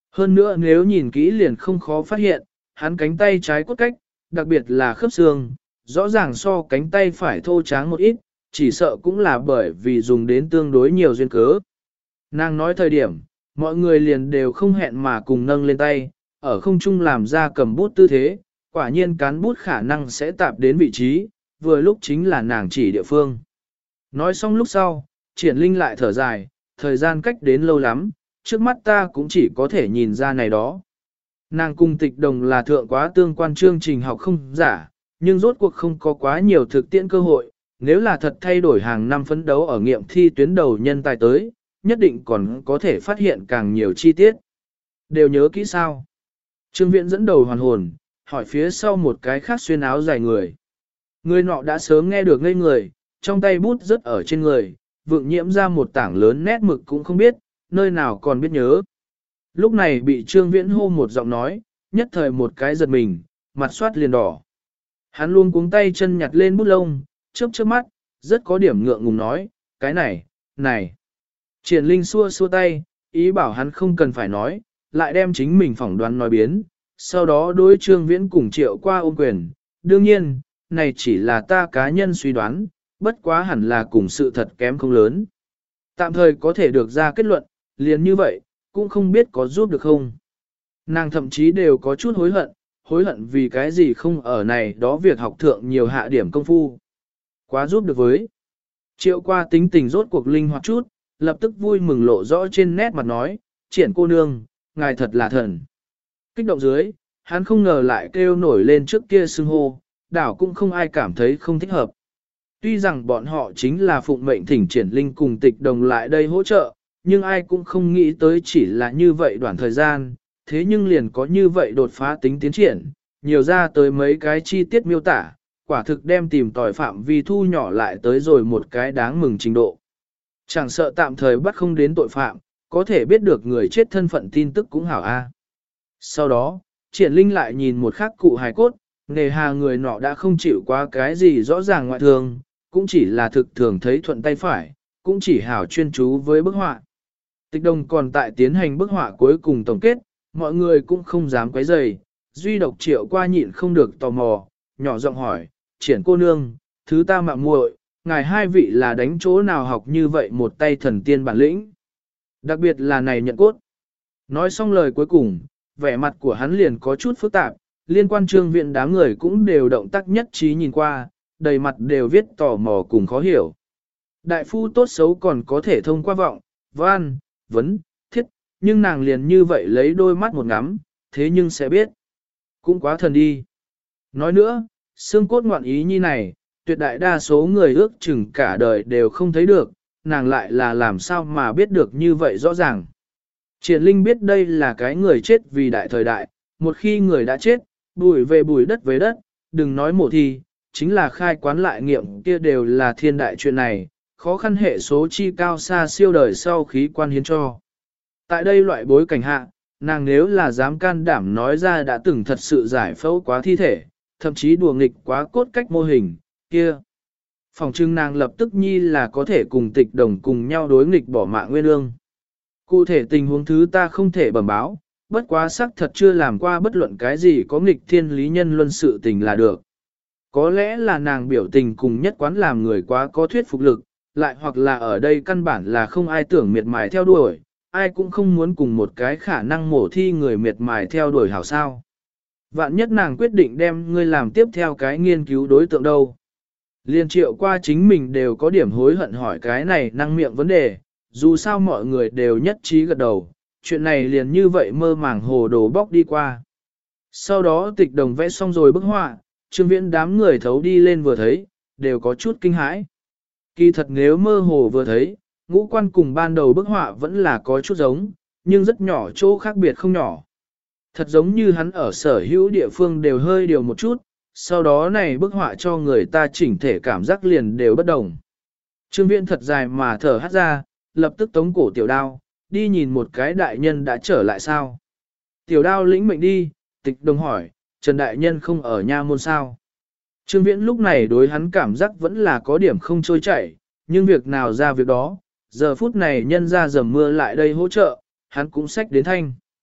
Hơn nữa nếu nhìn kỹ liền không khó phát hiện, hắn cánh tay trái cốt cách, đặc biệt là khớp xương, rõ ràng so cánh tay phải thô tráng một ít, chỉ sợ cũng là bởi vì dùng đến tương đối nhiều duyên cớ. Nàng nói thời điểm, mọi người liền đều không hẹn mà cùng nâng lên tay, ở không trung làm ra cầm bút tư thế, quả nhiên cán bút khả năng sẽ tạp đến vị trí, vừa lúc chính là nàng chỉ địa phương. Nói xong lúc sau, triển linh lại thở dài, thời gian cách đến lâu lắm, trước mắt ta cũng chỉ có thể nhìn ra này đó. Nàng cùng tịch đồng là thượng quá tương quan chương trình học không giả, nhưng rốt cuộc không có quá nhiều thực tiễn cơ hội, nếu là thật thay đổi hàng năm phấn đấu ở nghiệm thi tuyến đầu nhân tài tới, nhất định còn có thể phát hiện càng nhiều chi tiết. Đều nhớ kỹ sao? Trương Viễn dẫn đầu hoàn hồn, hỏi phía sau một cái khác xuyên áo dài người. Người nọ đã sớm nghe được ngây người, trong tay bút rớt ở trên người, vượng nhiễm ra một tảng lớn nét mực cũng không biết, nơi nào còn biết nhớ. Lúc này bị Trương Viễn hô một giọng nói, nhất thời một cái giật mình, mặt soát liền đỏ. Hắn luôn cuống tay chân nhặt lên bút lông, chớp chớp mắt, rất có điểm ngượng ngùng nói, cái này, này. Triển Linh xua xua tay, ý bảo hắn không cần phải nói, lại đem chính mình phỏng đoán nói biến, sau đó đối Trương Viễn cùng Triệu qua ôm quyền. Đương nhiên, này chỉ là ta cá nhân suy đoán, bất quá hẳn là cùng sự thật kém không lớn. Tạm thời có thể được ra kết luận, liền như vậy, cũng không biết có giúp được không. Nàng thậm chí đều có chút hối hận, hối hận vì cái gì không ở này đó việc học thượng nhiều hạ điểm công phu. Quá giúp được với. Triệu qua tính tình rốt cuộc linh hoạt chút, lập tức vui mừng lộ rõ trên nét mặt nói, triển cô nương, ngài thật là thần. Kích động dưới, hắn không ngờ lại kêu nổi lên trước kia xưng hô, đảo cũng không ai cảm thấy không thích hợp. Tuy rằng bọn họ chính là phụng mệnh thỉnh triển linh cùng tịch đồng lại đây hỗ trợ, nhưng ai cũng không nghĩ tới chỉ là như vậy đoạn thời gian, thế nhưng liền có như vậy đột phá tính tiến triển, nhiều ra tới mấy cái chi tiết miêu tả, quả thực đem tìm tòi phạm vi thu nhỏ lại tới rồi một cái đáng mừng trình độ. Chẳng sợ tạm thời bắt không đến tội phạm, có thể biết được người chết thân phận tin tức cũng hảo a. Sau đó, triển linh lại nhìn một khắc cụ hài cốt, nghề hà người nọ đã không chịu quá cái gì rõ ràng ngoại thường, cũng chỉ là thực thường thấy thuận tay phải, cũng chỉ hảo chuyên chú với bức họa. Tịch đồng còn tại tiến hành bức họa cuối cùng tổng kết, mọi người cũng không dám quấy rầy, duy độc Triệu qua nhịn không được tò mò, nhỏ giọng hỏi, triển cô nương, thứ ta mạo muội, ngài hai vị là đánh chỗ nào học như vậy một tay thần tiên bản lĩnh. Đặc biệt là này nhận cốt. Nói xong lời cuối cùng, vẻ mặt của hắn liền có chút phức tạp, liên quan Trương Viễn đám người cũng đều động tác nhất trí nhìn qua, đầy mặt đều viết tò mò cùng khó hiểu. Đại phu tốt xấu còn có thể thông qua vọng, văn, vấn, thiết, nhưng nàng liền như vậy lấy đôi mắt một ngắm, thế nhưng sẽ biết. Cũng quá thần đi. Nói nữa, xương cốt ngoạn ý như này, tuyệt đại đa số người ước chừng cả đời đều không thấy được, nàng lại là làm sao mà biết được như vậy rõ ràng. Triển Linh biết đây là cái người chết vì đại thời đại, một khi người đã chết, bùi về bùi đất về đất, đừng nói mổ thi, chính là khai quán lại nghiệm kia đều là thiên đại chuyện này, khó khăn hệ số chi cao xa siêu đời sau khí quan hiến cho. Tại đây loại bối cảnh hạ, nàng nếu là dám can đảm nói ra đã từng thật sự giải phẫu quá thi thể, thậm chí đùa nghịch quá cốt cách mô hình, kia. Phòng trưng nàng lập tức nhi là có thể cùng tịch đồng cùng nhau đối nghịch bỏ mạng nguyên ương. Cụ thể tình huống thứ ta không thể bẩm báo, bất quá xác thật chưa làm qua bất luận cái gì có nghịch thiên lý nhân luân sự tình là được. Có lẽ là nàng biểu tình cùng nhất quán làm người quá có thuyết phục lực, lại hoặc là ở đây căn bản là không ai tưởng miệt mài theo đuổi, ai cũng không muốn cùng một cái khả năng mổ thi người miệt mài theo đuổi hảo sao. Vạn nhất nàng quyết định đem ngươi làm tiếp theo cái nghiên cứu đối tượng đâu. Liên Triệu qua chính mình đều có điểm hối hận hỏi cái này năng miệng vấn đề, dù sao mọi người đều nhất trí gật đầu, chuyện này liền như vậy mơ màng hồ đồ bóc đi qua. Sau đó tịch đồng vẽ xong rồi bức họa, Trương Viễn đám người thấu đi lên vừa thấy, đều có chút kinh hãi. Kỳ thật nếu mơ hồ vừa thấy, ngũ quan cùng ban đầu bức họa vẫn là có chút giống, nhưng rất nhỏ chỗ khác biệt không nhỏ. Thật giống như hắn ở sở hữu địa phương đều hơi điều một chút, sau đó này bức họa cho người ta chỉnh thể cảm giác liền đều bất đồng. Trương Viễn thật dài mà thở hắt ra, lập tức tống cổ tiểu đao, đi nhìn một cái đại nhân đã trở lại sao. Tiểu đao lĩnh mệnh đi, tịch đồng hỏi, Trần đại nhân không ở nha môn sao. Trương Viễn lúc này đối hắn cảm giác vẫn là có điểm không trôi chảy, nhưng việc nào ra việc đó, giờ phút này nhân ra dầm mưa lại đây hỗ trợ, hắn cũng xách đến thanh.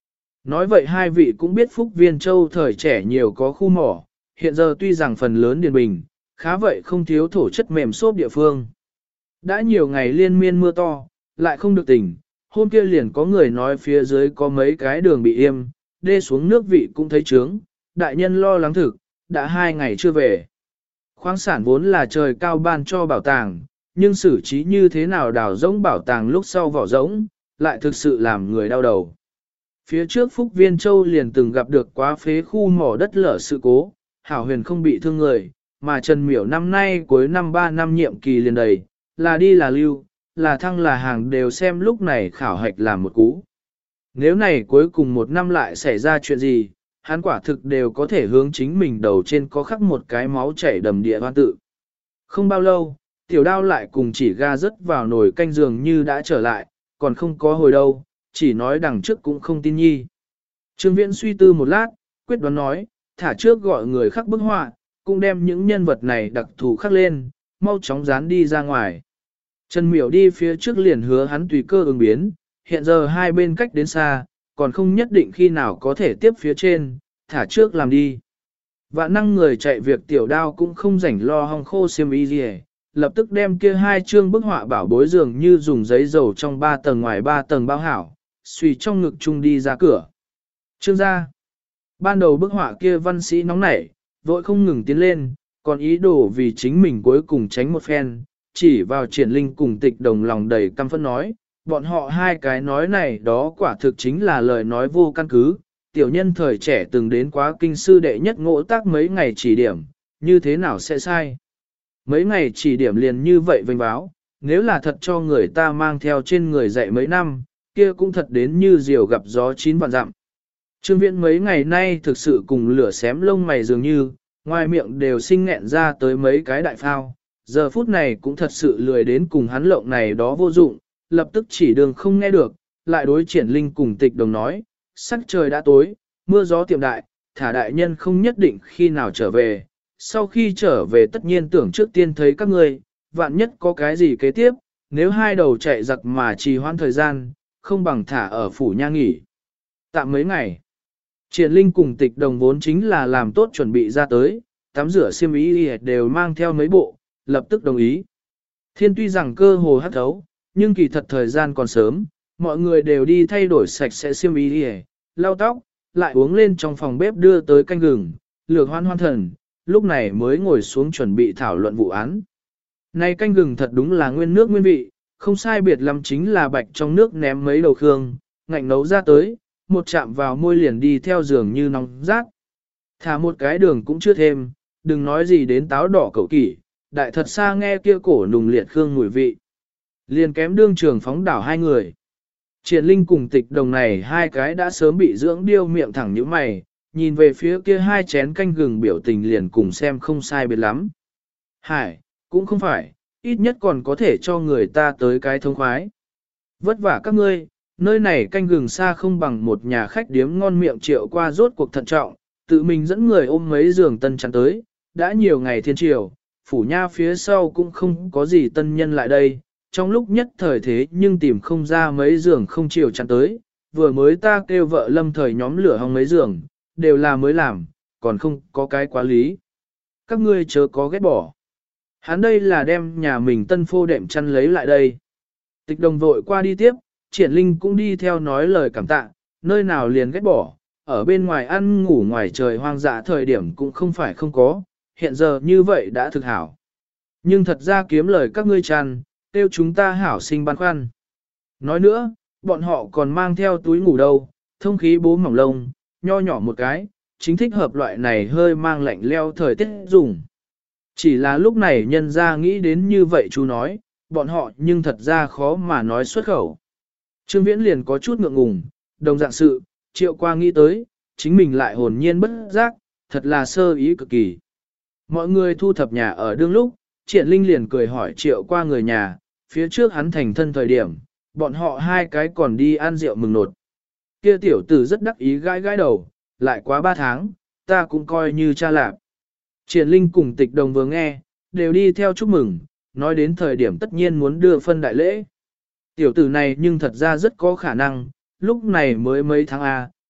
Nói vậy hai vị cũng biết Phúc Viên Châu thời trẻ nhiều có khu mỏ, hiện giờ tuy rằng phần lớn điền bình, khá vậy không thiếu thổ chất mềm xốp địa phương. Đã nhiều ngày liên miên mưa to, lại không được tỉnh, hôm kia liền có người nói phía dưới có mấy cái đường bị im, đê xuống nước vị cũng thấy trướng, đại nhân lo lắng thực, đã hai ngày chưa về. Khoáng sản vốn là trời cao ban cho bảo tàng, nhưng xử trí như thế nào đào rỗng bảo tàng lúc sau vỏ rỗng, lại thực sự làm người đau đầu. Phía trước Phúc Viên Châu liền từng gặp được quá phế khu mỏ đất lở sự cố, hảo huyền không bị thương người, mà Trần Miểu năm nay cuối năm ba năm nhiệm kỳ liền đầy, là đi là lưu, là thăng là hàng đều xem lúc này khảo hạch làm một cú. Nếu này cuối cùng một năm lại xảy ra chuyện gì, hắn quả thực đều có thể hướng chính mình đầu trên có khắc một cái máu chảy đầm địa hoan tự. Không bao lâu, tiểu đao lại cùng chỉ ga rớt vào nồi canh giường như đã trở lại, còn không có hồi đâu, chỉ nói đằng trước cũng không tin nhi. Trương Viễn suy tư một lát, quyết đoán nói, thả trước gọi người khắc bức họa, cũng đem những nhân vật này đặc thù khắc lên, mau chóng dán đi ra ngoài. Trần Miểu đi phía trước liền hứa hắn tùy cơ ứng biến, hiện giờ hai bên cách đến xa, còn không nhất định khi nào có thể tiếp phía trên, thả trước làm đi. Vạn năng người chạy việc tiểu đao cũng không rảnh lo hong khô xiêm y gì, lập tức đem kia hai chương bức họa bảo bối dường như dùng giấy dầu trong ba tầng ngoài ba tầng bao hảo, suy trong ngực chung đi ra cửa. Trương gia. Ban đầu bức họa kia văn sĩ nóng nảy, vội không ngừng tiến lên, còn ý đồ vì chính mình cuối cùng tránh một phen, chỉ vào triển linh cùng tịch đồng lòng đầy căm phẫn nói, bọn họ hai cái nói này đó quả thực chính là lời nói vô căn cứ, tiểu nhân thời trẻ từng đến quá kinh sư đệ nhất ngộ tác mấy ngày chỉ điểm, như thế nào sẽ sai. Mấy ngày chỉ điểm liền như vậy vênh báo, nếu là thật cho người ta mang theo trên người dạy mấy năm, kia cũng thật đến như diều gặp gió chín vạn dặm. Trương Viễn mấy ngày nay thực sự cùng lửa xém lông mày dường như, ngoài miệng đều sinh nghẹn ra tới mấy cái đại phao, giờ phút này cũng thật sự lười đến cùng hắn lộng này đó vô dụng, lập tức chỉ đường không nghe được, lại đối triển linh cùng tịch đồng nói, sắc trời đã tối, mưa gió tiệm đại, thả đại nhân không nhất định khi nào trở về, sau khi trở về tất nhiên tưởng trước tiên thấy các ngươi, vạn nhất có cái gì kế tiếp, nếu hai đầu chạy giặc mà trì hoãn thời gian, không bằng thả ở phủ nha nghỉ. Tạm mấy ngày, triển linh cùng tịch đồng vốn chính là làm tốt chuẩn bị ra tới, tắm rửa xiêm y đều mang theo mấy bộ, lập tức đồng ý. Thiên tuy rằng cơ hồ hắt thấu, nhưng kỳ thật thời gian còn sớm, mọi người đều đi thay đổi sạch sẽ xiêm y đi lau tóc, lại uống lên trong phòng bếp đưa tới canh gừng, lược hoan hoan thần, lúc này mới ngồi xuống chuẩn bị thảo luận vụ án. Này canh gừng thật đúng là nguyên nước nguyên vị, không sai biệt lắm chính là bạch trong nước ném mấy đầu khương, ngạnh nấu ra tới, một chạm vào môi liền đi theo giường như nóng rát. Thả một cái đường cũng chưa thêm, đừng nói gì đến táo đỏ cậu kỷ, đại thật xa nghe kia cổ nùng liệt khương mùi vị. Liền kém đương trường phóng đảo hai người. Triển linh cùng tịch đồng này hai cái đã sớm bị dưỡng điêu miệng thẳng như mày, nhìn về phía kia hai chén canh gừng biểu tình liền cùng xem không sai biệt lắm. Hải, cũng không phải, ít nhất còn có thể cho người ta tới cái thông khoái. Vất vả các ngươi, nơi này canh gừng xa không bằng một nhà khách điếm ngon miệng triệu qua rốt cuộc thận trọng, tự mình dẫn người ôm mấy giường tân chắn tới, đã nhiều ngày thiên triều, phủ nha phía sau cũng không có gì tân nhân lại đây, trong lúc nhất thời thế nhưng tìm không ra mấy giường không chiều chắn tới, vừa mới ta kêu vợ lâm thời nhóm lửa hong mấy giường, đều là mới làm, còn không có cái quá lý. Các ngươi chớ có ghét bỏ. Hắn đây là đem nhà mình tân phô đệm chăn lấy lại đây. Tịch đồng vội qua đi tiếp, triển linh cũng đi theo nói lời cảm tạ, nơi nào liền ghét bỏ, ở bên ngoài ăn ngủ ngoài trời hoang dã thời điểm cũng không phải không có, hiện giờ như vậy đã thực hảo. Nhưng thật ra kiếm lời các ngươi chăn, tiêu chúng ta hảo sinh băn khoăn. Nói nữa, bọn họ còn mang theo túi ngủ đâu, thông khí bố mỏng lông, nho nhỏ một cái, chính thích hợp loại này hơi mang lạnh leo thời tiết dùng. Chỉ là lúc này nhân ra nghĩ đến như vậy chú nói, bọn họ nhưng thật ra khó mà nói xuất khẩu. Trương Viễn liền có chút ngượng ngùng, đồng dạng sự, triệu qua nghĩ tới, chính mình lại hồn nhiên bất giác, thật là sơ ý cực kỳ. Mọi người thu thập nhà ở đương lúc, Triển Linh liền cười hỏi triệu qua người nhà, phía trước hắn thành thân thời điểm, bọn họ hai cái còn đi ăn rượu mừng nột. Kia tiểu tử rất đắc ý gãi gãi đầu, lại quá ba tháng, ta cũng coi như cha lạc. Triển Linh cùng tịch đồng vừa nghe, đều đi theo chúc mừng, nói đến thời điểm tất nhiên muốn đưa phân đại lễ. Tiểu tử này nhưng thật ra rất có khả năng, lúc này mới mấy tháng A,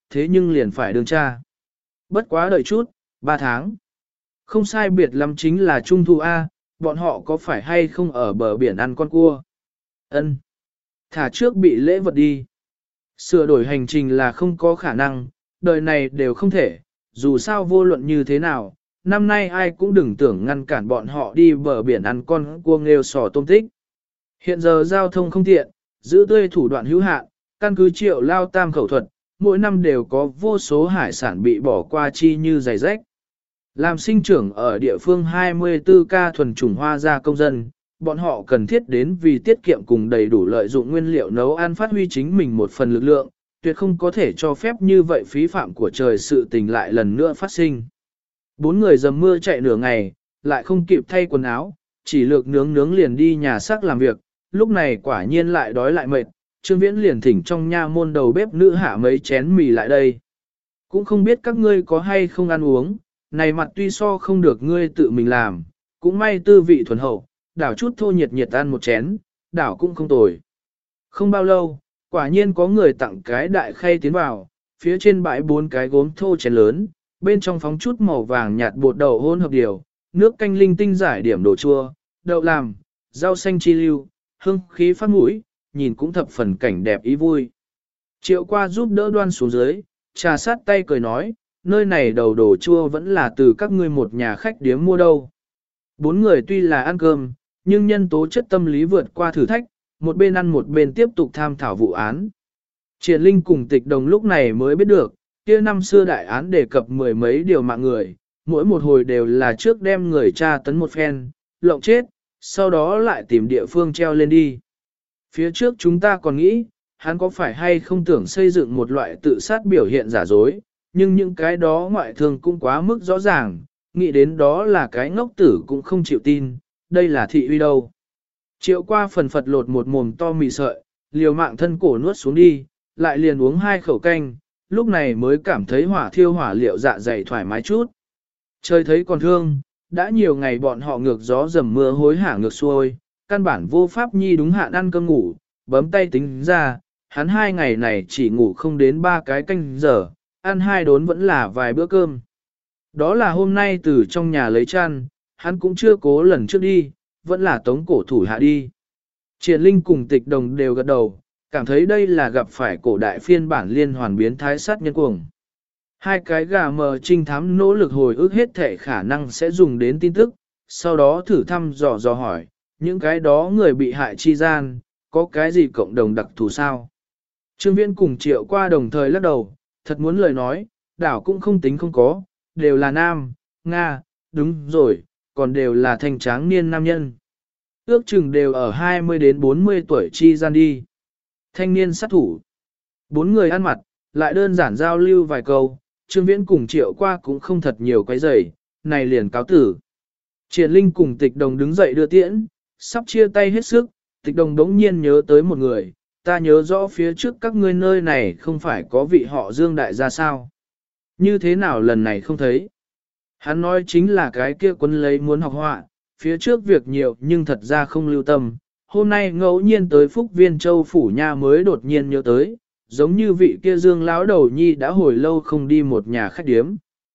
thế nhưng liền phải đương cha. Bất quá đợi chút, ba tháng. Không sai biệt lắm chính là trung thu A, bọn họ có phải hay không ở bờ biển ăn con cua? Ân, thả trước bị lễ vật đi. Sửa đổi hành trình là không có khả năng, đời này đều không thể, dù sao vô luận như thế nào, năm nay ai cũng đừng tưởng ngăn cản bọn họ đi bờ biển ăn con cua nghêu sò tôm tích. Hiện giờ giao thông không tiện, giữ tươi thủ đoạn hữu hạn, căn cứ triệu lao tam khẩu thuật, mỗi năm đều có vô số hải sản bị bỏ qua chi như giày rách. Làm sinh trưởng ở địa phương hai mươi tư ca thuần chủng hoa gia công dân, bọn họ cần thiết đến vì tiết kiệm cùng đầy đủ lợi dụng nguyên liệu nấu ăn phát huy chính mình một phần lực lượng, tuyệt không có thể cho phép như vậy phí phạm của trời sự tình lại lần nữa phát sinh. Bốn người dầm mưa chạy nửa ngày, lại không kịp thay quần áo, chỉ lược nướng nướng liền đi nhà xác làm việc, lúc này quả nhiên lại đói lại mệt, Trương Viễn liền thỉnh trong nha môn đầu bếp nữ hạ mấy chén mì lại đây. Cũng không biết các ngươi có hay không ăn uống, này mặt tuy so không được ngươi tự mình làm, cũng may tư vị thuần hậu, đảo chút thô nhiệt nhiệt ăn một chén, đảo cũng không tồi. Không bao lâu, quả nhiên có người tặng cái đại khay tiến vào, phía trên bãi bốn cái gốm thô chén lớn, bên trong phóng chút màu vàng nhạt bột đậu hỗn hợp điều, nước canh linh tinh giải điểm đồ chua, đậu làm, rau xanh chi lưu, hương khí phát mũi, nhìn cũng thập phần cảnh đẹp ý vui. Triệu qua giúp đỡ đoan xuống dưới, trà sát tay cười nói, nơi này đầu đồ chua vẫn là từ các ngươi một nhà khách điếm mua đâu. Bốn người tuy là ăn cơm, nhưng nhân tố chất tâm lý vượt qua thử thách, một bên ăn một bên tiếp tục tham thảo vụ án. Triển Linh cùng Tịch Đồng lúc này mới biết được, kia năm xưa đại án đề cập mười mấy điều mạng người, mỗi một hồi đều là trước đem người tra tấn một phen, lộng chết, sau đó lại tìm địa phương treo lên đi. Phía trước chúng ta còn nghĩ, hắn có phải hay không tưởng xây dựng một loại tự sát biểu hiện giả dối, nhưng những cái đó ngoại thương cũng quá mức rõ ràng, nghĩ đến đó là cái ngốc tử cũng không chịu tin, đây là thị uy đâu. Triệu qua phần phật lột một mồm to mì sợi, liều mạng thân cổ nuốt xuống đi, lại liền uống hai khẩu canh, lúc này mới cảm thấy hỏa thiêu hỏa liệu dạ dày thoải mái chút. Trời thấy còn thương, đã nhiều ngày bọn họ ngược gió dầm mưa hối hả ngược xuôi, căn bản vô pháp nhi đúng hạn ăn cơm ngủ, bấm tay tính ra, hắn hai ngày này chỉ ngủ không đến ba cái canh giờ, ăn hai đốn vẫn là vài bữa cơm. Đó là hôm nay từ trong nhà lấy chăn, hắn cũng chưa cố lần trước đi, vẫn là tống cổ thủ hạ đi. Triển Linh cùng Tịch Đồng đều gật đầu, cảm thấy đây là gặp phải cổ đại phiên bản liên hoàn biến thái sát nhân cuồng. Hai cái gà mờ trinh thám nỗ lực hồi ức hết thể khả năng sẽ dùng đến tin tức, sau đó thử thăm dò dò hỏi, những cái đó người bị hại chi gian, có cái gì cộng đồng đặc thù sao? Trương Viễn cùng Triệu qua đồng thời lắc đầu, thật muốn lời nói, đảo cũng không tính không có, đều là nam, Nga, đúng rồi, còn đều là thanh tráng niên nam nhân. Ước chừng đều ở hai mươi đến bốn mươi tuổi chi gian đi. Thanh niên sát thủ. Bốn người ăn mặt, lại đơn giản giao lưu vài câu, Trương Viễn cùng Triệu qua cũng không thật nhiều quấy rầy, này liền cáo tử. Triển Linh cùng Tịch Đồng đứng dậy đưa tiễn, sắp chia tay hết sức, Tịch Đồng đống nhiên nhớ tới một người, ta nhớ rõ phía trước các ngươi nơi này không phải có vị họ Dương đại gia sao. Như thế nào lần này không thấy? Hắn nói chính là cái kia quân lấy muốn học họa, phía trước việc nhiều nhưng thật ra không lưu tâm. Hôm nay ngẫu nhiên tới Phúc Viên Châu Phủ Nha mới đột nhiên nhớ tới, giống như vị kia Dương lão đầu nhi đã hồi lâu không đi một nhà khách điếm.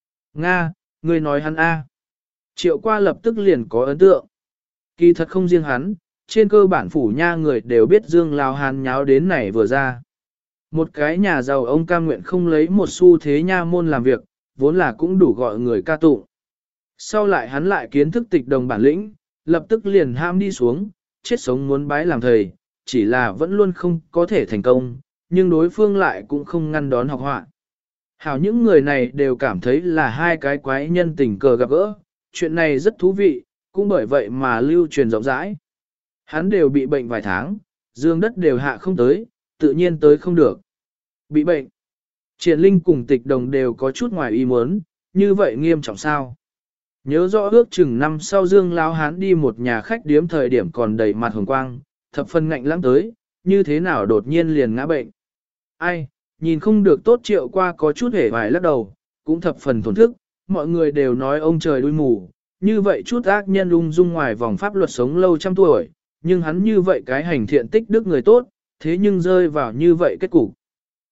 Nga, người nói hắn A. Triệu qua lập tức liền có ấn tượng. Kỳ thật không riêng hắn, trên cơ bản Phủ Nha người đều biết Dương lão hàn nháo đến này vừa ra. Một cái nhà giàu ông cam nguyện không lấy một xu thế nha môn làm việc, vốn là cũng đủ gọi người ca tụng. Sau lại hắn lại kiến thức Tịch Đồng bản lĩnh, lập tức liền ham đi xuống, chết sống muốn bái làm thầy, chỉ là vẫn luôn không có thể thành công, nhưng đối phương lại cũng không ngăn đón học họa. Hảo những người này đều cảm thấy là hai cái quái nhân tình cờ gặp gỡ, chuyện này rất thú vị, cũng bởi vậy mà lưu truyền rộng rãi. Hắn đều bị bệnh vài tháng, dương đất đều hạ không tới, tự nhiên tới không được. Bị bệnh. Triển Linh cùng Tịch Đồng đều có chút ngoài ý muốn, như vậy nghiêm trọng sao? Nhớ rõ ước chừng năm sau Dương lão hán đi một nhà khách điếm thời điểm còn đầy mặt hồng quang, thập phân ngạnh lãng tới, như thế nào đột nhiên liền ngã bệnh. Ai, nhìn không được tốt Triệu qua có chút hề vài lắc đầu, cũng thập phần thổn thức, mọi người đều nói ông trời đuôi mù, như vậy chút ác nhân ung dung ngoài vòng pháp luật sống lâu trăm tuổi, nhưng hắn như vậy cái hành thiện tích đức người tốt, thế nhưng rơi vào như vậy kết cục.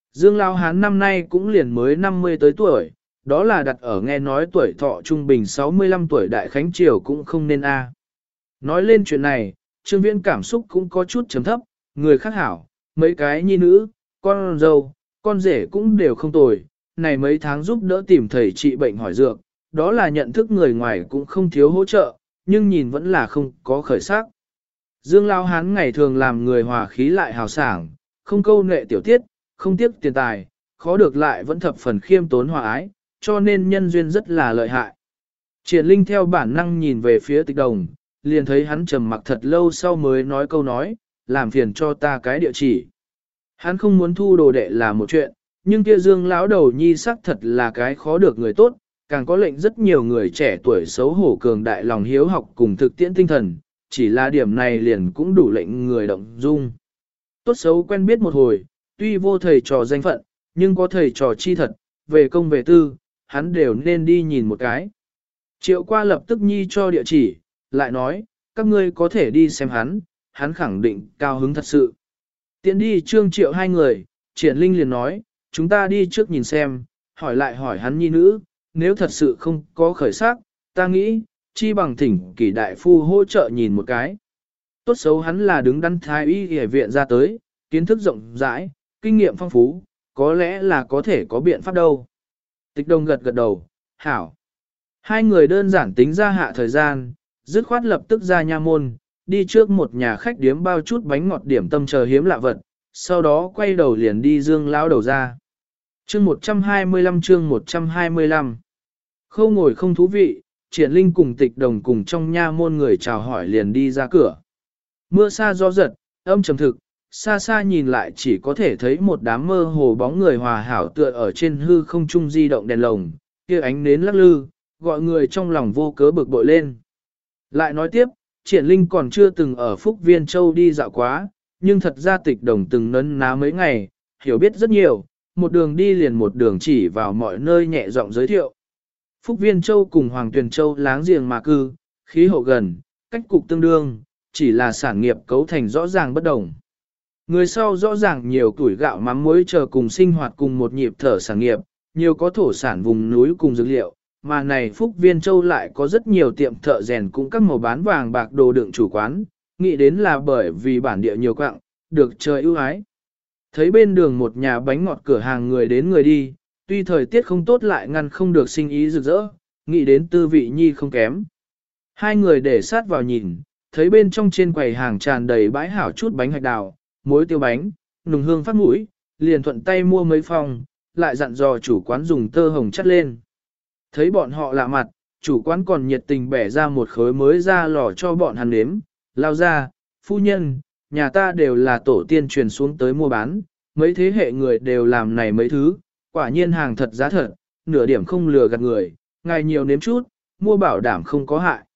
Dương Lão Hán năm nay cũng liền mới năm mươi tới tuổi, đó là đặt ở nghe nói tuổi thọ trung bình sáu mươi lăm tuổi đại khánh triều cũng không nên a. Nói lên chuyện này, Trương Viễn cảm xúc cũng có chút chấm thấp, người khác hảo, mấy cái nhi nữ, con dâu, con rể cũng đều không tồi, này mấy tháng giúp đỡ tìm thầy trị bệnh hỏi dược, đó là nhận thức người ngoài cũng không thiếu hỗ trợ, nhưng nhìn vẫn là không có khởi sắc. Dương Lão Hán ngày thường làm người hòa khí lại hào sảng, không câu nệ tiểu tiết, không tiếc tiền tài, khó được lại vẫn thập phần khiêm tốn hòa ái, cho nên nhân duyên rất là lợi hại. Triển Linh theo bản năng nhìn về phía Tịch Đồng, liền thấy hắn trầm mặc thật lâu sau mới nói câu nói, làm phiền cho ta cái địa chỉ. Hắn không muốn thu đồ đệ là một chuyện, nhưng kia Dương lão đầu nhi sắc thật là cái khó được người tốt, càng có lệnh rất nhiều người trẻ tuổi xấu hổ cường đại lòng hiếu học cùng thực tiễn tinh thần, chỉ là điểm này liền cũng đủ lệnh người động dung. Tốt xấu quen biết một hồi, tuy vô thầy trò danh phận, nhưng có thầy trò chi thật, về công về tư, hắn đều nên đi nhìn một cái. Triệu qua lập tức nhi cho địa chỉ, lại nói, các ngươi có thể đi xem hắn, hắn khẳng định cao hứng thật sự. Tiến đi Trương Triệu hai người, Triển Linh liền nói, chúng ta đi trước nhìn xem, hỏi lại hỏi hắn nhi nữ, nếu thật sự không có khởi sắc, ta nghĩ, chi bằng thỉnh kỷ đại phu hỗ trợ nhìn một cái. Tốt xấu hắn là đứng đắn thái y y viện ra tới, kiến thức rộng rãi, kinh nghiệm phong phú, có lẽ là có thể có biện pháp đâu. Tịch Đồng gật gật đầu, hảo. Hai người đơn giản tính ra hạ thời gian, dứt khoát lập tức ra nha môn, đi trước một nhà khách điếm bao chút bánh ngọt điểm tâm chờ hiếm lạ vật, sau đó quay đầu liền đi Dương lão đầu ra. Chương một trăm hai mươi lăm chương một trăm hai mươi lăm. Khâu ngồi không thú vị, Triển Linh cùng Tịch Đồng cùng trong nha môn người chào hỏi liền đi ra cửa. Mưa xa gió giật, âm trầm thực, xa xa nhìn lại chỉ có thể thấy một đám mơ hồ bóng người hòa hảo tựa ở trên hư không trung di động đèn lồng, kia ánh nến lắc lư, gọi người trong lòng vô cớ bực bội lên. Lại nói tiếp, Triển Linh còn chưa từng ở Phúc Viên Châu đi dạo quá, nhưng thật ra Tịch Đồng từng nấn ná mấy ngày, hiểu biết rất nhiều, một đường đi liền một đường chỉ vào mọi nơi nhẹ giọng giới thiệu. Phúc Viên Châu cùng Hoàng Tuyền Châu láng giềng mà cư, khí hậu gần, cách cục tương đương, chỉ là sản nghiệp cấu thành rõ ràng bất đồng. Người sau rõ ràng nhiều tuổi gạo mắm muối chờ cùng sinh hoạt cùng một nhịp thở sản nghiệp, nhiều có thổ sản vùng núi cùng dược liệu, mà này Phúc Viên Châu lại có rất nhiều tiệm thợ rèn cũng các màu bán vàng bạc đồ đựng chủ quán, nghĩ đến là bởi vì bản địa nhiều quạng, được trời ưu ái. Thấy bên đường một nhà bánh ngọt cửa hàng người đến người đi, tuy thời tiết không tốt lại ngăn không được sinh ý rực rỡ, nghĩ đến tư vị nhi không kém. Hai người để sát vào nhìn, thấy bên trong trên quầy hàng tràn đầy bãi hảo chút bánh hạch đào, muối tiêu bánh, nùng hương phát mũi, liền thuận tay mua mấy phòng, lại dặn dò chủ quán dùng tơ hồng chắt lên. Thấy bọn họ lạ mặt, chủ quán còn nhiệt tình bẻ ra một khối mới ra lò cho bọn hắn nếm, lao ra, phu nhân, nhà ta đều là tổ tiên truyền xuống tới mua bán, mấy thế hệ người đều làm này mấy thứ, quả nhiên hàng thật giá thật, nửa điểm không lừa gạt người, ngài nhiều nếm chút, mua bảo đảm không có hại.